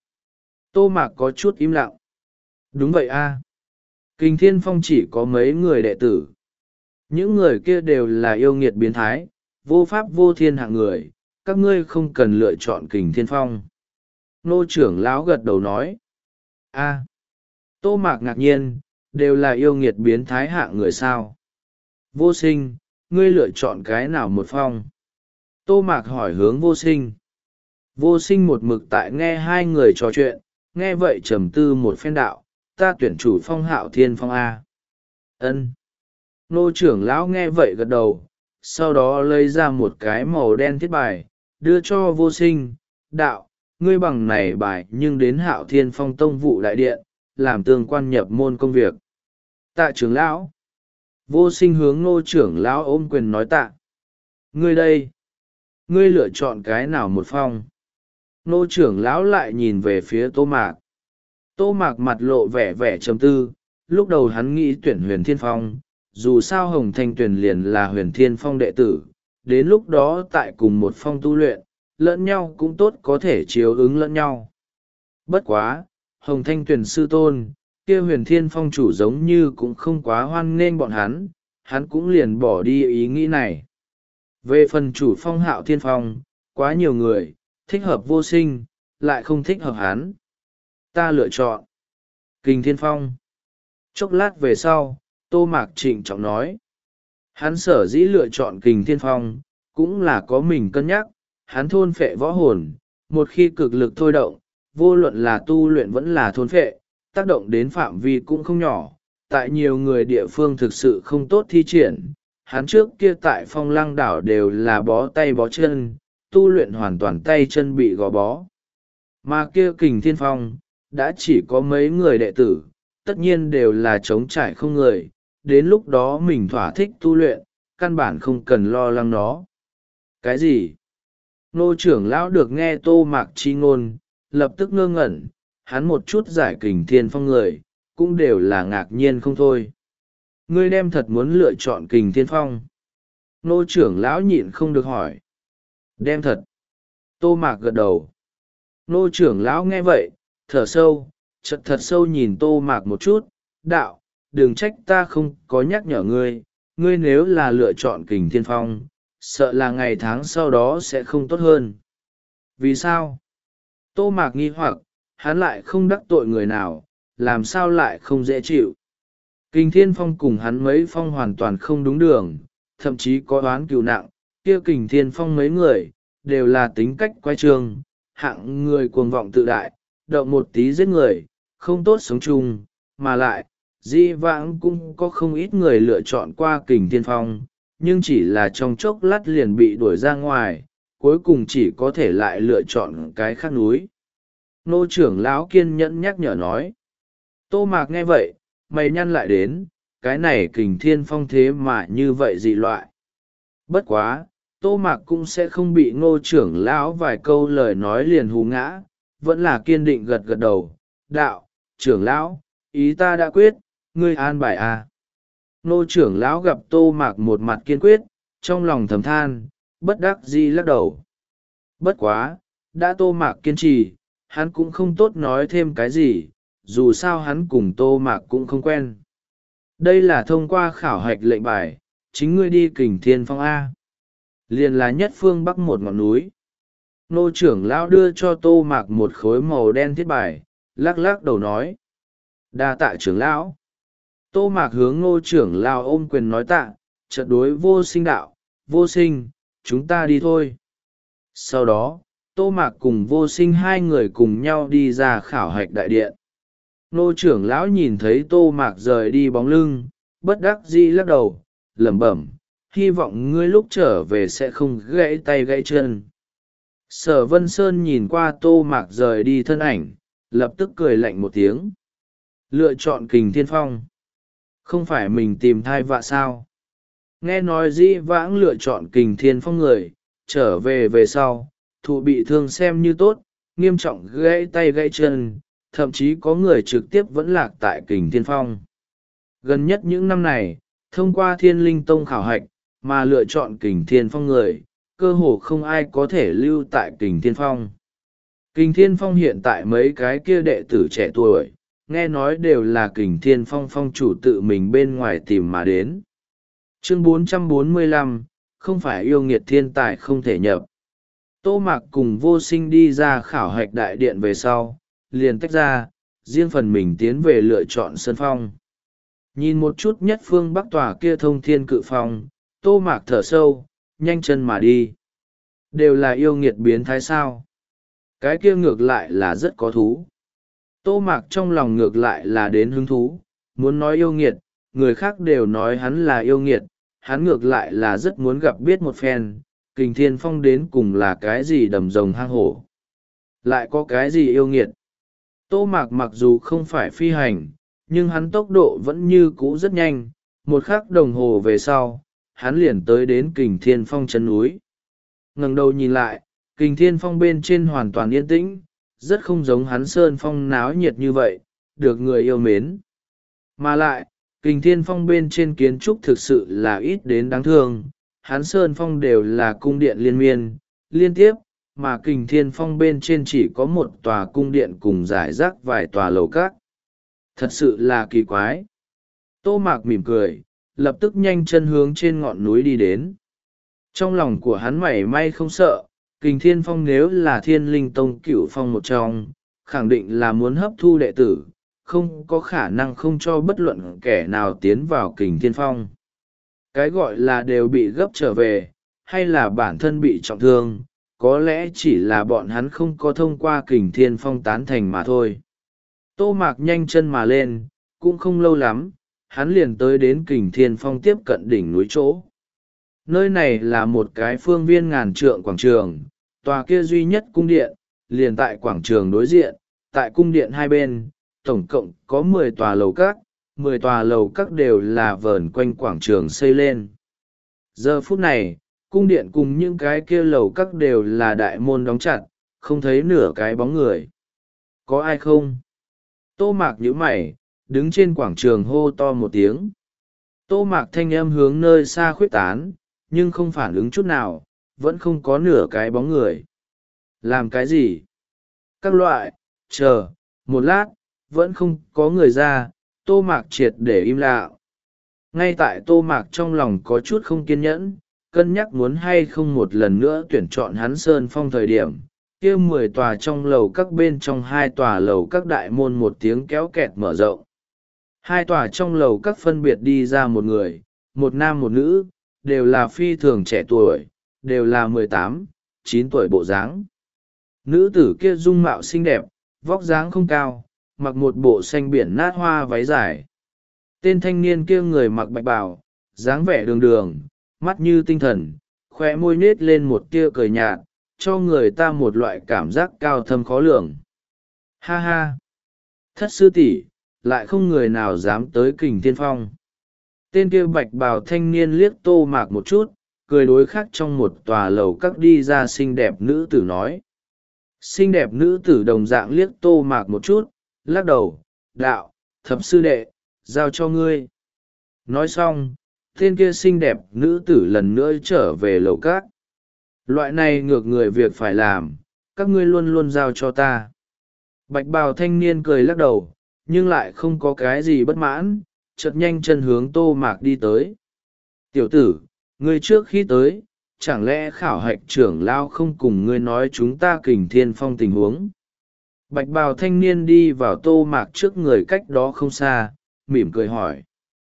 Tô Mạc có chút im lặng. Đúng vậy a. Kình Thiên Phong chỉ có mấy người đệ tử. Những người kia đều là yêu nghiệt biến thái, vô pháp vô thiên hạng người, các ngươi không cần lựa chọn Kình Thiên Phong. Nô trưởng lão gật đầu nói. A. Tô Mạc ngạc nhiên, đều là yêu nghiệt biến thái hạng người sao? Vô Sinh, ngươi lựa chọn cái nào một phong? Tô Mạc hỏi hướng Vô Sinh. Vô Sinh một mực tại nghe hai người trò chuyện, nghe vậy trầm tư một phen đạo, ta tuyển chủ phong Hạo Thiên Phong A. Ân. Nô trưởng lão nghe vậy gật đầu, sau đó lấy ra một cái màu đen thiết bài, đưa cho Vô Sinh, đạo, ngươi bằng này bài nhưng đến Hạo Thiên Phong tông vụ đại điện, làm tương quan nhập môn công việc. Tạ trưởng lão. Vô Sinh hướng Nô trưởng lão ôm quyền nói tạ. Ngươi đây. Ngươi lựa chọn cái nào một phong? Nô trưởng lão lại nhìn về phía Tô Mạc. Tô Mạc mặt lộ vẻ vẻ trầm tư, lúc đầu hắn nghĩ tuyển Huyền Thiên Phong, dù sao Hồng Thanh Tuyền liền là Huyền Thiên Phong đệ tử, đến lúc đó tại cùng một phong tu luyện, lẫn nhau cũng tốt có thể chiếu ứng lẫn nhau. Bất quá, Hồng Thanh Tuyền sư tôn, kia Huyền Thiên Phong chủ giống như cũng không quá hoan nghênh bọn hắn, hắn cũng liền bỏ đi ý nghĩ này. Về phần chủ phong Hạo Thiên Phong, quá nhiều người, thích hợp Vô Sinh, lại không thích hợp hắn. Ta lựa chọn Kình Thiên Phong. Chốc lát về sau, Tô Mạc trịnh trọng nói. Hắn sở dĩ lựa chọn Kình Thiên Phong, cũng là có mình cân nhắc, hắn thôn phệ võ hồn, một khi cực lực thôi động, vô luận là tu luyện vẫn là thôn phệ, tác động đến phạm vi cũng không nhỏ, tại nhiều người địa phương thực sự không tốt thi triển. Hắn trước kia tại Phong Lăng đảo đều là bó tay bó chân, tu luyện hoàn toàn tay chân bị gò bó. Mà kia Kình Thiên Phong, đã chỉ có mấy người đệ tử, tất nhiên đều là trống trải không người, đến lúc đó mình thỏa thích tu luyện, căn bản không cần lo lắng nó. Cái gì? Nô trưởng lão được nghe Tô Mạc chi ngôn, lập tức ngơ ngẩn, hắn một chút giải kình thiên phong người cũng đều là ngạc nhiên không thôi. Ngươi đem thật muốn lựa chọn kình thiên phong? Ngô trưởng lão nhịn không được hỏi. Đem thật. Tô Mạc gật đầu. Ngô trưởng lão nghe vậy thở sâu, chật thật sâu nhìn Tô Mạc một chút, đạo, đừng trách ta không có nhắc nhở ngươi, ngươi nếu là lựa chọn kình thiên phong, sợ là ngày tháng sau đó sẽ không tốt hơn. Vì sao? Tô Mạc nghi hoặc, hắn lại không đắc tội người nào, làm sao lại không dễ chịu. Kình thiên phong cùng hắn mấy phong hoàn toàn không đúng đường, thậm chí có oán cừu nặng, kia kình thiên phong mấy người, đều là tính cách quái trương, hạng người cuồng vọng tự đại, động một tí giết người, không tốt sống chung, mà lại, di vãng cũng có không ít người lựa chọn qua kình thiên phong, nhưng chỉ là trong chốc lát liền bị đuổi ra ngoài, cuối cùng chỉ có thể lại lựa chọn cái khác núi. Nô trưởng lão kiên nhẫn nhắc nhở nói. Tô Mạc nghe vậy, mày nhăn lại đến, cái này kình thiên phong thế mà như vậy dị loại. Bất quá, Tô Mạc cũng sẽ không bị ngô trưởng lão vài câu lời nói liền hù ngã, vẫn là kiên định gật gật đầu. Đạo, trưởng lão, ý ta đã quyết, ngươi an bài à. Ngô trưởng lão gặp Tô Mạc một mặt kiên quyết, trong lòng thầm than, bất đắc dĩ lắc đầu. Bất quá, đã Tô Mạc kiên trì, hắn cũng không tốt nói thêm cái gì, dù sao hắn cùng Tô Mạc cũng không quen. Đây là thông qua khảo hạch lệnh bài, chính ngươi đi kình thiên phong A. Liền là nhất phương bắc một ngọn núi. Nô trưởng lão đưa cho Tô Mạc một khối màu đen thiết bài, lắc lắc đầu nói. Đa tạ trưởng lão. Tô Mạc hướng ngô trưởng lão ôm quyền nói tạ, chợt đối vô sinh đạo, vô sinh, chúng ta đi thôi. Sau đó, Tô Mạc cùng vô sinh hai người cùng nhau đi ra khảo hạch đại điện. Nô trưởng lão nhìn thấy Tô Mạc rời đi bóng lưng, bất đắc dĩ lắc đầu, lẩm bẩm, hy vọng ngươi lúc trở về sẽ không gãy tay gãy chân. Sở Vân Sơn nhìn qua Tô Mạc rời đi thân ảnh, lập tức cười lạnh một tiếng. Lựa chọn kình thiên phong. Không phải mình tìm thai vạ sao? Nghe nói dĩ vãng lựa chọn kình thiên phong người, trở về về sau, thụ bị thương xem như tốt, nghiêm trọng gãy tay gãy chân, thậm chí có người trực tiếp vẫn lạc tại kình thiên phong. Gần nhất những năm này, thông qua thiên linh tông khảo hạch, mà lựa chọn kình thiên phong người, cơ hồ không ai có thể lưu tại kình thiên phong. Kình thiên phong hiện tại mấy cái kia đệ tử trẻ tuổi, nghe nói đều là kình thiên phong phong chủ tự mình bên ngoài tìm mà đến. Chương bốn trăm bốn mươi lăm, không phải yêu nghiệt thiên tài không thể nhập. Tô Mạc cùng vô sinh đi ra khảo hạch đại điện về sau, liền tách ra, riêng phần mình tiến về lựa chọn sân phong. Nhìn một chút nhất phương bắc tòa kia thông thiên cự phong, Tô Mạc thở sâu, nhanh chân mà đi. Đều là yêu nghiệt biến thái sao. Cái kia ngược lại là rất có thú. Tô Mạc trong lòng ngược lại là đến hứng thú, muốn nói yêu nghiệt, người khác đều nói hắn là yêu nghiệt, hắn ngược lại là rất muốn gặp biết một phen, kình thiên phong đến cùng là cái gì đầm rồng hang hổ. Lại có cái gì yêu nghiệt. Tô Mạc mặc dù không phải phi hành, nhưng hắn tốc độ vẫn như cũ rất nhanh, một khắc đồng hồ về sau, hắn liền tới đến kình thiên phong chân núi. Ngẩng đầu nhìn lại, kình thiên phong bên trên hoàn toàn yên tĩnh, rất không giống hắn sơn phong náo nhiệt như vậy, được người yêu mến. Mà lại, kình thiên phong bên trên kiến trúc thực sự là ít đến đáng thương, hắn sơn phong đều là cung điện liên miên, liên tiếp, mà kình thiên phong bên trên chỉ có một tòa cung điện cùng giải rác vài tòa lầu các. Thật sự là kỳ quái. Tô Mạc mỉm cười, lập tức nhanh chân hướng trên ngọn núi đi đến. Trong lòng của hắn mảy may không sợ, kình thiên phong nếu là thiên linh tông cửu phong một trong, khẳng định là muốn hấp thu đệ tử, không có khả năng không cho bất luận kẻ nào tiến vào kình thiên phong. Cái gọi là đều bị gấp trở về, hay là bản thân bị trọng thương, có lẽ chỉ là bọn hắn không có thông qua kình thiên phong tán thành mà thôi. Tô Mạc nhanh chân mà lên, cũng không lâu lắm, hắn liền tới đến kình thiên phong tiếp cận đỉnh núi chỗ. Nơi này là một cái phương viên ngàn trượng quảng trường, tòa kia duy nhất cung điện, liền tại quảng trường đối diện, tại cung điện hai bên, tổng cộng có mười tòa lầu các, mười tòa lầu các đều là vờn quanh quảng trường xây lên. Giờ phút này, cung điện cùng những cái kia lầu các đều là đại môn đóng chặt, không thấy nửa cái bóng người. Có ai không? Tô Mạc nhíu mày, đứng trên quảng trường hô to một tiếng. Tô Mạc thanh âm hướng nơi xa khuyết tán, nhưng không phản ứng chút nào, vẫn không có nửa cái bóng người. Làm cái gì? Các loại, chờ, một lát, vẫn không có người ra, Tô Mạc triệt để im lặng. Ngay tại Tô Mạc trong lòng có chút không kiên nhẫn, cân nhắc muốn hay không một lần nữa tuyển chọn hắn Sơn Phong thời điểm, kia mười tòa trong lầu các bên trong hai tòa lầu các đại môn một tiếng kéo kẹt mở rộng. Hai tòa trong lầu các phân biệt đi ra một người, một nam một nữ, đều là phi thường trẻ tuổi, đều là mười tám, chín tuổi bộ dáng. Nữ tử kia dung mạo xinh đẹp, vóc dáng không cao, mặc một bộ xanh biển nát hoa váy dài. Tên thanh niên kia người mặc bạch bào, dáng vẻ đường đường, mắt như tinh thần, khoe môi nết lên một tia cười nhạt, cho người ta một loại cảm giác cao thâm khó lường. Ha ha! Thất sư tỷ, lại không người nào dám tới Kình Thiên Phong. Tên kia bạch bào thanh niên liếc Tô Mạc một chút, cười đối khác trong một tòa lầu các đi ra xinh đẹp nữ tử nói. Xinh đẹp nữ tử đồng dạng liếc Tô Mạc một chút, lắc đầu, đạo, thập sư đệ, giao cho ngươi. Nói xong, tên kia xinh đẹp nữ tử lần nữa trở về lầu các. Loại này ngược người việc phải làm, các ngươi luôn luôn giao cho ta. Bạch bào thanh niên cười lắc đầu, nhưng lại không có cái gì bất mãn, chợt nhanh chân hướng Tô Mạc đi tới. Tiểu tử, ngươi trước khi tới, chẳng lẽ khảo hạch trưởng lao không cùng ngươi nói chúng ta Kình Thiên Phong tình huống? Bạch bào thanh niên đi vào Tô Mạc trước người cách đó không xa, mỉm cười hỏi.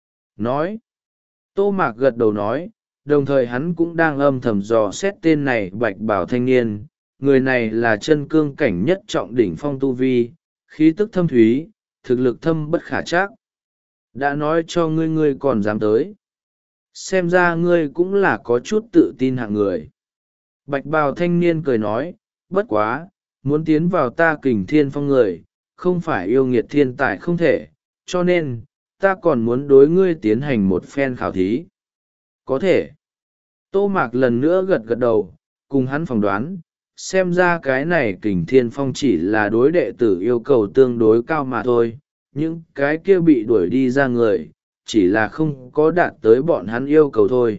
Nói. Tô Mạc gật đầu nói, đồng thời hắn cũng đang âm thầm dò xét tên này bạch bào thanh niên. Người này là chân cương cảnh nhất trọng đỉnh phong tu vi, khí tức thâm thúy, thực lực thâm bất khả trắc. Đã nói cho ngươi ngươi còn dám tới. Xem ra ngươi cũng là có chút tự tin hạng người. Bạch bào thanh niên cười nói, bất quá, muốn tiến vào ta Kình Thiên Phong người, không phải yêu nghiệt thiên tài không thể, cho nên, ta còn muốn đối ngươi tiến hành một phen khảo thí. Có thể. Tô Mạc lần nữa gật gật đầu, cùng hắn phỏng đoán, xem ra cái này Kình Thiên Phong chỉ là đối đệ tử yêu cầu tương đối cao mà thôi, những cái kia bị đuổi đi ra người, chỉ là không có đạt tới bọn hắn yêu cầu thôi.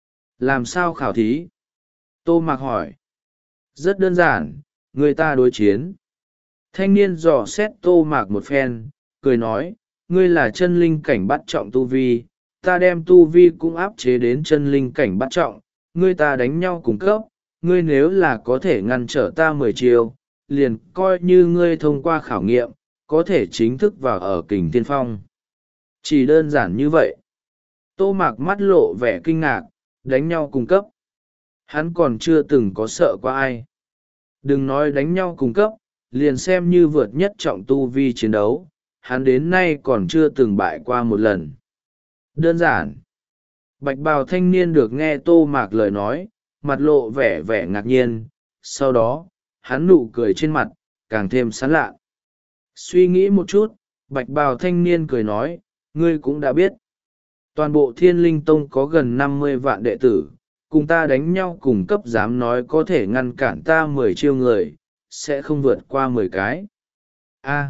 Làm sao khảo thí? Tô Mạc hỏi. Rất đơn giản, người ta đối chiến. Thanh niên dò xét Tô Mạc một phen, cười nói, ngươi là chân linh cảnh bắt trọng tu vi, ta đem tu vi cũng áp chế đến chân linh cảnh bắt trọng, ngươi ta đánh nhau cùng cấp, ngươi nếu là có thể ngăn trở ta mười chiêu, liền coi như ngươi thông qua khảo nghiệm, có thể chính thức vào ở Kình Thiên Phong. Chỉ đơn giản như vậy. Tô Mạc mắt lộ vẻ kinh ngạc, đánh nhau cùng cấp. Hắn còn chưa từng có sợ qua ai. Đừng nói đánh nhau cùng cấp, liền xem như vượt nhất trọng tu vi chiến đấu, hắn đến nay còn chưa từng bại qua một lần. Đơn giản. Bạch bào thanh niên được nghe Tô Mạc lời nói, mặt lộ vẻ vẻ ngạc nhiên, sau đó, hắn nụ cười trên mặt, càng thêm sán lạ. Suy nghĩ một chút, bạch bào thanh niên cười nói, ngươi cũng đã biết. Toàn bộ Thiên Linh Tông có gần năm mươi vạn đệ tử, cùng ta đánh nhau cùng cấp dám nói có thể ngăn cản ta mười chiêu người, sẽ không vượt qua mười cái. A,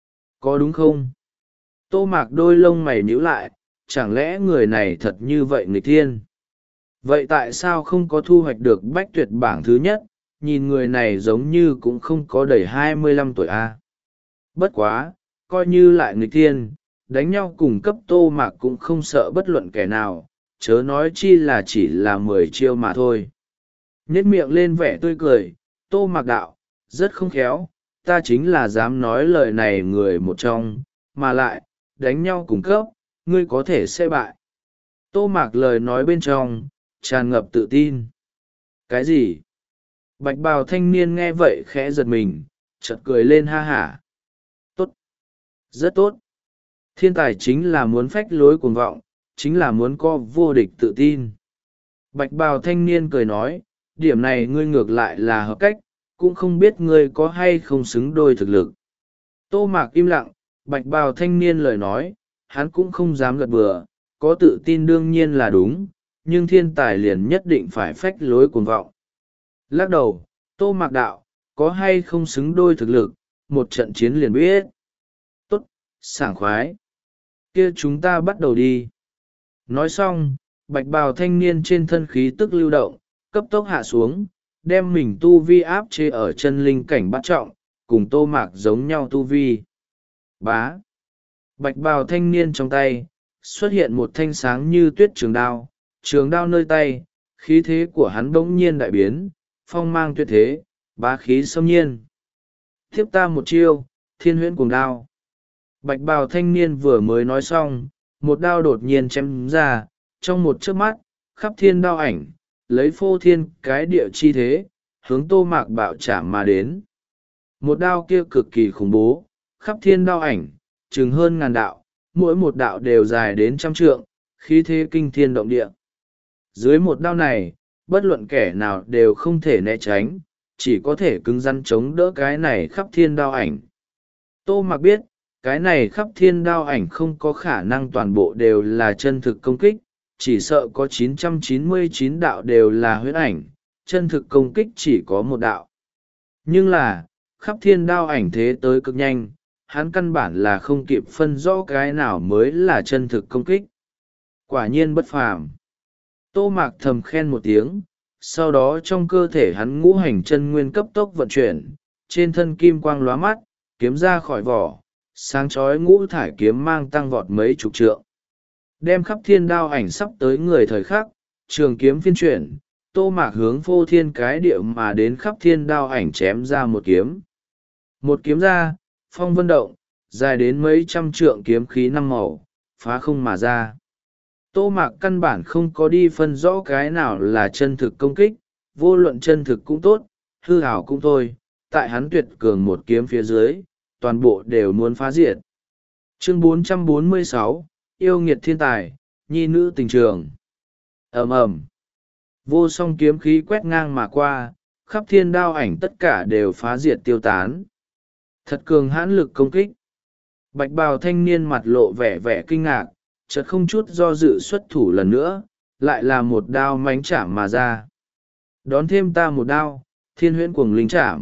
có đúng không? Tô Mạc đôi lông mày nhíu lại, chẳng lẽ người này thật như vậy nghịch thiên? Vậy tại sao không có thu hoạch được bách tuyệt bảng thứ nhất, nhìn người này giống như cũng không có đầy hai mươi lăm tuổi a. Bất quá, coi như lại nghịch thiên, đánh nhau cùng cấp Tô Mạc cũng không sợ bất luận kẻ nào, chớ nói chi là chỉ là mười chiêu mà thôi. Nhếch miệng lên vẻ tươi cười, Tô Mạc đạo, rất không khéo, ta chính là dám nói lời này người một trong, mà lại, đánh nhau cùng cấp, ngươi có thể sẽ bại. Tô Mạc lời nói bên trong, tràn ngập tự tin. Cái gì? Bạch bào thanh niên nghe vậy khẽ giật mình, chợt cười lên ha hả. Tốt. Rất tốt. Thiên tài chính là muốn phách lối cuồng vọng, chính là muốn có vô địch tự tin. Bạch bào thanh niên cười nói, điểm này ngươi ngược lại là hợp cách, cũng không biết ngươi có hay không xứng đôi thực lực. Tô Mạc im lặng, bạch bào thanh niên lời nói, hắn cũng không dám gật bừa, có tự tin đương nhiên là đúng, nhưng thiên tài liền nhất định phải phách lối cuồng vọng. Lắc đầu, Tô Mạc đạo, có hay không xứng đôi thực lực, một trận chiến liền biết. Tốt, sảng khoái. Kia chúng ta bắt đầu đi. Nói xong, bạch bào thanh niên trên thân khí tức lưu động, cấp tốc hạ xuống, đem mình tu vi áp chế ở chân linh cảnh bát trọng, cùng Tô Mạc giống nhau tu vi. Bá. Bạch bào thanh niên trong tay, xuất hiện một thanh sáng như tuyết trường đao, trường đao nơi tay, khí thế của hắn bỗng nhiên đại biến, phong mang tuyệt thế, bá khí xâm nhiên. Tiếp ta một chiêu, thiên huyễn cuồng đao. Bạch bào thanh niên vừa mới nói xong, một đao đột nhiên chém ra, trong một chớp mắt, khắp thiên đao ảnh, lấy phô thiên cái địa chi thế, hướng Tô Mạc bạo chạm mà đến. Một đao kia cực kỳ khủng bố, khắp thiên đao ảnh, chừng hơn ngàn đạo, mỗi một đạo đều dài đến trăm trượng, khí thế kinh thiên động địa. Dưới một đao này, bất luận kẻ nào đều không thể né tránh, chỉ có thể cứng rắn chống đỡ cái này khắp thiên đao ảnh. Tô Mạc biết, cái này khắp thiên đao ảnh không có khả năng toàn bộ đều là chân thực công kích, chỉ sợ có chín trăm chín mươi chín đạo đều là huyễn ảnh, chân thực công kích chỉ có một đạo. Nhưng là, khắp thiên đao ảnh thế tới cực nhanh, hắn căn bản là không kịp phân rõ cái nào mới là chân thực công kích. Quả nhiên bất phàm. Tô Mạc thầm khen một tiếng, sau đó trong cơ thể hắn ngũ hành chân nguyên cấp tốc vận chuyển, trên thân kim quang lóa mắt, kiếm ra khỏi vỏ, sáng chói ngũ thải kiếm mang tăng vọt mấy chục trượng. Đem khắp thiên đao ảnh sắp tới người thời khắc, trường kiếm phiên chuyển, Tô Mạc hướng phô thiên cái địa mà đến khắp thiên đao ảnh chém ra một kiếm. Một kiếm ra, phong vân động, dài đến mấy trăm trượng kiếm khí năm màu, phá không mà ra. Tô Mạc căn bản không có đi phân rõ cái nào là chân thực công kích, vô luận chân thực cũng tốt, hư ảo cũng thôi, tại hắn tuyệt cường một kiếm phía dưới, toàn bộ đều muốn phá diệt. Chương bốn trăm bốn mươi sáu, yêu nghiệt thiên tài, nhi nữ tình trường. Ầm ầm, vô song kiếm khí quét ngang mà qua, khắp thiên đao ảnh tất cả đều phá diệt tiêu tán. Thật cường hãn lực công kích. Bạch bào thanh niên mặt lộ vẻ vẻ kinh ngạc, chợt không chút do dự xuất thủ lần nữa, lại là một đao mánh chạm mà ra. Đón thêm ta một đao, thiên huyễn cuồng linh chạm.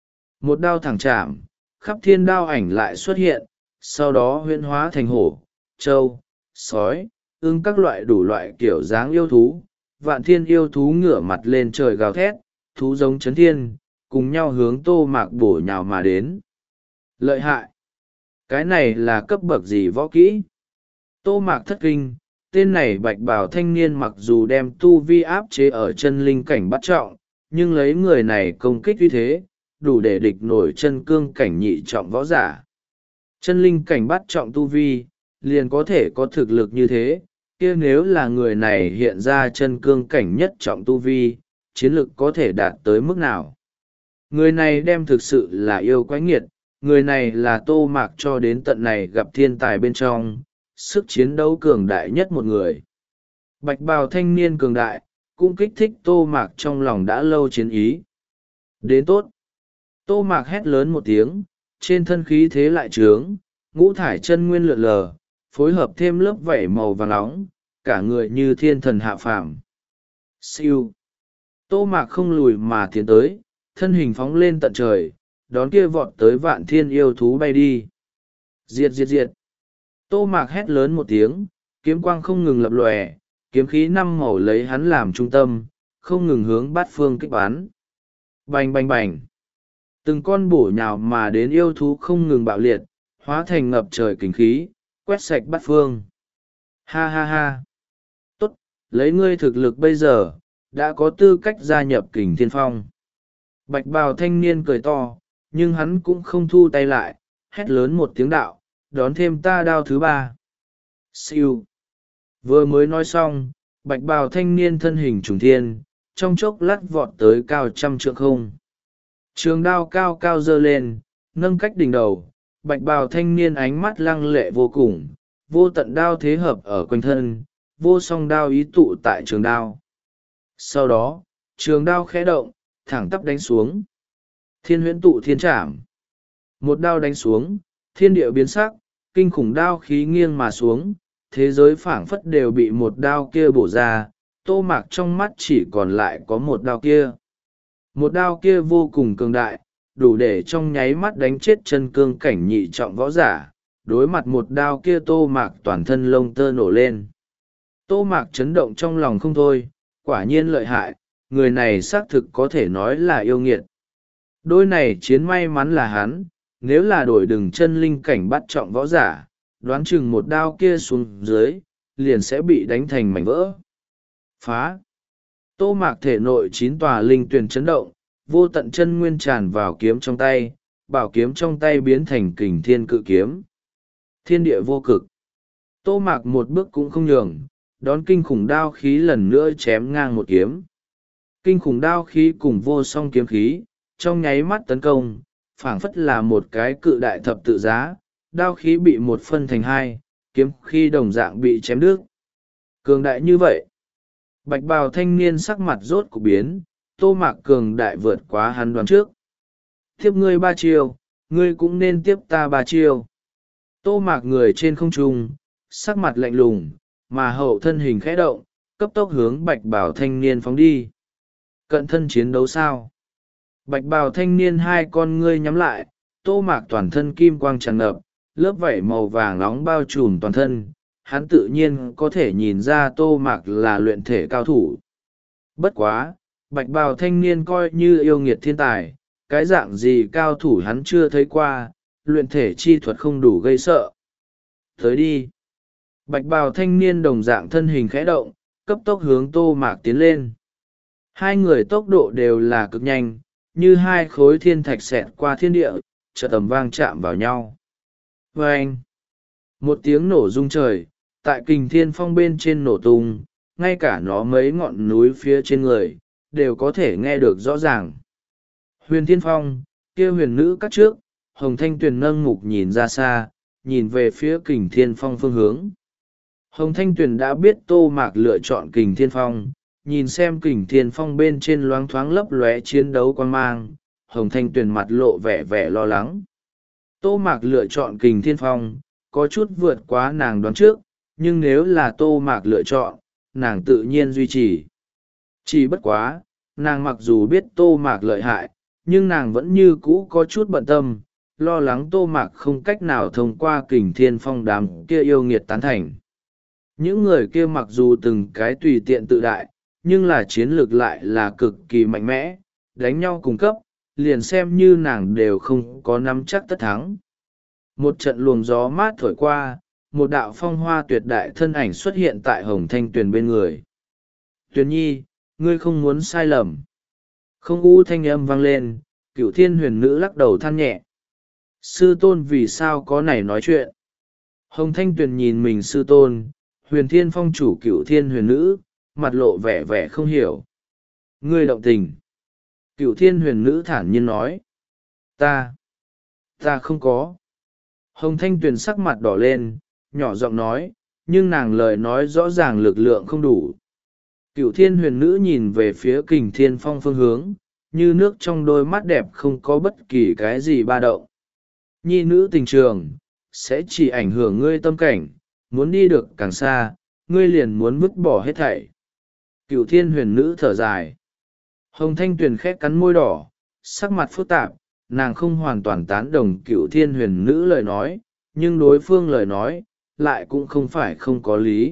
Một đao thẳng chạm, khắp thiên đao ảnh lại xuất hiện, sau đó huyễn hóa thành hổ, trâu, sói, ưng các loại đủ loại kiểu dáng yêu thú. Vạn thiên yêu thú ngửa mặt lên trời gào thét, thú giống chấn thiên, cùng nhau hướng Tô Mạc bổ nhào mà đến. Lợi hại! Cái này là cấp bậc gì võ kỹ? Tô Mạc thất kinh, tên này bạch bào thanh niên mặc dù đem tu vi áp chế ở chân linh cảnh bắt trọng, nhưng lấy người này công kích uy thế, đủ để địch nổi chân cương cảnh nhị trọng võ giả. Chân linh cảnh bắt trọng tu vi, liền có thể có thực lực như thế, kia nếu là người này hiện ra chân cương cảnh nhất trọng tu vi, chiến lực có thể đạt tới mức nào? Người này đem thực sự là yêu quái nghiệt, người này là Tô Mạc cho đến tận này gặp thiên tài bên trong, sức chiến đấu cường đại nhất một người. Bạch bào thanh niên cường đại, cũng kích thích Tô Mạc trong lòng đã lâu chiến ý. Đến tốt! Tô Mạc hét lớn một tiếng, trên thân khí thế lại trướng, ngũ thải chân nguyên lượn lờ, phối hợp thêm lớp vảy màu vàng nóng, cả người như thiên thần hạ phàm. Siêu! Tô Mạc không lùi mà tiến tới, thân hình phóng lên tận trời, đón kia vọt tới vạn thiên yêu thú bay đi. Diệt diệt diệt! Tô Mạc hét lớn một tiếng, kiếm quang không ngừng lập lòe, kiếm khí năm màu lấy hắn làm trung tâm, không ngừng hướng bát phương kích bắn. Bành bành bành! Từng con bổ nhào mà đến yêu thú không ngừng bạo liệt, hóa thành ngập trời kình khí, quét sạch bát phương. Ha ha ha! Tốt, lấy ngươi thực lực bây giờ, đã có tư cách gia nhập kình thiên phong. Bạch bào thanh niên cười to, nhưng hắn cũng không thu tay lại, hét lớn một tiếng đạo, đón thêm ta đao thứ ba. Siêu! Vừa mới nói xong, bạch bào thanh niên thân hình trùng thiên, trong chốc lát vọt tới cao trăm trượng không. Trường đao cao cao dơ lên, nâng cách đỉnh đầu, bạch bào thanh niên ánh mắt lăng lệ vô cùng, vô tận đao thế hợp ở quanh thân, vô song đao ý tụ tại trường đao. Sau đó, trường đao khẽ động, thẳng tắp đánh xuống. Thiên huyễn tụ thiên trảm. Một đao đánh xuống, thiên địa biến sắc, kinh khủng đao khí nghiêng mà xuống, thế giới phảng phất đều bị một đao kia bổ ra, Tô Mạc trong mắt chỉ còn lại có một đao kia. Một đao kia vô cùng cường đại, đủ để trong nháy mắt đánh chết chân cương cảnh nhị trọng võ giả. Đối mặt một đao kia, Tô Mạc toàn thân lông tơ nổ lên. Tô Mạc chấn động trong lòng không thôi, quả nhiên lợi hại, người này xác thực có thể nói là yêu nghiệt. Đôi này chiến may mắn là hắn, nếu là đổi đường chân linh cảnh bắt trọng võ giả, đoán chừng một đao kia xuống dưới, liền sẽ bị đánh thành mảnh vỡ. Phá! Tô Mạc thể nội chín tòa linh tuyền chấn động, vô tận chân nguyên tràn vào kiếm trong tay, bảo kiếm trong tay biến thành kình thiên cự kiếm. Thiên địa vô cực. Tô Mạc một bước cũng không nhường, đón kinh khủng đao khí lần nữa chém ngang một kiếm. Kinh khủng đao khí cùng vô song kiếm khí, trong nháy mắt tấn công, phảng phất là một cái cự đại thập tự giá, đao khí bị một phân thành hai, kiếm khí đồng dạng bị chém đứt. Cường đại như vậy. Bạch bào thanh niên sắc mặt rốt cục biến, Tô Mạc cường đại vượt quá hắn đoán trước. Tiếp ngươi ba chiêu, ngươi cũng nên tiếp ta ba chiêu. Tô Mạc người trên không trung, sắc mặt lạnh lùng, mà hậu thân hình khẽ động, cấp tốc hướng bạch bào thanh niên phóng đi. Cận thân chiến đấu sao? Bạch bào thanh niên hai con ngươi nhắm lại, Tô Mạc toàn thân kim quang tràn ngập, lớp vảy màu vàng nóng bao trùm toàn thân. Hắn tự nhiên có thể nhìn ra Tô Mạc là luyện thể cao thủ. Bất quá, bạch bào thanh niên coi như yêu nghiệt thiên tài, cái dạng gì cao thủ hắn chưa thấy qua, luyện thể chi thuật không đủ gây sợ. Tới đi. Bạch bào thanh niên đồng dạng thân hình khẽ động, cấp tốc hướng Tô Mạc tiến lên. Hai người tốc độ đều là cực nhanh, như hai khối thiên thạch xẹt qua thiên địa, chợt tầm vang chạm vào nhau. Vâng! Một tiếng nổ rung trời, tại kình thiên phong bên trên nổ tung, ngay cả nó mấy ngọn núi phía trên người, đều có thể nghe được rõ ràng. Huyền thiên phong, kia huyền nữ cắt trước, Hồng Thanh Tuyền nâng mục nhìn ra xa, nhìn về phía kình thiên phong phương hướng. Hồng Thanh Tuyền đã biết Tô Mạc lựa chọn kình thiên phong, nhìn xem kình thiên phong bên trên loáng thoáng lấp lóe chiến đấu quan mang, Hồng Thanh Tuyền mặt lộ vẻ vẻ lo lắng. Tô Mạc lựa chọn kình thiên phong, có chút vượt quá nàng đoán trước, nhưng nếu là Tô Mạc lựa chọn, nàng tự nhiên duy trì. Chỉ bất quá, nàng mặc dù biết Tô Mạc lợi hại, nhưng nàng vẫn như cũ có chút bận tâm, lo lắng Tô Mạc không cách nào thông qua kình thiên phong đám kia yêu nghiệt tán thành. Những người kia mặc dù từng cái tùy tiện tự đại, nhưng là chiến lược lại là cực kỳ mạnh mẽ, đánh nhau cùng cấp, liền xem như nàng đều không có nắm chắc tất thắng. Một trận luồng gió mát thổi qua, một đạo phong hoa tuyệt đại thân ảnh xuất hiện tại Hồng Thanh Tuyền bên người. Tuyền nhi, ngươi không muốn sai lầm. Không u thanh âm vang lên, Cửu Thiên huyền nữ lắc đầu than nhẹ. Sư tôn vì sao có này nói chuyện? Hồng Thanh Tuyền nhìn mình sư tôn, huyền thiên phong chủ Cửu Thiên huyền nữ, mặt lộ vẻ vẻ không hiểu. Ngươi động tình. Cửu Thiên huyền nữ thản nhiên nói. Ta, ta không có. Hồng Thanh Tuyền sắc mặt đỏ lên, nhỏ giọng nói, nhưng nàng lời nói rõ ràng lực lượng không đủ. Cửu Thiên huyền nữ nhìn về phía kình thiên phong phương hướng, như nước trong đôi mắt đẹp không có bất kỳ cái gì ba động. Nhi nữ tình trường, sẽ chỉ ảnh hưởng ngươi tâm cảnh, muốn đi được càng xa, ngươi liền muốn vứt bỏ hết thảy. Cửu Thiên huyền nữ thở dài. Hồng Thanh Tuyền khét cắn môi đỏ, sắc mặt phức tạp, nàng không hoàn toàn tán đồng Cửu Thiên huyền nữ lời nói, nhưng đối phương lời nói, lại cũng không phải không có lý.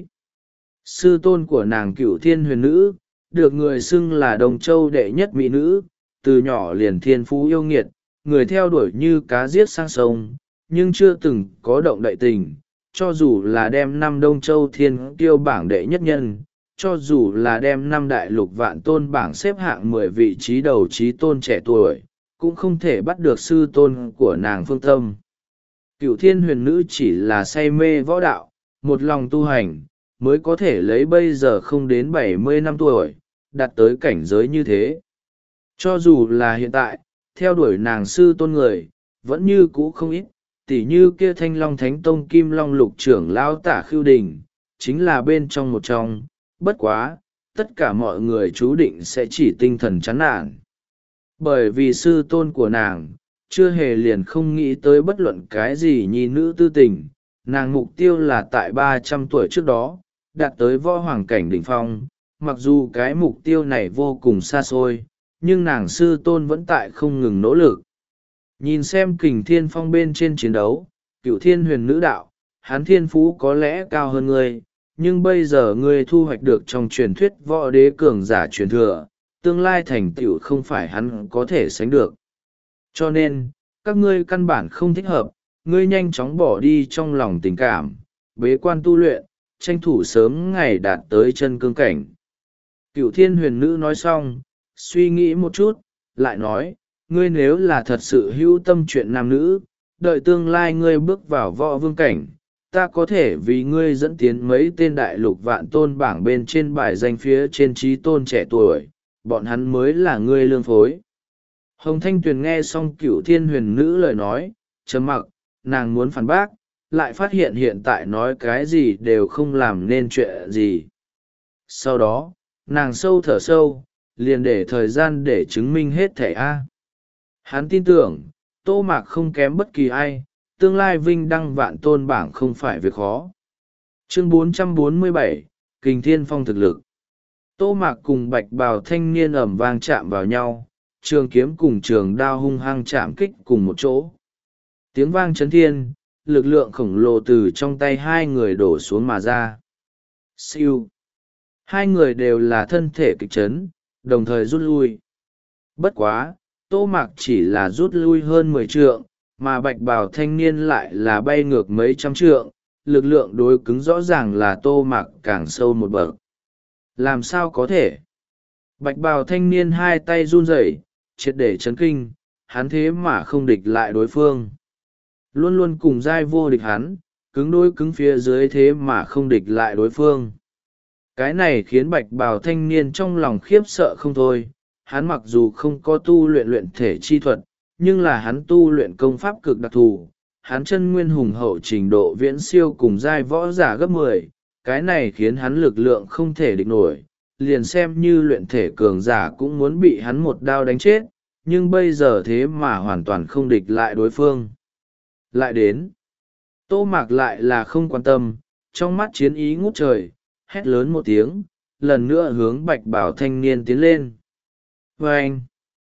Sư tôn của nàng Cửu Thiên huyền nữ, được người xưng là Đồng Châu đệ nhất mỹ nữ, từ nhỏ liền thiên phú yêu nghiệt, người theo đuổi như cá giết sang sông, nhưng chưa từng có động đại tình, cho dù là đem năm Đông Châu thiên kiêu bảng đệ nhất nhân, cho dù là đem năm đại lục vạn tôn bảng xếp hạng mười vị trí đầu trí tôn trẻ tuổi, cũng không thể bắt được sư tôn của nàng Phương Tâm. Cửu Thiên huyền nữ chỉ là say mê võ đạo, một lòng tu hành, mới có thể lấy bây giờ không đến bảy mươi năm tuổi, đạt tới cảnh giới như thế. Cho dù là hiện tại, theo đuổi nàng sư tôn người, vẫn như cũ không ít, tỉ như kia Thanh Long Thánh Tông Kim Long Lục trưởng lão Tả Khưu Đình, chính là bên trong một trong, bất quá, tất cả mọi người chú định sẽ chỉ tinh thần chán nản. Bởi vì sư tôn của nàng, chưa hề liền không nghĩ tới bất luận cái gì nhi nữ tư tình, nàng mục tiêu là tại ba trăm tuổi trước đó, đạt tới võ hoàng cảnh đỉnh phong, mặc dù cái mục tiêu này vô cùng xa xôi, nhưng nàng sư tôn vẫn tại không ngừng nỗ lực. Nhìn xem kình thiên phong bên trên chiến đấu, cựu thiên huyền nữ đạo, hắn thiên phú có lẽ cao hơn ngươi, nhưng bây giờ ngươi thu hoạch được trong truyền thuyết võ đế cường giả truyền thừa, tương lai thành tựu không phải hắn có thể sánh được. Cho nên, các ngươi căn bản không thích hợp, ngươi nhanh chóng bỏ đi trong lòng tình cảm, bế quan tu luyện, tranh thủ sớm ngày đạt tới chân cương cảnh. Cựu thiên huyền nữ nói xong, suy nghĩ một chút, lại nói, ngươi nếu là thật sự hữu tâm chuyện nam nữ, đợi tương lai ngươi bước vào võ vương cảnh, ta có thể vì ngươi dẫn tiến mấy tên đại lục vạn tôn bảng bên trên bài danh phía trên trí tôn trẻ tuổi, bọn hắn mới là ngươi lương phối. Hồng Thanh Tuyền nghe xong cựu thiên huyền nữ lời nói, chấm mặc, nàng muốn phản bác, lại phát hiện hiện tại nói cái gì đều không làm nên chuyện gì. Sau đó, nàng sâu thở sâu, liền để thời gian để chứng minh hết thẻ A. Hắn tin tưởng, Tô Mạc không kém bất kỳ ai, tương lai vinh đăng vạn tôn bảng không phải việc khó. Chương bốn trăm bốn mươi bảy, Kình Thiên Phong thực lực. Tô Mạc cùng bạch bào thanh niên ẩm vang chạm vào nhau, trường kiếm cùng trường đao hung hăng chạm kích cùng một chỗ. Tiếng vang chấn thiên, lực lượng khổng lồ từ trong tay hai người đổ xuống mà ra. Siêu. Hai người đều là thân thể kịch chấn, đồng thời rút lui. Bất quá, Tô Mạc chỉ là rút lui hơn mười trượng, mà bạch bào thanh niên lại là bay ngược mấy trăm trượng, lực lượng đối cứng rõ ràng là Tô Mạc càng sâu một bậc. Làm sao có thể? Bạch bào thanh niên hai tay run rẩy, triệt để chấn kinh, hắn thế mà không địch lại đối phương. Luôn luôn cùng giai vô địch hắn, cứng đối cứng phía dưới thế mà không địch lại đối phương. Cái này khiến bạch bào thanh niên trong lòng khiếp sợ không thôi. Hắn mặc dù không có tu luyện luyện thể chi thuật, nhưng là hắn tu luyện công pháp cực đặc thù. Hắn chân nguyên hùng hậu trình độ viễn siêu cùng giai võ giả gấp mười, cái này khiến hắn lực lượng không thể địch nổi, liền xem như luyện thể cường giả cũng muốn bị hắn một đao đánh chết, nhưng bây giờ thế mà hoàn toàn không địch lại đối phương. Lại đến, Tô Mạc lại là không quan tâm, trong mắt chiến ý ngút trời, hét lớn một tiếng, lần nữa hướng bạch bảo thanh niên tiến lên. Và anh,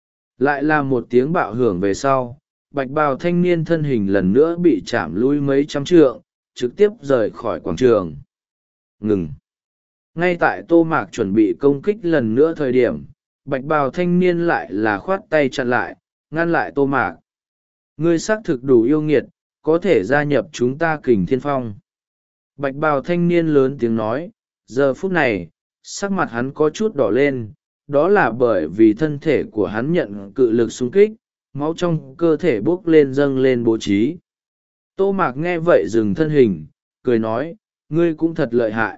lại là một tiếng bạo hưởng về sau, bạch bào thanh niên thân hình lần nữa bị chạm lui mấy trăm trượng, trực tiếp rời khỏi quảng trường. Ngừng. Ngay tại Tô Mạc chuẩn bị công kích lần nữa thời điểm, bạch bào thanh niên lại là khoát tay chặn lại, ngăn lại Tô Mạc. Ngươi xác thực đủ yêu nghiệt, có thể gia nhập chúng ta Kình Thiên Phong. Bạch bào thanh niên lớn tiếng nói, giờ phút này, sắc mặt hắn có chút đỏ lên, đó là bởi vì thân thể của hắn nhận cự lực xung kích, máu trong cơ thể bốc lên dâng lên bố trí. Tô Mạc nghe vậy dừng thân hình, cười nói, ngươi cũng thật lợi hại.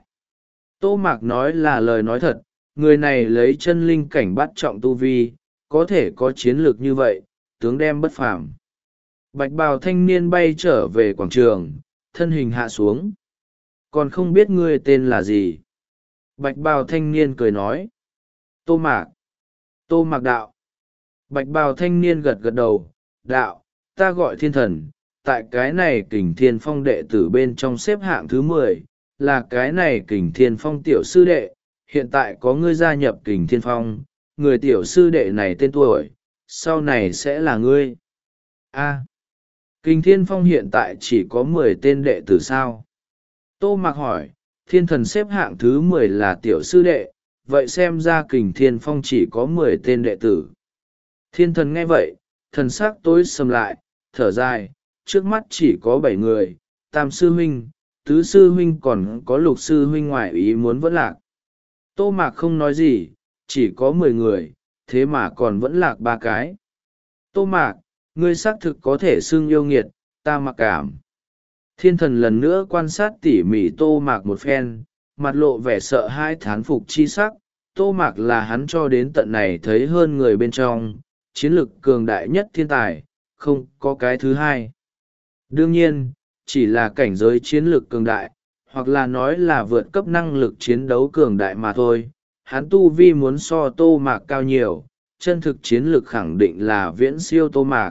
Tô Mạc nói là lời nói thật, người này lấy chân linh cảnh bắt trọng tu vi, có thể có chiến lược như vậy, tướng đem bất phàm. Bạch bào thanh niên bay trở về quảng trường, thân hình hạ xuống. Còn không biết ngươi tên là gì? Bạch bào thanh niên cười nói. Tô Mạc. Tô Mạc đạo. Bạch bào thanh niên gật gật đầu, đạo, ta gọi thiên thần, tại cái này Kình Thiên Phong đệ tử bên trong xếp hạng thứ mười, là cái này Kình Thiên Phong tiểu sư đệ, hiện tại có ngươi gia nhập Kình Thiên Phong, người tiểu sư đệ này tên tuổi, sau này sẽ là ngươi. A. Kình Thiên Phong hiện tại chỉ có mười tên đệ tử sao? Tô Mạc hỏi, thiên thần xếp hạng thứ mười là tiểu sư đệ, vậy xem ra Kình Thiên Phong chỉ có mười tên đệ tử. Thiên thần nghe vậy, thần sắc tối sầm lại, thở dài, trước mắt chỉ có bảy người, tam sư huynh, tứ sư huynh còn có lục sư huynh ngoại ý muốn vẫn lạc. Tô Mạc không nói gì, chỉ có mười người, thế mà còn vẫn lạc ba cái. Tô Mạc, ngươi xác thực có thể xưng yêu nghiệt, ta mặc cảm. Thiên thần lần nữa quan sát tỉ mỉ Tô Mạc một phen, mặt lộ vẻ sợ hãi thán phục chi sắc. Tô Mạc là hắn cho đến tận này thấy hơn người bên trong, chiến lực cường đại nhất thiên tài, không có cái thứ hai. Đương nhiên, chỉ là cảnh giới chiến lược cường đại, hoặc là nói là vượt cấp năng lực chiến đấu cường đại mà thôi. Hắn tu vi muốn so Tô Mạc cao nhiều, chân thực chiến lược khẳng định là viễn siêu Tô Mạc.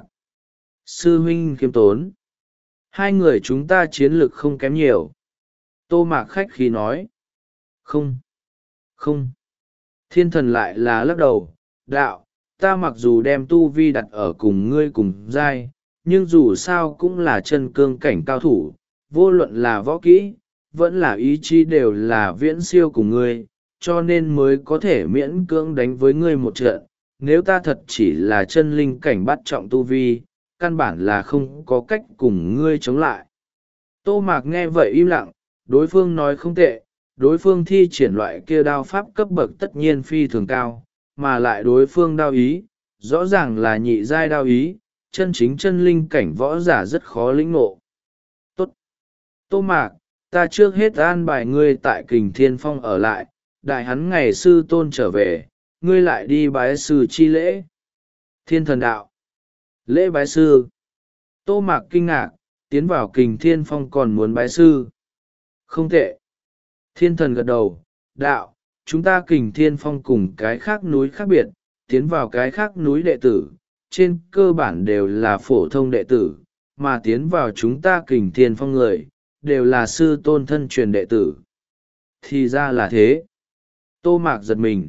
Sư huynh khiêm tốn. Hai người chúng ta chiến lược không kém nhiều. Tô Mạc khách khí nói. Không. Không. Thiên thần lại là lắc đầu, đạo, ta mặc dù đem tu vi đặt ở cùng ngươi cùng giai, nhưng dù sao cũng là chân cương cảnh cao thủ, vô luận là võ kỹ vẫn là ý chí đều là viễn siêu của ngươi, cho nên mới có thể miễn cưỡng đánh với ngươi một trận. Nếu ta thật chỉ là chân linh cảnh bắt trọng tu vi, căn bản là không có cách cùng ngươi chống lại. Tô Mạc nghe vậy im lặng, đối phương nói không tệ, đối phương thi triển loại kia đao pháp cấp bậc tất nhiên phi thường cao, mà lại đối phương đao ý, rõ ràng là nhị giai đao ý, chân chính chân linh cảnh võ giả rất khó lĩnh ngộ. Tốt! Tô Mạc, ta trước hết an bài ngươi tại Kình Thiên Phong ở lại, đại hắn ngày sư tôn trở về, ngươi lại đi bái sư chi lễ. Thiên Thần đạo. Lễ bái sư. Tô Mạc kinh ngạc, tiến vào Kình Thiên Phong còn muốn bái sư. Không tệ. Thiên Thần gật đầu, đạo, chúng ta Kình Thiên Phong cùng cái khác núi khác biệt, tiến vào cái khác núi đệ tử, trên cơ bản đều là phổ thông đệ tử, mà tiến vào chúng ta Kình Thiên Phong người, đều là sư tôn thân truyền đệ tử. Thì ra là thế. Tô Mạc giật mình.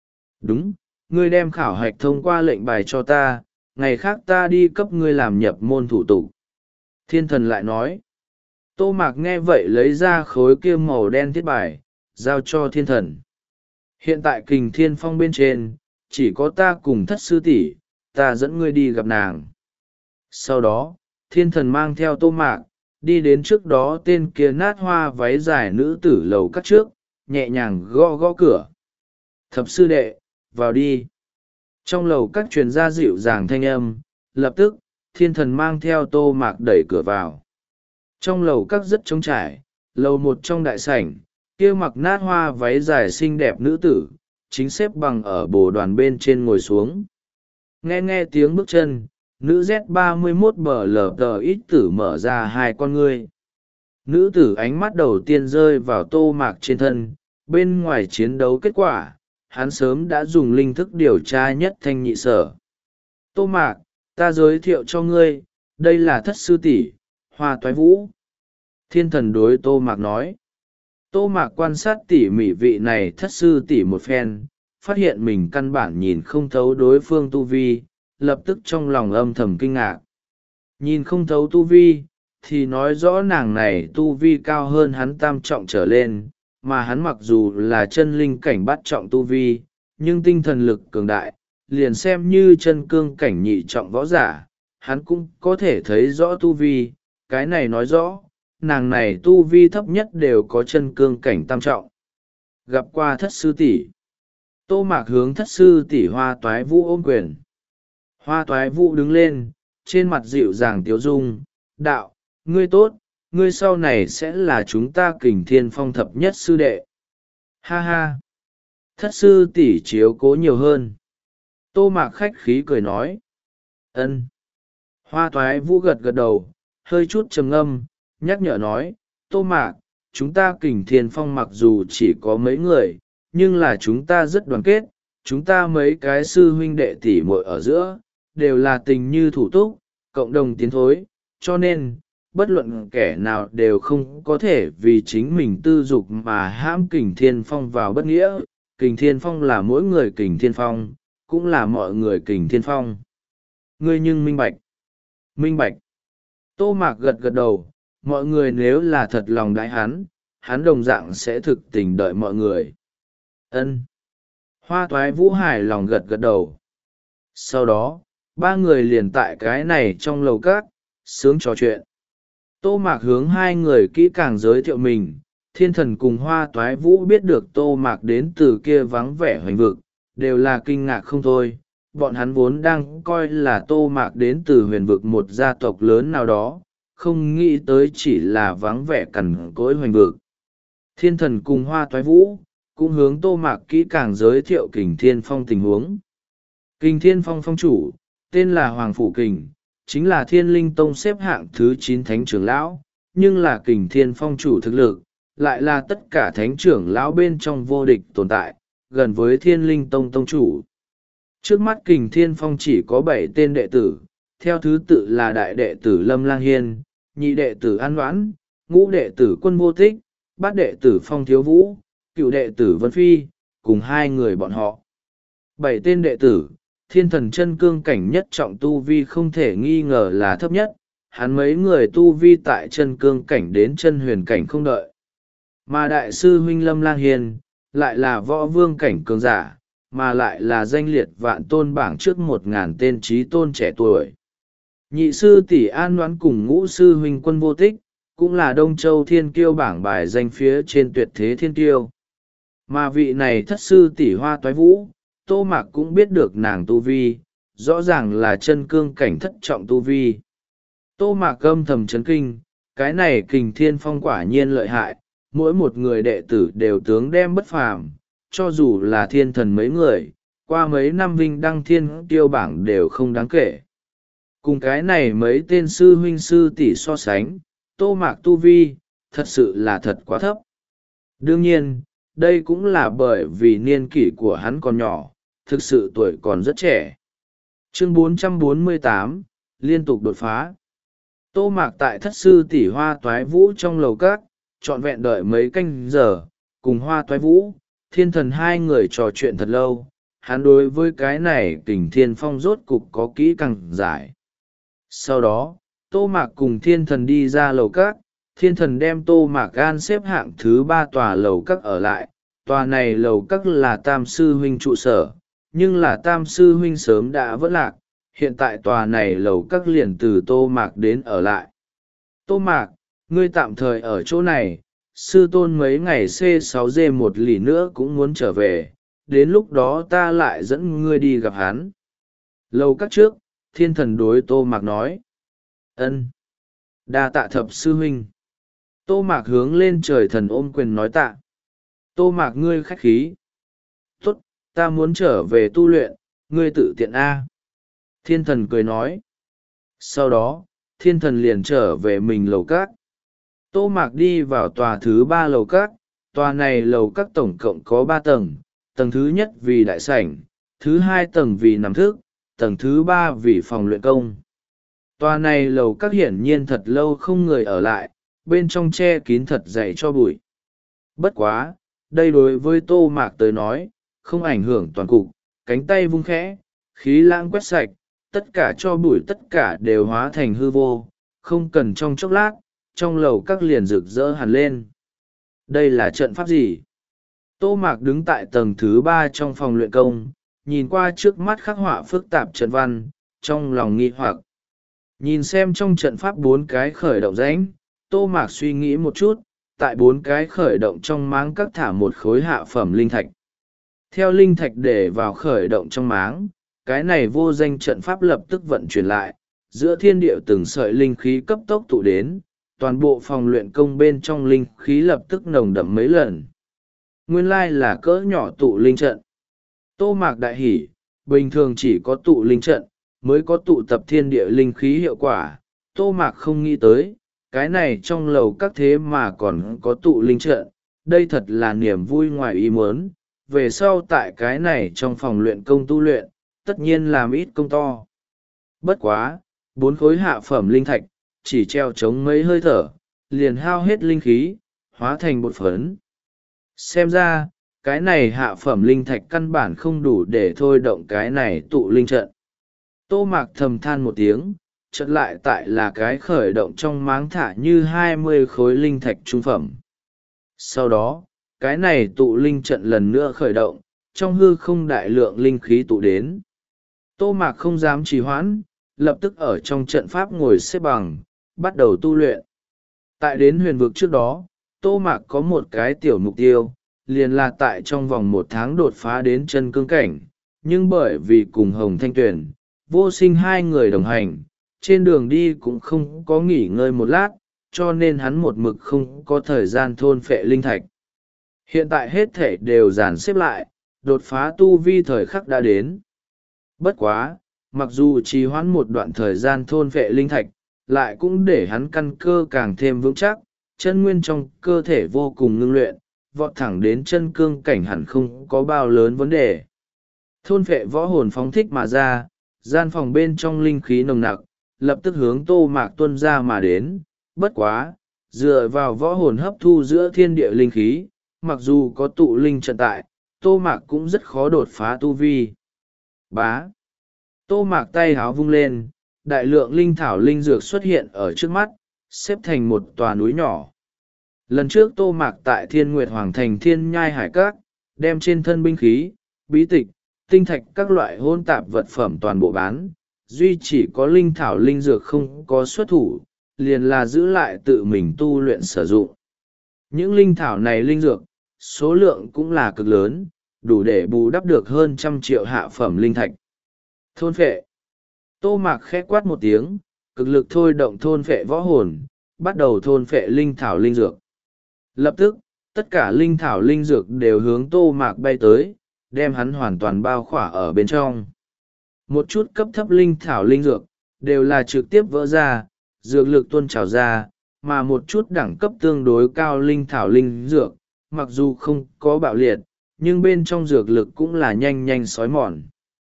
Đúng, ngươi đem khảo hạch thông qua lệnh bài cho ta, ngày khác ta đi cấp ngươi làm nhập môn thủ tục. Thiên Thần lại nói. Tô Mạc nghe vậy lấy ra khối kia màu đen thiết bài, giao cho Thiên Thần. Hiện tại Kình Thiên Phong bên trên, chỉ có ta cùng thất sư tỷ, ta dẫn ngươi đi gặp nàng. Sau đó, Thiên Thần mang theo Tô Mạc, đi đến trước đó tên kia nát hoa váy dài nữ tử lầu cắt trước, nhẹ nhàng gõ gõ cửa. Thập sư đệ, vào đi. Trong lầu các truyền gia dịu dàng thanh âm, lập tức, Thiên Thần mang theo Tô Mạc đẩy cửa vào. Trong lầu các rất trống trải, lầu một trong đại sảnh, kia mặc nát hoa váy dài xinh đẹp nữ tử, chính xếp bằng ở bồ đoàn bên trên ngồi xuống. Nghe nghe tiếng bước chân, nữ Z ba mươi mốt bờ lờ tờ ít tử mở ra hai con ngươi. Nữ tử ánh mắt đầu tiên rơi vào Tô Mạc trên thân, bên ngoài chiến đấu kết quả, hắn sớm đã dùng linh thức điều tra nhất thanh nhị sở. Tô Mạc, ta giới thiệu cho ngươi, đây là thất sư tỷ, Hoa Toái Vũ. Thiên Thần đối Tô Mạc nói. Tô Mạc quan sát tỉ mỉ vị này thất sư tỷ một phen, phát hiện mình căn bản nhìn không thấu đối phương tu vi, lập tức trong lòng âm thầm kinh ngạc. Nhìn không thấu tu vi, thì nói rõ nàng này tu vi cao hơn hắn tam trọng trở lên, mà hắn mặc dù là chân linh cảnh bát trọng tu vi, nhưng tinh thần lực cường đại, liền xem như chân cương cảnh nhị trọng võ giả, hắn cũng có thể thấy rõ tu vi, cái này nói rõ, nàng này tu vi thấp nhất đều có chân cương cảnh tam trọng. Gặp qua thất sư tỷ. Tô Mạc hướng thất sư tỷ Hoa Toái Vũ ôm quyền. Hoa Toái Vũ đứng lên, trên mặt dịu dàng tiếu dung, đạo, ngươi tốt, ngươi sau này sẽ là chúng ta Kình Thiên Phong thập nhất sư đệ. Ha ha! Thất sư tỷ chiếu cố nhiều hơn. Tô Mạc khách khí cười nói. Ân. Hoa Toái Vũ gật gật đầu, hơi chút trầm ngâm, nhắc nhở nói, Tô Mạc, chúng ta Kình Thiên Phong mặc dù chỉ có mấy người, nhưng là chúng ta rất đoàn kết, chúng ta mấy cái sư huynh đệ tỷ muội ở giữa, đều là tình như thủ túc, cộng đồng tiến thối, cho nên, bất luận kẻ nào đều không có thể vì chính mình tư dục mà hãm Kình Thiên Phong vào bất nghĩa. Kình Thiên Phong là mỗi người Kình Thiên Phong, cũng là mọi người Kình Thiên Phong. Ngươi nhưng minh bạch. Minh bạch. Tô Mạc gật gật đầu, mọi người nếu là thật lòng đãi hắn, hắn đồng dạng sẽ thực tình đợi mọi người. Ân. Hoa Toái Vũ hài lòng gật gật đầu. Sau đó, ba người liền tại cái này trong lầu cát, sướng trò chuyện. Tô Mạc hướng hai người kỹ càng giới thiệu mình, Thiên Thần cùng Hoa Toái Vũ biết được Tô Mạc đến từ kia vắng vẻ hoành vực, đều là kinh ngạc không thôi. Bọn hắn vốn đang coi là Tô Mạc đến từ huyền vực một gia tộc lớn nào đó, không nghĩ tới chỉ là vắng vẻ cằn cỗi hoành vực. Thiên Thần cùng Hoa Toái Vũ cũng hướng Tô Mạc kỹ càng giới thiệu Kình Thiên Phong tình huống. Kình Thiên Phong phong chủ, tên là Hoàng Phủ Kình, chính là Thiên Linh Tông xếp hạng thứ chín thánh trưởng lão, nhưng là Kình Thiên Phong chủ thực lực, lại là tất cả thánh trưởng lão bên trong vô địch tồn tại, gần với Thiên Linh Tông tông chủ. Trước mắt Kình Thiên Phong chỉ có bảy tên đệ tử, theo thứ tự là đại đệ tử Lâm Lang Hiên, nhị đệ tử An Đoán, ngũ đệ tử Quân Vô Tích, bát đệ tử Phong Thiếu Vũ, cựu đệ tử Vân Phi, cùng hai người bọn họ. Bảy tên đệ tử, thiên thần chân cương cảnh nhất trọng tu vi không thể nghi ngờ là thấp nhất, hắn mấy người tu vi tại chân cương cảnh đến chân huyền cảnh không đợi. Mà đại sư huynh Lâm Lang Hiên, lại là võ vương cảnh cường giả, mà lại là danh liệt vạn tôn bảng trước một ngàn tên trí tôn trẻ tuổi. Nhị sư tỷ An Noãn cùng ngũ sư huynh Quân Vô Tích, cũng là Đông Châu thiên kiêu bảng bài danh phía trên tuyệt thế thiên kiêu. Mà vị này thất sư tỷ Hoa Toái Vũ, Tô Mạc cũng biết được nàng tu vi, rõ ràng là chân cương cảnh thất trọng tu vi. Tô Mạc âm thầm chấn kinh, cái này Kình Thiên Phong quả nhiên lợi hại, mỗi một người đệ tử đều tướng đem bất phàm, cho dù là thiên thần mấy người, qua mấy năm vinh đăng thiên kiêu bảng đều không đáng kể. Cùng cái này mấy tên sư huynh sư tỷ so sánh, Tô Mạc tu vi, thật sự là thật quá thấp. Đương nhiên, đây cũng là bởi vì niên kỷ của hắn còn nhỏ, thực sự tuổi còn rất trẻ. Chương bốn trăm bốn mươi tám, liên tục đột phá. Tô Mạc tại thất sư tỷ Hoa Toái Vũ trong lầu các, trọn vẹn đợi mấy canh giờ, cùng Hoa Toái Vũ, thiên thần hai người trò chuyện thật lâu. Hắn đối với cái này Kình Thiên Phong rốt cục có kỹ càng giải. Sau đó, Tô Mạc cùng thiên thần đi ra lầu các, thiên thần đem Tô Mạc gan xếp hạng thứ ba tòa lầu các ở lại. Tòa này lầu các là Tam Sư Huynh trụ sở, nhưng là Tam Sư Huynh sớm đã vỡ lạc, hiện tại tòa này lầu các liền từ Tô Mạc đến ở lại. Tô Mạc, ngươi tạm thời ở chỗ này, sư tôn mấy ngày C sáu D một lì nữa cũng muốn trở về, đến lúc đó ta lại dẫn ngươi đi gặp hắn. Lầu các trước, thiên thần đối Tô Mạc nói. Ân, đa tạ thập sư huynh. Tô Mạc hướng lên trời thần ôm quyền nói tạ. Tô Mạc ngươi khách khí. Tốt, ta muốn trở về tu luyện, ngươi tự tiện A. Thiên thần cười nói. Sau đó, thiên thần liền trở về mình lầu các. Tô Mạc đi vào tòa thứ ba lầu các. Tòa này lầu các tổng cộng có ba tầng. Tầng thứ nhất vì đại sảnh, thứ hai tầng vì nằm thức, tầng thứ ba vì phòng luyện công. Tòa này lầu các hiển nhiên thật lâu không người ở lại, bên trong che kín thật dày cho bụi. Bất quá, đây đối với Tô Mạc tới nói, không ảnh hưởng toàn cục, cánh tay vung khẽ, khí lãng quét sạch, tất cả cho bụi tất cả đều hóa thành hư vô, không cần trong chốc lát, trong lầu các liền rực rỡ hẳn lên. Đây là trận pháp gì? Tô Mạc đứng tại tầng thứ ba trong phòng luyện công, nhìn qua trước mắt khắc họa phức tạp trận văn, trong lòng nghi hoặc. Nhìn xem trong trận pháp bốn cái khởi động rãnh, Tô Mạc suy nghĩ một chút, tại bốn cái khởi động trong máng các thả một khối hạ phẩm linh thạch. Theo linh thạch để vào khởi động trong máng, cái này vô danh trận pháp lập tức vận chuyển lại, giữa thiên địa từng sợi linh khí cấp tốc tụ đến, toàn bộ phòng luyện công bên trong linh khí lập tức nồng đậm mấy lần. Nguyên lai là cỡ nhỏ tụ linh trận. Tô Mạc đại hỉ, bình thường chỉ có tụ linh trận, mới có tụ tập thiên địa linh khí hiệu quả. Tô Mạc không nghĩ tới, cái này trong lầu các thế mà còn có tụ linh trận, đây thật là niềm vui ngoài ý muốn. Về sau tại cái này trong phòng luyện công tu luyện, tất nhiên làm ít công to. Bất quá, bốn khối hạ phẩm linh thạch, chỉ treo chống mấy hơi thở, liền hao hết linh khí, hóa thành bột phấn. Xem ra, cái này hạ phẩm linh thạch căn bản không đủ để thôi động cái này tụ linh trận. Tô Mạc thầm than một tiếng, trận lại tại là cái khởi động trong máng thả như hai mươi khối linh thạch trung phẩm. Sau đó, cái này tụ linh trận lần nữa khởi động, trong hư không đại lượng linh khí tụ đến. Tô Mạc không dám trì hoãn, lập tức ở trong trận pháp ngồi xếp bằng, bắt đầu tu luyện. Tại đến huyền vực trước đó, Tô Mạc có một cái tiểu mục tiêu, liền là tại trong vòng một tháng đột phá đến chân cương cảnh, nhưng bởi vì cùng Hồng Thanh Tuyền, Vô Sinh hai người đồng hành, trên đường đi cũng không có nghỉ ngơi một lát, cho nên hắn một mực không có thời gian thôn phệ linh thạch. Hiện tại hết thể đều dàn xếp lại, đột phá tu vi thời khắc đã đến. Bất quá, mặc dù trì hoãn một đoạn thời gian thôn phệ linh thạch, lại cũng để hắn căn cơ càng thêm vững chắc, chân nguyên trong cơ thể vô cùng ngưng luyện, vọt thẳng đến chân cương cảnh hẳn không có bao lớn vấn đề. Thôn phệ võ hồn phóng thích mà ra, gian phòng bên trong linh khí nồng nặc, lập tức hướng Tô Mạc tuôn ra mà đến. Bất quá, dựa vào võ hồn hấp thu giữa thiên địa linh khí, mặc dù có tụ linh trận tại, Tô Mạc cũng rất khó đột phá tu vi. Bá. Tô Mạc tay háo vung lên, đại lượng linh thảo linh dược xuất hiện ở trước mắt, xếp thành một tòa núi nhỏ. Lần trước Tô Mạc tại Thiên Nguyệt Hoàng thành Thiên Nhai Hải Các, đem trên thân binh khí, bí tịch, tinh thạch các loại hôn tạp vật phẩm toàn bộ bán, duy chỉ có linh thảo linh dược không có xuất thủ, liền là giữ lại tự mình tu luyện sử dụng. Những linh thảo này linh dược, số lượng cũng là cực lớn, đủ để bù đắp được hơn trăm triệu hạ phẩm linh thạch. Thôn phệ. Tô Mạc khẽ quát một tiếng, cực lực thôi động thôn phệ võ hồn, bắt đầu thôn phệ linh thảo linh dược. Lập tức, tất cả linh thảo linh dược đều hướng Tô Mạc bay tới, đem hắn hoàn toàn bao khỏa ở bên trong. Một chút cấp thấp linh thảo linh dược, đều là trực tiếp vỡ ra, dược lực tuôn trào ra, mà một chút đẳng cấp tương đối cao linh thảo linh dược, mặc dù không có bạo liệt, nhưng bên trong dược lực cũng là nhanh nhanh xói mòn.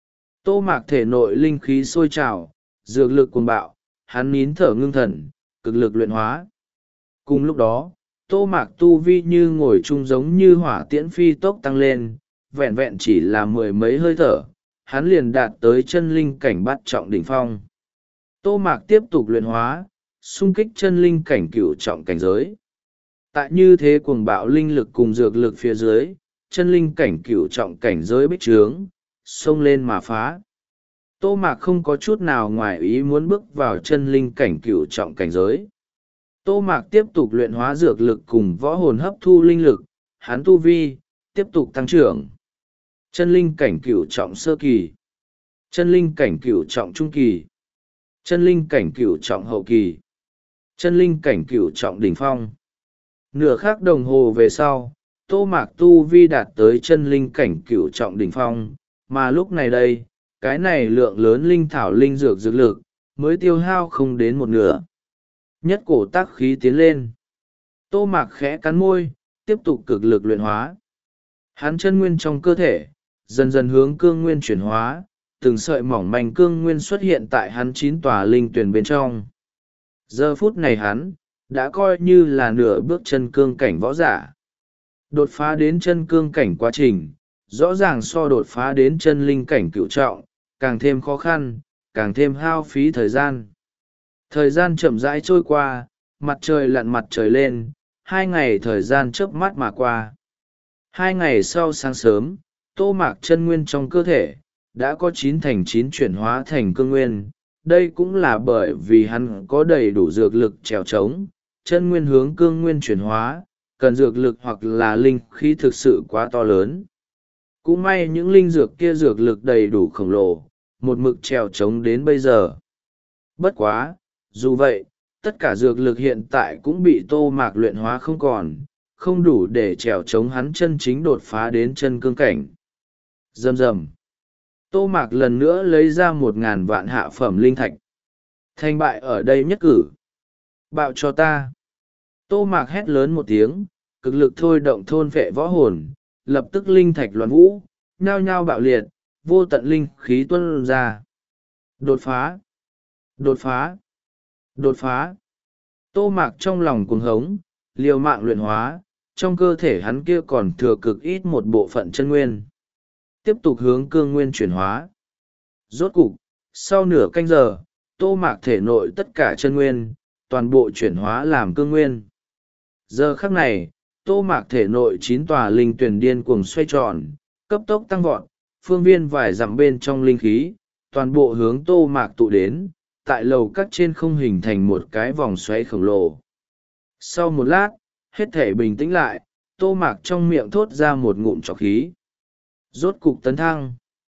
Tô Mạc thể nội linh khí sôi trào, dược lực cuồng bạo, hắn nín thở ngưng thần, cực lực luyện hóa. Cùng lúc đó, Tô Mạc tu vi như ngồi chung giống như hỏa tiễn phi tốc tăng lên, vẹn vẹn chỉ là mười mấy hơi thở, hắn liền đạt tới chân linh cảnh bát trọng đỉnh phong. Tô Mạc tiếp tục luyện hóa, xung kích chân linh cảnh cửu trọng cảnh giới. Tại như thế cuồng bạo linh lực cùng dược lực phía dưới, chân linh cảnh cửu trọng cảnh giới bích trướng, xông lên mà phá. Tô Mạc không có chút nào ngoài ý muốn bước vào chân linh cảnh cửu trọng cảnh giới. Tô Mạc tiếp tục luyện hóa dược lực cùng võ hồn hấp thu linh lực, hắn tu vi, tiếp tục tăng trưởng. Chân linh cảnh cửu trọng sơ kỳ, chân linh cảnh cửu trọng trung kỳ, chân linh cảnh cửu trọng hậu kỳ, chân linh cảnh cửu trọng đỉnh phong. Nửa khắc đồng hồ về sau, Tô Mạc tu vi đạt tới chân linh cảnh cửu trọng đỉnh phong, mà lúc này đây, cái này lượng lớn linh thảo linh dược dược lực, mới tiêu hao không đến một nửa. Nhất cổ tác khí tiến lên. Tô Mạc khẽ cắn môi, tiếp tục cực lực luyện hóa. Hắn chân nguyên trong cơ thể, dần dần hướng cương nguyên chuyển hóa, từng sợi mỏng manh cương nguyên xuất hiện tại hắn chín tòa linh tuyển bên trong. Giờ phút này hắn, đã coi như là nửa bước chân cương cảnh võ giả. Đột phá đến chân cương cảnh quá trình, rõ ràng so đột phá đến chân linh cảnh cựu trọng, càng thêm khó khăn, càng thêm hao phí thời gian. Thời gian chậm rãi trôi qua, mặt trời lặn mặt trời lên, hai ngày thời gian chớp mắt mà qua. Hai ngày sau sáng sớm, Tô Mạc chân nguyên trong cơ thể, đã có chín thành chín chuyển hóa thành cương nguyên. Đây cũng là bởi vì hắn có đầy đủ dược lực trèo trống, chân nguyên hướng cương nguyên chuyển hóa, cần dược lực hoặc là linh khí thực sự quá to lớn. Cũng may những linh dược kia dược lực đầy đủ khổng lồ, một mực trèo trống đến bây giờ. Bất quá, dù vậy, tất cả dược lực hiện tại cũng bị Tô Mạc luyện hóa không còn, không đủ để trèo trống hắn chân chính đột phá đến chân cương cảnh. Rầm rầm. Tô Mạc lần nữa lấy ra một ngàn vạn hạ phẩm linh thạch. Thành bại ở đây nhất cử. Bạo cho ta. Tô Mạc hét lớn một tiếng, cực lực thôi động thôn vệ võ hồn, lập tức linh thạch loạn vũ, nhao nhao bạo liệt, vô tận linh khí tuôn ra. Đột phá! Đột phá! Đột phá! Tô Mạc trong lòng cuồng hống, liều mạng luyện hóa, trong cơ thể hắn kia còn thừa cực ít một bộ phận chân nguyên. Tiếp tục hướng cương nguyên chuyển hóa. Rốt cục, sau nửa canh giờ, Tô Mạc thể nội tất cả chân nguyên, toàn bộ chuyển hóa làm cương nguyên. Giờ khắc này, Tô Mạc thể nội chín tòa linh tuyển điên cuồng xoay tròn, cấp tốc tăng vọt, phương viên vài dặm bên trong linh khí, toàn bộ hướng Tô Mạc tụ đến, tại lầu các trên không hình thành một cái vòng xoáy khổng lồ. Sau một lát, hết thể bình tĩnh lại, Tô Mạc trong miệng thốt ra một ngụm trọc khí. Rốt cục tấn thăng.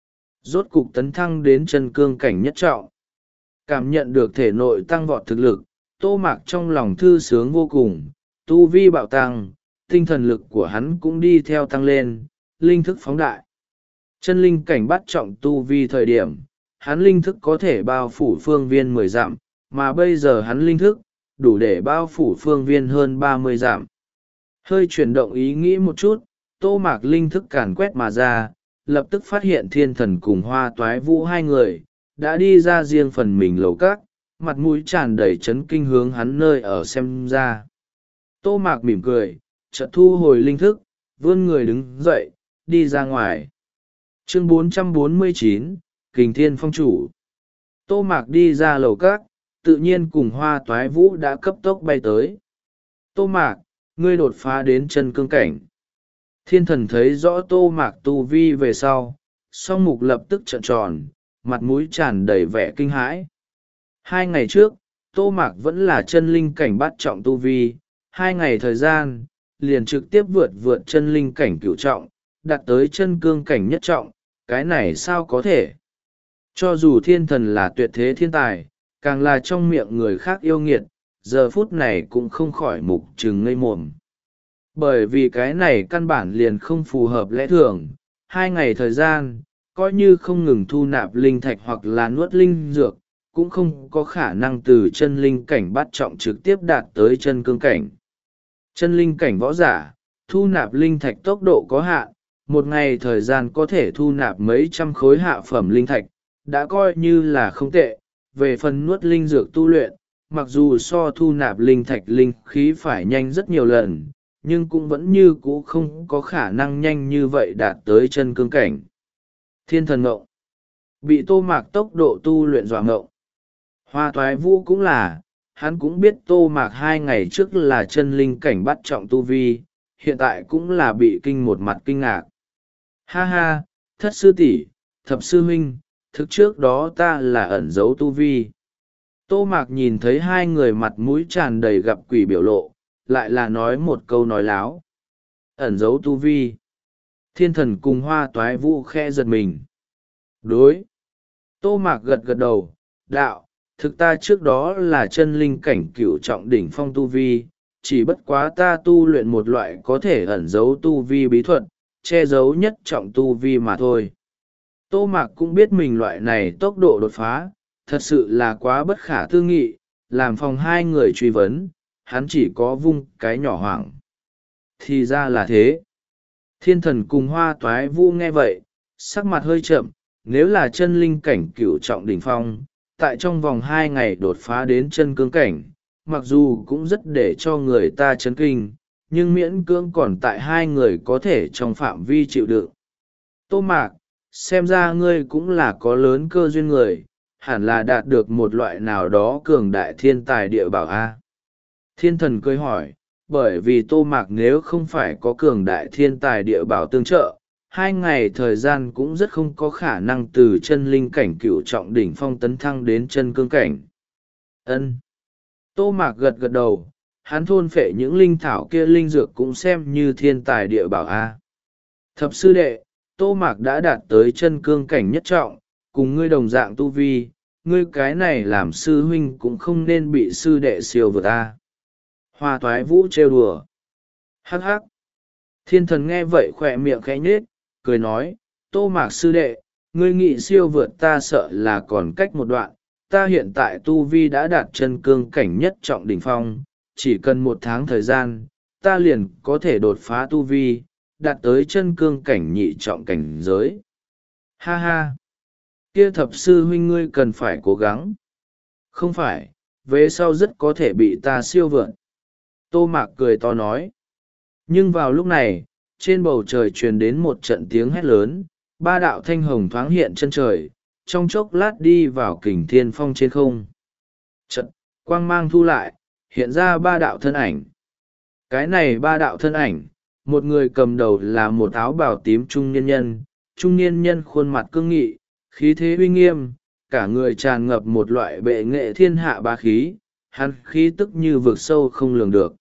Rốt cục tấn thăng đến chân cương cảnh nhất trọng. Cảm nhận được thể nội tăng vọt thực lực, Tô Mạc trong lòng thư sướng vô cùng, tu vi bạo tăng, tinh thần lực của hắn cũng đi theo tăng lên, linh thức phóng đại. Chân linh cảnh bắt trọng tu vi thời điểm, hắn linh thức có thể bao phủ phương viên mười dặm, mà bây giờ hắn linh thức, đủ để bao phủ phương viên hơn ba mươi dặm. Hơi chuyển động ý nghĩ một chút, Tô Mạc linh thức càn quét mà ra, lập tức phát hiện thiên thần cùng hoa toái vũ hai người, đã đi ra riêng phần mình lầu các, mặt mũi tràn đầy chấn kinh hướng hắn nơi ở xem ra. Tô Mạc mỉm cười, chợt thu hồi linh thức, vươn người đứng dậy, đi ra ngoài. Chương bốn trăm bốn mươi chín, Kình Thiên Phong Chủ. Tô Mạc đi ra lầu cát, tự nhiên cùng Hoa Toái Vũ đã cấp tốc bay tới. Tô Mạc, ngươi đột phá đến chân cương cảnh. Thiên thần thấy rõ Tô Mạc tu vi về sau, song mục lập tức trợn tròn, mặt mũi tràn đầy vẻ kinh hãi. Hai ngày trước, Tô Mạc vẫn là chân linh cảnh bát trọng tu vi, hai ngày thời gian, liền trực tiếp vượt vượt chân linh cảnh cửu trọng, đạt tới chân cương cảnh nhất trọng, cái này sao có thể? Cho dù thiên thần là tuyệt thế thiên tài, càng là trong miệng người khác yêu nghiệt, giờ phút này cũng không khỏi mục trừng ngây mồm. Bởi vì cái này căn bản liền không phù hợp lẽ thường, hai ngày thời gian, coi như không ngừng thu nạp linh thạch hoặc là nuốt linh dược, cũng không có khả năng từ chân linh cảnh bắt trọng trực tiếp đạt tới chân cương cảnh. Chân linh cảnh võ giả, thu nạp linh thạch tốc độ có hạn, một ngày thời gian có thể thu nạp mấy trăm khối hạ phẩm linh thạch, đã coi như là không tệ. Về phần nuốt linh dược tu luyện, mặc dù so thu nạp linh thạch linh khí phải nhanh rất nhiều lần, nhưng cũng vẫn như cũ không có khả năng nhanh như vậy đạt tới chân cương cảnh. Thiên thần ngộng, bị Tô Mạc tốc độ tu luyện dọa ngộng. Hoa Toái Vũ cũng là, hắn cũng biết Tô Mạc hai ngày trước là chân linh cảnh bắt trọng tu vi, hiện tại cũng là bị kinh một mặt kinh ngạc. Ha ha, thất sư tỷ, thập sư huynh, thực trước đó ta là ẩn giấu tu vi. Tô Mạc nhìn thấy hai người mặt mũi tràn đầy gặp quỷ biểu lộ, lại là nói một câu nói láo. Ẩn giấu tu vi. Thiên thần cùng Hoa Toái Vũ khe giật mình. Đối. Tô Mạc gật gật đầu, đạo, thực ta trước đó là chân linh cảnh cửu trọng đỉnh phong tu vi, chỉ bất quá ta tu luyện một loại có thể ẩn giấu tu vi bí thuật, che giấu nhất trọng tu vi mà thôi. Tô Mạc cũng biết mình loại này tốc độ đột phá, thật sự là quá bất khả tư nghị, làm phòng hai người truy vấn, hắn chỉ có vung cái nhỏ hoảng. Thì ra là thế. Thiên thần cùng Hoa Toái Vũ nghe vậy, sắc mặt hơi chậm, nếu là chân linh cảnh cửu trọng đỉnh phong, tại trong vòng hai ngày đột phá đến chân cương cảnh, mặc dù cũng rất để cho người ta chấn kinh, nhưng miễn cưỡng còn tại hai người có thể trong phạm vi chịu đựng. Tô Mạc, xem ra ngươi cũng là có lớn cơ duyên người, hẳn là đạt được một loại nào đó cường đại thiên tài địa bảo a. Thiên thần cười hỏi, bởi vì Tô Mạc nếu không phải có cường đại thiên tài địa bảo tương trợ, hai ngày thời gian cũng rất không có khả năng từ chân linh cảnh cửu trọng đỉnh phong tấn thăng đến chân cương cảnh. Ân. Tô Mạc gật gật đầu, hắn thôn phệ những linh thảo kia linh dược cũng xem như thiên tài địa bảo a. Thập sư đệ, Tô Mạc đã đạt tới chân cương cảnh nhất trọng, cùng ngươi đồng dạng tu vi, ngươi cái này làm sư huynh cũng không nên bị sư đệ siêu vượt a. Hoa Toái Vũ trêu đùa. Hắc hắc. Thiên thần nghe vậy khỏe miệng khẽ nhếch, cười nói, Tô Mạc sư đệ, ngươi nghị siêu vượt ta sợ là còn cách một đoạn, ta hiện tại tu vi đã đạt chân cương cảnh nhất trọng đỉnh phong, chỉ cần một tháng thời gian, ta liền có thể đột phá tu vi, đạt tới chân cương cảnh nhị trọng cảnh giới. Ha ha! Kia thập sư huynh ngươi cần phải cố gắng. Không phải, về sau rất có thể bị ta siêu vượt. Tô Mạc cười to nói. Nhưng vào lúc này, trên bầu trời truyền đến một trận tiếng hét lớn, ba đạo thanh hồng thoáng hiện chân trời, trong chốc lát đi vào kình thiên phong trên không. Trận, quang mang thu lại, hiện ra ba đạo thân ảnh. Cái này ba đạo thân ảnh, một người cầm đầu là một áo bào tím trung niên nhân, trung niên nhân khuôn mặt cương nghị, khí thế uy nghiêm, cả người tràn ngập một loại bệ nghệ thiên hạ bá khí, hắn khí tức như vực sâu không lường được.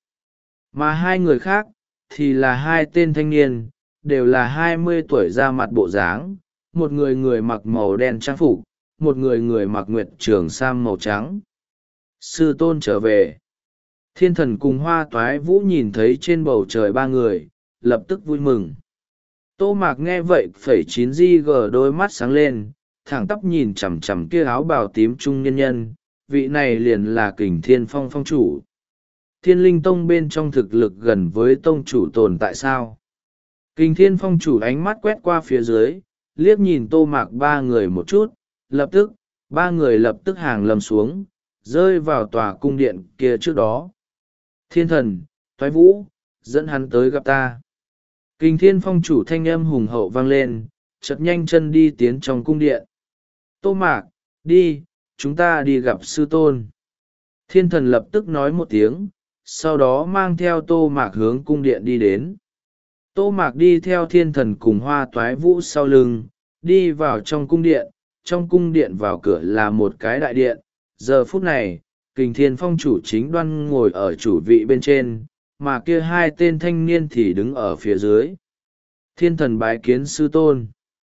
Mà hai người khác, thì là hai tên thanh niên, đều là hai mươi tuổi ra mặt bộ dáng, một người người mặc màu đen trang phục, một người người mặc nguyệt trường sam màu trắng. Sư tôn trở về. Thiên thần cùng Hoa Toái Vũ nhìn thấy trên bầu trời ba người, lập tức vui mừng. Tô Mạc nghe vậy phẩy chín g đôi mắt sáng lên, thẳng tắp nhìn chằm chằm kia áo bào tím trung nhân nhân, vị này liền là Kình Thiên Phong phong chủ. Thiên Linh Tông bên trong thực lực gần với tông chủ tồn tại sao? Kình Thiên Phong chủ ánh mắt quét qua phía dưới, liếc nhìn Tô Mạc ba người một chút, lập tức, ba người lập tức hàng lầm xuống, rơi vào tòa cung điện kia trước đó. Thiên thần, Toái Vũ, dẫn hắn tới gặp ta. Kình Thiên Phong chủ thanh âm hùng hậu vang lên, chợt nhanh chân đi tiến trong cung điện. Tô Mạc, đi, chúng ta đi gặp sư tôn. Thiên thần lập tức nói một tiếng, sau đó mang theo tô mạc hướng cung điện đi đến. Tô mạc đi theo thiên thần cùng hoa toái vũ sau lưng, đi vào trong cung điện. Trong cung điện vào cửa là một cái đại điện. Giờ phút này, Kình Thiên Phong chủ chính đoan ngồi ở chủ vị bên trên, mà kia hai tên thanh niên thì đứng ở phía dưới. Thiên thần bái kiến sư tôn.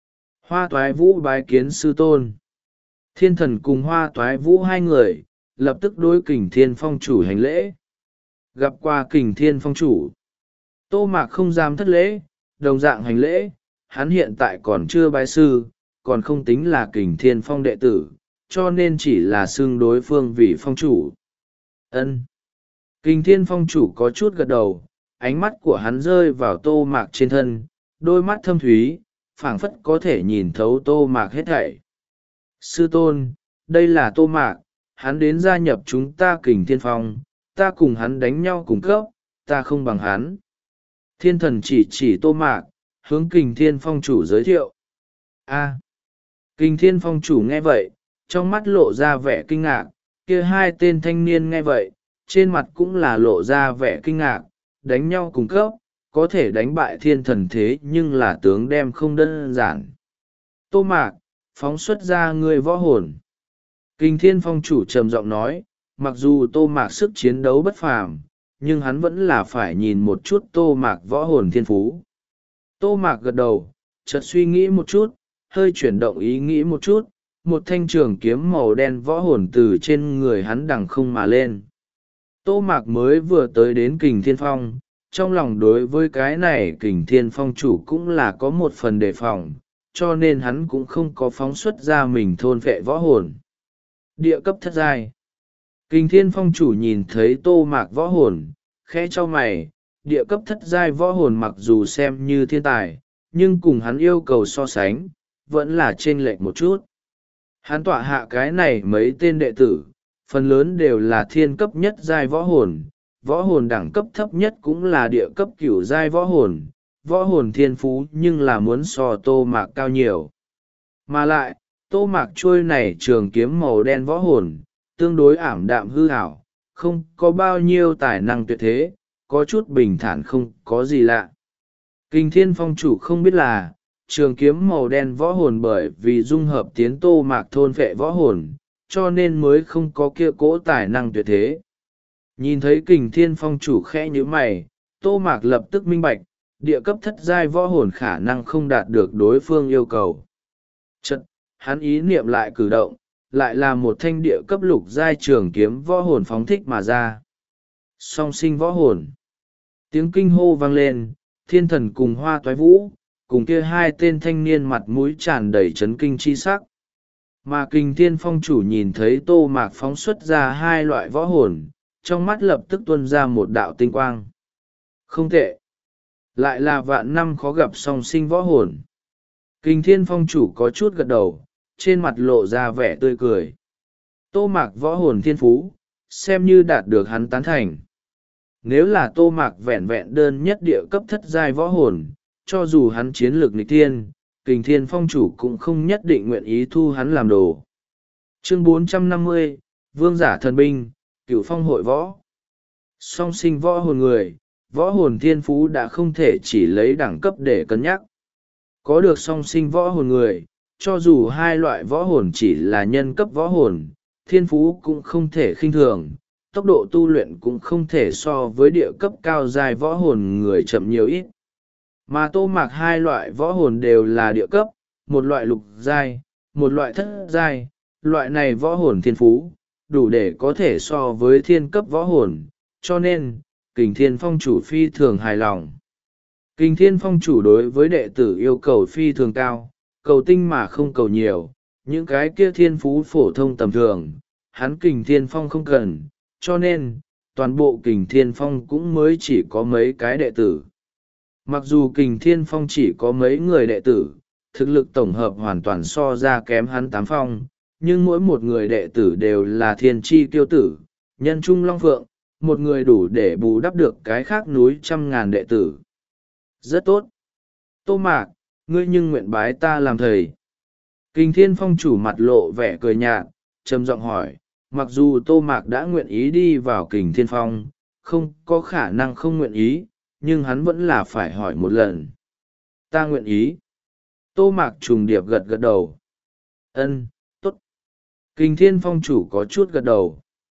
Hoa toái vũ bái kiến sư tôn. Thiên thần cùng hoa toái vũ hai người, lập tức đối Kình Thiên Phong chủ hành lễ. Gặp qua Kình Thiên Phong chủ. Tô Mạc không dám thất lễ, đồng dạng hành lễ, hắn hiện tại còn chưa bái sư, còn không tính là Kình Thiên Phong đệ tử, cho nên chỉ là xưng đối phương vì phong chủ. Ân. Kình Thiên Phong chủ có chút gật đầu, ánh mắt của hắn rơi vào Tô Mạc trên thân, đôi mắt thâm thúy, phảng phất có thể nhìn thấu Tô Mạc hết thảy. Sư tôn, đây là Tô Mạc, hắn đến gia nhập chúng ta Kình Thiên Phong, ta cùng hắn đánh nhau cùng cấp, ta không bằng hắn. Thiên thần chỉ chỉ Tô Mạc, hướng Kình Thiên Phong chủ giới thiệu. A. Kình Thiên Phong chủ nghe vậy, trong mắt lộ ra vẻ kinh ngạc, kia hai tên thanh niên nghe vậy, trên mặt cũng là lộ ra vẻ kinh ngạc, đánh nhau cùng cấp, có thể đánh bại thiên thần thế nhưng là tướng đem không đơn giản. Tô Mạc, phóng xuất ra người võ hồn. Kình Thiên Phong chủ trầm giọng nói, mặc dù Tô Mạc sức chiến đấu bất phàm, nhưng hắn vẫn là phải nhìn một chút Tô Mạc võ hồn thiên phú. Tô Mạc gật đầu, chợt suy nghĩ một chút, hơi chuyển động ý nghĩ một chút, một thanh trường kiếm màu đen võ hồn từ trên người hắn đằng không mà lên. Tô Mạc mới vừa tới đến Kình Thiên Phong, trong lòng đối với cái này Kình Thiên Phong chủ cũng là có một phần đề phòng, cho nên hắn cũng không có phóng xuất ra mình thôn phệ võ hồn. Địa cấp thất giai. Kình Thiên Phong chủ nhìn thấy Tô Mạc võ hồn, khẽ cho mày, địa cấp thất giai võ hồn mặc dù xem như thiên tài, nhưng cùng hắn yêu cầu so sánh, vẫn là chênh lệch một chút. Hắn tọa hạ cái này mấy tên đệ tử, phần lớn đều là thiên cấp nhất giai võ hồn, võ hồn đẳng cấp thấp nhất cũng là địa cấp cửu giai võ hồn, võ hồn thiên phú nhưng là muốn so Tô Mạc cao nhiều. Mà lại, Tô Mạc trôi này trường kiếm màu đen võ hồn, tương đối ảm đạm hư ảo, không có bao nhiêu tài năng tuyệt thế, có chút bình thản không có gì lạ. Kình Thiên Phong chủ không biết là, trường kiếm màu đen võ hồn bởi vì dung hợp tiến Tô Mạc thôn phệ võ hồn, cho nên mới không có kia cỗ tài năng tuyệt thế. Nhìn thấy Kình Thiên Phong chủ khẽ như mày, Tô Mạc lập tức minh bạch, địa cấp thất giai võ hồn khả năng không đạt được đối phương yêu cầu. Chật, hắn ý niệm lại cử động, lại là một thanh địa cấp lục giai trường kiếm võ hồn phóng thích mà ra. Song sinh võ hồn. Tiếng kinh hô vang lên, thiên thần cùng hoa toái vũ, cùng kia hai tên thanh niên mặt mũi tràn đầy chấn kinh chi sắc. Mà Kình Thiên Phong chủ nhìn thấy Tô Mạc phóng xuất ra hai loại võ hồn, trong mắt lập tức tuôn ra một đạo tinh quang. Không tệ. Lại là vạn năm khó gặp song sinh võ hồn. Kình Thiên Phong chủ có chút gật đầu, trên mặt lộ ra vẻ tươi cười. Tô Mạc võ hồn thiên phú, xem như đạt được hắn tán thành. Nếu là Tô Mạc vẹn vẹn đơn nhất địa cấp thất giai võ hồn, cho dù hắn chiến lược nghịch thiên, Kình Thiên Phong chủ cũng không nhất định nguyện ý thu hắn làm đồ. Chương bốn trăm năm mươi, Vương giả thần binh, Cửu Phong hội võ. Song sinh võ hồn người, võ hồn thiên phú đã không thể chỉ lấy đẳng cấp để cân nhắc. Có được song sinh võ hồn người, cho dù hai loại võ hồn chỉ là nhân cấp võ hồn, thiên phú cũng không thể khinh thường, tốc độ tu luyện cũng không thể so với địa cấp cao dài võ hồn người chậm nhiều ít. Mà Tô Mạc hai loại võ hồn đều là địa cấp, một loại lục giai, một loại thất giai, loại này võ hồn thiên phú, đủ để có thể so với thiên cấp võ hồn, cho nên, Kình Thiên Phong chủ phi thường hài lòng. Kình Thiên Phong chủ đối với đệ tử yêu cầu phi thường cao, cầu tinh mà không cầu nhiều, những cái kia thiên phú phổ thông tầm thường, hắn Kình Thiên Phong không cần, cho nên, toàn bộ Kình Thiên Phong cũng mới chỉ có mấy cái đệ tử. Mặc dù Kình Thiên Phong chỉ có mấy người đệ tử, thực lực tổng hợp hoàn toàn so ra kém hắn tám phong, nhưng mỗi một người đệ tử đều là thiên tri kiêu tử, nhân trung long phượng, một người đủ để bù đắp được cái khác núi trăm ngàn đệ tử. Rất tốt. Tô Mạc, ngươi nhưng nguyện bái ta làm thầy. Kình Thiên Phong chủ mặt lộ vẻ cười nhạt, trầm giọng hỏi, mặc dù Tô Mạc đã nguyện ý đi vào Kình Thiên Phong, không có khả năng không nguyện ý, nhưng hắn vẫn là phải hỏi một lần. Ta nguyện ý. Tô Mạc trùng điệp gật gật đầu. Ân, tốt. Kình Thiên Phong chủ có chút gật đầu.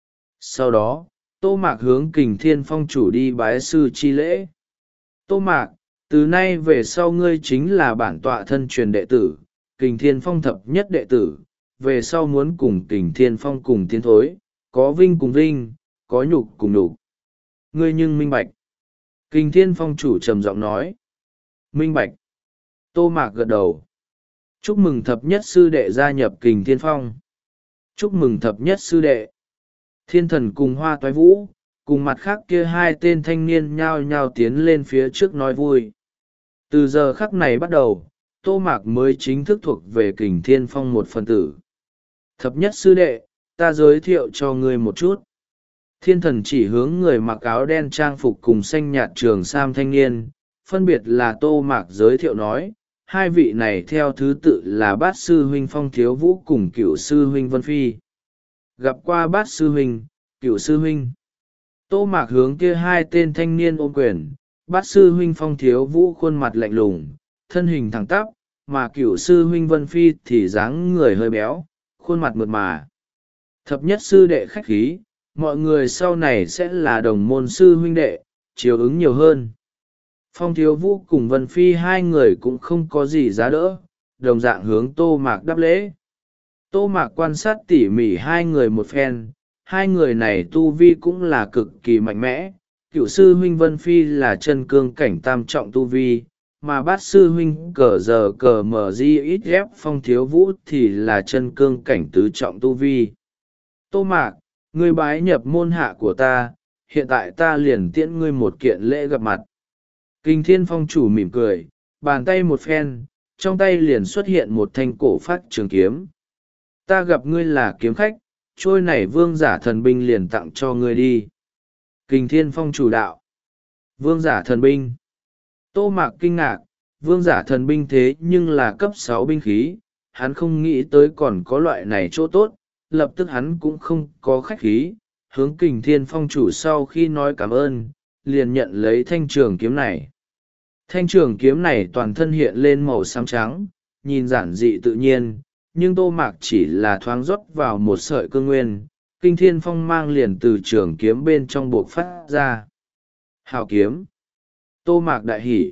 Sau đó, Tô Mạc hướng Kình Thiên Phong chủ đi bái sư chi lễ. Tô Mạc, từ nay về sau ngươi chính là bản tọa thân truyền đệ tử, Kình Thiên Phong thập nhất đệ tử, về sau muốn cùng Kình Thiên Phong cùng tiến thối, có vinh cùng vinh, có nhục cùng nhục. Ngươi nhưng minh bạch. Kình Thiên Phong chủ trầm giọng nói. Minh bạch. Tô Mạc gật đầu. Chúc mừng thập nhất sư đệ gia nhập Kình Thiên Phong. Chúc mừng thập nhất sư đệ. Thiên thần cùng Hoa Toái Vũ, cùng mặt khác kia hai tên thanh niên nhao nhao tiến lên phía trước nói vui. Từ giờ khắc này bắt đầu, Tô Mạc mới chính thức thuộc về Kình Thiên Phong một phần tử. Thập nhất sư đệ, ta giới thiệu cho ngươi một chút. Thiên thần chỉ hướng người mặc áo đen trang phục cùng xanh nhạt trường sam thanh niên, phân biệt là Tô Mạc giới thiệu nói, hai vị này theo thứ tự là bát sư huynh Phong Thiếu Vũ cùng cựu sư huynh Vân Phi. Gặp qua bát sư huynh, cựu sư huynh. Tô Mạc hướng kia hai tên thanh niên ôm quyền, bát sư huynh Phong Thiếu Vũ khuôn mặt lạnh lùng, thân hình thẳng tắp, mà cựu sư huynh Vân Phi thì dáng người hơi béo, khuôn mặt mượt mà. Thập nhất sư đệ khách khí, mọi người sau này sẽ là đồng môn sư huynh đệ, chiều ứng nhiều hơn. Phong Thiếu Vũ cùng Vân Phi hai người cũng không có gì giá đỡ, đồng dạng hướng Tô Mạc đáp lễ. Tô Mạc quan sát tỉ mỉ hai người một phen, hai người này tu vi cũng là cực kỳ mạnh mẽ. Cựu sư huynh Vân Phi là chân cương cảnh tam trọng tu vi, mà bát sư huynh cờ giờ cờ mở di ít ghép Phong Thiếu Vũ thì là chân cương cảnh tứ trọng tu vi. Tô Mạc, ngươi bái nhập môn hạ của ta, hiện tại ta liền tiễn ngươi một kiện lễ gặp mặt. Kình Thiên Phong chủ mỉm cười, bàn tay một phen, trong tay liền xuất hiện một thanh cổ phát trường kiếm. Ta gặp ngươi là kiếm khách, trôi này vương giả thần binh liền tặng cho ngươi đi. Kình Thiên Phong chủ đạo. Vương giả thần binh. Tô Mạc kinh ngạc, vương giả thần binh thế nhưng là cấp sáu binh khí, hắn không nghĩ tới còn có loại này chỗ tốt, lập tức hắn cũng không có khách khí, hướng Kình Thiên Phong chủ sau khi nói cảm ơn, liền nhận lấy thanh trường kiếm này. Thanh trường kiếm này toàn thân hiện lên màu xám trắng, nhìn giản dị tự nhiên, nhưng Tô Mạc chỉ là thoáng rót vào một sợi cương nguyên, Kinh Thiên Phong mang liền từ trường kiếm bên trong buộc phát ra. Hào kiếm. Tô Mạc đại hỉ.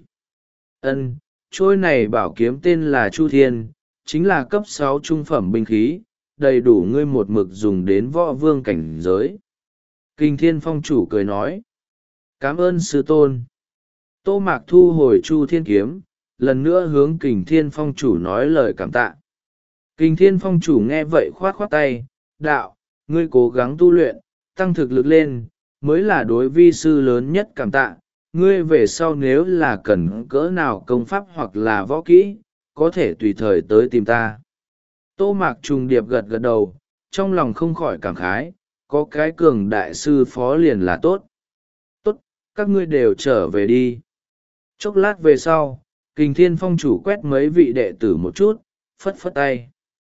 Ân, trôi này bảo kiếm tên là Chu Thiên, chính là cấp sáu trung phẩm binh khí, đầy đủ ngươi một mực dùng đến võ vương cảnh giới. Kinh Thiên Phong chủ cười nói. Cảm ơn sư tôn. Tô Mạc thu hồi Chu Thiên kiếm, lần nữa hướng Kình Thiên Phong chủ nói lời cảm tạ. Kình Thiên Phong chủ nghe vậy khoát khoát tay, đạo, ngươi cố gắng tu luyện, tăng thực lực lên, mới là đối vi sư lớn nhất cảm tạ. Ngươi về sau nếu là cần cỡ nào công pháp hoặc là võ kỹ, có thể tùy thời tới tìm ta. Tô Mạc trùng điệp gật gật đầu, trong lòng không khỏi cảm khái, có cái cường đại sư phó liền là tốt. Tốt, các ngươi đều trở về đi. Chốc lát về sau, Kình Thiên Phong chủ quét mấy vị đệ tử một chút, phất phất tay.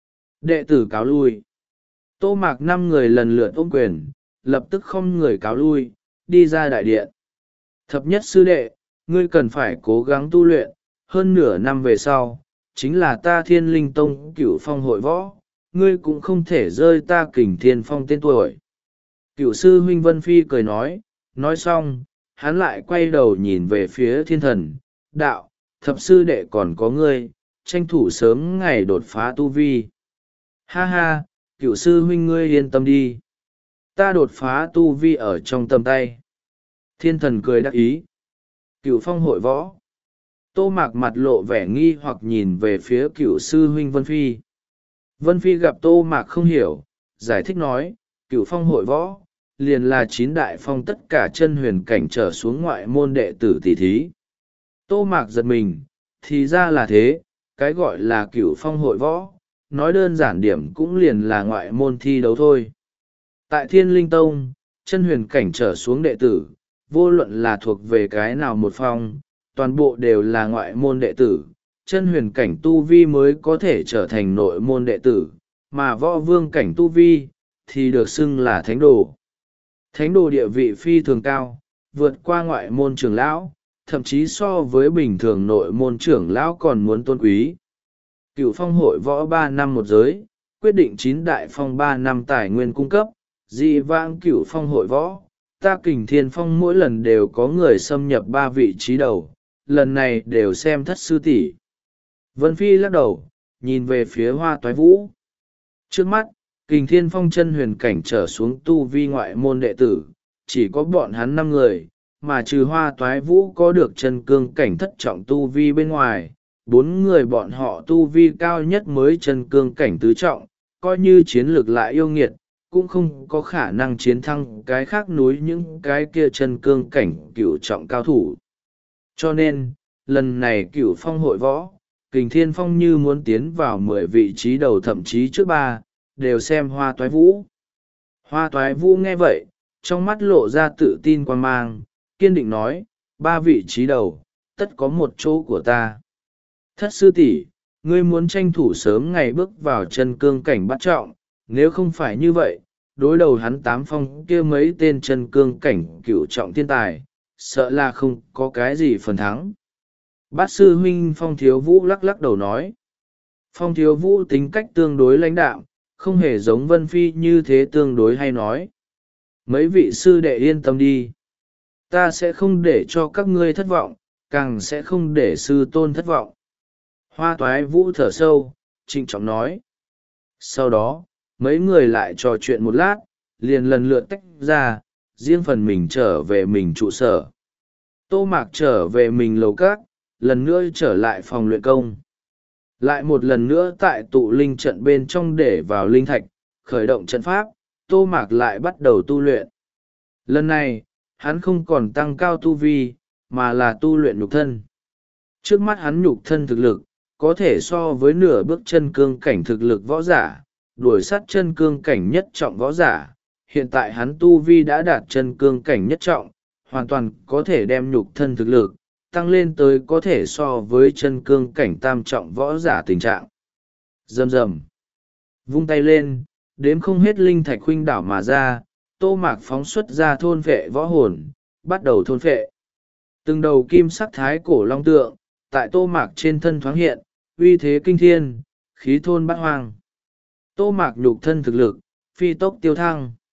Đệ tử cáo lui. Tô Mạc năm người lần lượt ôm quyền, lập tức không người cáo lui, đi ra đại điện. Thập nhất sư đệ, ngươi cần phải cố gắng tu luyện, hơn nửa năm về sau, chính là ta Thiên Linh Tông Cửu Phong hội võ, ngươi cũng không thể rơi ta Kình Thiên Phong tên tuổi. Cửu sư huynh Vân Phi cười nói, nói xong, hắn lại quay đầu nhìn về phía thiên thần, đạo, thập sư đệ còn có ngươi, tranh thủ sớm ngày đột phá tu vi. Ha ha, cựu sư huynh ngươi yên tâm đi. Ta đột phá tu vi ở trong tầm tay. Thiên thần cười đắc ý. Cựu phong hội võ. Tô Mạc mặt lộ vẻ nghi hoặc nhìn về phía cựu sư huynh Vân Phi. Vân Phi gặp Tô Mạc không hiểu, giải thích nói, cựu phong hội võ, liền là chín đại phong tất cả chân huyền cảnh trở xuống ngoại môn đệ tử tỷ thí. Tô Mạc giật mình, thì ra là thế, cái gọi là cựu phong hội võ, nói đơn giản điểm cũng liền là ngoại môn thi đấu thôi. Tại Thiên Linh Tông, chân huyền cảnh trở xuống đệ tử, vô luận là thuộc về cái nào một phong, toàn bộ đều là ngoại môn đệ tử, chân huyền cảnh tu vi mới có thể trở thành nội môn đệ tử, mà võ vương cảnh tu vi thì được xưng là thánh đồ. Thánh đồ địa vị phi thường cao, vượt qua ngoại môn trưởng lão, thậm chí so với bình thường nội môn trưởng lão còn muốn tôn quý. Cửu phong hội võ ba năm một giới, quyết định chín đại phong ba năm tài nguyên cung cấp, dị vãng cửu phong hội võ, ta Kình Thiên Phong mỗi lần đều có người xâm nhập ba vị trí đầu, lần này đều xem thất sư tỷ. Vân Phi lắc đầu, nhìn về phía Hoa Toái Vũ. Trước mắt, Kình Thiên Phong chân huyền cảnh trở xuống tu vi ngoại môn đệ tử, chỉ có bọn hắn năm người, mà trừ Hoa Toái Vũ có được chân cương cảnh thất trọng tu vi bên ngoài, bốn người bọn họ tu vi cao nhất mới chân cương cảnh tứ trọng, coi như chiến lược lại yêu nghiệt, cũng không có khả năng chiến thắng cái khác núi những cái kia chân cương cảnh cửu trọng cao thủ. Cho nên, lần này cửu phong hội võ, Kình Thiên Phong như muốn tiến vào mười vị trí đầu thậm chí trước ba, đều xem Hoa Toái Vũ. Hoa Toái Vũ nghe vậy, trong mắt lộ ra tự tin quan mang, kiên định nói, ba vị trí đầu, tất có một chỗ của ta. Thất sư tỷ, ngươi muốn tranh thủ sớm ngày bước vào chân cương cảnh bắt trọng, nếu không phải như vậy, đối đầu hắn tám phong kia mấy tên chân cương cảnh cửu trọng thiên tài, sợ là không có cái gì phần thắng. Bát sư huynh Phong Thiếu Vũ lắc lắc đầu nói. Phong Thiếu Vũ tính cách tương đối lãnh đạm, không hề giống Vân Phi như thế tương đối hay nói. Mấy vị sư đệ yên tâm đi. Ta sẽ không để cho các ngươi thất vọng, càng sẽ không để sư tôn thất vọng. Hoa Toái Vũ thở sâu, trịnh trọng nói. Sau đó, mấy người lại trò chuyện một lát, liền lần lượt tách ra, riêng phần mình trở về mình trụ sở. Tô Mạc trở về mình lầu cát, lần nữa trở lại phòng luyện công. Lại một lần nữa tại tụ linh trận bên trong để vào linh thạch, khởi động trận pháp, Tô Mạc lại bắt đầu tu luyện. Lần này, hắn không còn tăng cao tu vi, mà là tu luyện nhục thân. Trước mắt hắn nhục thân thực lực, có thể so với nửa bước chân cương cảnh thực lực võ giả, đuổi sát chân cương cảnh nhất trọng võ giả. Hiện tại hắn tu vi đã đạt chân cương cảnh nhất trọng, hoàn toàn có thể đem nhục thân thực lực, tăng lên tới có thể so với chân cương cảnh tam trọng võ giả tình trạng. Rầm rầm. Vung tay lên, đếm không hết linh thạch khuynh đảo mà ra, Tô Mạc phóng xuất ra thôn vệ võ hồn, bắt đầu thôn vệ. Từng đầu kim sắc thái cổ long tượng, tại Tô Mạc trên thân thoáng hiện, uy thế kinh thiên, khí thôn bát hoang. Tô Mạc nhục thân thực lực, phi tốc tiêu thăng.